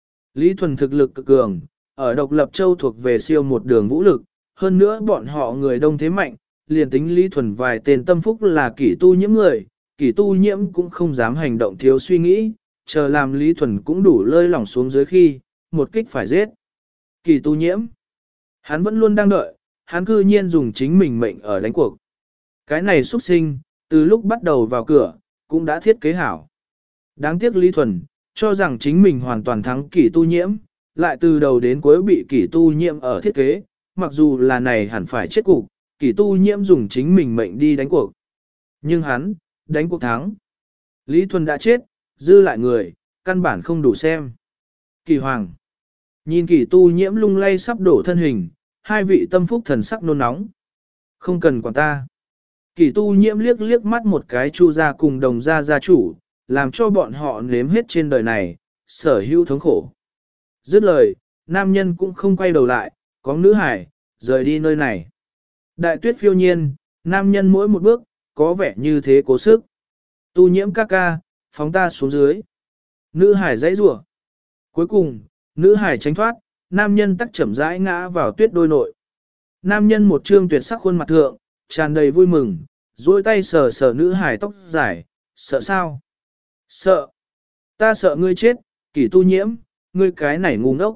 Lý Thuần thực lực cực cường, ở độc lập châu thuộc về siêu một đường vũ lực, hơn nữa bọn họ người đông thế mạnh, liền tính Lý Thuần vài tên tâm phúc là kỷ tu nhiễm người, kỷ tu nhiễm cũng không dám hành động thiếu suy nghĩ, chờ làm Lý Thuần cũng đủ lơi lỏng xuống dưới khi, một kích phải giết. Kỷ tu nhiễm, hắn vẫn luôn đang đợi, hắn cư nhiên dùng chính mình mệnh ở đánh cuộc. Cái này xuất sinh, từ lúc bắt đầu vào cửa, cũng đã thiết kế hảo. Đáng tiếc Lý Thuần, cho rằng chính mình hoàn toàn thắng kỷ tu nhiễm, lại từ đầu đến cuối bị kỷ tu nhiễm ở thiết kế, mặc dù là này hẳn phải chết cục, kỷ tu nhiễm dùng chính mình mệnh đi đánh cuộc. Nhưng hắn, đánh cuộc thắng. Lý Thuần đã chết, dư lại người, căn bản không đủ xem. Kỷ hoàng. Nhìn kỷ tu nhiễm lung lay sắp đổ thân hình, hai vị tâm phúc thần sắc nôn nóng. Không cần quản ta. Kỷ tu nhiễm liếc liếc mắt một cái chu gia cùng đồng gia gia chủ, làm cho bọn họ nếm hết trên đời này, sở hữu thống khổ. Dứt lời, nam nhân cũng không quay đầu lại, có nữ hải, rời đi nơi này. Đại tuyết phiêu nhiên, nam nhân mỗi một bước, có vẻ như thế cố sức. Tu nhiễm ca ca, phóng ta xuống dưới. Nữ hải dãy rủa. Cuối cùng, nữ hải tránh thoát, nam nhân tắc chậm rãi ngã vào tuyết đôi nội. Nam nhân một trương tuyệt sắc khuôn mặt thượng, tràn đầy vui mừng, duỗi tay sờ sờ nữ hải tóc dài, sợ sao? Sợ. Ta sợ ngươi chết, Kỷ tu nhiễm, ngươi cái này ngu ngốc.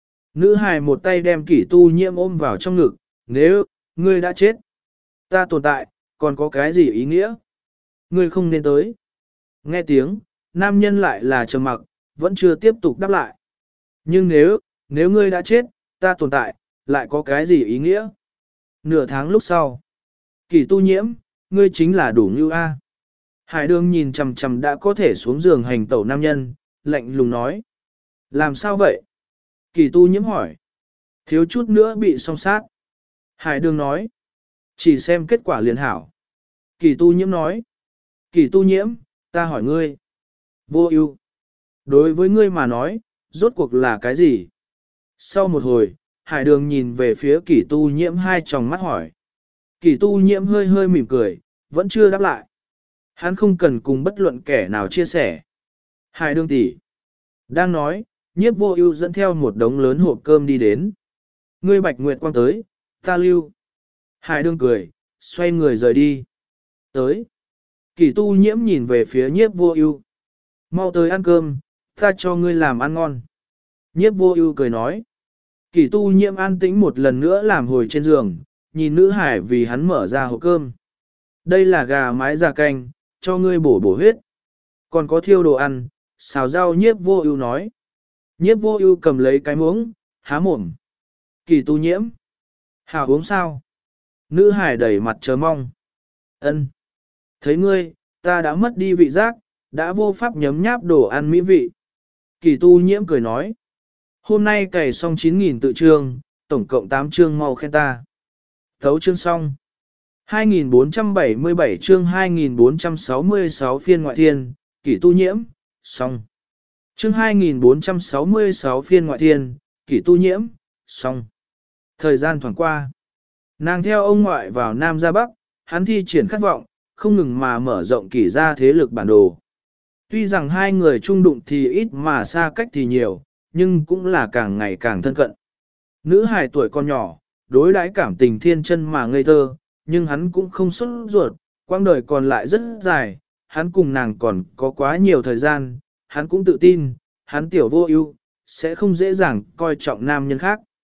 Nữ hải một tay đem Kỷ tu nhiễm ôm vào trong ngực, nếu, ngươi đã chết. Ta tồn tại, còn có cái gì ý nghĩa? Ngươi không nên tới. Nghe tiếng, nam nhân lại là trầm mặc, vẫn chưa tiếp tục đáp lại. Nhưng nếu, nếu ngươi đã chết, ta tồn tại, lại có cái gì ý nghĩa? Nửa tháng lúc sau, Kỷ tu nhiễm, ngươi chính là đủ như A. Hải đường nhìn chằm chằm đã có thể xuống giường hành tẩu nam nhân, lạnh lùng nói. Làm sao vậy? Kỷ tu nhiễm hỏi. Thiếu chút nữa bị song sát. Hải đường nói. Chỉ xem kết quả liền hảo. Kỷ tu nhiễm nói. Kỷ tu nhiễm, ta hỏi ngươi. Vô ưu. Đối với ngươi mà nói, rốt cuộc là cái gì? Sau một hồi, hải đường nhìn về phía Kỷ tu nhiễm hai tròng mắt hỏi. Kỷ tu nhiễm hơi hơi mỉm cười, vẫn chưa đáp lại. Hắn không cần cùng bất luận kẻ nào chia sẻ. Hải đường tỷ đang nói, nhiếp vô ưu dẫn theo một đống lớn hộp cơm đi đến. Ngươi bạch nguyệt quang tới, ta lưu. Hải đường cười, xoay người rời đi. Tới. Kỷ tu nhiễm nhìn về phía nhiếp vô ưu. Mau tới ăn cơm, ta cho ngươi làm ăn ngon. Nhiếp vô ưu cười nói. Kỷ tu nhiễm an tĩnh một lần nữa làm hồi trên giường, nhìn nữ hải vì hắn mở ra hộp cơm. Đây là gà mái già canh, cho ngươi bổ bổ huyết. Còn có thiêu đồ ăn, xào rau. Nhiếp vô ưu nói. Nhiếp vô ưu cầm lấy cái muỗng, há mồm. Kỷ tu nhiễm. Hảo uống sao? Nữ hải đẩy mặt chờ mong. Ân. Thấy ngươi, ta đã mất đi vị giác, đã vô pháp nhấm nháp đồ ăn mỹ vị. Kỷ tu nhiễm cười nói. Hôm nay cày xong chín nghìn tự chương, tổng cộng tám chương mau khen ta. Thấu chương xong. hai nghìn bốn trăm bảy mươi bảy chương hai nghìn bốn trăm sáu mươi sáu phiên ngoại thiên, Kỷ tu nhiễm, xong. Chương hai nghìn bốn trăm sáu mươi sáu phiên ngoại thiên, Kỷ tu nhiễm, xong. Thời gian thoảng qua. Nàng theo ông ngoại vào Nam ra Bắc, hắn thi triển khát vọng, không ngừng mà mở rộng Kỷ ra thế lực bản đồ. Tuy rằng hai người chung đụng thì ít mà xa cách thì nhiều, nhưng cũng là càng ngày càng thân cận. Nữ hài tuổi còn nhỏ, đối đãi cảm tình thiên chân mà ngây thơ, nhưng hắn cũng không xuất ruột, quãng đời còn lại rất dài, hắn cùng nàng còn có quá nhiều thời gian, hắn cũng tự tin, hắn tiểu vô ưu sẽ không dễ dàng coi trọng nam nhân khác.